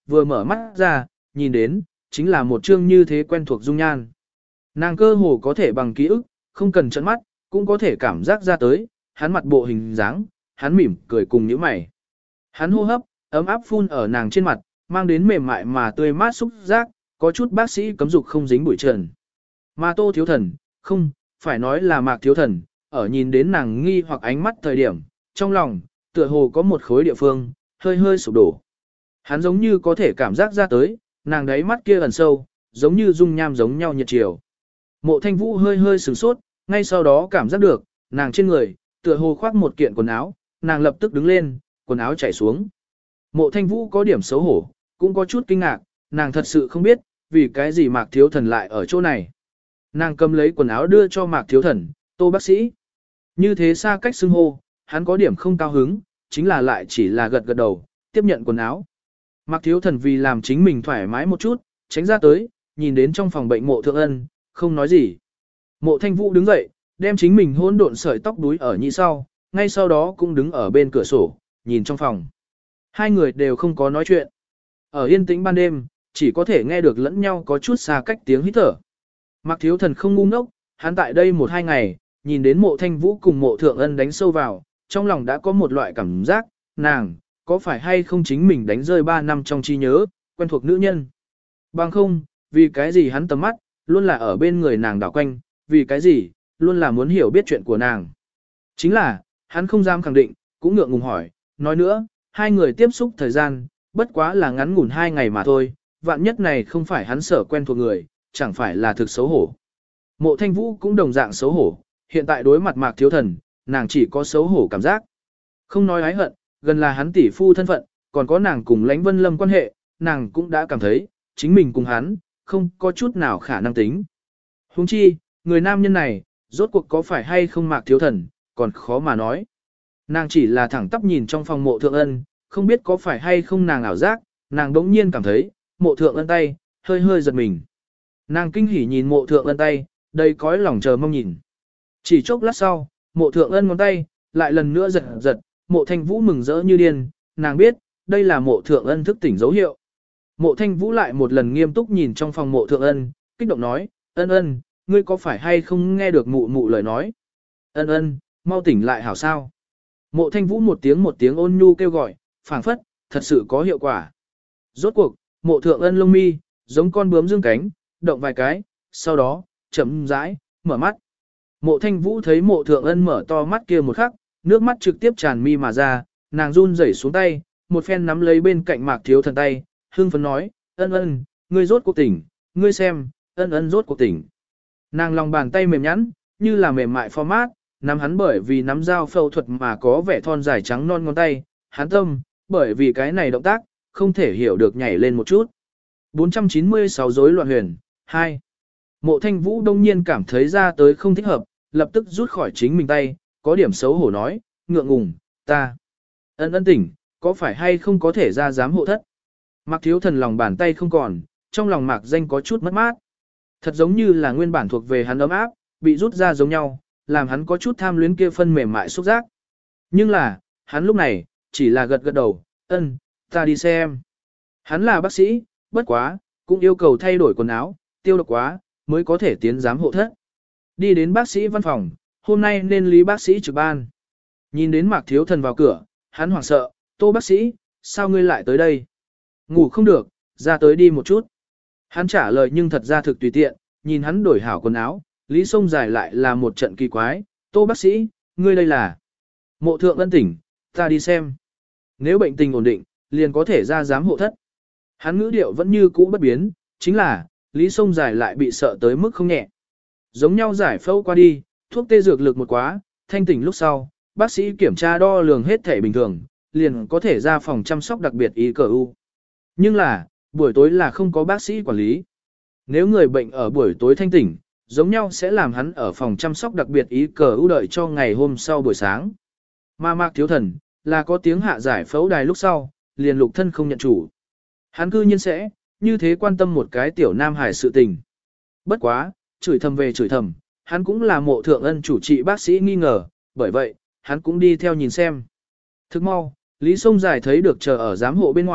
vừa mở mắt ra, nhìn đến, chính là một chương như thế quen thuộc dung nhan. Nàng cơ hồ có thể bằng ký ức, không cần chấn mắt, cũng có thể cảm giác ra tới, hắn mặt bộ hình dáng, hắn mỉm cười cùng những mày. Hắn hô hấp, ấm áp phun ở nàng trên mặt, mang đến mềm mại mà tươi mát xúc giác, có chút bác sĩ cấm dục không dính bụi trần. Mà Tô Thiếu Thần, không, phải nói là Mạc Thiếu Thần, ở nhìn đến nàng nghi hoặc ánh mắt thời điểm, trong lòng, tựa hồ có một khối địa phương, hơi hơi sụp đổ. Hắn giống như có thể cảm giác ra tới, nàng đáy mắt kia ẩn sâu, giống như dung nham giống nhau nhiệt chiều. Mộ Thanh Vũ hơi hơi sửng sốt, ngay sau đó cảm giác được, nàng trên người, tựa hồ khoác một kiện quần áo, nàng lập tức đứng lên, quần áo chảy xuống. Mộ Thanh Vũ có điểm xấu hổ, cũng có chút kinh ngạc, nàng thật sự không biết, vì cái gì Mạc Thiếu Thần lại ở chỗ này. Nàng cầm lấy quần áo đưa cho Mạc Thiếu Thần, Tô bác sĩ. Như thế xa cách xưng hô, hắn có điểm không cao hứng, chính là lại chỉ là gật gật đầu, tiếp nhận quần áo. Mạc Thiếu Thần vì làm chính mình thoải mái một chút, tránh ra tới, nhìn đến trong phòng bệnh Mộ Thượng Ân, không nói gì. Mộ Thanh Vũ đứng dậy, đem chính mình hỗn độn sợi tóc đuối ở nhị sau, ngay sau đó cũng đứng ở bên cửa sổ, nhìn trong phòng. Hai người đều không có nói chuyện. Ở yên tĩnh ban đêm, chỉ có thể nghe được lẫn nhau có chút xa cách tiếng hít thở. Mạc Thiếu Thần không ngu ngốc, hắn tại đây một hai ngày, nhìn đến Mộ Thanh Vũ cùng Mộ Thượng Ân đánh sâu vào, trong lòng đã có một loại cảm giác, nàng, có phải hay không chính mình đánh rơi ba năm trong trí nhớ, quen thuộc nữ nhân. Bằng không, vì cái gì hắn tầm mắt, luôn là ở bên người nàng đảo quanh, vì cái gì, luôn là muốn hiểu biết chuyện của nàng. Chính là, hắn không dám khẳng định, cũng ngượng ngùng hỏi, nói nữa, hai người tiếp xúc thời gian, bất quá là ngắn ngủn hai ngày mà thôi, vạn nhất này không phải hắn sở quen thuộc người, chẳng phải là thực xấu hổ. Mộ Thanh Vũ cũng đồng dạng xấu hổ, hiện tại đối mặt Mạc Thiếu Thần, nàng chỉ có xấu hổ cảm giác. Không nói ái hận, gần là hắn tỷ phu thân phận, còn có nàng cùng Lãnh Vân Lâm quan hệ, nàng cũng đã cảm thấy, chính mình cùng hắn, không có chút nào khả năng tính. Huống chi, người nam nhân này, rốt cuộc có phải hay không Mạc Thiếu Thần, còn khó mà nói. Nàng chỉ là thẳng tắp nhìn trong phòng Mộ Thượng Ân, không biết có phải hay không nàng ảo giác, nàng đống nhiên cảm thấy, Mộ Thượng Ân tay, hơi hơi giật mình. Nàng kinh hỉ nhìn Mộ Thượng Ân tay, đầy cõi lòng chờ mong nhìn. Chỉ chốc lát sau, Mộ Thượng Ân ngón tay, lại lần nữa giật giật, Mộ Thanh Vũ mừng rỡ như điên, nàng biết, đây là Mộ Thượng Ân thức tỉnh dấu hiệu. Mộ Thanh Vũ lại một lần nghiêm túc nhìn trong phòng Mộ Thượng Ân, kích động nói, Ân Ân, ngươi có phải hay không nghe được mụ mụ lời nói? Ân Ân, mau tỉnh lại hảo sao? Mộ Thanh Vũ một tiếng một tiếng ôn nhu kêu gọi, phảng phất, thật sự có hiệu quả. Rốt cuộc, Mộ Thượng Ân lông mi, giống con bướm dương cánh, động vài cái, sau đó, chậm rãi, mở mắt. Mộ Thanh Vũ thấy Mộ Thượng Ân mở to mắt kia một khắc, nước mắt trực tiếp tràn mi mà ra, nàng run rẩy xuống tay, một phen nắm lấy bên cạnh Mạc Thiếu Thần tay, hương phấn nói, Ân Ân, ngươi rốt cuộc tỉnh, ngươi xem, Ân Ân rốt cuộc tỉnh. Nàng lòng bàn tay mềm nhẵn, như là mềm mại format, nắm hắn bởi vì nắm dao phẫu thuật mà có vẻ thon dài trắng non ngón tay, hắn tâm, bởi vì cái này động tác, không thể hiểu được nhảy lên một chút. bốn trăm chín mươi sáu rối loạn huyền, hai. Mộ Thanh Vũ đông nhiên cảm thấy ra tới không thích hợp, lập tức rút khỏi chính mình tay, có điểm xấu hổ nói, ngượng ngùng, ta. Ân Ân tỉnh, có phải hay không có thể ra giám hộ thất? Mạc Thiếu Thần lòng bàn tay không còn, trong lòng Mạc Danh có chút mất mát. Thật giống như là nguyên bản thuộc về hắn ấm áp, bị rút ra giống nhau, làm hắn có chút tham luyến kia phân mềm mại xúc giác. Nhưng là, hắn lúc này, chỉ là gật gật đầu, ân, ta đi xem. Hắn là bác sĩ, bất quá, cũng yêu cầu thay đổi quần áo, tiêu độc quá, mới có thể tiến giám hộ thất. Đi đến bác sĩ văn phòng, hôm nay nên lý bác sĩ trực ban. Nhìn đến Mạc Thiếu Thần vào cửa, hắn hoảng sợ, Tô bác sĩ, sao ngươi lại tới đây? Ngủ không được, ra tới đi một chút. Hắn trả lời nhưng thật ra thực tùy tiện, nhìn hắn đổi hảo quần áo, Lý Sông dài lại là một trận kỳ quái, Tô bác sĩ, ngươi đây là. Mộ Thượng Ân tỉnh, ta đi xem. Nếu bệnh tình ổn định, liền có thể ra giám hộ thất. Hắn ngữ điệu vẫn như cũ bất biến, chính là, Lý Sông dài lại bị sợ tới mức không nhẹ. Giống nhau giải phẫu qua đi, thuốc tê dược lực một quá, thanh tỉnh lúc sau, bác sĩ kiểm tra đo lường hết thể bình thường, liền có thể ra phòng chăm sóc đặc biệt y cờ u. Nhưng là, buổi tối là không có bác sĩ quản lý. Nếu người bệnh ở buổi tối thanh tỉnh, giống nhau sẽ làm hắn ở phòng chăm sóc đặc biệt y cờ u đợi cho ngày hôm sau buổi sáng. Mà Mạc Thiếu Thần, là có tiếng hạ giải phẫu đài lúc sau, liền lục thân không nhận chủ. Hắn cư nhiên sẽ, như thế quan tâm một cái tiểu nam hải sự tình. Bất quá, chửi thầm về chửi thầm, hắn cũng là Mộ Thượng Ân chủ trị bác sĩ nghi ngờ, bởi vậy, hắn cũng đi theo nhìn xem. Thức mau, Lý Sông Dài thấy được chờ ở giám hộ bên ngoài,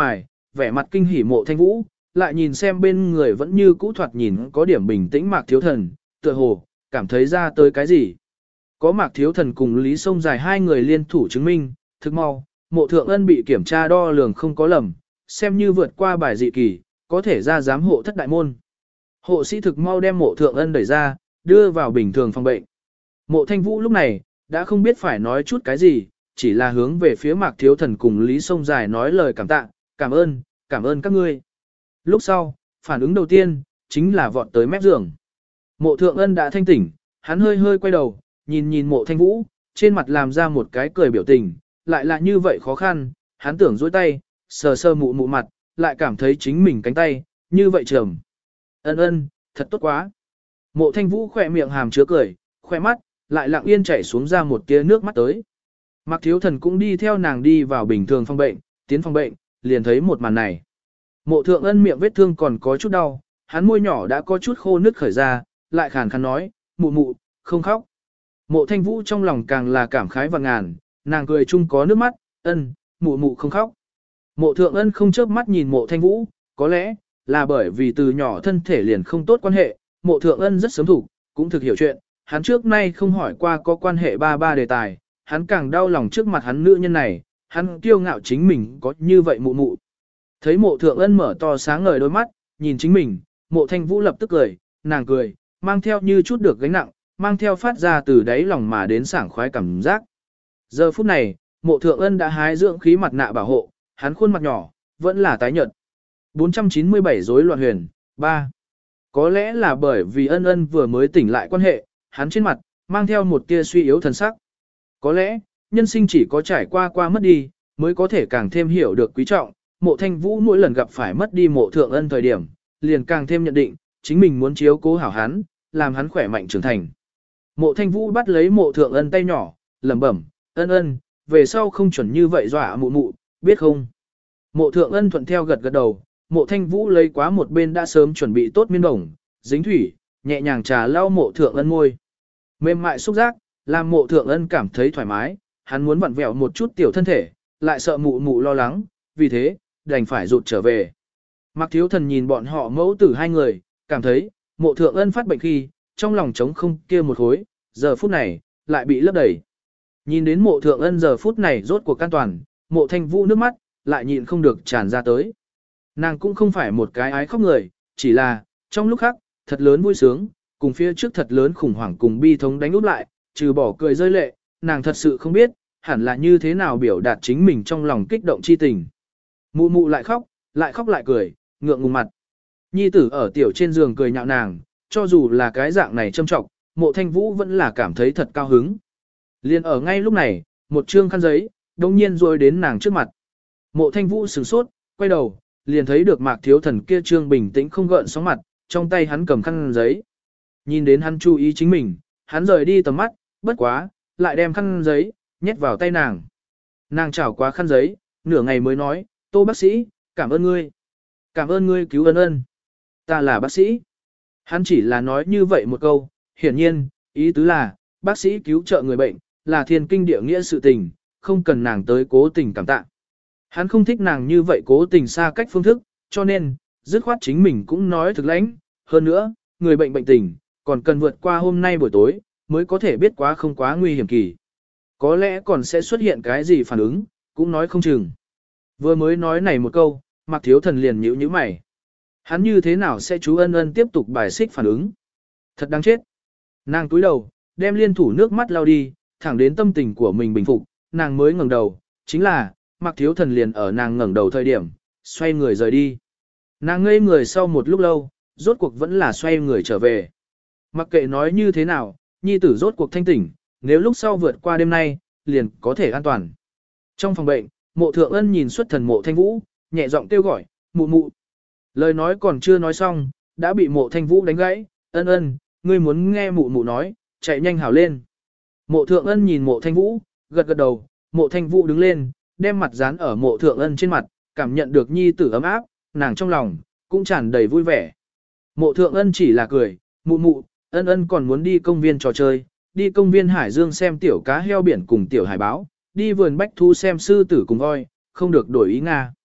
vẻ mặt kinh hỉ Mộ Thanh Vũ, lại nhìn xem bên người vẫn như cũ thoạt nhìn có điểm bình tĩnh Mạc Thiếu Thần, tựa hồ, cảm thấy ra tới cái gì. Có Mạc Thiếu Thần cùng Lý Sông Dài hai người liên thủ chứng minh, thực mau, Mộ Thượng Ân bị kiểm tra đo lường không có lầm, xem như vượt qua bài dị kỳ, có thể ra giám hộ thất đại môn. Hộ sĩ thực mau đem Mộ Thượng Ân đẩy ra, đưa vào bình thường phòng bệnh. Mộ Thanh Vũ lúc này, đã không biết phải nói chút cái gì, chỉ là hướng về phía Mạc Thiếu Thần cùng Lý Sông Dài nói lời cảm tạ, cảm ơn, cảm ơn các ngươi. Lúc sau, phản ứng đầu tiên, chính là vọt tới mép giường. Mộ Thượng Ân đã thanh tỉnh, hắn hơi hơi quay đầu, nhìn nhìn Mộ Thanh Vũ, trên mặt làm ra một cái cười biểu tình, lại là như vậy khó khăn, hắn tưởng dối tay, sờ sờ mụ mụ mặt, lại cảm thấy chính mình cánh tay, như vậy trầm. Ân ân, thật tốt quá. Mộ Thanh Vũ khỏe miệng hàm chứa cười, khỏe mắt, lại lặng yên chảy xuống ra một tia nước mắt tới. Mạc Thiếu Thần cũng đi theo nàng đi vào bình thường phòng bệnh, tiến phòng bệnh, liền thấy một màn này. Mộ Thượng Ân miệng vết thương còn có chút đau, hắn môi nhỏ đã có chút khô nứt khởi ra, lại khàn khàn nói, mụ mụ, không khóc. Mộ Thanh Vũ trong lòng càng là cảm khái và ngàn, nàng cười chung có nước mắt, ân, mụ mụ không khóc. Mộ Thượng Ân không chớp mắt nhìn Mộ Thanh Vũ, có lẽ là bởi vì từ nhỏ thân thể liền không tốt quan hệ, Mộ Thượng Ân rất sớm thủ, cũng thực hiểu chuyện, hắn trước nay không hỏi qua có quan hệ ba ba đề tài, hắn càng đau lòng trước mặt hắn nữ nhân này, hắn kiêu ngạo chính mình có như vậy mụ mụ. Thấy Mộ Thượng Ân mở to sáng ngời đôi mắt, nhìn chính mình, Mộ Thanh Vũ lập tức cười, nàng cười, mang theo như chút được gánh nặng, mang theo phát ra từ đáy lòng mà đến sảng khoái cảm giác. Giờ phút này, Mộ Thượng Ân đã hái dưỡng khí mặt nạ bảo hộ, hắn khuôn mặt nhỏ, vẫn là tái nhợt. bốn trăm chín mươi bảy rối loạn huyền, ba. Có lẽ là bởi vì Ân Ân vừa mới tỉnh lại quan hệ, hắn trên mặt, mang theo một tia suy yếu thần sắc. Có lẽ, nhân sinh chỉ có trải qua qua mất đi, mới có thể càng thêm hiểu được quý trọng. Mộ Thanh Vũ mỗi lần gặp phải mất đi Mộ Thượng Ân thời điểm, liền càng thêm nhận định, chính mình muốn chiếu cố hảo hắn, làm hắn khỏe mạnh trưởng thành. Mộ Thanh Vũ bắt lấy Mộ Thượng Ân tay nhỏ, lẩm bẩm, Ân Ân, về sau không chuẩn như vậy dọa mụ mụ, biết không? Mộ Thượng Ân thuận theo gật gật đầu, Mộ Thanh Vũ lấy quá một bên đã sớm chuẩn bị tốt miên bổng, dính thủy, nhẹ nhàng trà lau Mộ Thượng Ân môi. Mềm mại xúc giác, làm Mộ Thượng Ân cảm thấy thoải mái, hắn muốn vặn vẹo một chút tiểu thân thể, lại sợ mụ mụ lo lắng, vì thế, đành phải rụt trở về. Mạc Thiếu Thần nhìn bọn họ mẫu tử hai người, cảm thấy, Mộ Thượng Ân phát bệnh khi, trong lòng trống không kia một khối, giờ phút này, lại bị lấp đầy. Nhìn đến Mộ Thượng Ân giờ phút này rốt cuộc an toàn, Mộ Thanh Vũ nước mắt, lại nhịn không được tràn ra tới. Nàng cũng không phải một cái ái khóc người, chỉ là, trong lúc khác, thật lớn vui sướng, cùng phía trước thật lớn khủng hoảng cùng bi thống đánh úp lại, trừ bỏ cười rơi lệ, nàng thật sự không biết, hẳn là như thế nào biểu đạt chính mình trong lòng kích động chi tình. Mụ mụ lại khóc, lại khóc lại cười, ngượng ngùng mặt. Nhi tử ở tiểu trên giường cười nhạo nàng, cho dù là cái dạng này châm trọng, Mộ Thanh Vũ vẫn là cảm thấy thật cao hứng. Liên ở ngay lúc này, một trương khăn giấy, đông nhiên rôi đến nàng trước mặt. Mộ Thanh Vũ sửng sốt, quay đầu, liền thấy được Mạc Thiếu Thần kia trương bình tĩnh không gợn sóng mặt, trong tay hắn cầm khăn giấy. Nhìn đến hắn chú ý chính mình, hắn rời đi tầm mắt, bất quá, lại đem khăn giấy, nhét vào tay nàng. Nàng chảo qua khăn giấy, nửa ngày mới nói, Tô bác sĩ, cảm ơn ngươi. Cảm ơn ngươi cứu Ân Ân. Ta là bác sĩ. Hắn chỉ là nói như vậy một câu, hiển nhiên, ý tứ là, bác sĩ cứu trợ người bệnh, là thiên kinh địa nghĩa sự tình, không cần nàng tới cố tình cảm tạ. Hắn không thích nàng như vậy cố tình xa cách phương thức, cho nên, dứt khoát chính mình cũng nói thực lãnh. Hơn nữa, người bệnh bệnh tình, còn cần vượt qua hôm nay buổi tối, mới có thể biết quá không quá nguy hiểm kỳ. Có lẽ còn sẽ xuất hiện cái gì phản ứng, cũng nói không chừng. Vừa mới nói này một câu, Mạc Thiếu Thần liền nhíu nhíu mày. Hắn như thế nào sẽ chú Ân Ân tiếp tục bài xích phản ứng? Thật đáng chết. Nàng túi đầu, đem liên thủ nước mắt lau đi, thẳng đến tâm tình của mình bình phục, nàng mới ngẩng đầu, chính là, Mạc Thiếu Thần liền ở nàng ngẩng đầu thời điểm, xoay người rời đi. Nàng ngây người sau một lúc lâu, rốt cuộc vẫn là xoay người trở về. Mặc kệ nói như thế nào, nhi tử rốt cuộc thanh tỉnh, nếu lúc sau vượt qua đêm nay, liền có thể an toàn. Trong phòng bệnh, Mộ Thượng Ân nhìn xuất thần Mộ Thanh Vũ, nhẹ giọng kêu gọi, mụ mụ. Lời nói còn chưa nói xong, đã bị Mộ Thanh Vũ đánh gãy, Ân Ân, ngươi muốn nghe mụ mụ nói, chạy nhanh hào lên. Mộ Thượng Ân nhìn Mộ Thanh Vũ, gật gật đầu, Mộ Thanh Vũ đứng lên, đem mặt dán ở Mộ Thượng Ân trên mặt, cảm nhận được nhi tử ấm áp, nàng trong lòng, cũng tràn đầy vui vẻ. Mộ Thượng Ân chỉ là cười, mụ mụ, Ân Ân còn muốn đi công viên trò chơi, đi công viên Hải Dương xem tiểu cá heo biển cùng tiểu hải báo, đi vườn bách thu xem sư tử cùng voi, không được đổi ý Nga.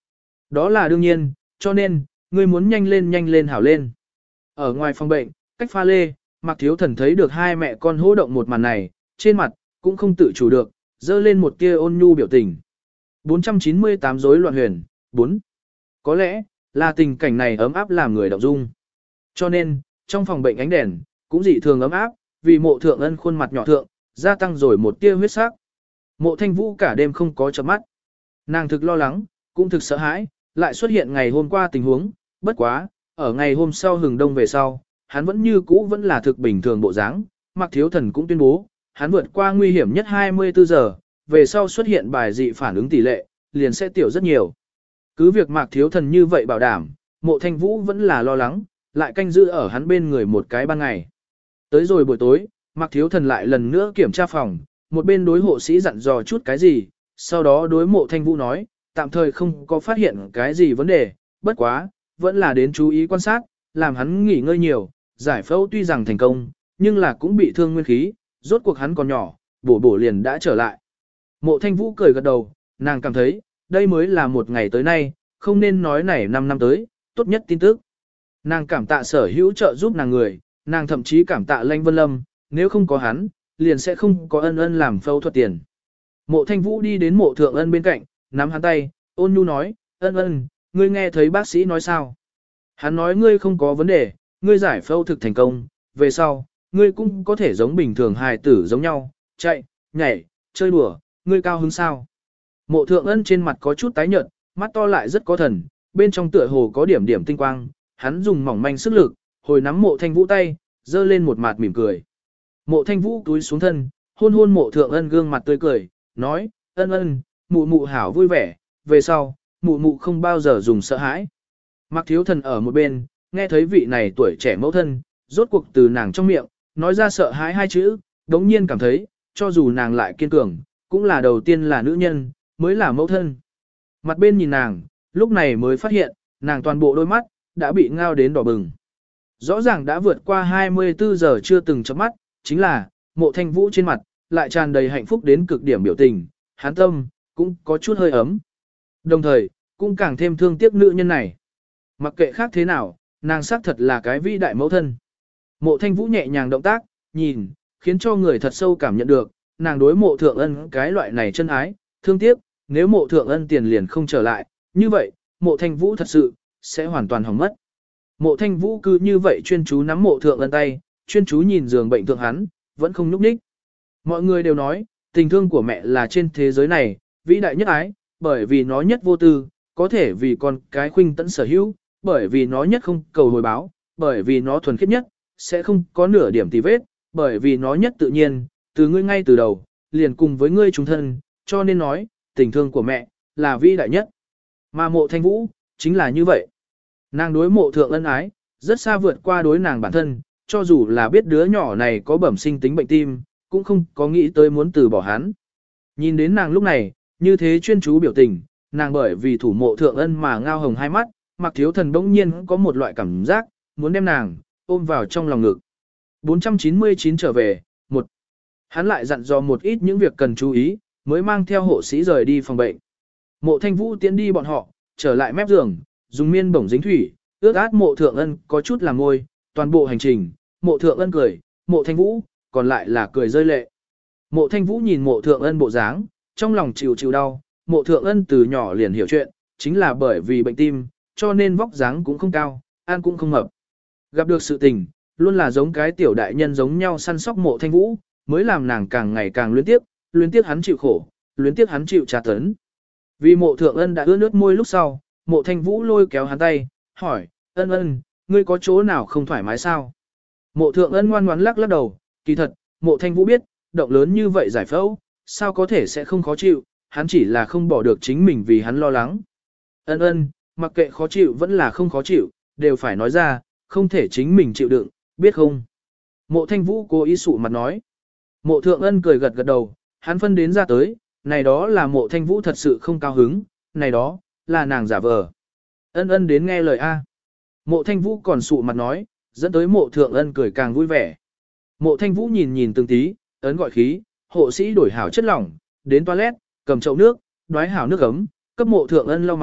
Đó là đương nhiên, cho nên, ngươi muốn nhanh lên nhanh lên hảo lên. Ở ngoài phòng bệnh, cách pha lê, Mạc Thiếu Thần thấy được hai mẹ con hô động một màn này, trên mặt, cũng không tự chủ được, dơ lên một tia ôn nhu biểu tình. bốn trăm chín mươi tám rối loạn huyền, bốn. Có lẽ, là tình cảnh này ấm áp làm người động dung. Cho nên, trong phòng bệnh ánh đèn, cũng dị thường ấm áp, vì mộ thượng ân khuôn mặt nhỏ thượng, gia tăng rồi một tia huyết sắc. Mộ thanh vũ cả đêm không có chớp mắt. Nàng thực lo lắng, cũng thực sợ hãi, lại xuất hiện ngày hôm qua tình huống, bất quá, ở ngày hôm sau hừng đông về sau, hắn vẫn như cũ vẫn là thực bình thường bộ dáng. Mạc Thiếu Thần cũng tuyên bố, hắn vượt qua nguy hiểm nhất hai mươi tư giờ, về sau xuất hiện bài dị phản ứng tỷ lệ, liền sẽ tiểu rất nhiều. Cứ việc Mạc Thiếu Thần như vậy bảo đảm, mộ thanh vũ vẫn là lo lắng, lại canh giữ ở hắn bên người một cái ban ngày. Tới rồi buổi tối, Mạc Thiếu Thần lại lần nữa kiểm tra phòng, một bên đối hộ sĩ dặn dò chút cái gì, sau đó đối mộ thanh vũ nói, tạm thời không có phát hiện cái gì vấn đề, bất quá, vẫn là đến chú ý quan sát, làm hắn nghỉ ngơi nhiều, giải phẫu tuy rằng thành công, nhưng là cũng bị thương nguyên khí, rốt cuộc hắn còn nhỏ, bổ bổ liền đã trở lại. Mộ thanh vũ cười gật đầu, nàng cảm thấy, đây mới là một ngày tới nay, không nên nói này năm năm tới, tốt nhất tin tức. Nàng cảm tạ sở hữu trợ giúp nàng người, nàng thậm chí cảm tạ Lanh Vân Lâm, nếu không có hắn, liền sẽ không có ân ân làm phẫu thuật tiền. Mộ thanh vũ đi đến mộ thượng ân bên cạnh, nắm hắn tay, ôn nhu nói, ân ân, ngươi nghe thấy bác sĩ nói sao? Hắn nói ngươi không có vấn đề, ngươi giải phẫu thực thành công, về sau, ngươi cũng có thể giống bình thường hài tử giống nhau, chạy, nhảy, chơi đùa, ngươi cao hứng sao? Mộ thượng ân trên mặt có chút tái nhợt, mắt to lại rất có thần, bên trong tựa hồ có điểm điểm tinh quang, hắn dùng mỏng manh sức lực, hồi nắm mộ thanh vũ tay, dơ lên một mặt mỉm cười. Mộ thanh vũ túi xuống thân, hôn hôn mộ thượng ân gương mặt tươi cười, nói, ân ân, mụ mụ hảo vui vẻ, về sau, mụ mụ không bao giờ dùng sợ hãi. Mạc Thiếu Thần ở một bên, nghe thấy vị này tuổi trẻ mẫu thân, rốt cuộc từ nàng trong miệng, nói ra sợ hãi hai chữ, đống nhiên cảm thấy, cho dù nàng lại kiên cường, cũng là đầu tiên là nữ nhân, mới là mẫu thân. Mặt bên nhìn nàng, lúc này mới phát hiện, nàng toàn bộ đôi mắt, đã bị ngao đến đỏ bừng. Rõ ràng đã vượt qua hai mươi tư giờ chưa từng chớp mắt, chính là, mộ thanh vũ trên mặt, lại tràn đầy hạnh phúc đến cực điểm biểu tình, hán tâm, cũng có chút hơi ấm. Đồng thời, cũng càng thêm thương tiếc nữ nhân này. Mặc kệ khác thế nào, nàng xác thật là cái vĩ đại mẫu thân. Mộ thanh vũ nhẹ nhàng động tác, nhìn, khiến cho người thật sâu cảm nhận được, nàng đối mộ thượng ân cái loại này chân ái, thương tiếc, nếu mộ thượng ân tiền liền không trở lại, như vậy, mộ thanh vũ thật sự, sẽ hoàn toàn hỏng mất. Mộ thanh vũ cứ như vậy chuyên chú nắm mộ thượng ân tay, chuyên chú nhìn giường bệnh thượng hắn, vẫn không nhúc nhích. Mọi người đều nói, tình thương của mẹ là trên thế giới này, vĩ đại nhất ái, bởi vì nó nhất vô tư, có thể vì con cái khuynh tận sở hữu, bởi vì nó nhất không cầu hồi báo, bởi vì nó thuần khiết nhất, sẽ không có nửa điểm tì vết, bởi vì nó nhất tự nhiên, từ ngươi ngay từ đầu, liền cùng với ngươi chúng thân, cho nên nói, tình thương của mẹ, là vĩ đại nhất. Mà mộ thanh vũ, chính là như vậy. Nàng đối mộ thượng ân ái, rất xa vượt qua đối nàng bản thân, cho dù là biết đứa nhỏ này có bẩm sinh tính bệnh tim, cũng không có nghĩ tới muốn từ bỏ hắn. Nhìn đến nàng lúc này, như thế chuyên chú biểu tình, nàng bởi vì thủ mộ thượng ân mà ngao hồng hai mắt, Mạc Thiếu Thần bỗng nhiên có một loại cảm giác, muốn đem nàng, ôm vào trong lòng ngực. bốn trăm chín mươi chín trở về, một. Hắn lại dặn dò một ít những việc cần chú ý, mới mang theo hộ sĩ rời đi phòng bệnh. Mộ thanh vũ tiến đi bọn họ, trở lại mép giường, dùng miên bổng dính thủy, ướt át mộ thượng ân có chút làm ngôi, toàn bộ hành trình, mộ thượng ân cười, mộ thanh vũ, còn lại là cười rơi lệ. Mộ thanh vũ nhìn mộ thượng ân bộ dáng, trong lòng chịu chịu đau, mộ thượng ân từ nhỏ liền hiểu chuyện, chính là bởi vì bệnh tim, cho nên vóc dáng cũng không cao, ăn cũng không mập. Gặp được sự tình, luôn là giống cái tiểu đại nhân giống nhau săn sóc mộ thanh vũ, mới làm nàng càng ngày càng luyến tiếc, luyến tiếc hắn chịu khổ, luyến tiếc hắn chịu tra tấn. Vì mộ thượng ân đã ướt nước môi lúc sau, mộ thanh vũ lôi kéo hắn tay, hỏi, ân ân, ngươi có chỗ nào không thoải mái sao? Mộ thượng ân ngoan ngoãn lắc lắc đầu, kỳ thật, mộ thanh vũ biết, động lớn như vậy giải phẫu, sao có thể sẽ không khó chịu, hắn chỉ là không bỏ được chính mình vì hắn lo lắng. Ân ân, mặc kệ khó chịu vẫn là không khó chịu, đều phải nói ra, không thể chính mình chịu đựng, biết không? Mộ thanh vũ cố ý sụ mặt nói. Mộ thượng ân cười gật gật đầu, hắn phân đến ra tới, này đó là mộ thanh vũ thật sự không cao hứng, này đó, là nàng giả vờ. Ân ân đến nghe lời A. Mộ thanh vũ còn sụ mặt nói, dẫn tới mộ thượng ân cười càng vui vẻ. Mộ thanh vũ nhìn nhìn từng tí, ấn gọi khí, hộ sĩ đổi hảo chất lỏng, đến toilet, cầm chậu nước, đoái hảo nước ấm, cấp mộ thượng ân lau mặt,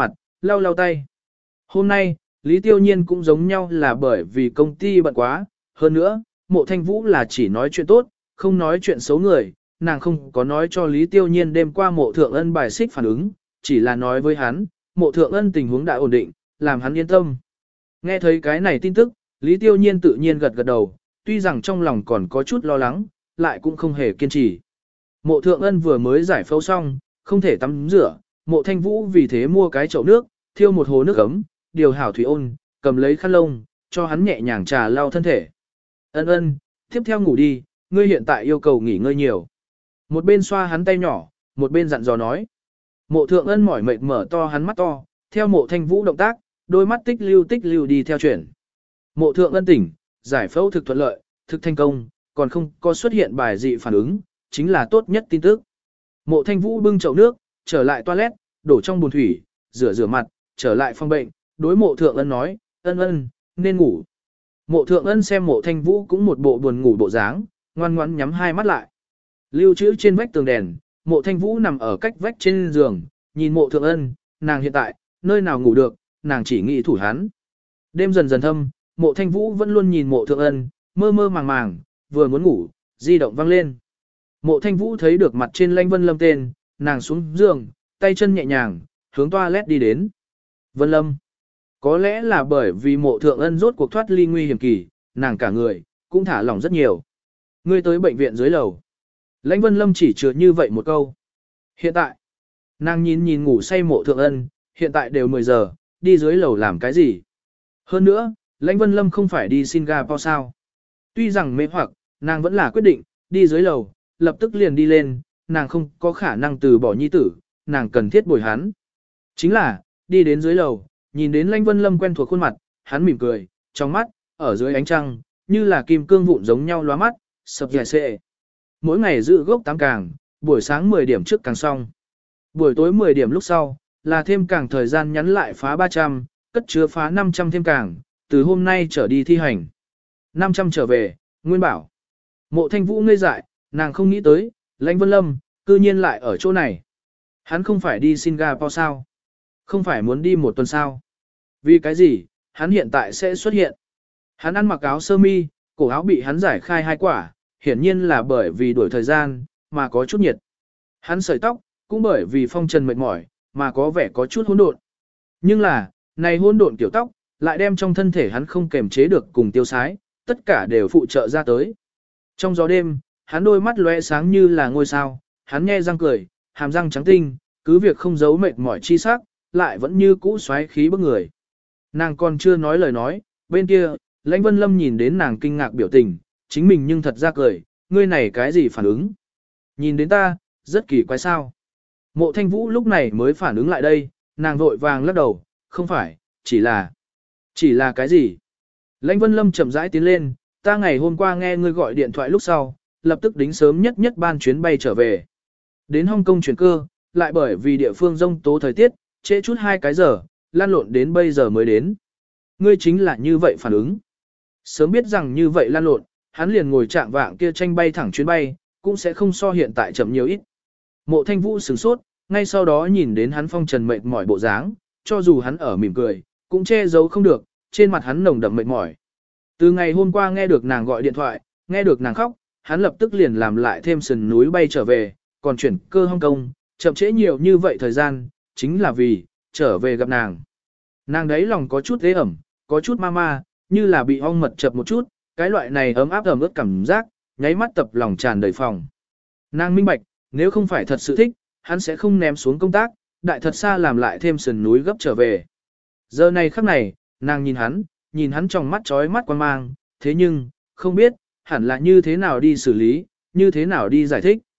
lau lau tay. Hôm nay, Lý Tiêu Nhiên cũng giống nhau là bởi vì công ty bận quá, hơn nữa, Mộ Thanh Vũ là chỉ nói chuyện tốt, không nói chuyện xấu người, nàng không có nói cho Lý Tiêu Nhiên đêm qua Mộ Thượng Ân bài xích phản ứng, chỉ là nói với hắn, Mộ Thượng Ân tình huống đã ổn định, làm hắn yên tâm. Nghe thấy cái này tin tức, Lý Tiêu Nhiên tự nhiên gật gật đầu, tuy rằng trong lòng còn có chút lo lắng, lại cũng không hề kiên trì. Mộ Thượng Ân vừa mới giải phẫu xong, không thể tắm rửa, Mộ Thanh Vũ vì thế mua cái chậu nước, thiêu một hồ nước ấm, điều hảo thủy ôn, cầm lấy khăn lông, cho hắn nhẹ nhàng trà lau thân thể. Ân ân, tiếp theo ngủ đi, ngươi hiện tại yêu cầu nghỉ ngơi nhiều. Một bên xoa hắn tay nhỏ, một bên dặn dò nói. Mộ Thượng Ân mỏi mệt mở to hắn mắt to, theo Mộ Thanh Vũ động tác, đôi mắt tích lưu tích lưu đi theo chuyển. Mộ Thượng Ân tỉnh, giải phẫu thực thuận lợi, thực thành công, còn không có xuất hiện bài dị phản ứng, chính là tốt nhất tin tức. Mộ Thanh Vũ bưng chậu nước, trở lại toilet, đổ trong bồn thủy, rửa rửa mặt, trở lại phòng bệnh, đối Mộ Thượng Ân nói, ân ân, nên ngủ. Mộ Thượng Ân xem Mộ Thanh Vũ cũng một bộ buồn ngủ bộ dáng, ngoan ngoãn nhắm hai mắt lại. Lưu trữ trên vách tường đèn, Mộ Thanh Vũ nằm ở cách vách trên giường, nhìn Mộ Thượng Ân, nàng hiện tại, nơi nào ngủ được, nàng chỉ nghĩ thủ hắn. Đêm dần dần thâm, Mộ Thanh Vũ vẫn luôn nhìn Mộ Thượng Ân, mơ mơ màng màng, vừa muốn ngủ, di động vang lên. Mộ Thanh Vũ thấy được mặt trên Lãnh Vân Lâm tên, nàng xuống giường, tay chân nhẹ nhàng, hướng toilet đi đến. Vân Lâm. Có lẽ là bởi vì Mộ Thượng Ân rốt cuộc thoát ly nguy hiểm kỳ, nàng cả người, cũng thả lỏng rất nhiều. Ngươi tới bệnh viện dưới lầu. Lãnh Vân Lâm chỉ chứa như vậy một câu. Hiện tại, nàng nhìn nhìn ngủ say Mộ Thượng Ân, hiện tại đều mười giờ, đi dưới lầu làm cái gì? Hơn nữa, Lãnh Vân Lâm không phải đi Singapore sao? Tuy rằng mê hoặc, nàng vẫn là quyết định, đi dưới lầu, lập tức liền đi lên, nàng không có khả năng từ bỏ nhi tử, nàng cần thiết bồi hắn. Chính là, đi đến dưới lầu, nhìn đến Lãnh Vân Lâm quen thuộc khuôn mặt, hắn mỉm cười, trong mắt, ở dưới ánh trăng, như là kim cương vụn giống nhau lóa mắt, sập dẻ xệ. Mỗi ngày giữ gốc tám càng, buổi sáng mười điểm trước càng xong. Buổi tối mười điểm lúc sau, là thêm càng thời gian nhắn lại phá ba trăm, cất chứa phá năm trăm thêm càng, từ hôm nay trở đi thi hành. năm trăm trở về, Nguyên bảo. Mộ Thanh Vũ ngây dại, nàng không nghĩ tới, Lãnh Vân Lâm, cư nhiên lại ở chỗ này. Hắn không phải đi Singapore sao? Không phải muốn đi một tuần sao? Vì cái gì, hắn hiện tại sẽ xuất hiện? Hắn ăn mặc áo sơ mi, cổ áo bị hắn giải khai hai quả, hiển nhiên là bởi vì đuổi thời gian, mà có chút nhiệt. Hắn sợi tóc, cũng bởi vì phong trần mệt mỏi, mà có vẻ có chút hỗn độn. Nhưng là, này hỗn độn kiểu tóc, lại đem trong thân thể hắn không kềm chế được cùng tiêu sái, tất cả đều phụ trợ ra tới. Trong gió đêm, hắn đôi mắt lóe sáng như là ngôi sao, hắn nhe răng cười, hàm răng trắng tinh, cứ việc không giấu mệt mỏi chi sắc, lại vẫn như cũ xoáy khí bức người. Nàng còn chưa nói lời nói, bên kia, Lãnh Vân Lâm nhìn đến nàng kinh ngạc biểu tình, chính mình nhưng thật ra cười, ngươi này cái gì phản ứng? Nhìn đến ta, rất kỳ quái sao. Mộ Thanh Vũ lúc này mới phản ứng lại đây, nàng vội vàng lắc đầu, không phải, chỉ là... Chỉ là cái gì? Lãnh Vân Lâm chậm rãi tiến lên, ta ngày hôm qua nghe ngươi gọi điện thoại lúc sau, lập tức đính sớm nhất nhất ban chuyến bay trở về. Đến Hong Kong chuyển cơ, lại bởi vì địa phương rông tố thời tiết, trễ chút hai cái giờ, lan lộn đến bây giờ mới đến. Ngươi chính là như vậy phản ứng. Sớm biết rằng như vậy lan lộn, hắn liền ngồi trạng vạng kia tranh bay thẳng chuyến bay, cũng sẽ không so hiện tại chậm nhiều ít. Mộ Thanh Vũ sửng sốt, ngay sau đó nhìn đến hắn phong trần mệt mỏi bộ dáng, cho dù hắn ở mỉm cười, cũng che giấu không được, trên mặt hắn nồng đậm mệt mỏi. Từ ngày hôm qua nghe được nàng gọi điện thoại, nghe được nàng khóc, hắn lập tức liền làm lại thêm sườn núi bay trở về, còn chuyển cơ Hong Kong, chậm trễ nhiều như vậy thời gian, chính là vì, trở về gặp nàng. Nàng đấy lòng có chút ế ẩm, có chút ma ma, như là bị ong mật chập một chút, cái loại này ấm áp ẩm ướt cảm giác, nháy mắt tập lòng tràn đầy phòng. Nàng minh bạch, nếu không phải thật sự thích, hắn sẽ không ném xuống công tác, đại thật xa làm lại thêm sườn núi gấp trở về. Giờ này khắc này, nàng nhìn hắn, nhìn hắn trong mắt trói mắt quan mang, thế nhưng, không biết, hẳn là như thế nào đi xử lý, như thế nào đi giải thích.